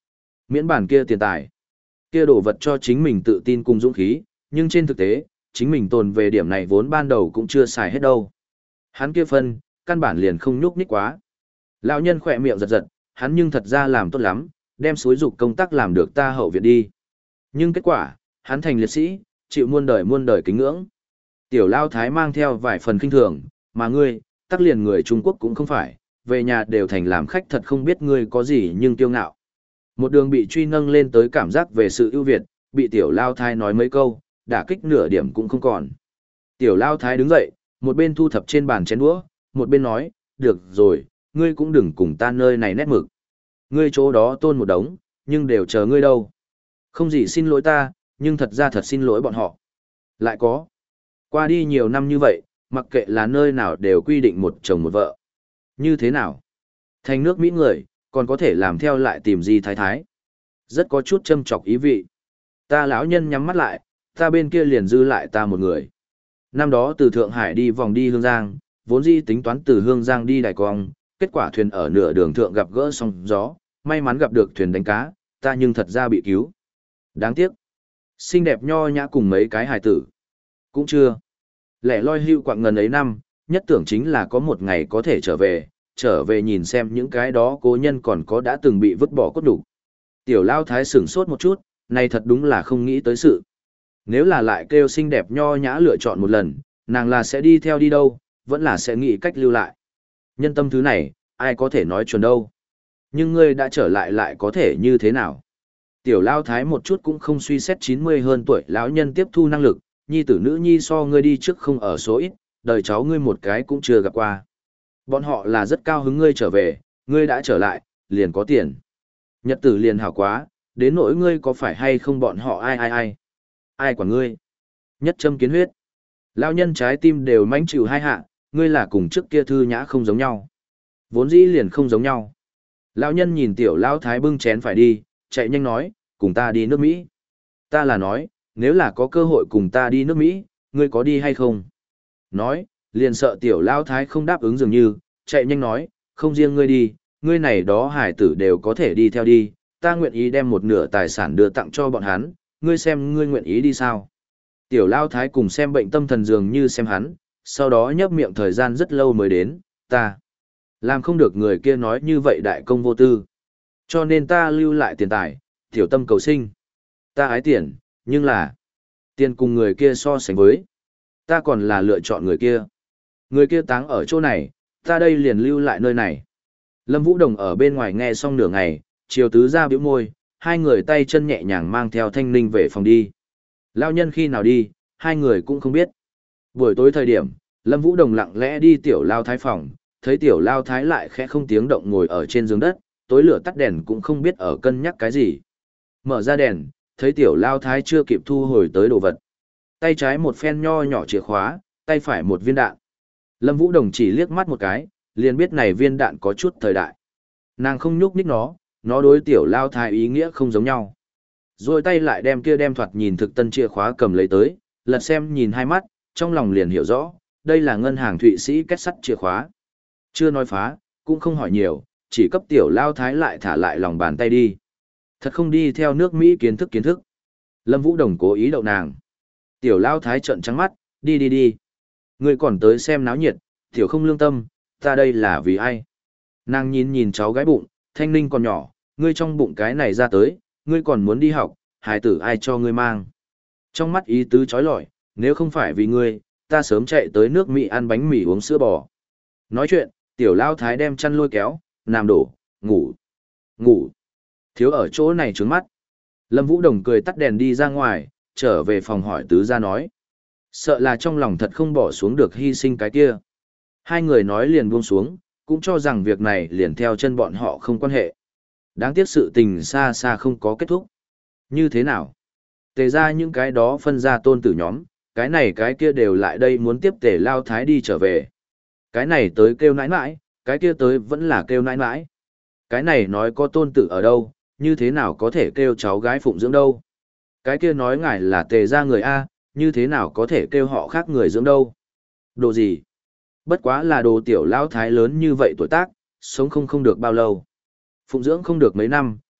Miễn bản kia tiền tài. Kia đồ vật cho chính mình tự tin cùng dũng khí, nhưng trên thực tế, chính mình tồn về điểm này vốn ban đầu cũng chưa xài hết đâu. Hắn kia phân, căn bản liền không nhúc nhích quá. Lão nhân khỏe miệng giật giật, hắn nhưng thật ra làm tốt lắm, đem xúi dục công tác làm được ta hậu viện đi. Nhưng kết quả, hắn thành liệt sĩ, chịu muôn đời muôn đời kính ngưỡng. Tiểu Lao Thái mang theo vài phần kinh thường, mà ngươi, tắc liền người Trung Quốc cũng không phải, về nhà đều thành làm khách thật không biết ngươi có gì nhưng kiêu ngạo. Một đường bị truy nâng lên tới cảm giác về sự ưu việt, bị Tiểu Lao Thái nói mấy câu, đả kích nửa điểm cũng không còn. Tiểu Lao Thái đứng dậy, một bên thu thập trên bàn chén đũa, một bên nói, được rồi, ngươi cũng đừng cùng ta nơi này nét mực. Ngươi chỗ đó tôn một đống, nhưng đều chờ ngươi đâu. Không gì xin lỗi ta, nhưng thật ra thật xin lỗi bọn họ. Lại có. Qua đi nhiều năm như vậy, mặc kệ là nơi nào đều quy định một chồng một vợ. Như thế nào? Thành nước Mỹ người, còn có thể làm theo lại tìm gì thái thái. Rất có chút châm chọc ý vị. Ta lão nhân nhắm mắt lại, ta bên kia liền dư lại ta một người. Năm đó từ Thượng Hải đi vòng đi Hương Giang, vốn dĩ tính toán từ Hương Giang đi Đài Cong, kết quả thuyền ở nửa đường thượng gặp gỡ sóng gió, may mắn gặp được thuyền đánh cá, ta nhưng thật ra bị cứu. Đáng tiếc. Xinh đẹp nho nhã cùng mấy cái hài tử. Cũng chưa. Lẻ loi hưu quạng ngần ấy năm, nhất tưởng chính là có một ngày có thể trở về, trở về nhìn xem những cái đó cố nhân còn có đã từng bị vứt bỏ cốt đủ. Tiểu Lao Thái sửng sốt một chút, này thật đúng là không nghĩ tới sự. Nếu là lại kêu xinh đẹp nho nhã lựa chọn một lần, nàng là sẽ đi theo đi đâu, vẫn là sẽ nghĩ cách lưu lại. Nhân tâm thứ này, ai có thể nói chuẩn đâu. Nhưng ngươi đã trở lại lại có thể như thế nào? Tiểu Lao Thái một chút cũng không suy xét chín mươi hơn tuổi lão nhân tiếp thu năng lực, nhi tử nữ nhi so ngươi đi trước không ở số ít, đời cháu ngươi một cái cũng chưa gặp qua. Bọn họ là rất cao hứng ngươi trở về, ngươi đã trở lại, liền có tiền. Nhật tử liền hảo quá, đến nỗi ngươi có phải hay không bọn họ ai ai ai. Ai quản ngươi? Nhất châm kiến huyết. Lão nhân trái tim đều mãnh chịu hai hạ, ngươi là cùng trước kia thư nhã không giống nhau. Vốn dĩ liền không giống nhau. Lão nhân nhìn tiểu Lão Thái bưng chén phải đi, chạy nhanh nói, cùng ta đi nước Mỹ. Ta là nói, nếu là có cơ hội cùng ta đi nước Mỹ, ngươi có đi hay không? Nói, liền sợ tiểu Lão Thái không đáp ứng dường như, chạy nhanh nói, không riêng ngươi đi, ngươi này đó hải tử đều có thể đi theo đi, ta nguyện ý đem một nửa tài sản đưa tặng cho bọn hắn, ngươi xem ngươi nguyện ý đi sao? Tiểu Lão Thái cùng xem bệnh tâm thần dường như xem hắn, sau đó nhấp miệng thời gian rất lâu mới đến, ta làm không được người kia nói như vậy đại công vô tư. Cho nên ta lưu lại tiền tài, tiểu tâm cầu sinh. Ta ái tiền, nhưng là tiền cùng người kia so sánh với. Ta còn là lựa chọn người kia. Người kia táng ở chỗ này, ta đây liền lưu lại nơi này. Lâm Vũ Đồng ở bên ngoài nghe xong nửa ngày, chiều tứ ra biểu môi, hai người tay chân nhẹ nhàng mang theo Thanh Ninh về phòng đi. Lao nhân khi nào đi, hai người cũng không biết. Buổi tối thời điểm, Lâm Vũ Đồng lặng lẽ đi tiểu Lao Thái phòng, thấy tiểu Lao Thái lại khẽ không tiếng động ngồi ở trên giường đất, tối lửa tắt đèn cũng không biết ở cân nhắc cái gì. Mở ra đèn, thấy tiểu Lao Thái chưa kịp thu hồi tới đồ vật. Tay trái một phen nho nhỏ chìa khóa, tay phải một viên đạn. Lâm Vũ Đồng chỉ liếc mắt một cái, liền biết này viên đạn có chút thời đại. Nàng không nhúc nhích nó, nó đối tiểu Lao Thái ý nghĩa không giống nhau. Rồi tay lại đem kia đem thoạt nhìn thực tân chìa khóa cầm lấy tới, lật xem nhìn hai mắt, trong lòng liền hiểu rõ, đây là ngân hàng Thụy Sĩ kết sắt chìa khóa. Chưa nói phá, cũng không hỏi nhiều, chỉ cấp tiểu Lao Thái lại thả lại lòng bàn tay đi. Thật không đi theo nước Mỹ kiến thức kiến thức. Lâm Vũ Đồng cố ý đậu nàng. Tiểu Lao Thái trợn trắng mắt, đi đi đi. Ngươi còn tới xem náo nhiệt, tiểu không lương tâm, ta đây là vì ai? Nàng nhìn nhìn cháu gái bụng, Thanh Ninh còn nhỏ, ngươi trong bụng cái này ra tới, ngươi còn muốn đi học, hài tử ai cho ngươi mang. Trong mắt ý tứ chói lọi, nếu không phải vì ngươi, ta sớm chạy tới nước Mỹ ăn bánh mì uống sữa bò. Nói chuyện, tiểu Lao Thái đem chăn lôi kéo, nằm đổ, ngủ, ngủ. Thiếu ở chỗ này trướng mắt. Lâm Vũ Đồng cười tắt đèn đi ra ngoài, trở về phòng hỏi tứ gia nói. Sợ là trong lòng thật không bỏ xuống được hy sinh cái kia. Hai người nói liền buông xuống, cũng cho rằng việc này liền theo chân bọn họ không quan hệ. Đáng tiếc sự tình xa xa không có kết thúc. Như thế nào? Tề ra những cái đó phân ra tôn tử nhóm, cái này cái kia đều lại đây muốn tiếp Tề Lao Thái đi trở về. Cái này tới kêu nãi nãi, cái kia tới vẫn là kêu nãi nãi. Cái này nói có tôn tử ở đâu, như thế nào có thể kêu cháu gái phụng dưỡng đâu. Cái kia nói ngài là Tề ra người A, như thế nào có thể kêu họ khác người dưỡng đâu. Đồ gì? Bất quá là đồ tiểu Lao Thái lớn như vậy tuổi tác, sống không không được bao lâu. Phụng dưỡng không được mấy năm,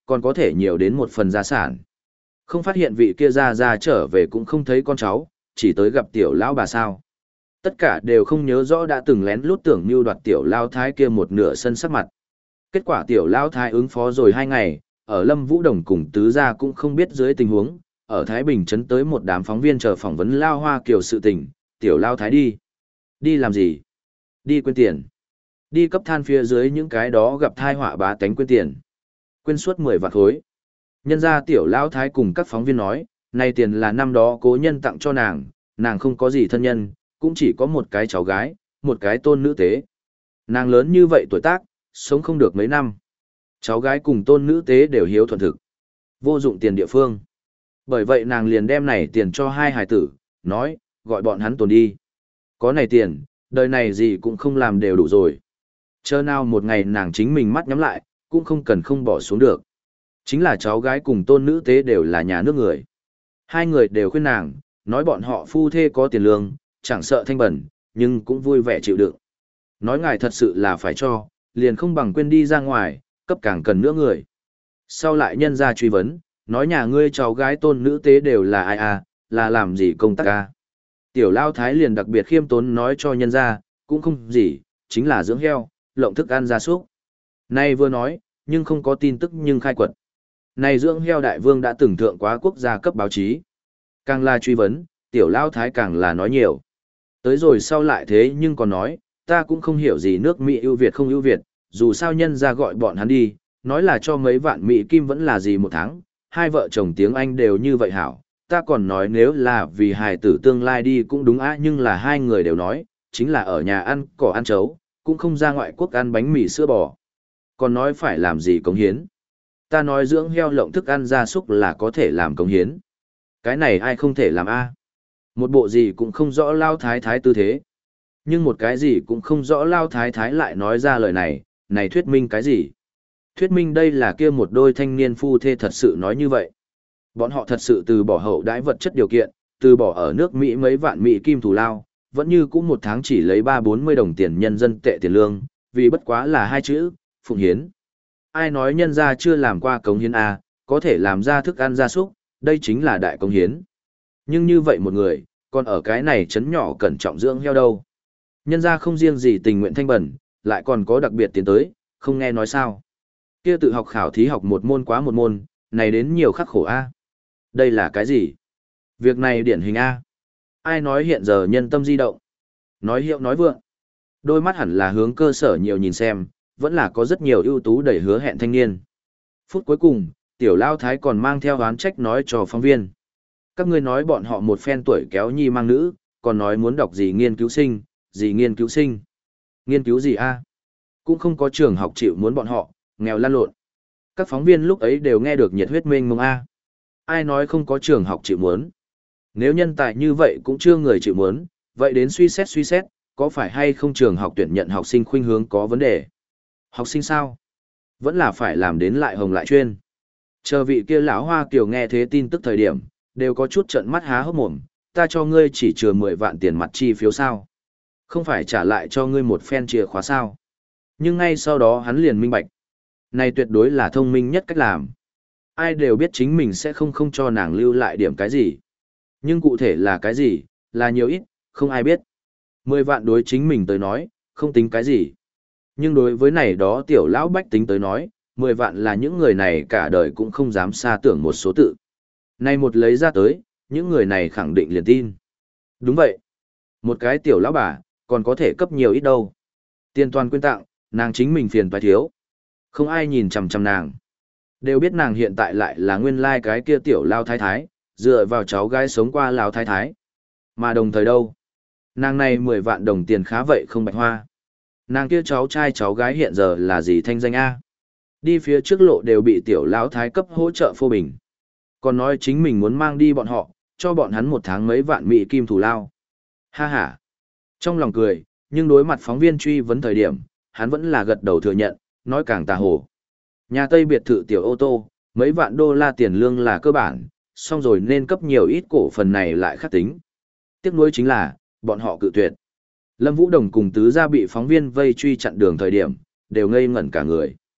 còn có thể nhiều đến một phần gia sản. Không phát hiện vị kia ra ra trở về cũng không thấy con cháu, chỉ tới gặp tiểu lão bà sao. Tất cả đều không nhớ rõ đã từng lén lút tưởng mưu đoạt tiểu lao thái kia một nửa sân sắc mặt. Kết quả tiểu lao thái ứng phó rồi hai ngày, ở Lâm Vũ Đồng cùng tứ gia cũng không biết dưới tình huống, ở Thái Bình trấn tới một đám phóng viên chờ phỏng vấn Lao Hoa Kiều sự tình, tiểu lao thái đi. Đi làm gì? Đi quên tiền. Đi cấp than phía dưới những cái đó gặp thai họa bá tánh quên tiền. Quên suốt mười vạn khối. Nhân ra tiểu lao thái cùng các phóng viên nói, này tiền là năm đó cố nhân tặng cho nàng, nàng không có gì thân nhân, cũng chỉ có một cái cháu gái, một cái tôn nữ tế. Nàng lớn như vậy tuổi tác, sống không được mấy năm. Cháu gái cùng tôn nữ tế đều hiếu thuận thực. Vô dụng tiền địa phương. Bởi vậy nàng liền đem này tiền cho hai hài tử, nói, gọi bọn hắn tồn đi. Có này tiền, đời này gì cũng không làm đều đủ rồi. Chờ nào một ngày nàng chính mình mắt nhắm lại, cũng không cần không bỏ xuống được. Chính là cháu gái cùng tôn nữ tế đều là nhà nước người. Hai người đều khuyên nàng, nói bọn họ phu thê có tiền lương, chẳng sợ thanh bẩn, nhưng cũng vui vẻ chịu đựng. Nói ngài thật sự là phải cho, liền không bằng quên đi ra ngoài, cấp càng cần nữa người. Sau lại nhân ra truy vấn, nói nhà ngươi cháu gái tôn nữ tế đều là ai à, là làm gì công tác à. Tiểu lao thái liền đặc biệt khiêm tốn nói cho nhân ra, cũng không gì, chính là dưỡng heo, lộng thức ăn gia súc. Nay vừa nói, nhưng không có tin tức nhưng khai quật. Này dưỡng heo đại vương đã từng thượng quá quốc gia cấp báo chí. Càng là truy vấn, tiểu lao thái càng là nói nhiều. Tới rồi sau lại thế nhưng còn nói, ta cũng không hiểu gì nước Mỹ ưu Việt không ưu Việt, dù sao nhân ra gọi bọn hắn đi, nói là cho mấy vạn Mỹ kim vẫn là gì một tháng, hai vợ chồng tiếng Anh đều như vậy hảo, ta còn nói nếu là vì hài tử tương lai đi cũng đúng á, nhưng là hai người đều nói, chính là ở nhà ăn cỏ ăn chấu, cũng không ra ngoại quốc ăn bánh mì sữa bò. Còn nói phải làm gì cống hiến. Ta nói dưỡng heo lộng thức ăn gia súc là có thể làm cống hiến. Cái này ai không thể làm a? Một bộ gì cũng không rõ lao thái thái tư thế. Nhưng một cái gì cũng không rõ lao thái thái lại nói ra lời này, này thuyết minh cái gì? Thuyết minh đây là kia một đôi thanh niên phu thê thật sự nói như vậy. Bọn họ thật sự từ bỏ hậu đãi vật chất điều kiện, từ bỏ ở nước Mỹ mấy vạn Mỹ kim thù lao, vẫn như cũng một tháng chỉ lấy ba bốn mươi đồng tiền nhân dân tệ tiền lương, vì bất quá là hai chữ, phụng hiến. Ai nói nhân gia chưa làm qua cống hiến A, có thể làm ra thức ăn gia súc, đây chính là đại cống hiến. Nhưng như vậy một người, còn ở cái này chấn nhỏ cẩn trọng dưỡng heo đâu. Nhân gia không riêng gì tình nguyện thanh bẩn, lại còn có đặc biệt tiến tới, không nghe nói sao. Kia tự học khảo thí học một môn quá một môn, này đến nhiều khắc khổ A. Đây là cái gì? Việc này điển hình A. Ai nói hiện giờ nhân tâm di động? Nói hiệu nói vượng. Đôi mắt hẳn là hướng cơ sở nhiều nhìn xem, vẫn là có rất nhiều ưu tú đầy hứa hẹn thanh niên. Phút cuối cùng, tiểu lao thái còn mang theo oán trách nói cho phóng viên. Các ngươi nói bọn họ một phen tuổi kéo nhi mang nữ, còn nói muốn đọc gì nghiên cứu sinh, gì nghiên cứu sinh. Nghiên cứu gì a? Cũng không có trường học chịu muốn bọn họ, nghèo lăn lộn. Các phóng viên lúc ấy đều nghe được nhiệt huyết mênh mông a. Ai nói không có trường học chịu muốn? Nếu nhân tài như vậy cũng chưa người chịu muốn, vậy đến suy xét suy xét, có phải hay không trường học tuyển nhận học sinh khuynh hướng có vấn đề? Học sinh sao? Vẫn là phải làm đến lại hồng lại chuyên. Chờ vị kia lão Hoa Kiều nghe thế tin tức thời điểm, đều có chút trợn mắt há hốc mồm, ta cho ngươi chỉ chừa mười vạn tiền mặt chi phiếu sao? Không phải trả lại cho ngươi một phen chìa khóa sao? Nhưng ngay sau đó hắn liền minh bạch. Này tuyệt đối là thông minh nhất cách làm. Ai đều biết chính mình sẽ không không cho nàng lưu lại điểm cái gì. Nhưng cụ thể là cái gì, là nhiều ít, không ai biết. Mười vạn đối chính mình tới nói, không tính cái gì. Nhưng đối với này đó tiểu lão bách tính tới nói, mười vạn là những người này cả đời cũng không dám xa tưởng một số tự. Này một lấy ra tới, những người này khẳng định liền tin. Đúng vậy. Một cái tiểu lão bà, còn có thể cấp nhiều ít đâu. Tiền toàn quyên tặng, nàng chính mình phiền phải thiếu. Không ai nhìn chằm chằm nàng. Đều biết nàng hiện tại lại là nguyên lai like cái kia tiểu lao thái thái, dựa vào cháu gái sống qua lao thái thái. Mà đồng thời đâu? Nàng này mười vạn đồng tiền khá vậy không bạch hoa. Nàng kia cháu trai cháu gái hiện giờ là gì thanh danh A. Đi phía trước lộ đều bị tiểu lão thái cấp hỗ trợ phô bình. Còn nói chính mình muốn mang đi bọn họ, cho bọn hắn một tháng mấy vạn mỹ kim thù lao. Ha ha. Trong lòng cười, nhưng đối mặt phóng viên truy vấn thời điểm, hắn vẫn là gật đầu thừa nhận, nói càng tà hồ. Nhà Tây biệt thự tiểu ô tô, mấy vạn đô la tiền lương là cơ bản, xong rồi nên cấp nhiều ít cổ phần này lại khắc tính. Tiếc nuối chính là, bọn họ cự tuyệt. Lâm Vũ Đồng cùng tứ gia bị phóng viên vây truy chặn đường thời điểm, đều ngây ngẩn cả người.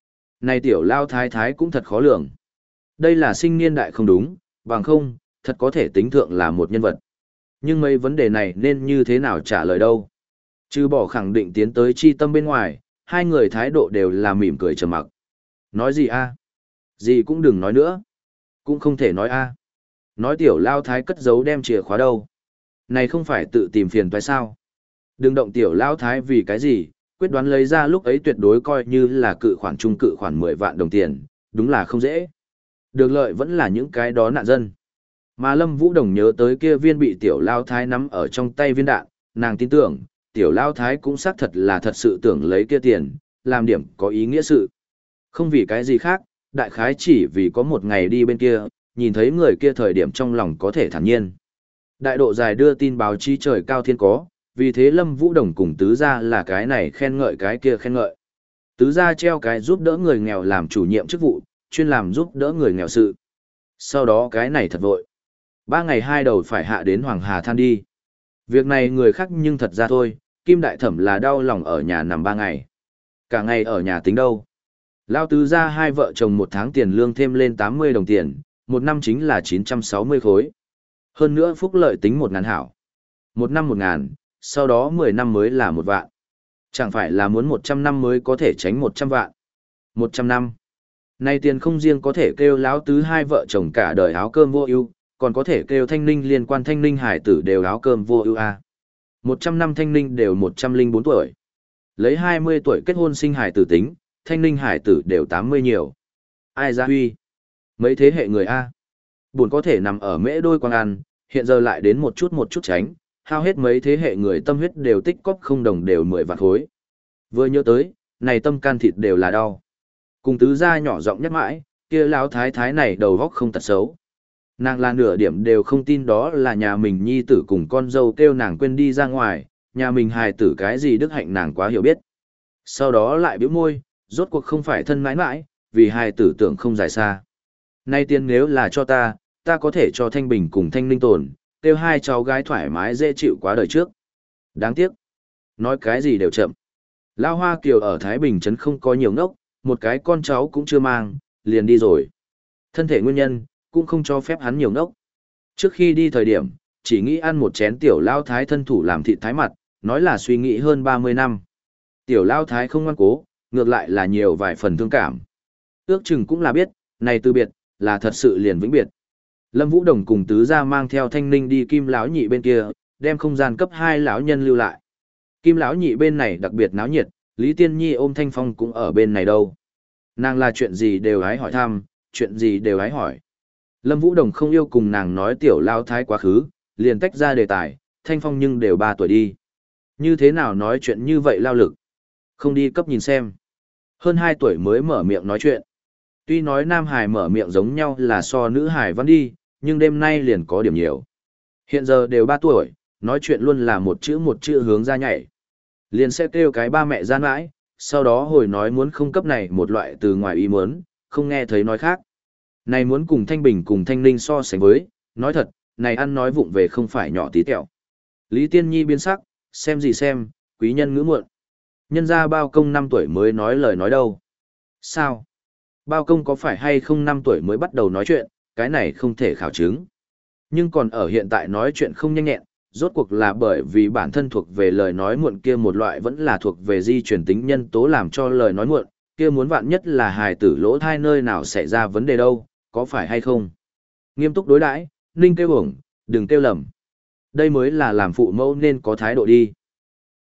Này tiểu lao thái thái cũng thật khó lường. Đây là sinh niên đại không đúng, bằng không, thật có thể tính thượng là một nhân vật. Nhưng mấy vấn đề này nên như thế nào trả lời đâu? Trừ bỏ khẳng định tiến tới chi tâm bên ngoài, hai người thái độ đều là mỉm cười trầm mặc. Nói gì a? Gì cũng đừng nói nữa. Cũng không thể nói a. Nói tiểu lao thái cất giấu đem chìa khóa đâu. Này không phải tự tìm phiền toái sao? Đừng động tiểu lao thái vì cái gì, quyết đoán lấy ra lúc ấy tuyệt đối coi như là cự khoản trung cự khoản mười vạn đồng tiền, đúng là không dễ. Được lợi vẫn là những cái đó nạn dân. Mà Lâm Vũ Đồng nhớ tới kia viên bị tiểu lao thái nắm ở trong tay viên đạn, nàng tin tưởng, tiểu lao thái cũng xác thật là thật sự tưởng lấy kia tiền, làm điểm có ý nghĩa sự. Không vì cái gì khác, đại khái chỉ vì có một ngày đi bên kia, nhìn thấy người kia thời điểm trong lòng có thể thản nhiên. Đại độ dài đưa tin báo chí trời cao thiên có, vì thế Lâm Vũ Đồng cùng tứ gia là cái này khen ngợi cái kia khen ngợi. Tứ gia treo cái giúp đỡ người nghèo làm chủ nhiệm chức vụ, chuyên làm giúp đỡ người nghèo sự. Sau đó cái này thật vội. Ba ngày hai đầu phải hạ đến Hoàng Hà Than đi. Việc này người khác nhưng thật ra thôi, Kim Đại Thẩm là đau lòng ở nhà nằm ba ngày. Cả ngày ở nhà tính đâu. Lao tứ gia hai vợ chồng một tháng tiền lương thêm lên tám mươi đồng tiền, một năm chính là chín trăm sáu mươi khối. Hơn nữa phúc lợi tính một ngàn hảo. Một năm một ngàn, sau đó mười năm mới là một vạn. Chẳng phải là muốn một trăm năm mới có thể tránh một trăm vạn. Một trăm năm. Này tiền không riêng có thể kêu lão tứ hai vợ chồng cả đời áo cơm vô ưu, còn có thể kêu thanh ninh liên quan thanh ninh hải tử đều áo cơm vô ưu a. Một trăm năm thanh ninh đều một trăm linh bốn tuổi. Lấy hai mươi tuổi kết hôn sinh hải tử tính, thanh ninh hải tử đều tám mươi nhiều. Ai ra huy? Mấy thế hệ người a. Buồn có thể nằm ở mễ đôi quang ăn, hiện giờ lại đến một chút một chút tránh, hao hết mấy thế hệ người tâm huyết đều tích cóp không đồng đều mười vạn khối. Vừa nhớ tới, này tâm can thịt đều là đau. Cùng tứ gia nhỏ giọng nhắc mãi, kia lão thái thái này đầu góc không tật xấu. Nàng là nửa điểm đều không tin đó là nhà mình nhi tử cùng con dâu kêu nàng quên đi ra ngoài, nhà mình hài tử cái gì đức hạnh nàng quá hiểu biết. Sau đó lại bĩu môi, rốt cuộc không phải thân mãi mãi, vì hài tử tưởng không dài xa. Nay tiền nếu là cho ta, ta có thể cho Thanh Bình cùng Thanh Ninh tồn, kêu hai cháu gái thoải mái dễ chịu quá đời trước. Đáng tiếc. Nói cái gì đều chậm. Lao Hoa Kiều ở Thái Bình Trấn không có nhiều ngốc, một cái con cháu cũng chưa mang, liền đi rồi. Thân thể nguyên nhân, cũng không cho phép hắn nhiều ngốc. Trước khi đi thời điểm, chỉ nghĩ ăn một chén tiểu lao thái thân thủ làm thịt thái mặt, nói là suy nghĩ hơn ba mươi năm. Tiểu lao thái không ngoan cố, ngược lại là nhiều vài phần thương cảm. Ước chừng cũng là biết, này từ biệt, là thật sự liền vĩnh biệt. Lâm Vũ Đồng cùng tứ gia mang theo Thanh Ninh đi Kim lão nhị bên kia, đem không gian cấp hai lão nhân lưu lại. Kim lão nhị bên này đặc biệt náo nhiệt, Lý Tiên Nhi ôm Thanh Phong cũng ở bên này đâu. Nàng là chuyện gì đều hái hỏi thăm, chuyện gì đều hái hỏi. Lâm Vũ Đồng không yêu cùng nàng nói tiểu lao thái quá khứ, liền tách ra đề tài, Thanh Phong nhưng đều ba tuổi đi. Như thế nào nói chuyện như vậy lao lực? Không đi cấp nhìn xem. Hơn hai tuổi mới mở miệng nói chuyện. Tuy nói nam hải mở miệng giống nhau là so nữ hải văn đi, nhưng đêm nay liền có điểm nhiều. Hiện giờ đều ba tuổi, nói chuyện luôn là một chữ một chữ hướng ra nhảy. Liền sẽ kêu cái ba mẹ gian mãi, sau đó hồi nói muốn không cấp này một loại từ ngoài ý muốn, không nghe thấy nói khác. Này muốn cùng Thanh Bình cùng Thanh Ninh so sánh với, nói thật, này ăn nói vụng về không phải nhỏ tí tẹo. Lý Tiên Nhi biến sắc, xem gì xem, quý nhân ngữ muộn. Nhân ra bao công năm tuổi mới nói lời nói đâu. Sao? Bao công có phải hay không năm tuổi mới bắt đầu nói chuyện, cái này không thể khảo chứng. Nhưng còn ở hiện tại nói chuyện không nhanh nhẹn, rốt cuộc là bởi vì bản thân thuộc về lời nói muộn kia một loại vẫn là thuộc về di truyền tính nhân tố làm cho lời nói muộn, kia muốn vạn nhất là hài tử lỗ thai nơi nào xảy ra vấn đề đâu, có phải hay không? Nghiêm túc đối đãi, Ninh kêu hổng, đừng kêu lầm. Đây mới là làm phụ mẫu nên có thái độ đi.